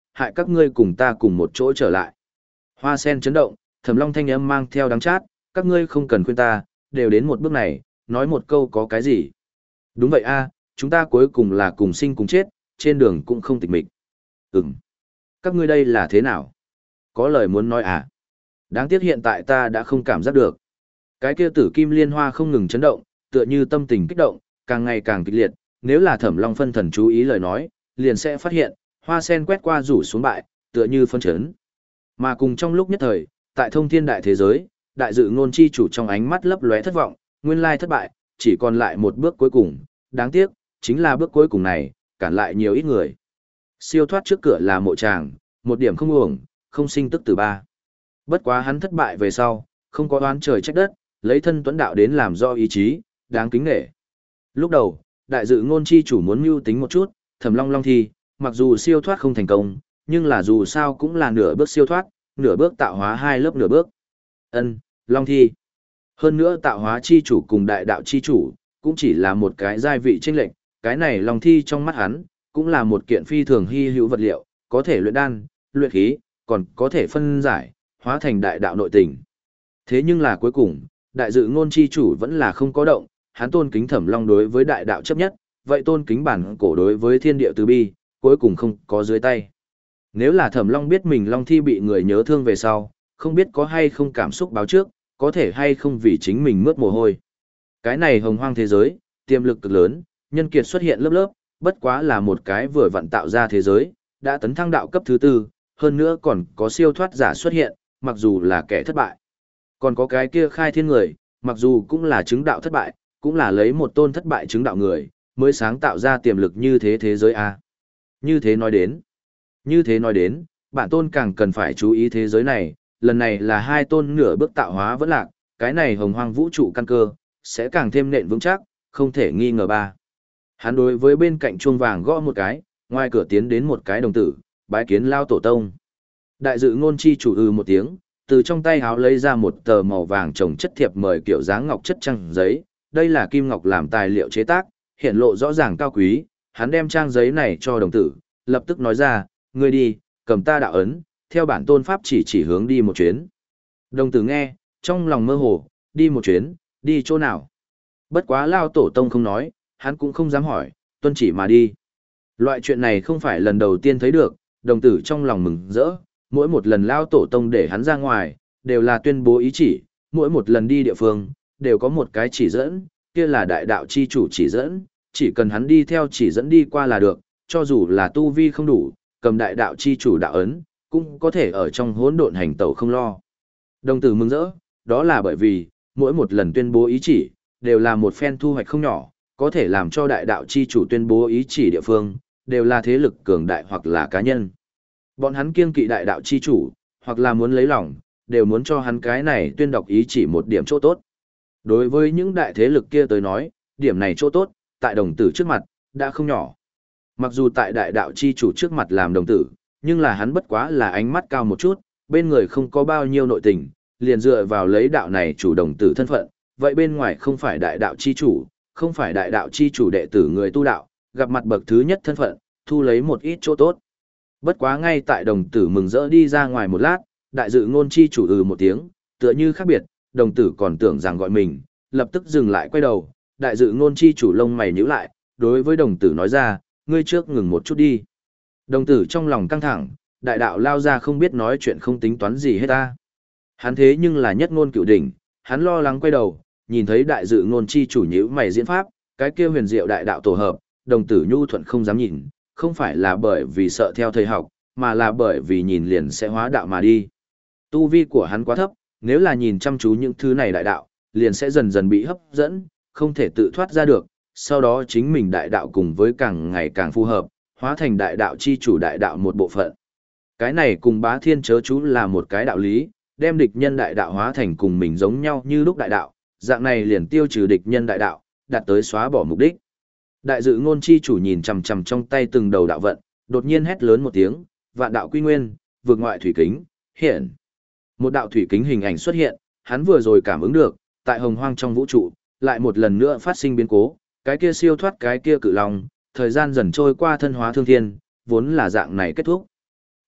hại các ngươi cùng ta cùng một chỗ trở lại. Hoa sen chấn động, Thẩm Long thanh âm mang theo đắng chát, các ngươi không cần khuyên ta, đều đến một bước này, nói một câu có cái gì. Đúng vậy a, chúng ta cuối cùng là cùng sinh cùng chết, trên đường cũng không tịch mịch. Ừm. Các ngươi đây là thế nào? Có lời muốn nói à? Đáng tiếc hiện tại ta đã không cảm giác được. Cái kia tử kim liên hoa không ngừng chấn động, tựa như tâm tình kích động, càng ngày càng kịch liệt, nếu là Thẩm Long phân thần chú ý lời nói, liền sẽ phát hiện, hoa sen quét qua rủ xuống bại, tựa như phân chấn. Mà cùng trong lúc nhất thời, tại thông thiên đại thế giới, đại dự ngôn chi chủ trong ánh mắt lấp lóe thất vọng, nguyên lai thất bại, chỉ còn lại một bước cuối cùng, đáng tiếc, chính là bước cuối cùng này, cản lại nhiều ít người. Siêu thoát trước cửa là mộ tràng, một điểm không uổng, không sinh tức tử ba. Bất quá hắn thất bại về sau, không có oán trời trách đất, lấy thân tuấn đạo đến làm do ý chí, đáng kính nể. Lúc đầu, đại dự ngôn chi chủ muốn mưu tính một chút, Thẩm Long Long thi, mặc dù siêu thoát không thành công, nhưng là dù sao cũng là nửa bước siêu thoát, nửa bước tạo hóa hai lớp nửa bước. Ân, Long thi. Hơn nữa tạo hóa chi chủ cùng đại đạo chi chủ, cũng chỉ là một cái giai vị chênh lệch, cái này Long thi trong mắt hắn, cũng là một kiện phi thường hy hữu vật liệu, có thể luyện đan, luyện khí, còn có thể phân giải, hóa thành đại đạo nội tình. Thế nhưng là cuối cùng, đại dự ngôn chi chủ vẫn là không có động, hắn tôn kính Thẩm Long đối với đại đạo chấp nhất, vậy tôn kính bản cổ đối với thiên địa từ bi, cuối cùng không có dưới tay. Nếu là Thẩm Long biết mình Long thi bị người nhớ thương về sau, không biết có hay không cảm xúc báo trước, có thể hay không vì chính mình mướt mồ hôi. Cái này hồng hoang thế giới, tiềm lực cực lớn, nhân kiệt xuất hiện lớp lớp, bất quá là một cái vừa vặn tạo ra thế giới, đã tấn thăng đạo cấp thứ tư, hơn nữa còn có siêu thoát giả xuất hiện, mặc dù là kẻ thất bại. Còn có cái kia khai thiên người, mặc dù cũng là chứng đạo thất bại, cũng là lấy một tôn thất bại chứng đạo người, mới sáng tạo ra tiềm lực như thế thế giới A. Như thế nói đến, như thế nói đến, bản tôn càng cần phải chú ý thế giới này, lần này là hai tôn nửa bước tạo hóa vẫn lạc, cái này hồng hoang vũ trụ căn cơ, sẽ càng thêm nện vững chắc, không thể nghi ngờ ba. Hắn đối với bên cạnh chuông vàng gõ một cái, ngoài cửa tiến đến một cái đồng tử, bái kiến lao tổ tông. Đại dự ngôn chi chủ ư một tiếng, từ trong tay háo lấy ra một tờ màu vàng trồng chất thiệp mời kiểu dáng ngọc chất trăng giấy, đây là kim ngọc làm tài liệu chế tác, hiện lộ rõ ràng cao quý, hắn đem trang giấy này cho đồng tử, lập tức nói ra, ngươi đi, cầm ta đạo ấn, theo bản tôn pháp chỉ chỉ hướng đi một chuyến. Đồng tử nghe, trong lòng mơ hồ, đi một chuyến, đi chỗ nào. Bất quá lao tổ tông không nói, hắn cũng không dám hỏi, tuân chỉ mà đi. Loại chuyện này không phải lần đầu tiên thấy được, đồng tử trong lòng mừng rỡ, mỗi một lần lao tổ tông để hắn ra ngoài, đều là tuyên bố ý chỉ, mỗi một lần đi địa phương, đều có một cái chỉ dẫn, kia là đại đạo chi chủ chỉ dẫn, chỉ cần hắn đi theo chỉ dẫn đi qua là được, cho dù là tu vi không đủ, cầm đại đạo chi chủ đạo ấn, cũng có thể ở trong hỗn độn hành tẩu không lo. Đồng tử mừng rỡ, đó là bởi vì, mỗi một lần tuyên bố ý chỉ, đều là một phen thu hoạch không nhỏ, có thể làm cho đại đạo chi chủ tuyên bố ý chỉ địa phương, đều là thế lực cường đại hoặc là cá nhân. Bọn hắn kiêng kỵ đại đạo chi chủ, hoặc là muốn lấy lòng, đều muốn cho hắn cái này tuyên đọc ý chỉ một điểm chỗ tốt. Đối với những đại thế lực kia tới nói, điểm này chỗ tốt, tại đồng tử trước mặt, đã không nhỏ. Mặc dù tại đại đạo chi chủ trước mặt làm đồng tử, nhưng là hắn bất quá là ánh mắt cao một chút, bên người không có bao nhiêu nội tình, liền dựa vào lấy đạo này chủ đồng tử thân phận, vậy bên ngoài không phải đại đạo chi chủ, không phải đại đạo chi chủ đệ tử người tu đạo, gặp mặt bậc thứ nhất thân phận, thu lấy một ít chỗ tốt. Bất quá ngay tại đồng tử mừng rỡ đi ra ngoài một lát, đại dự ngôn chi chủ ừ một tiếng, tựa như khác biệt, đồng tử còn tưởng rằng gọi mình, lập tức dừng lại quay đầu, đại dự ngôn chi chủ lông mày nhíu lại, đối với đồng tử nói ra, ngươi trước ngừng một chút đi. Đồng tử trong lòng căng thẳng, đại đạo lao ra không biết nói chuyện không tính toán gì hết ta. Hắn thế nhưng là nhất ngôn cựu đỉnh, hắn lo lắng quay đầu, nhìn thấy đại dự ngôn chi chủ nhíu mày diễn pháp, cái kia huyền diệu đại đạo tổ hợp, đồng tử nhu thuận không dám nhìn, không phải là bởi vì sợ theo thầy học, mà là bởi vì nhìn liền sẽ hóa đạo mà đi. Tu vi của hắn quá thấp, nếu là nhìn chăm chú những thứ này đại đạo, liền sẽ dần dần bị hấp dẫn, không thể tự thoát ra được, sau đó chính mình đại đạo cùng với càng ngày càng phù hợp, hóa thành đại đạo chi chủ đại đạo một bộ phận. Cái này cùng bá thiên chớ chú là một cái đạo lý, đem địch nhân đại đạo hóa thành cùng mình giống nhau như lúc đại đạo, dạng này liền tiêu trừ địch nhân đại đạo, đạt tới xóa bỏ mục đích. Đại dự ngôn chi chủ nhìn chằm chằm trong tay từng đầu đạo vận, đột nhiên hét lớn một tiếng, vạn đạo quy nguyên, vượt ngoại thủy kính, hiện. Một đạo thủy kính hình ảnh xuất hiện, hắn vừa rồi cảm ứng được, tại hồng hoang trong vũ trụ, lại một lần nữa phát sinh biến cố, cái kia siêu thoát cái kia cự long, thời gian dần trôi qua thân hóa thương thiên, vốn là dạng này kết thúc.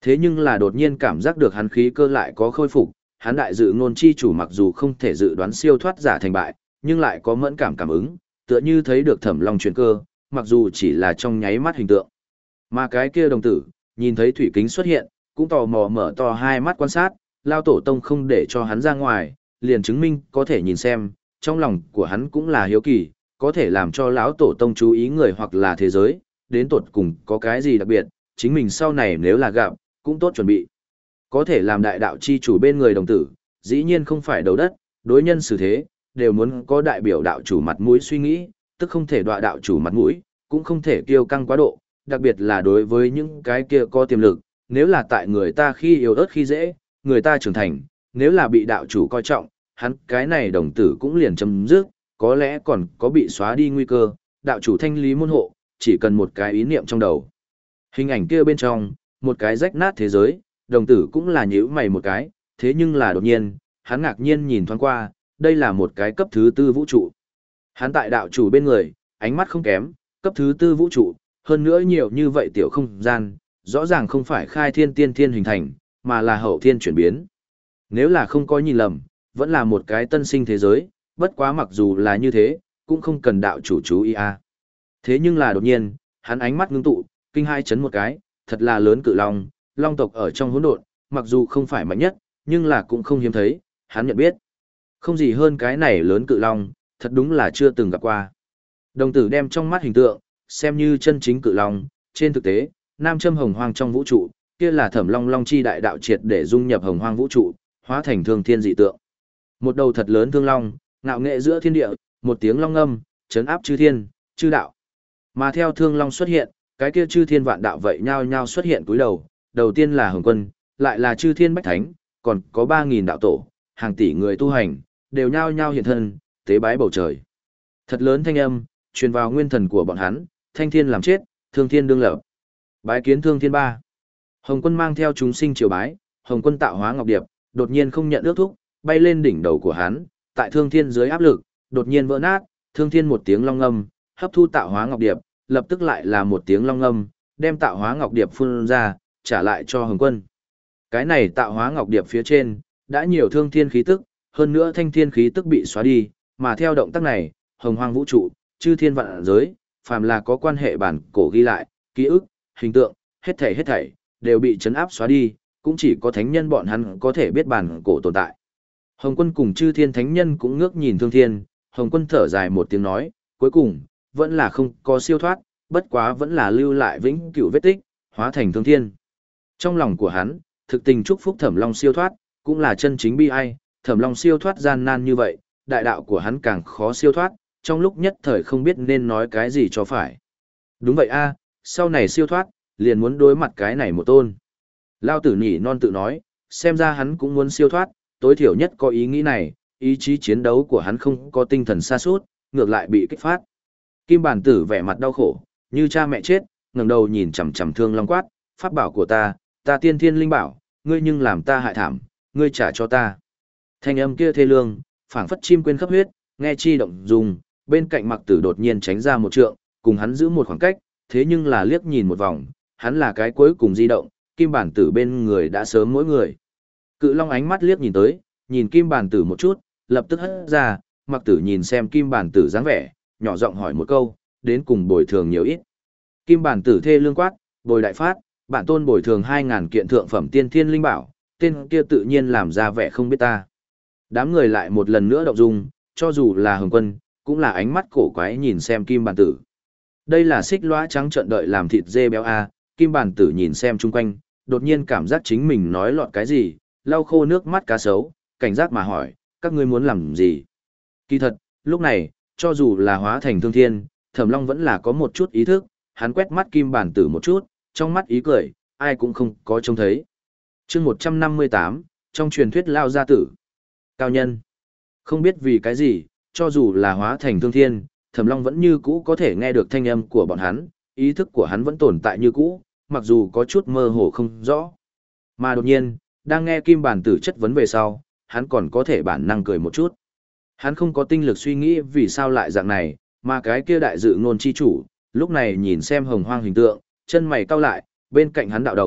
Thế nhưng là đột nhiên cảm giác được hắn khí cơ lại có khôi phục, hắn đại dự ngôn chi chủ mặc dù không thể dự đoán siêu thoát giả thành bại, nhưng lại có mẫn cảm cảm ứng, tựa như thấy được Thẩm Long chuyển cơ, mặc dù chỉ là trong nháy mắt hình tượng. Mà cái kia đồng tử, nhìn thấy thủy kính xuất hiện, cũng tò mò mở to hai mắt quan sát, lao tổ tông không để cho hắn ra ngoài, liền chứng minh có thể nhìn xem, trong lòng của hắn cũng là hiếu kỳ, có thể làm cho lão tổ tông chú ý người hoặc là thế giới, đến tột cùng có cái gì đặc biệt, chính mình sau này nếu là gặp, cũng tốt chuẩn bị. Có thể làm đại đạo chi chủ bên người đồng tử, dĩ nhiên không phải đầu đất, đối nhân xử thế, đều muốn có đại biểu đạo chủ mặt mũi suy nghĩ, tức không thể đọa đạo chủ mặt mũi, cũng không thể kiêu căng quá độ, đặc biệt là đối với những cái kia có tiềm lực, nếu là tại người ta khi yếu ớt khi dễ, người ta trưởng thành, nếu là bị đạo chủ coi trọng, hắn cái này đồng tử cũng liền chấm dứt, có lẽ còn có bị xóa đi nguy cơ, đạo chủ thanh lý môn hộ, chỉ cần một cái ý niệm trong đầu. Hình ảnh kia bên trong, một cái rách nát thế giới, đồng tử cũng là nhíu mày một cái, thế nhưng là đột nhiên, hắn ngạc nhiên nhìn thoáng qua, đây là một cái cấp thứ tư vũ trụ. Hắn tại đạo chủ bên người, ánh mắt không kém, cấp thứ tư vũ trụ, hơn nữa nhiều như vậy tiểu không gian, rõ ràng không phải khai thiên tiên thiên hình thành, mà là hậu thiên chuyển biến. Nếu là không có nhìn lầm, vẫn là một cái tân sinh thế giới, bất quá mặc dù là như thế, cũng không cần đạo chủ chú ý a. Thế nhưng là đột nhiên, hắn ánh mắt ngưng tụ, kinh hai chấn một cái, thật là lớn cự long, long tộc ở trong hỗn độn, mặc dù không phải mạnh nhất, nhưng là cũng không hiếm thấy, hắn nhận biết. Không gì hơn cái này lớn cự long, thật đúng là chưa từng gặp qua. Đồng tử đem trong mắt hình tượng, xem như chân chính cự long, trên thực tế, nam châm hồng hoang trong vũ trụ, kia là Thẩm Long Long chi đại đạo triệt để dung nhập hồng hoang vũ trụ, hóa thành thương thiên dị tượng. Một đầu thật lớn thương long, ngạo nghệ giữa thiên địa, một tiếng long ngâm, chấn áp chư thiên, chư đạo. Mà theo thương long xuất hiện, cái kia chư thiên vạn đạo vậy nhao nhao xuất hiện cúi đầu, đầu tiên là Hồng Quân, lại là chư thiên bách thánh, còn có ba nghìn đạo tổ, hàng tỷ người tu hành, đều nhao nhao hiện thân, tế bái bầu trời. Thật lớn thanh âm, truyền vào nguyên thần của bọn hắn, thanh thiên làm chết, thương thiên đương lập. Bái kiến thương thiên ba. Hồng Quân mang theo chúng sinh triều bái, Hồng Quân tạo hóa ngọc điệp, đột nhiên không nhận ước thúc, bay lên đỉnh đầu của hắn, tại thương thiên dưới áp lực, đột nhiên vỡ nát, thương thiên một tiếng long ngâm, hấp thu tạo hóa ngọc điệp, lập tức lại là một tiếng long ngâm, đem tạo hóa ngọc điệp phun ra, trả lại cho Hồng Quân. Cái này tạo hóa ngọc điệp phía trên, đã nhiều thương thiên khí tức, hơn nữa thanh thiên khí tức bị xóa đi, mà theo động tác này, hồng hoang vũ trụ, chư thiên vạn giới, phàm là có quan hệ bản cổ ghi lại, ký ức, hình tượng, hết thảy hết thảy, đều bị chấn áp xóa đi, cũng chỉ có thánh nhân bọn hắn có thể biết bản cổ tồn tại. Hồng Quân cùng chư thiên thánh nhân cũng ngước nhìn thương thiên, Hồng Quân thở dài một tiếng nói, cuối cùng, vẫn là không có siêu thoát, bất quá vẫn là lưu lại vĩnh cửu vết tích, hóa thành thương thiên. Trong lòng của hắn, thực tình chúc phúc Thẩm Long siêu thoát, cũng là chân chính bi ai, Thẩm Long siêu thoát gian nan như vậy, đại đạo của hắn càng khó siêu thoát, trong lúc nhất thời không biết nên nói cái gì cho phải. Đúng vậy a, sau này siêu thoát, liền muốn đối mặt cái này một tôn. Lao tử nhỉ non tự nói, xem ra hắn cũng muốn siêu thoát, tối thiểu nhất có ý nghĩ này, ý chí chiến đấu của hắn không có tinh thần sa sút, ngược lại bị kích phát. Kim bản tử vẻ mặt đau khổ, như cha mẹ chết, ngẩng đầu nhìn chằm chằm Thương Long quát, pháp bảo của ta, ta tiên thiên linh bảo, ngươi nhưng làm ta hại thảm, ngươi trả cho ta. Thanh âm kia thê lương, phảng phất chim quên khắp huyết, nghe chi động dùng, bên cạnh Mặc Tử đột nhiên tránh ra một trượng, cùng hắn giữ một khoảng cách, thế nhưng là liếc nhìn một vòng, hắn là cái cuối cùng di động, Kim bản tử bên người đã sớm mỗi người. Cự Long ánh mắt liếc nhìn tới, nhìn Kim bản tử một chút, lập tức hất ra, Mặc Tử nhìn xem Kim bản tử dáng vẻ, nhỏ giọng hỏi một câu, đến cùng bồi thường nhiều ít. Kim bản tử thê lương quát, bồi đại phát, bản tôn bồi thường hai ngàn kiện thượng phẩm tiên thiên linh bảo, tên kia tự nhiên làm ra vẻ không biết ta. Đám người lại một lần nữa động dung, cho dù là Hồng Quân, cũng là ánh mắt cổ quái nhìn xem Kim bản tử. Đây là xích lõa trắng trợn đợi làm thịt dê béo a, Kim bản tử nhìn xem chung quanh, đột nhiên cảm giác chính mình nói lọt cái gì, lau khô nước mắt cá sấu, cảnh giác mà hỏi, các ngươi muốn làm gì? Kỳ thật, lúc này, cho dù là hóa thành thương thiên, Thẩm Long vẫn là có một chút ý thức, hắn quét mắt Kim bản tử một chút, trong mắt ý cười, ai cũng không có trông thấy. Chương một trăm năm mươi tám, trong truyền thuyết lao gia tử. Cao nhân. Không biết vì cái gì, cho dù là hóa thành thương thiên, Thẩm Long vẫn như cũ có thể nghe được thanh âm của bọn hắn, ý thức của hắn vẫn tồn tại như cũ, mặc dù có chút mơ hồ không rõ. Mà đột nhiên, đang nghe Kim bản tử chất vấn về sau, hắn còn có thể bản năng cười một chút. Hắn không có tinh lực suy nghĩ vì sao lại dạng này, mà cái kia đại dự ngôn chi chủ, lúc này nhìn xem hồng hoang hình tượng, chân mày cau lại, bên cạnh hắn đạo đồng,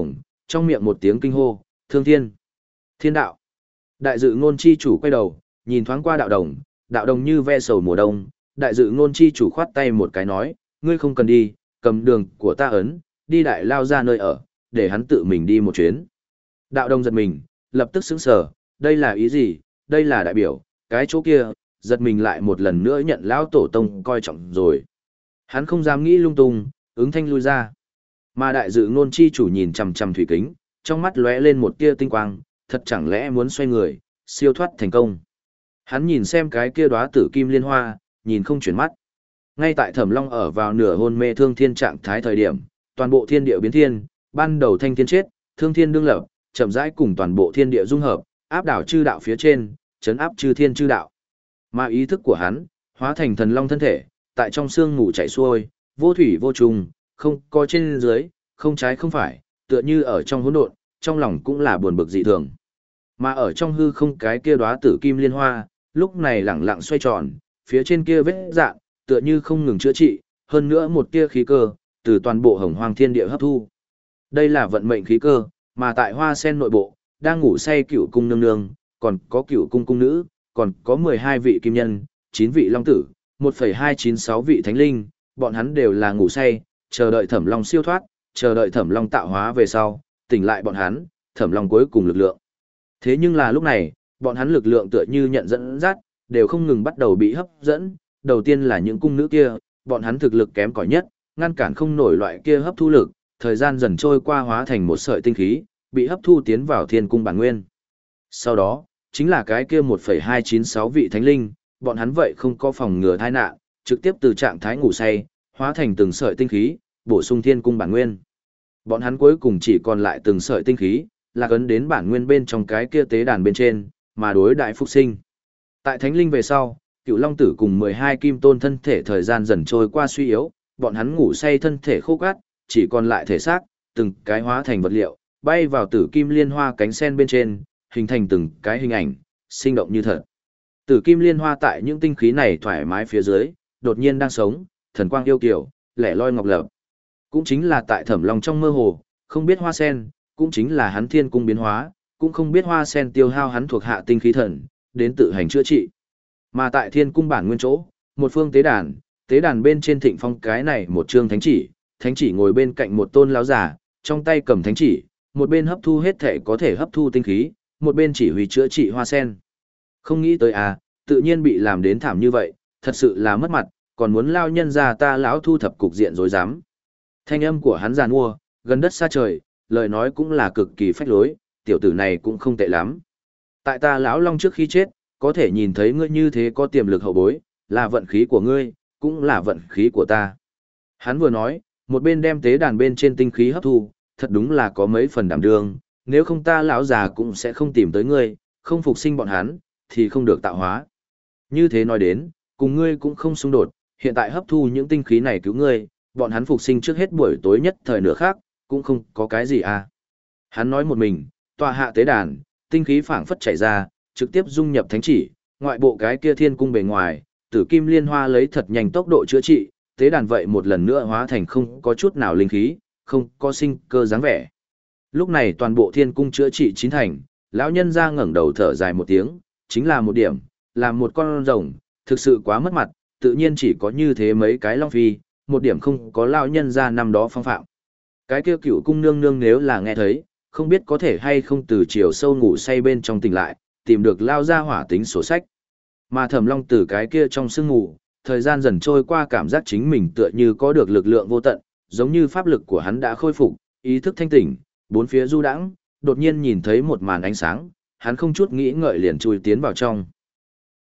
trong miệng một tiếng kinh hô, thương thiên, thiên đạo. Đại dự ngôn chi chủ quay đầu, nhìn thoáng qua đạo đồng, đạo đồng như ve sầu mùa đông, đại dự ngôn chi chủ khoát tay một cái nói, ngươi không cần đi, cầm đường của ta ấn, đi đại lao ra nơi ở, để hắn tự mình đi một chuyến. Đạo đồng giật mình, lập tức sững sờ, đây là ý gì, đây là đại biểu, cái chỗ kia, giật mình lại một lần nữa nhận lão tổ tông coi trọng rồi. Hắn không dám nghĩ lung tung, ứng thanh lui ra. Mà đại dự ngôn chi chủ nhìn chằm chằm thủy kính, trong mắt lóe lên một tia tinh quang, thật chẳng lẽ muốn xoay người, siêu thoát thành công. Hắn nhìn xem cái kia đóa tử kim liên hoa, nhìn không chuyển mắt. Ngay tại Thẩm Long ở vào nửa hôn mê thương thiên trạng thái thời điểm, toàn bộ thiên địa biến thiên, ban đầu thanh thiên chết, thương thiên đương lập, chậm rãi cùng toàn bộ thiên địa dung hợp, áp đảo chư đạo phía trên, chấn áp chư thiên chư đạo. Mà ý thức của hắn, hóa thành thần long thân thể, tại trong xương ngủ chảy xuôi, vô thủy vô trùng, không có trên dưới, không trái không phải, tựa như ở trong hỗn độn, trong lòng cũng là buồn bực dị thường. Mà ở trong hư không cái kia đóa tử kim liên hoa, lúc này lẳng lặng xoay tròn, phía trên kia vết dạn, tựa như không ngừng chữa trị, hơn nữa một tia khí cơ, từ toàn bộ hồng hoang thiên địa hấp thu. Đây là vận mệnh khí cơ, mà tại hoa sen nội bộ, đang ngủ say cửu cung nương nương, còn có cửu cung cung nữ, còn có mười hai vị kim nhân, chín vị long tử, một phẩy hai chín sáu vị thánh linh, bọn hắn đều là ngủ say, chờ đợi Thẩm Long siêu thoát, chờ đợi Thẩm Long tạo hóa về sau, tỉnh lại bọn hắn, Thẩm Long cuối cùng lực lượng. Thế nhưng là lúc này, bọn hắn lực lượng tựa như nhận dẫn dắt, đều không ngừng bắt đầu bị hấp dẫn, đầu tiên là những cung nữ kia, bọn hắn thực lực kém cỏi nhất, ngăn cản không nổi loại kia hấp thu lực, thời gian dần trôi qua hóa thành một sợi tinh khí, bị hấp thu tiến vào thiên cung bản nguyên. Sau đó, chính là cái kia một phẩy hai chín sáu vị thánh linh, bọn hắn vậy không có phòng ngừa tai nạn, trực tiếp từ trạng thái ngủ say, hóa thành từng sợi tinh khí, bổ sung thiên cung bản nguyên. Bọn hắn cuối cùng chỉ còn lại từng sợi tinh khí, là cấn đến bản nguyên bên trong cái kia tế đàn bên trên, mà đối đại phục sinh. Tại thánh linh về sau, Cựu Long Tử cùng mười hai kim tôn thân thể thời gian dần trôi qua suy yếu, bọn hắn ngủ say thân thể khô cát, chỉ còn lại thể xác, từng cái hóa thành vật liệu, bay vào tử kim liên hoa cánh sen bên trên, hình thành từng cái hình ảnh, sinh động như thật. Tử kim liên hoa tại những tinh khí này thoải mái phía dưới, đột nhiên đang sống, thần quang yêu kiều, lẻ loi ngọc lập. Cũng chính là tại Thẩm Long trong mơ hồ, không biết hoa sen, cũng chính là hắn thiên cung biến hóa, cũng không biết hoa sen tiêu hao hắn thuộc hạ tinh khí thần, đến tự hành chữa trị. Mà tại thiên cung bản nguyên chỗ, một phương tế đàn, tế đàn bên trên thịnh phong cái này một chương thánh chỉ, thánh chỉ ngồi bên cạnh một tôn lão giả, trong tay cầm thánh chỉ, một bên hấp thu hết thể có thể hấp thu tinh khí, một bên chỉ huy chữa trị hoa sen. Không nghĩ tới à, tự nhiên bị làm đến thảm như vậy, thật sự là mất mặt, còn muốn lao nhân ra ta lão thu thập cục diện rối rắm. Thanh âm của hắn giàn mua, gần đất xa trời, lời nói cũng là cực kỳ phách lối, tiểu tử này cũng không tệ lắm. Tại ta lão long trước khi chết, có thể nhìn thấy ngươi như thế có tiềm lực hậu bối, là vận khí của ngươi, cũng là vận khí của ta. Hắn vừa nói, một bên đem tế đàn bên trên tinh khí hấp thu, thật đúng là có mấy phần đảm đương, nếu không ta lão già cũng sẽ không tìm tới ngươi, không phục sinh bọn hắn, thì không được tạo hóa. Như thế nói đến, cùng ngươi cũng không xung đột, hiện tại hấp thu những tinh khí này cứu ngươi, bọn hắn phục sinh trước hết buổi tối nhất thời nửa khác, cũng không có cái gì à. Hắn nói một mình, tòa hạ tế đàn, tinh khí phảng phất chảy ra, trực tiếp dung nhập thánh chỉ, ngoại bộ cái kia thiên cung bề ngoài, tử kim liên hoa lấy thật nhanh tốc độ chữa trị, tế đàn vậy một lần nữa hóa thành không có chút nào linh khí, không có sinh cơ dáng vẻ. Lúc này toàn bộ thiên cung chữa trị chín thành, lão nhân ra ngẩng đầu thở dài một tiếng, chính là một điểm, là một con rồng, thực sự quá mất mặt, tự nhiên chỉ có như thế mấy cái long phi, một điểm không có lão nhân ra năm đó phong phạm. Cái kia cựu cung nương nương nếu là nghe thấy, không biết có thể hay không từ chiều sâu ngủ say bên trong tỉnh lại, tìm được lao ra hỏa tính sổ sách. Mà Thẩm Long từ cái kia trong sương ngủ, thời gian dần trôi qua cảm giác chính mình tựa như có được lực lượng vô tận, giống như pháp lực của hắn đã khôi phục, ý thức thanh tỉnh, bốn phía du đãng, đột nhiên nhìn thấy một màn ánh sáng, hắn không chút nghĩ ngợi liền chui tiến vào trong.